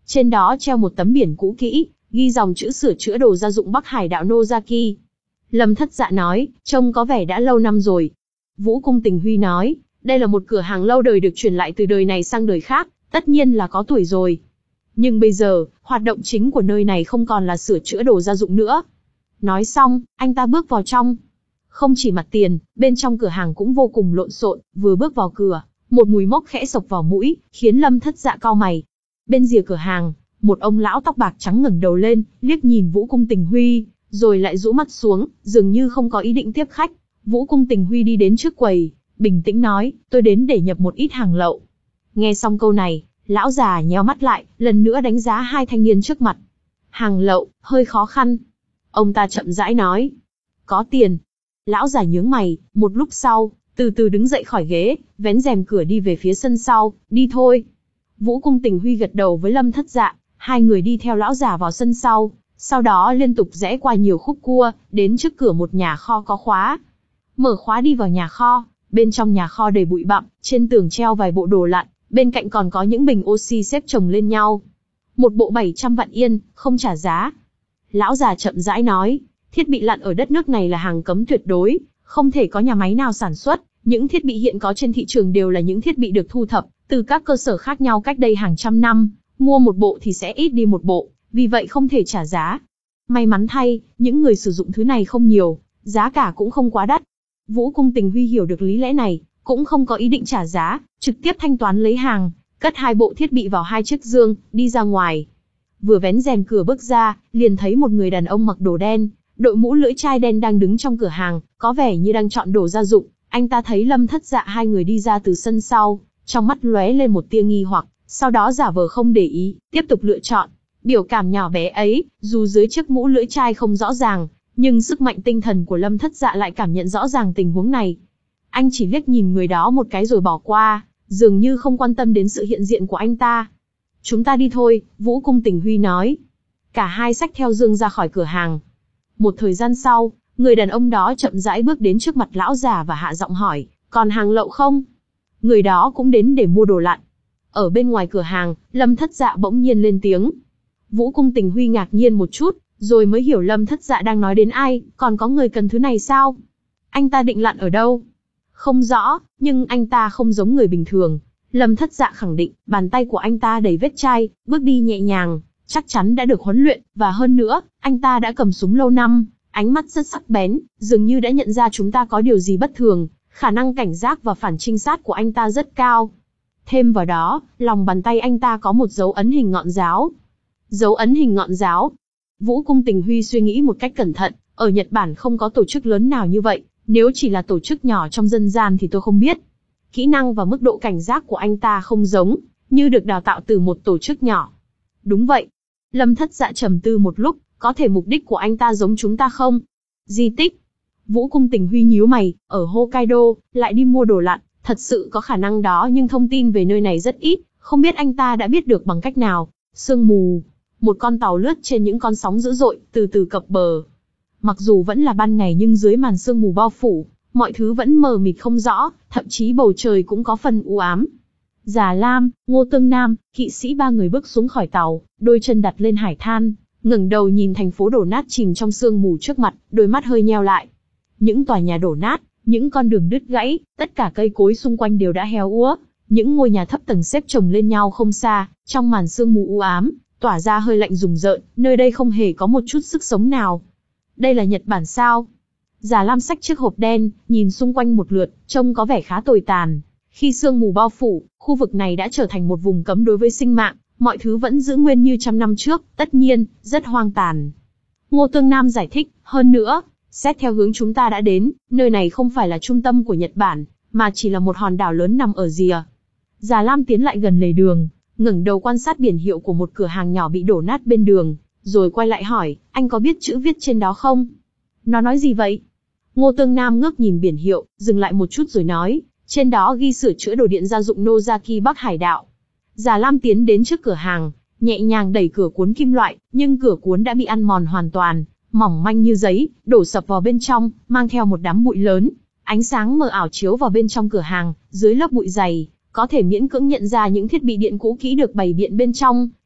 A: Trên đó treo một tấm biển cũ kỹ, ghi dòng chữ sửa chữa đồ gia dụng Bắc Hải đạo Nozaki. Lâm Thất Dạ nói, trông có vẻ đã lâu năm rồi. Vũ Cung Tình Huy nói, đây là một cửa hàng lâu đời được truyền lại từ đời này sang đời khác, tất nhiên là có tuổi rồi. Nhưng bây giờ, hoạt động chính của nơi này không còn là sửa chữa đồ gia dụng nữa. Nói xong, anh ta bước vào trong. Không chỉ mặt tiền, bên trong cửa hàng cũng vô cùng lộn xộn, vừa bước vào cửa, một mùi mốc khẽ xộc vào mũi, khiến Lâm Thất Dạ cau mày. Bên rìa cửa hàng, một ông lão tóc bạc trắng ngẩng đầu lên, liếc nhìn Vũ Cung Tình Huy, rồi lại rũ mắt xuống, dường như không có ý định tiếp khách. Vũ Cung Tình Huy đi đến trước quầy, bình tĩnh nói, tôi đến để nhập một ít hàng lậu. Nghe xong câu này, lão già nheo mắt lại, lần nữa đánh giá hai thanh niên trước mặt. Hàng lậu, hơi khó khăn. Ông ta chậm rãi nói, có tiền. Lão già nhướng mày, một lúc sau, từ từ đứng dậy khỏi ghế, vén rèm cửa đi về phía sân sau, đi thôi. Vũ Cung Tình Huy gật đầu với Lâm Thất Dạ, hai người đi theo lão già vào sân sau, sau đó liên tục rẽ qua nhiều khúc cua, đến trước cửa một nhà kho có khóa. Mở khóa đi vào nhà kho, bên trong nhà kho đầy bụi bặm, trên tường treo vài bộ đồ lặn, bên cạnh còn có những bình oxy xếp chồng lên nhau. Một bộ bảy trăm vạn yên, không trả giá. Lão già chậm rãi nói, thiết bị lặn ở đất nước này là hàng cấm tuyệt đối, không thể có nhà máy nào sản xuất, những thiết bị hiện có trên thị trường đều là những thiết bị được thu thập từ các cơ sở khác nhau cách đây hàng trăm năm, mua một bộ thì sẽ ít đi một bộ, vì vậy không thể trả giá. May mắn thay, những người sử dụng thứ này không nhiều, giá cả cũng không quá đắt. Vũ Cung Tình Huy hiểu được lý lẽ này, cũng không có ý định trả giá, trực tiếp thanh toán lấy hàng, cất hai bộ thiết bị vào hai chiếc dương, đi ra ngoài. Vừa vén rèm cửa bước ra, liền thấy một người đàn ông mặc đồ đen, đội mũ lưỡi chai đen đang đứng trong cửa hàng, có vẻ như đang chọn đồ gia dụng. Anh ta thấy Lâm Thất Dạ hai người đi ra từ sân sau, trong mắt lóe lên một tia nghi hoặc, sau đó giả vờ không để ý, tiếp tục lựa chọn. Biểu cảm nhỏ bé ấy, dù dưới chiếc mũ lưỡi chai không rõ ràng, nhưng sức mạnh tinh thần của Lâm Thất Dạ lại cảm nhận rõ ràng tình huống này. Anh chỉ liếc nhìn người đó một cái rồi bỏ qua, dường như không quan tâm đến sự hiện diện của anh ta. Chúng ta đi thôi, Vũ Cung Tình Huy nói. Cả hai xách theo dương ra khỏi cửa hàng. Một thời gian sau, người đàn ông đó chậm rãi bước đến trước mặt lão già và hạ giọng hỏi, còn hàng lậu không? Người đó cũng đến để mua đồ lặn. Ở bên ngoài cửa hàng, Lâm Thất Dạ bỗng nhiên lên tiếng. Vũ Cung Tình Huy ngạc nhiên một chút, rồi mới hiểu Lâm Thất Dạ đang nói đến ai, còn có người cần thứ này sao? Anh ta định lặn ở đâu? Không rõ, nhưng anh ta không giống người bình thường. Lâm Thất Dạ khẳng định, bàn tay của anh ta đầy vết chai, bước đi nhẹ nhàng, chắc chắn đã được huấn luyện, và hơn nữa, anh ta đã cầm súng lâu năm, ánh mắt rất sắc bén, dường như đã nhận ra chúng ta có điều gì bất thường, khả năng cảnh giác và phản trinh sát của anh ta rất cao. Thêm vào đó, lòng bàn tay anh ta có một dấu ấn hình ngọn giáo. Dấu ấn hình ngọn giáo. Vũ Cung Tình Huy suy nghĩ một cách cẩn thận, ở Nhật Bản không có tổ chức lớn nào như vậy, nếu chỉ là tổ chức nhỏ trong dân gian thì tôi không biết. Kỹ năng và mức độ cảnh giác của anh ta không giống, như được đào tạo từ một tổ chức nhỏ. Đúng vậy. Lâm Thất Dạ trầm tư một lúc, có thể mục đích của anh ta giống chúng ta không? Di tích. Vũ Cung Tình Huy nhíu mày, ở Hokkaido, lại đi mua đồ lặn, thật sự có khả năng đó nhưng thông tin về nơi này rất ít, không biết anh ta đã biết được bằng cách nào. Sương mù. Một con tàu lướt trên những con sóng dữ dội, từ từ cập bờ. Mặc dù vẫn là ban ngày nhưng dưới màn sương mù bao phủ, mọi thứ vẫn mờ mịt không rõ, thậm chí bầu trời cũng có phần u ám. Già Lam, Ngô Tương Nam, kỵ sĩ ba người bước xuống khỏi tàu, đôi chân đặt lên hải than, ngẩng đầu nhìn thành phố đổ nát chìm trong sương mù trước mặt, đôi mắt hơi nheo lại. Những tòa nhà đổ nát, những con đường đứt gãy, tất cả cây cối xung quanh đều đã héo úa, những ngôi nhà thấp tầng xếp chồng lên nhau không xa, trong màn sương mù u ám, tỏa ra hơi lạnh rùng rợn, nơi đây không hề có một chút sức sống nào. Đây là Nhật Bản sao? Già Lam xách chiếc hộp đen, nhìn xung quanh một lượt, trông có vẻ khá tồi tàn. Khi sương mù bao phủ, khu vực này đã trở thành một vùng cấm đối với sinh mạng, mọi thứ vẫn giữ nguyên như trăm năm trước, tất nhiên, rất hoang tàn. Ngô Tương Nam giải thích, hơn nữa, xét theo hướng chúng ta đã đến, nơi này không phải là trung tâm của Nhật Bản, mà chỉ là một hòn đảo lớn nằm ở rìa. Già Lam tiến lại gần lề đường, ngẩng đầu quan sát biển hiệu của một cửa hàng nhỏ bị đổ nát bên đường, rồi quay lại hỏi, anh có biết chữ viết trên đó không? Nó nói gì vậy? Ngô Tương Nam ngước nhìn biển hiệu, dừng lại một chút rồi nói, trên đó ghi sửa chữa đồ điện gia dụng Nozaki Bắc Hải đạo. Già Lam tiến đến trước cửa hàng, nhẹ nhàng đẩy cửa cuốn kim loại, nhưng cửa cuốn đã bị ăn mòn hoàn toàn, mỏng manh như giấy, đổ sập vào bên trong, mang theo một đám bụi lớn. Ánh sáng mờ ảo chiếu vào bên trong cửa hàng, dưới lớp bụi dày, có thể miễn cưỡng nhận ra những thiết bị điện cũ kỹ được bày biện bên trong,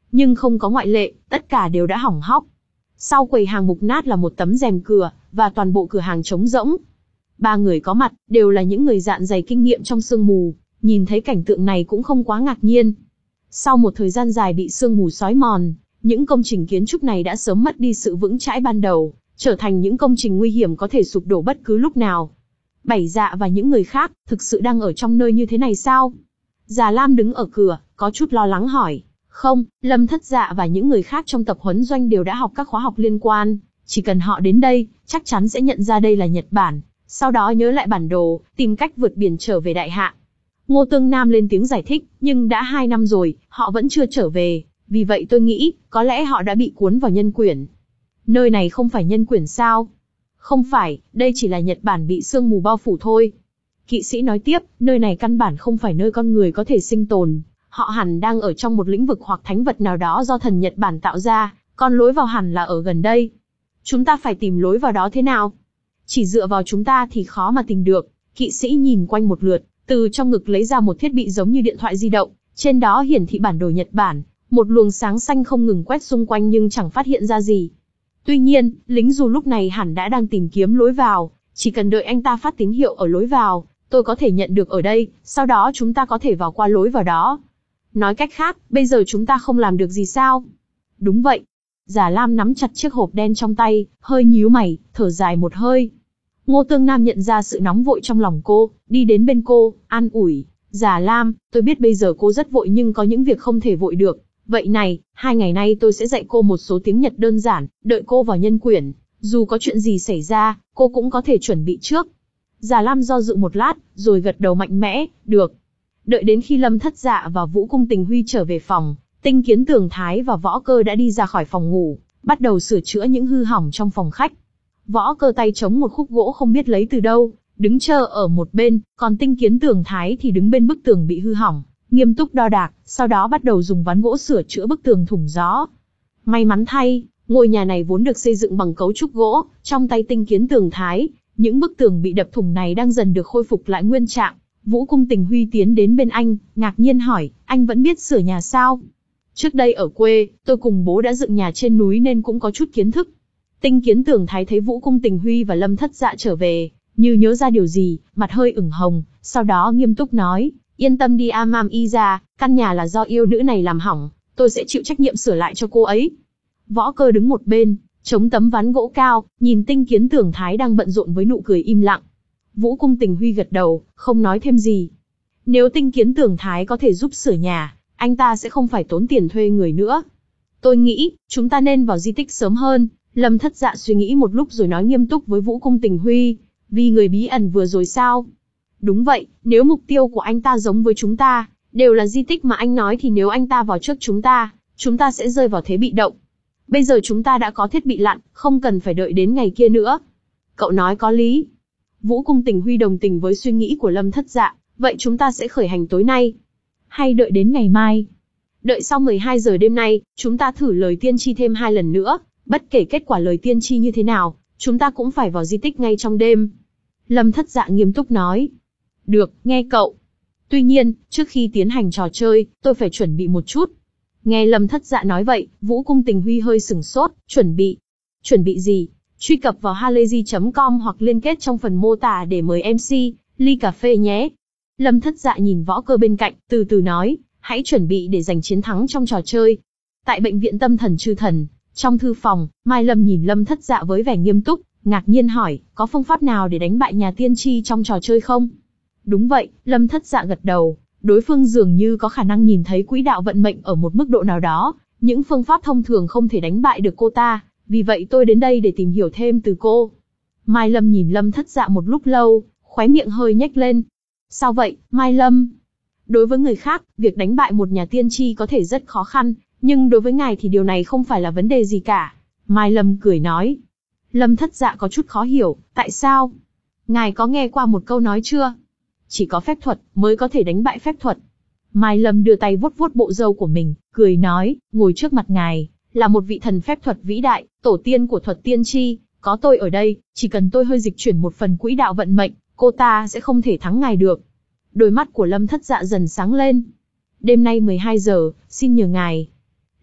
A: nhưng không có ngoại lệ, tất cả đều đã hỏng hóc. Sau quầy hàng mục nát là một tấm rèm cửa, và toàn bộ cửa hàng trống rỗng. Ba người có mặt, đều là những người dạn dày kinh nghiệm trong sương mù, nhìn thấy cảnh tượng này cũng không quá ngạc nhiên. Sau một thời gian dài bị sương mù xói mòn, những công trình kiến trúc này đã sớm mất đi sự vững chãi ban đầu, trở thành những công trình nguy hiểm có thể sụp đổ bất cứ lúc nào. Bảy Dạ và những người khác, thực sự đang ở trong nơi như thế này sao? Già Lam đứng ở cửa, có chút lo lắng hỏi. Không, Lâm Thất Dạ và những người khác trong tập huấn doanh đều đã học các khóa học liên quan, chỉ cần họ đến đây, chắc chắn sẽ nhận ra đây là Nhật Bản, sau đó nhớ lại bản đồ, tìm cách vượt biển trở về Đại Hạ. Ngô Tương Nam lên tiếng giải thích, nhưng đã hai năm rồi, họ vẫn chưa trở về, vì vậy tôi nghĩ, có lẽ họ đã bị cuốn vào nhân quyển. Nơi này không phải nhân quyển sao? Không phải, đây chỉ là Nhật Bản bị sương mù bao phủ thôi. Kỵ sĩ nói tiếp, nơi này căn bản không phải nơi con người có thể sinh tồn. Họ hẳn đang ở trong một lĩnh vực hoặc thánh vật nào đó do thần Nhật Bản tạo ra, còn lối vào hẳn là ở gần đây. Chúng ta phải tìm lối vào đó thế nào? Chỉ dựa vào chúng ta thì khó mà tìm được. Kỵ sĩ nhìn quanh một lượt, từ trong ngực lấy ra một thiết bị giống như điện thoại di động, trên đó hiển thị bản đồ Nhật Bản. Một luồng sáng xanh không ngừng quét xung quanh nhưng chẳng phát hiện ra gì. Tuy nhiên, lính dù lúc này hẳn đã đang tìm kiếm lối vào, chỉ cần đợi anh ta phát tín hiệu ở lối vào, tôi có thể nhận được ở đây, sau đó chúng ta có thể vào qua lối vào đó. Nói cách khác, bây giờ chúng ta không làm được gì sao? Đúng vậy. Già Lam nắm chặt chiếc hộp đen trong tay, hơi nhíu mày, thở dài một hơi. Ngô Tương Nam nhận ra sự nóng vội trong lòng cô, đi đến bên cô, an ủi. Già Lam, tôi biết bây giờ cô rất vội nhưng có những việc không thể vội được. Vậy này, hai ngày nay tôi sẽ dạy cô một số tiếng Nhật đơn giản, đợi cô vào nhân quyển. Dù có chuyện gì xảy ra, cô cũng có thể chuẩn bị trước. Già Lam do dự một lát, rồi gật đầu mạnh mẽ, được. Đợi đến khi Lâm Thất Dạ và Vũ Cung Tình Huy trở về phòng, Tinh Kiến Tường Thái và Võ Cơ đã đi ra khỏi phòng ngủ, bắt đầu sửa chữa những hư hỏng trong phòng khách. Võ Cơ tay chống một khúc gỗ không biết lấy từ đâu, đứng chờ ở một bên, còn Tinh Kiến Tường Thái thì đứng bên bức tường bị hư hỏng, nghiêm túc đo đạc, sau đó bắt đầu dùng ván gỗ sửa chữa bức tường thủng gió. May mắn thay, ngôi nhà này vốn được xây dựng bằng cấu trúc gỗ, trong tay Tinh Kiến Tường Thái, những bức tường bị đập thủng này đang dần được khôi phục lại nguyên trạng. Vũ Cung Tình Huy tiến đến bên anh, ngạc nhiên hỏi, anh vẫn biết sửa nhà sao? Trước đây ở quê, tôi cùng bố đã dựng nhà trên núi nên cũng có chút kiến thức. Tinh Kiến Tường Thái thấy Vũ Cung Tình Huy và Lâm Thất Dạ trở về, như nhớ ra điều gì, mặt hơi ửng hồng, sau đó nghiêm túc nói, yên tâm đi Amam Y ra, căn nhà là do yêu nữ này làm hỏng, tôi sẽ chịu trách nhiệm sửa lại cho cô ấy. Võ Cơ đứng một bên, chống tấm ván gỗ cao, nhìn Tinh Kiến Tường Thái đang bận rộn với nụ cười im lặng. Vũ Cung Tình Huy gật đầu, không nói thêm gì. Nếu Tinh Kiến Tường Thái có thể giúp sửa nhà, anh ta sẽ không phải tốn tiền thuê người nữa. Tôi nghĩ, chúng ta nên vào di tích sớm hơn. Lâm Thất Dạ suy nghĩ một lúc rồi nói nghiêm túc với Vũ Cung Tình Huy, vì người bí ẩn vừa rồi sao? Đúng vậy, nếu mục tiêu của anh ta giống với chúng ta, đều là di tích mà anh nói thì nếu anh ta vào trước chúng ta, chúng ta sẽ rơi vào thế bị động. Bây giờ chúng ta đã có thiết bị lặn, không cần phải đợi đến ngày kia nữa. Cậu nói có lý. Vũ Cung Tình Huy đồng tình với suy nghĩ của Lâm Thất Dạ, vậy chúng ta sẽ khởi hành tối nay. Hay đợi đến ngày mai? Đợi sau mười hai giờ đêm nay, chúng ta thử lời tiên tri thêm hai lần nữa, bất kể kết quả lời tiên tri như thế nào, chúng ta cũng phải vào di tích ngay trong đêm. Lâm Thất Dạ nghiêm túc nói. Được, nghe cậu. Tuy nhiên, trước khi tiến hành trò chơi, tôi phải chuẩn bị một chút. Nghe Lâm Thất Dạ nói vậy, Vũ Cung Tình Huy hơi sửng sốt, chuẩn bị. Chuẩn bị gì? Truy cập vào halayzi chấm com hoặc liên kết trong phần mô tả để mời em xê, ly cà phê nhé. Lâm Thất Dạ nhìn Võ Cơ bên cạnh, từ từ nói, hãy chuẩn bị để giành chiến thắng trong trò chơi. Tại bệnh viện tâm thần Chư Thần, trong thư phòng, Mai Lâm nhìn Lâm Thất Dạ với vẻ nghiêm túc, ngạc nhiên hỏi, có phương pháp nào để đánh bại nhà tiên tri trong trò chơi không? Đúng vậy, Lâm Thất Dạ gật đầu, đối phương dường như có khả năng nhìn thấy quỹ đạo vận mệnh ở một mức độ nào đó, những phương pháp thông thường không thể đánh bại được cô ta, vì vậy tôi đến đây để tìm hiểu thêm từ cô. Mai Lâm nhìn Lâm Thất Dạ một lúc lâu, khóe miệng hơi nhếch lên. Sao vậy, Mai Lâm? Đối với người khác, việc đánh bại một nhà tiên tri có thể rất khó khăn, nhưng đối với ngài thì điều này không phải là vấn đề gì cả. Mai Lâm cười nói. Lâm Thất Dạ có chút khó hiểu, tại sao? Ngài có nghe qua một câu nói chưa? Chỉ có phép thuật mới có thể đánh bại phép thuật. Mai Lâm đưa tay vuốt vuốt bộ râu của mình, cười nói, ngồi trước mặt ngài, là một vị thần phép thuật vĩ đại, tổ tiên của thuật tiên tri, có tôi ở đây, chỉ cần tôi hơi dịch chuyển một phần quỹ đạo vận mệnh, cô ta sẽ không thể thắng ngài được. Đôi mắt của Lâm Thất Dạ dần sáng lên. Đêm nay mười hai giờ, xin nhờ ngài.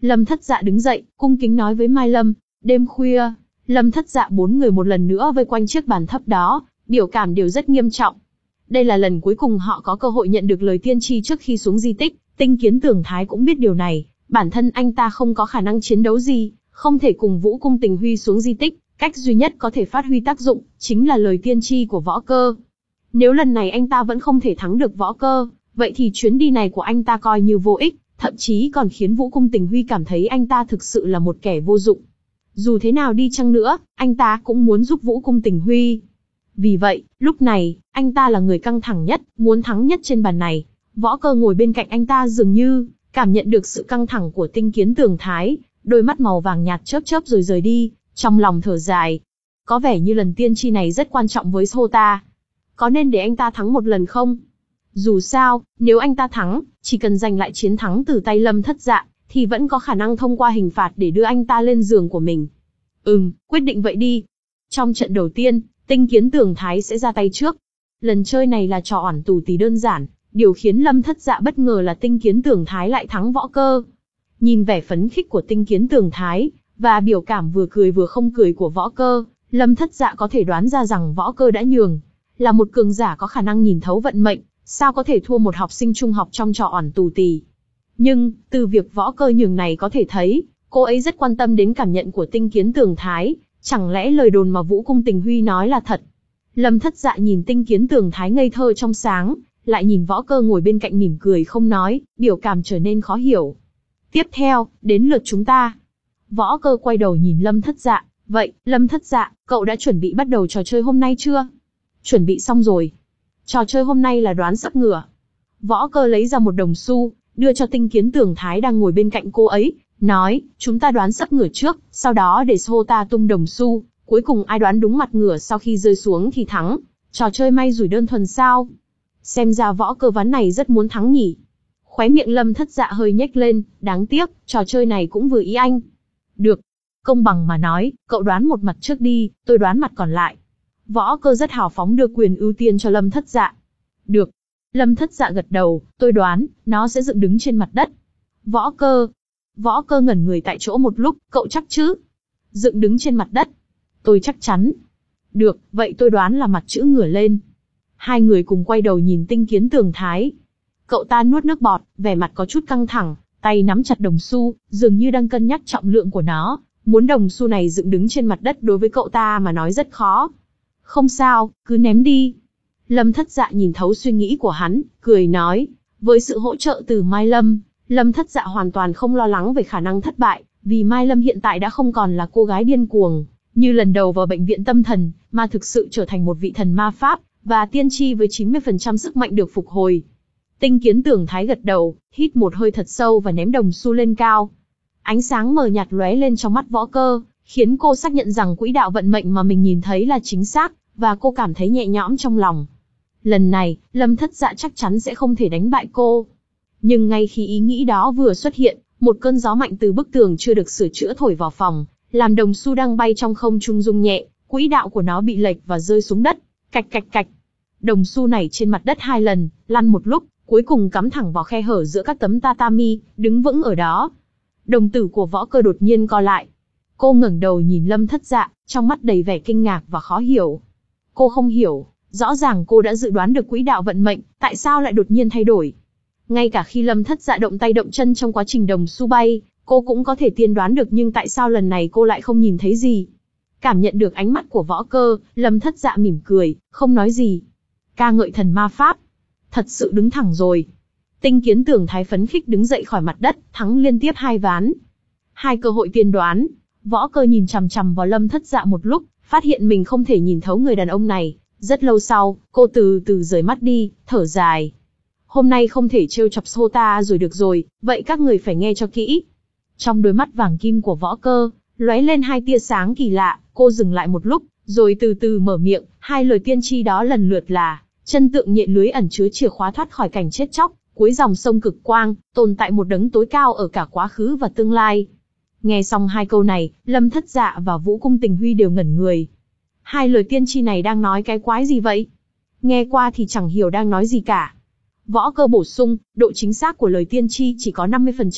A: Lâm Thất Dạ đứng dậy, cung kính nói với Mai Lâm. Đêm khuya, Lâm Thất Dạ bốn người một lần nữa vây quanh chiếc bàn thấp đó, biểu cảm đều rất nghiêm trọng. Đây là lần cuối cùng họ có cơ hội nhận được lời tiên tri trước khi xuống di tích. Tinh Kiến Tưởng Thái cũng biết điều này, bản thân anh ta không có khả năng chiến đấu gì, không thể cùng Vũ Cung Tình Huy xuống di tích, cách duy nhất có thể phát huy tác dụng, chính là lời tiên tri của Võ Cơ. Nếu lần này anh ta vẫn không thể thắng được Võ Cơ, vậy thì chuyến đi này của anh ta coi như vô ích, thậm chí còn khiến Vũ Cung Tình Huy cảm thấy anh ta thực sự là một kẻ vô dụng. Dù thế nào đi chăng nữa, anh ta cũng muốn giúp Vũ Cung Tình Huy. Vì vậy, lúc này, anh ta là người căng thẳng nhất, muốn thắng nhất trên bàn này. Võ Cơ ngồi bên cạnh anh ta dường như cảm nhận được sự căng thẳng của Tinh Kiến Tưởng Thái, đôi mắt màu vàng nhạt chớp chớp rồi rời đi, trong lòng thở dài. Có vẻ như lần tiên tri này rất quan trọng với Sota. Có nên để anh ta thắng một lần không? Dù sao, nếu anh ta thắng, chỉ cần giành lại chiến thắng từ tay Lâm Thất Dạ, thì vẫn có khả năng thông qua hình phạt để đưa anh ta lên giường của mình. Ừm, quyết định vậy đi. Trong trận đầu tiên, Tinh Kiến Tưởng Thái sẽ ra tay trước. Lần chơi này là trò oản tù tì đơn giản, điều khiến Lâm Thất Dạ bất ngờ là Tinh Kiến Tưởng Thái lại thắng Võ Cơ. Nhìn vẻ phấn khích của Tinh Kiến Tưởng Thái, và biểu cảm vừa cười vừa không cười của Võ Cơ, Lâm Thất Dạ có thể đoán ra rằng Võ Cơ đã nhường. Là một cường giả có khả năng nhìn thấu vận mệnh, sao có thể thua một học sinh trung học trong trò oản tù tì. Nhưng, từ việc Võ Cơ nhường này có thể thấy, cô ấy rất quan tâm đến cảm nhận của Tinh Kiến Tưởng Thái, chẳng lẽ lời đồn mà Vũ Cung Tình Huy nói là thật. Lâm Thất Dạ nhìn Tinh Kiến Tưởng Thái ngây thơ trong sáng, lại nhìn Võ Cơ ngồi bên cạnh mỉm cười không nói, biểu cảm trở nên khó hiểu. Tiếp theo, đến lượt chúng ta. Võ Cơ quay đầu nhìn Lâm Thất Dạ, vậy, Lâm Thất Dạ, cậu đã chuẩn bị bắt đầu trò chơi hôm nay chưa? Chuẩn bị xong rồi. Trò chơi hôm nay là đoán sấp ngửa. Võ Cơ lấy ra một đồng xu, đưa cho Tinh Kiến Tưởng Thái đang ngồi bên cạnh cô ấy, nói, chúng ta đoán sấp ngửa trước, sau đó để Sota tung đồng xu, cuối cùng ai đoán đúng mặt ngửa sau khi rơi xuống thì thắng. Trò chơi may rủi đơn thuần sao? Xem ra Võ Cơ ván này rất muốn thắng nhỉ. Khóe miệng Lâm Thất Dạ hơi nhếch lên, đáng tiếc, trò chơi này cũng vừa ý anh. Được. Công bằng mà nói, cậu đoán một mặt trước đi, tôi đoán mặt còn lại. Võ Cơ rất hào phóng đưa quyền ưu tiên cho Lâm Thất Dạ. Được. Lâm Thất Dạ gật đầu, tôi đoán, nó sẽ dựng đứng trên mặt đất. Võ Cơ. Võ Cơ ngẩn người tại chỗ một lúc, cậu chắc chứ? Dựng đứng trên mặt đất. Tôi chắc chắn. Được, vậy tôi đoán là mặt chữ ngửa lên. Hai người cùng quay đầu nhìn Tinh Kiến Tưởng Thái. Cậu ta nuốt nước bọt, vẻ mặt có chút căng thẳng, tay nắm chặt đồng xu, dường như đang cân nhắc trọng lượng của nó. Muốn đồng xu này dựng đứng trên mặt đất đối với cậu ta mà nói rất khó. Không sao, cứ ném đi. Lâm Thất Dạ nhìn thấu suy nghĩ của hắn, cười nói. Với sự hỗ trợ từ Mai Lâm, Lâm Thất Dạ hoàn toàn không lo lắng về khả năng thất bại, vì Mai Lâm hiện tại đã không còn là cô gái điên cuồng như lần đầu vào bệnh viện tâm thần, mà thực sự trở thành một vị thần ma pháp, và tiên tri với chín mươi phần trăm sức mạnh được phục hồi. Tinh Kiến Tưởng Thái gật đầu, hít một hơi thật sâu và ném đồng xu lên cao. Ánh sáng mờ nhạt lóe lên trong mắt Võ Cơ, khiến cô xác nhận rằng quỹ đạo vận mệnh mà mình nhìn thấy là chính xác, và cô cảm thấy nhẹ nhõm trong lòng. Lần này, Lâm Thất Dạ chắc chắn sẽ không thể đánh bại cô. Nhưng ngay khi ý nghĩ đó vừa xuất hiện, một cơn gió mạnh từ bức tường chưa được sửa chữa thổi vào phòng, làm đồng xu đang bay trong không trung rung nhẹ, quỹ đạo của nó bị lệch và rơi xuống đất, cạch cạch cạch. Đồng xu nảy trên mặt đất hai lần, lăn một lúc, cuối cùng cắm thẳng vào khe hở giữa các tấm tatami, đứng vững ở đó. Đồng tử của Võ Cơ đột nhiên co lại. Cô ngẩng đầu nhìn Lâm Thất Dạ, trong mắt đầy vẻ kinh ngạc và khó hiểu. Cô không hiểu, rõ ràng cô đã dự đoán được quỹ đạo vận mệnh, tại sao lại đột nhiên thay đổi? Ngay cả khi Lâm Thất Dạ động tay động chân trong quá trình đồng xu bay, cô cũng có thể tiên đoán được, nhưng tại sao lần này cô lại không nhìn thấy gì? Cảm nhận được ánh mắt của Võ Cơ, Lâm Thất Dạ mỉm cười, không nói gì. Ca ngợi thần ma pháp. Thật sự đứng thẳng rồi. Tinh Kiến Tưởng Thái phấn khích đứng dậy khỏi mặt đất, thắng liên tiếp hai ván. Hai cơ hội tiên đoán. Võ Cơ nhìn chằm chằm vào Lâm Thất Dạ một lúc, phát hiện mình không thể nhìn thấu người đàn ông này. Rất lâu sau, cô từ từ rời mắt đi, thở dài. Hôm nay không thể trêu chọc Sota rồi được rồi, vậy các người phải nghe cho kỹ. Trong đôi mắt vàng kim của Võ Cơ, lóe lên hai tia sáng kỳ lạ, cô dừng lại một lúc, rồi từ từ mở miệng, hai lời tiên tri đó lần lượt là: chân tượng nhện lưới ẩn chứa chìa khóa thoát khỏi cảnh chết chóc, cuối dòng sông cực quang, tồn tại một đấng tối cao ở cả quá khứ và tương lai. Nghe xong hai câu này, Lâm Thất Dạ và Vũ Cung Tình Huy đều ngẩn người. Hai lời tiên tri này đang nói cái quái gì vậy? Nghe qua thì chẳng hiểu đang nói gì cả. Võ Cơ bổ sung, độ chính xác của lời tiên tri chỉ có năm mươi phần trăm,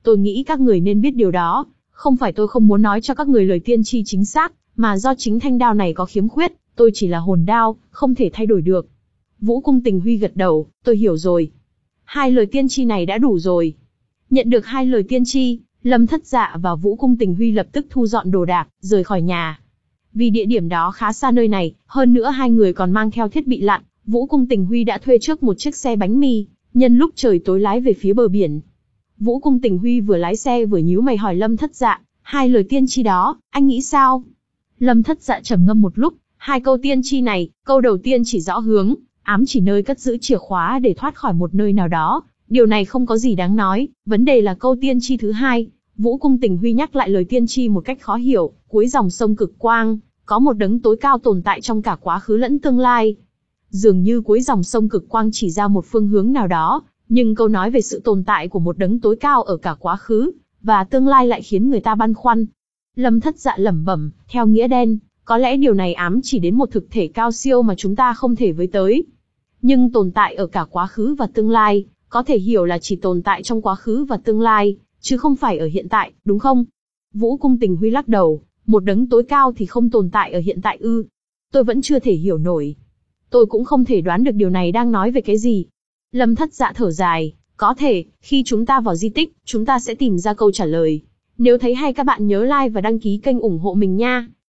A: Tôi nghĩ các người nên biết điều đó. Không phải tôi không muốn nói cho các người lời tiên tri chính xác, mà do chính thanh đao này có khiếm khuyết, tôi chỉ là hồn đao, không thể thay đổi được. Vũ Cung Tình Huy gật đầu, tôi hiểu rồi. Hai lời tiên tri này đã đủ rồi. Nhận được hai lời tiên tri, Lâm Thất Dạ và Vũ Cung Tình Huy lập tức thu dọn đồ đạc, rời khỏi nhà. Vì địa điểm đó khá xa nơi này, hơn nữa hai người còn mang theo thiết bị lặn, Vũ Cung Tình Huy đã thuê trước một chiếc xe bánh mì, nhân lúc trời tối lái về phía bờ biển. Vũ Cung Tình Huy vừa lái xe vừa nhíu mày hỏi Lâm Thất Dạ, hai lời tiên tri đó, anh nghĩ sao? Lâm Thất Dạ trầm ngâm một lúc, hai câu tiên tri này, câu đầu tiên chỉ rõ hướng, ám chỉ nơi cất giữ chìa khóa để thoát khỏi một nơi nào đó, điều này không có gì đáng nói, vấn đề là câu tiên tri thứ hai. Vũ Cung Tình Huy nhắc lại lời tiên tri một cách khó hiểu, cuối dòng sông Cực Quang, có một đấng tối cao tồn tại trong cả quá khứ lẫn tương lai. Dường như cuối dòng sông Cực Quang chỉ ra một phương hướng nào đó, nhưng câu nói về sự tồn tại của một đấng tối cao ở cả quá khứ và tương lai lại khiến người ta băn khoăn. Lâm Thất Dạ lẩm bẩm, theo nghĩa đen, có lẽ điều này ám chỉ đến một thực thể cao siêu mà chúng ta không thể với tới. Nhưng tồn tại ở cả quá khứ và tương lai, có thể hiểu là chỉ tồn tại trong quá khứ và tương lai, chứ không phải ở hiện tại, đúng không? Vũ Cung Tình Huy lắc đầu, một đấng tối cao thì không tồn tại ở hiện tại ư? Tôi vẫn chưa thể hiểu nổi. Tôi cũng không thể đoán được điều này đang nói về cái gì. Lâm Thất Dạ thở dài, có thể, khi chúng ta vào di tích, chúng ta sẽ tìm ra câu trả lời. Nếu thấy hay các bạn nhớ like và đăng ký kênh ủng hộ mình nha.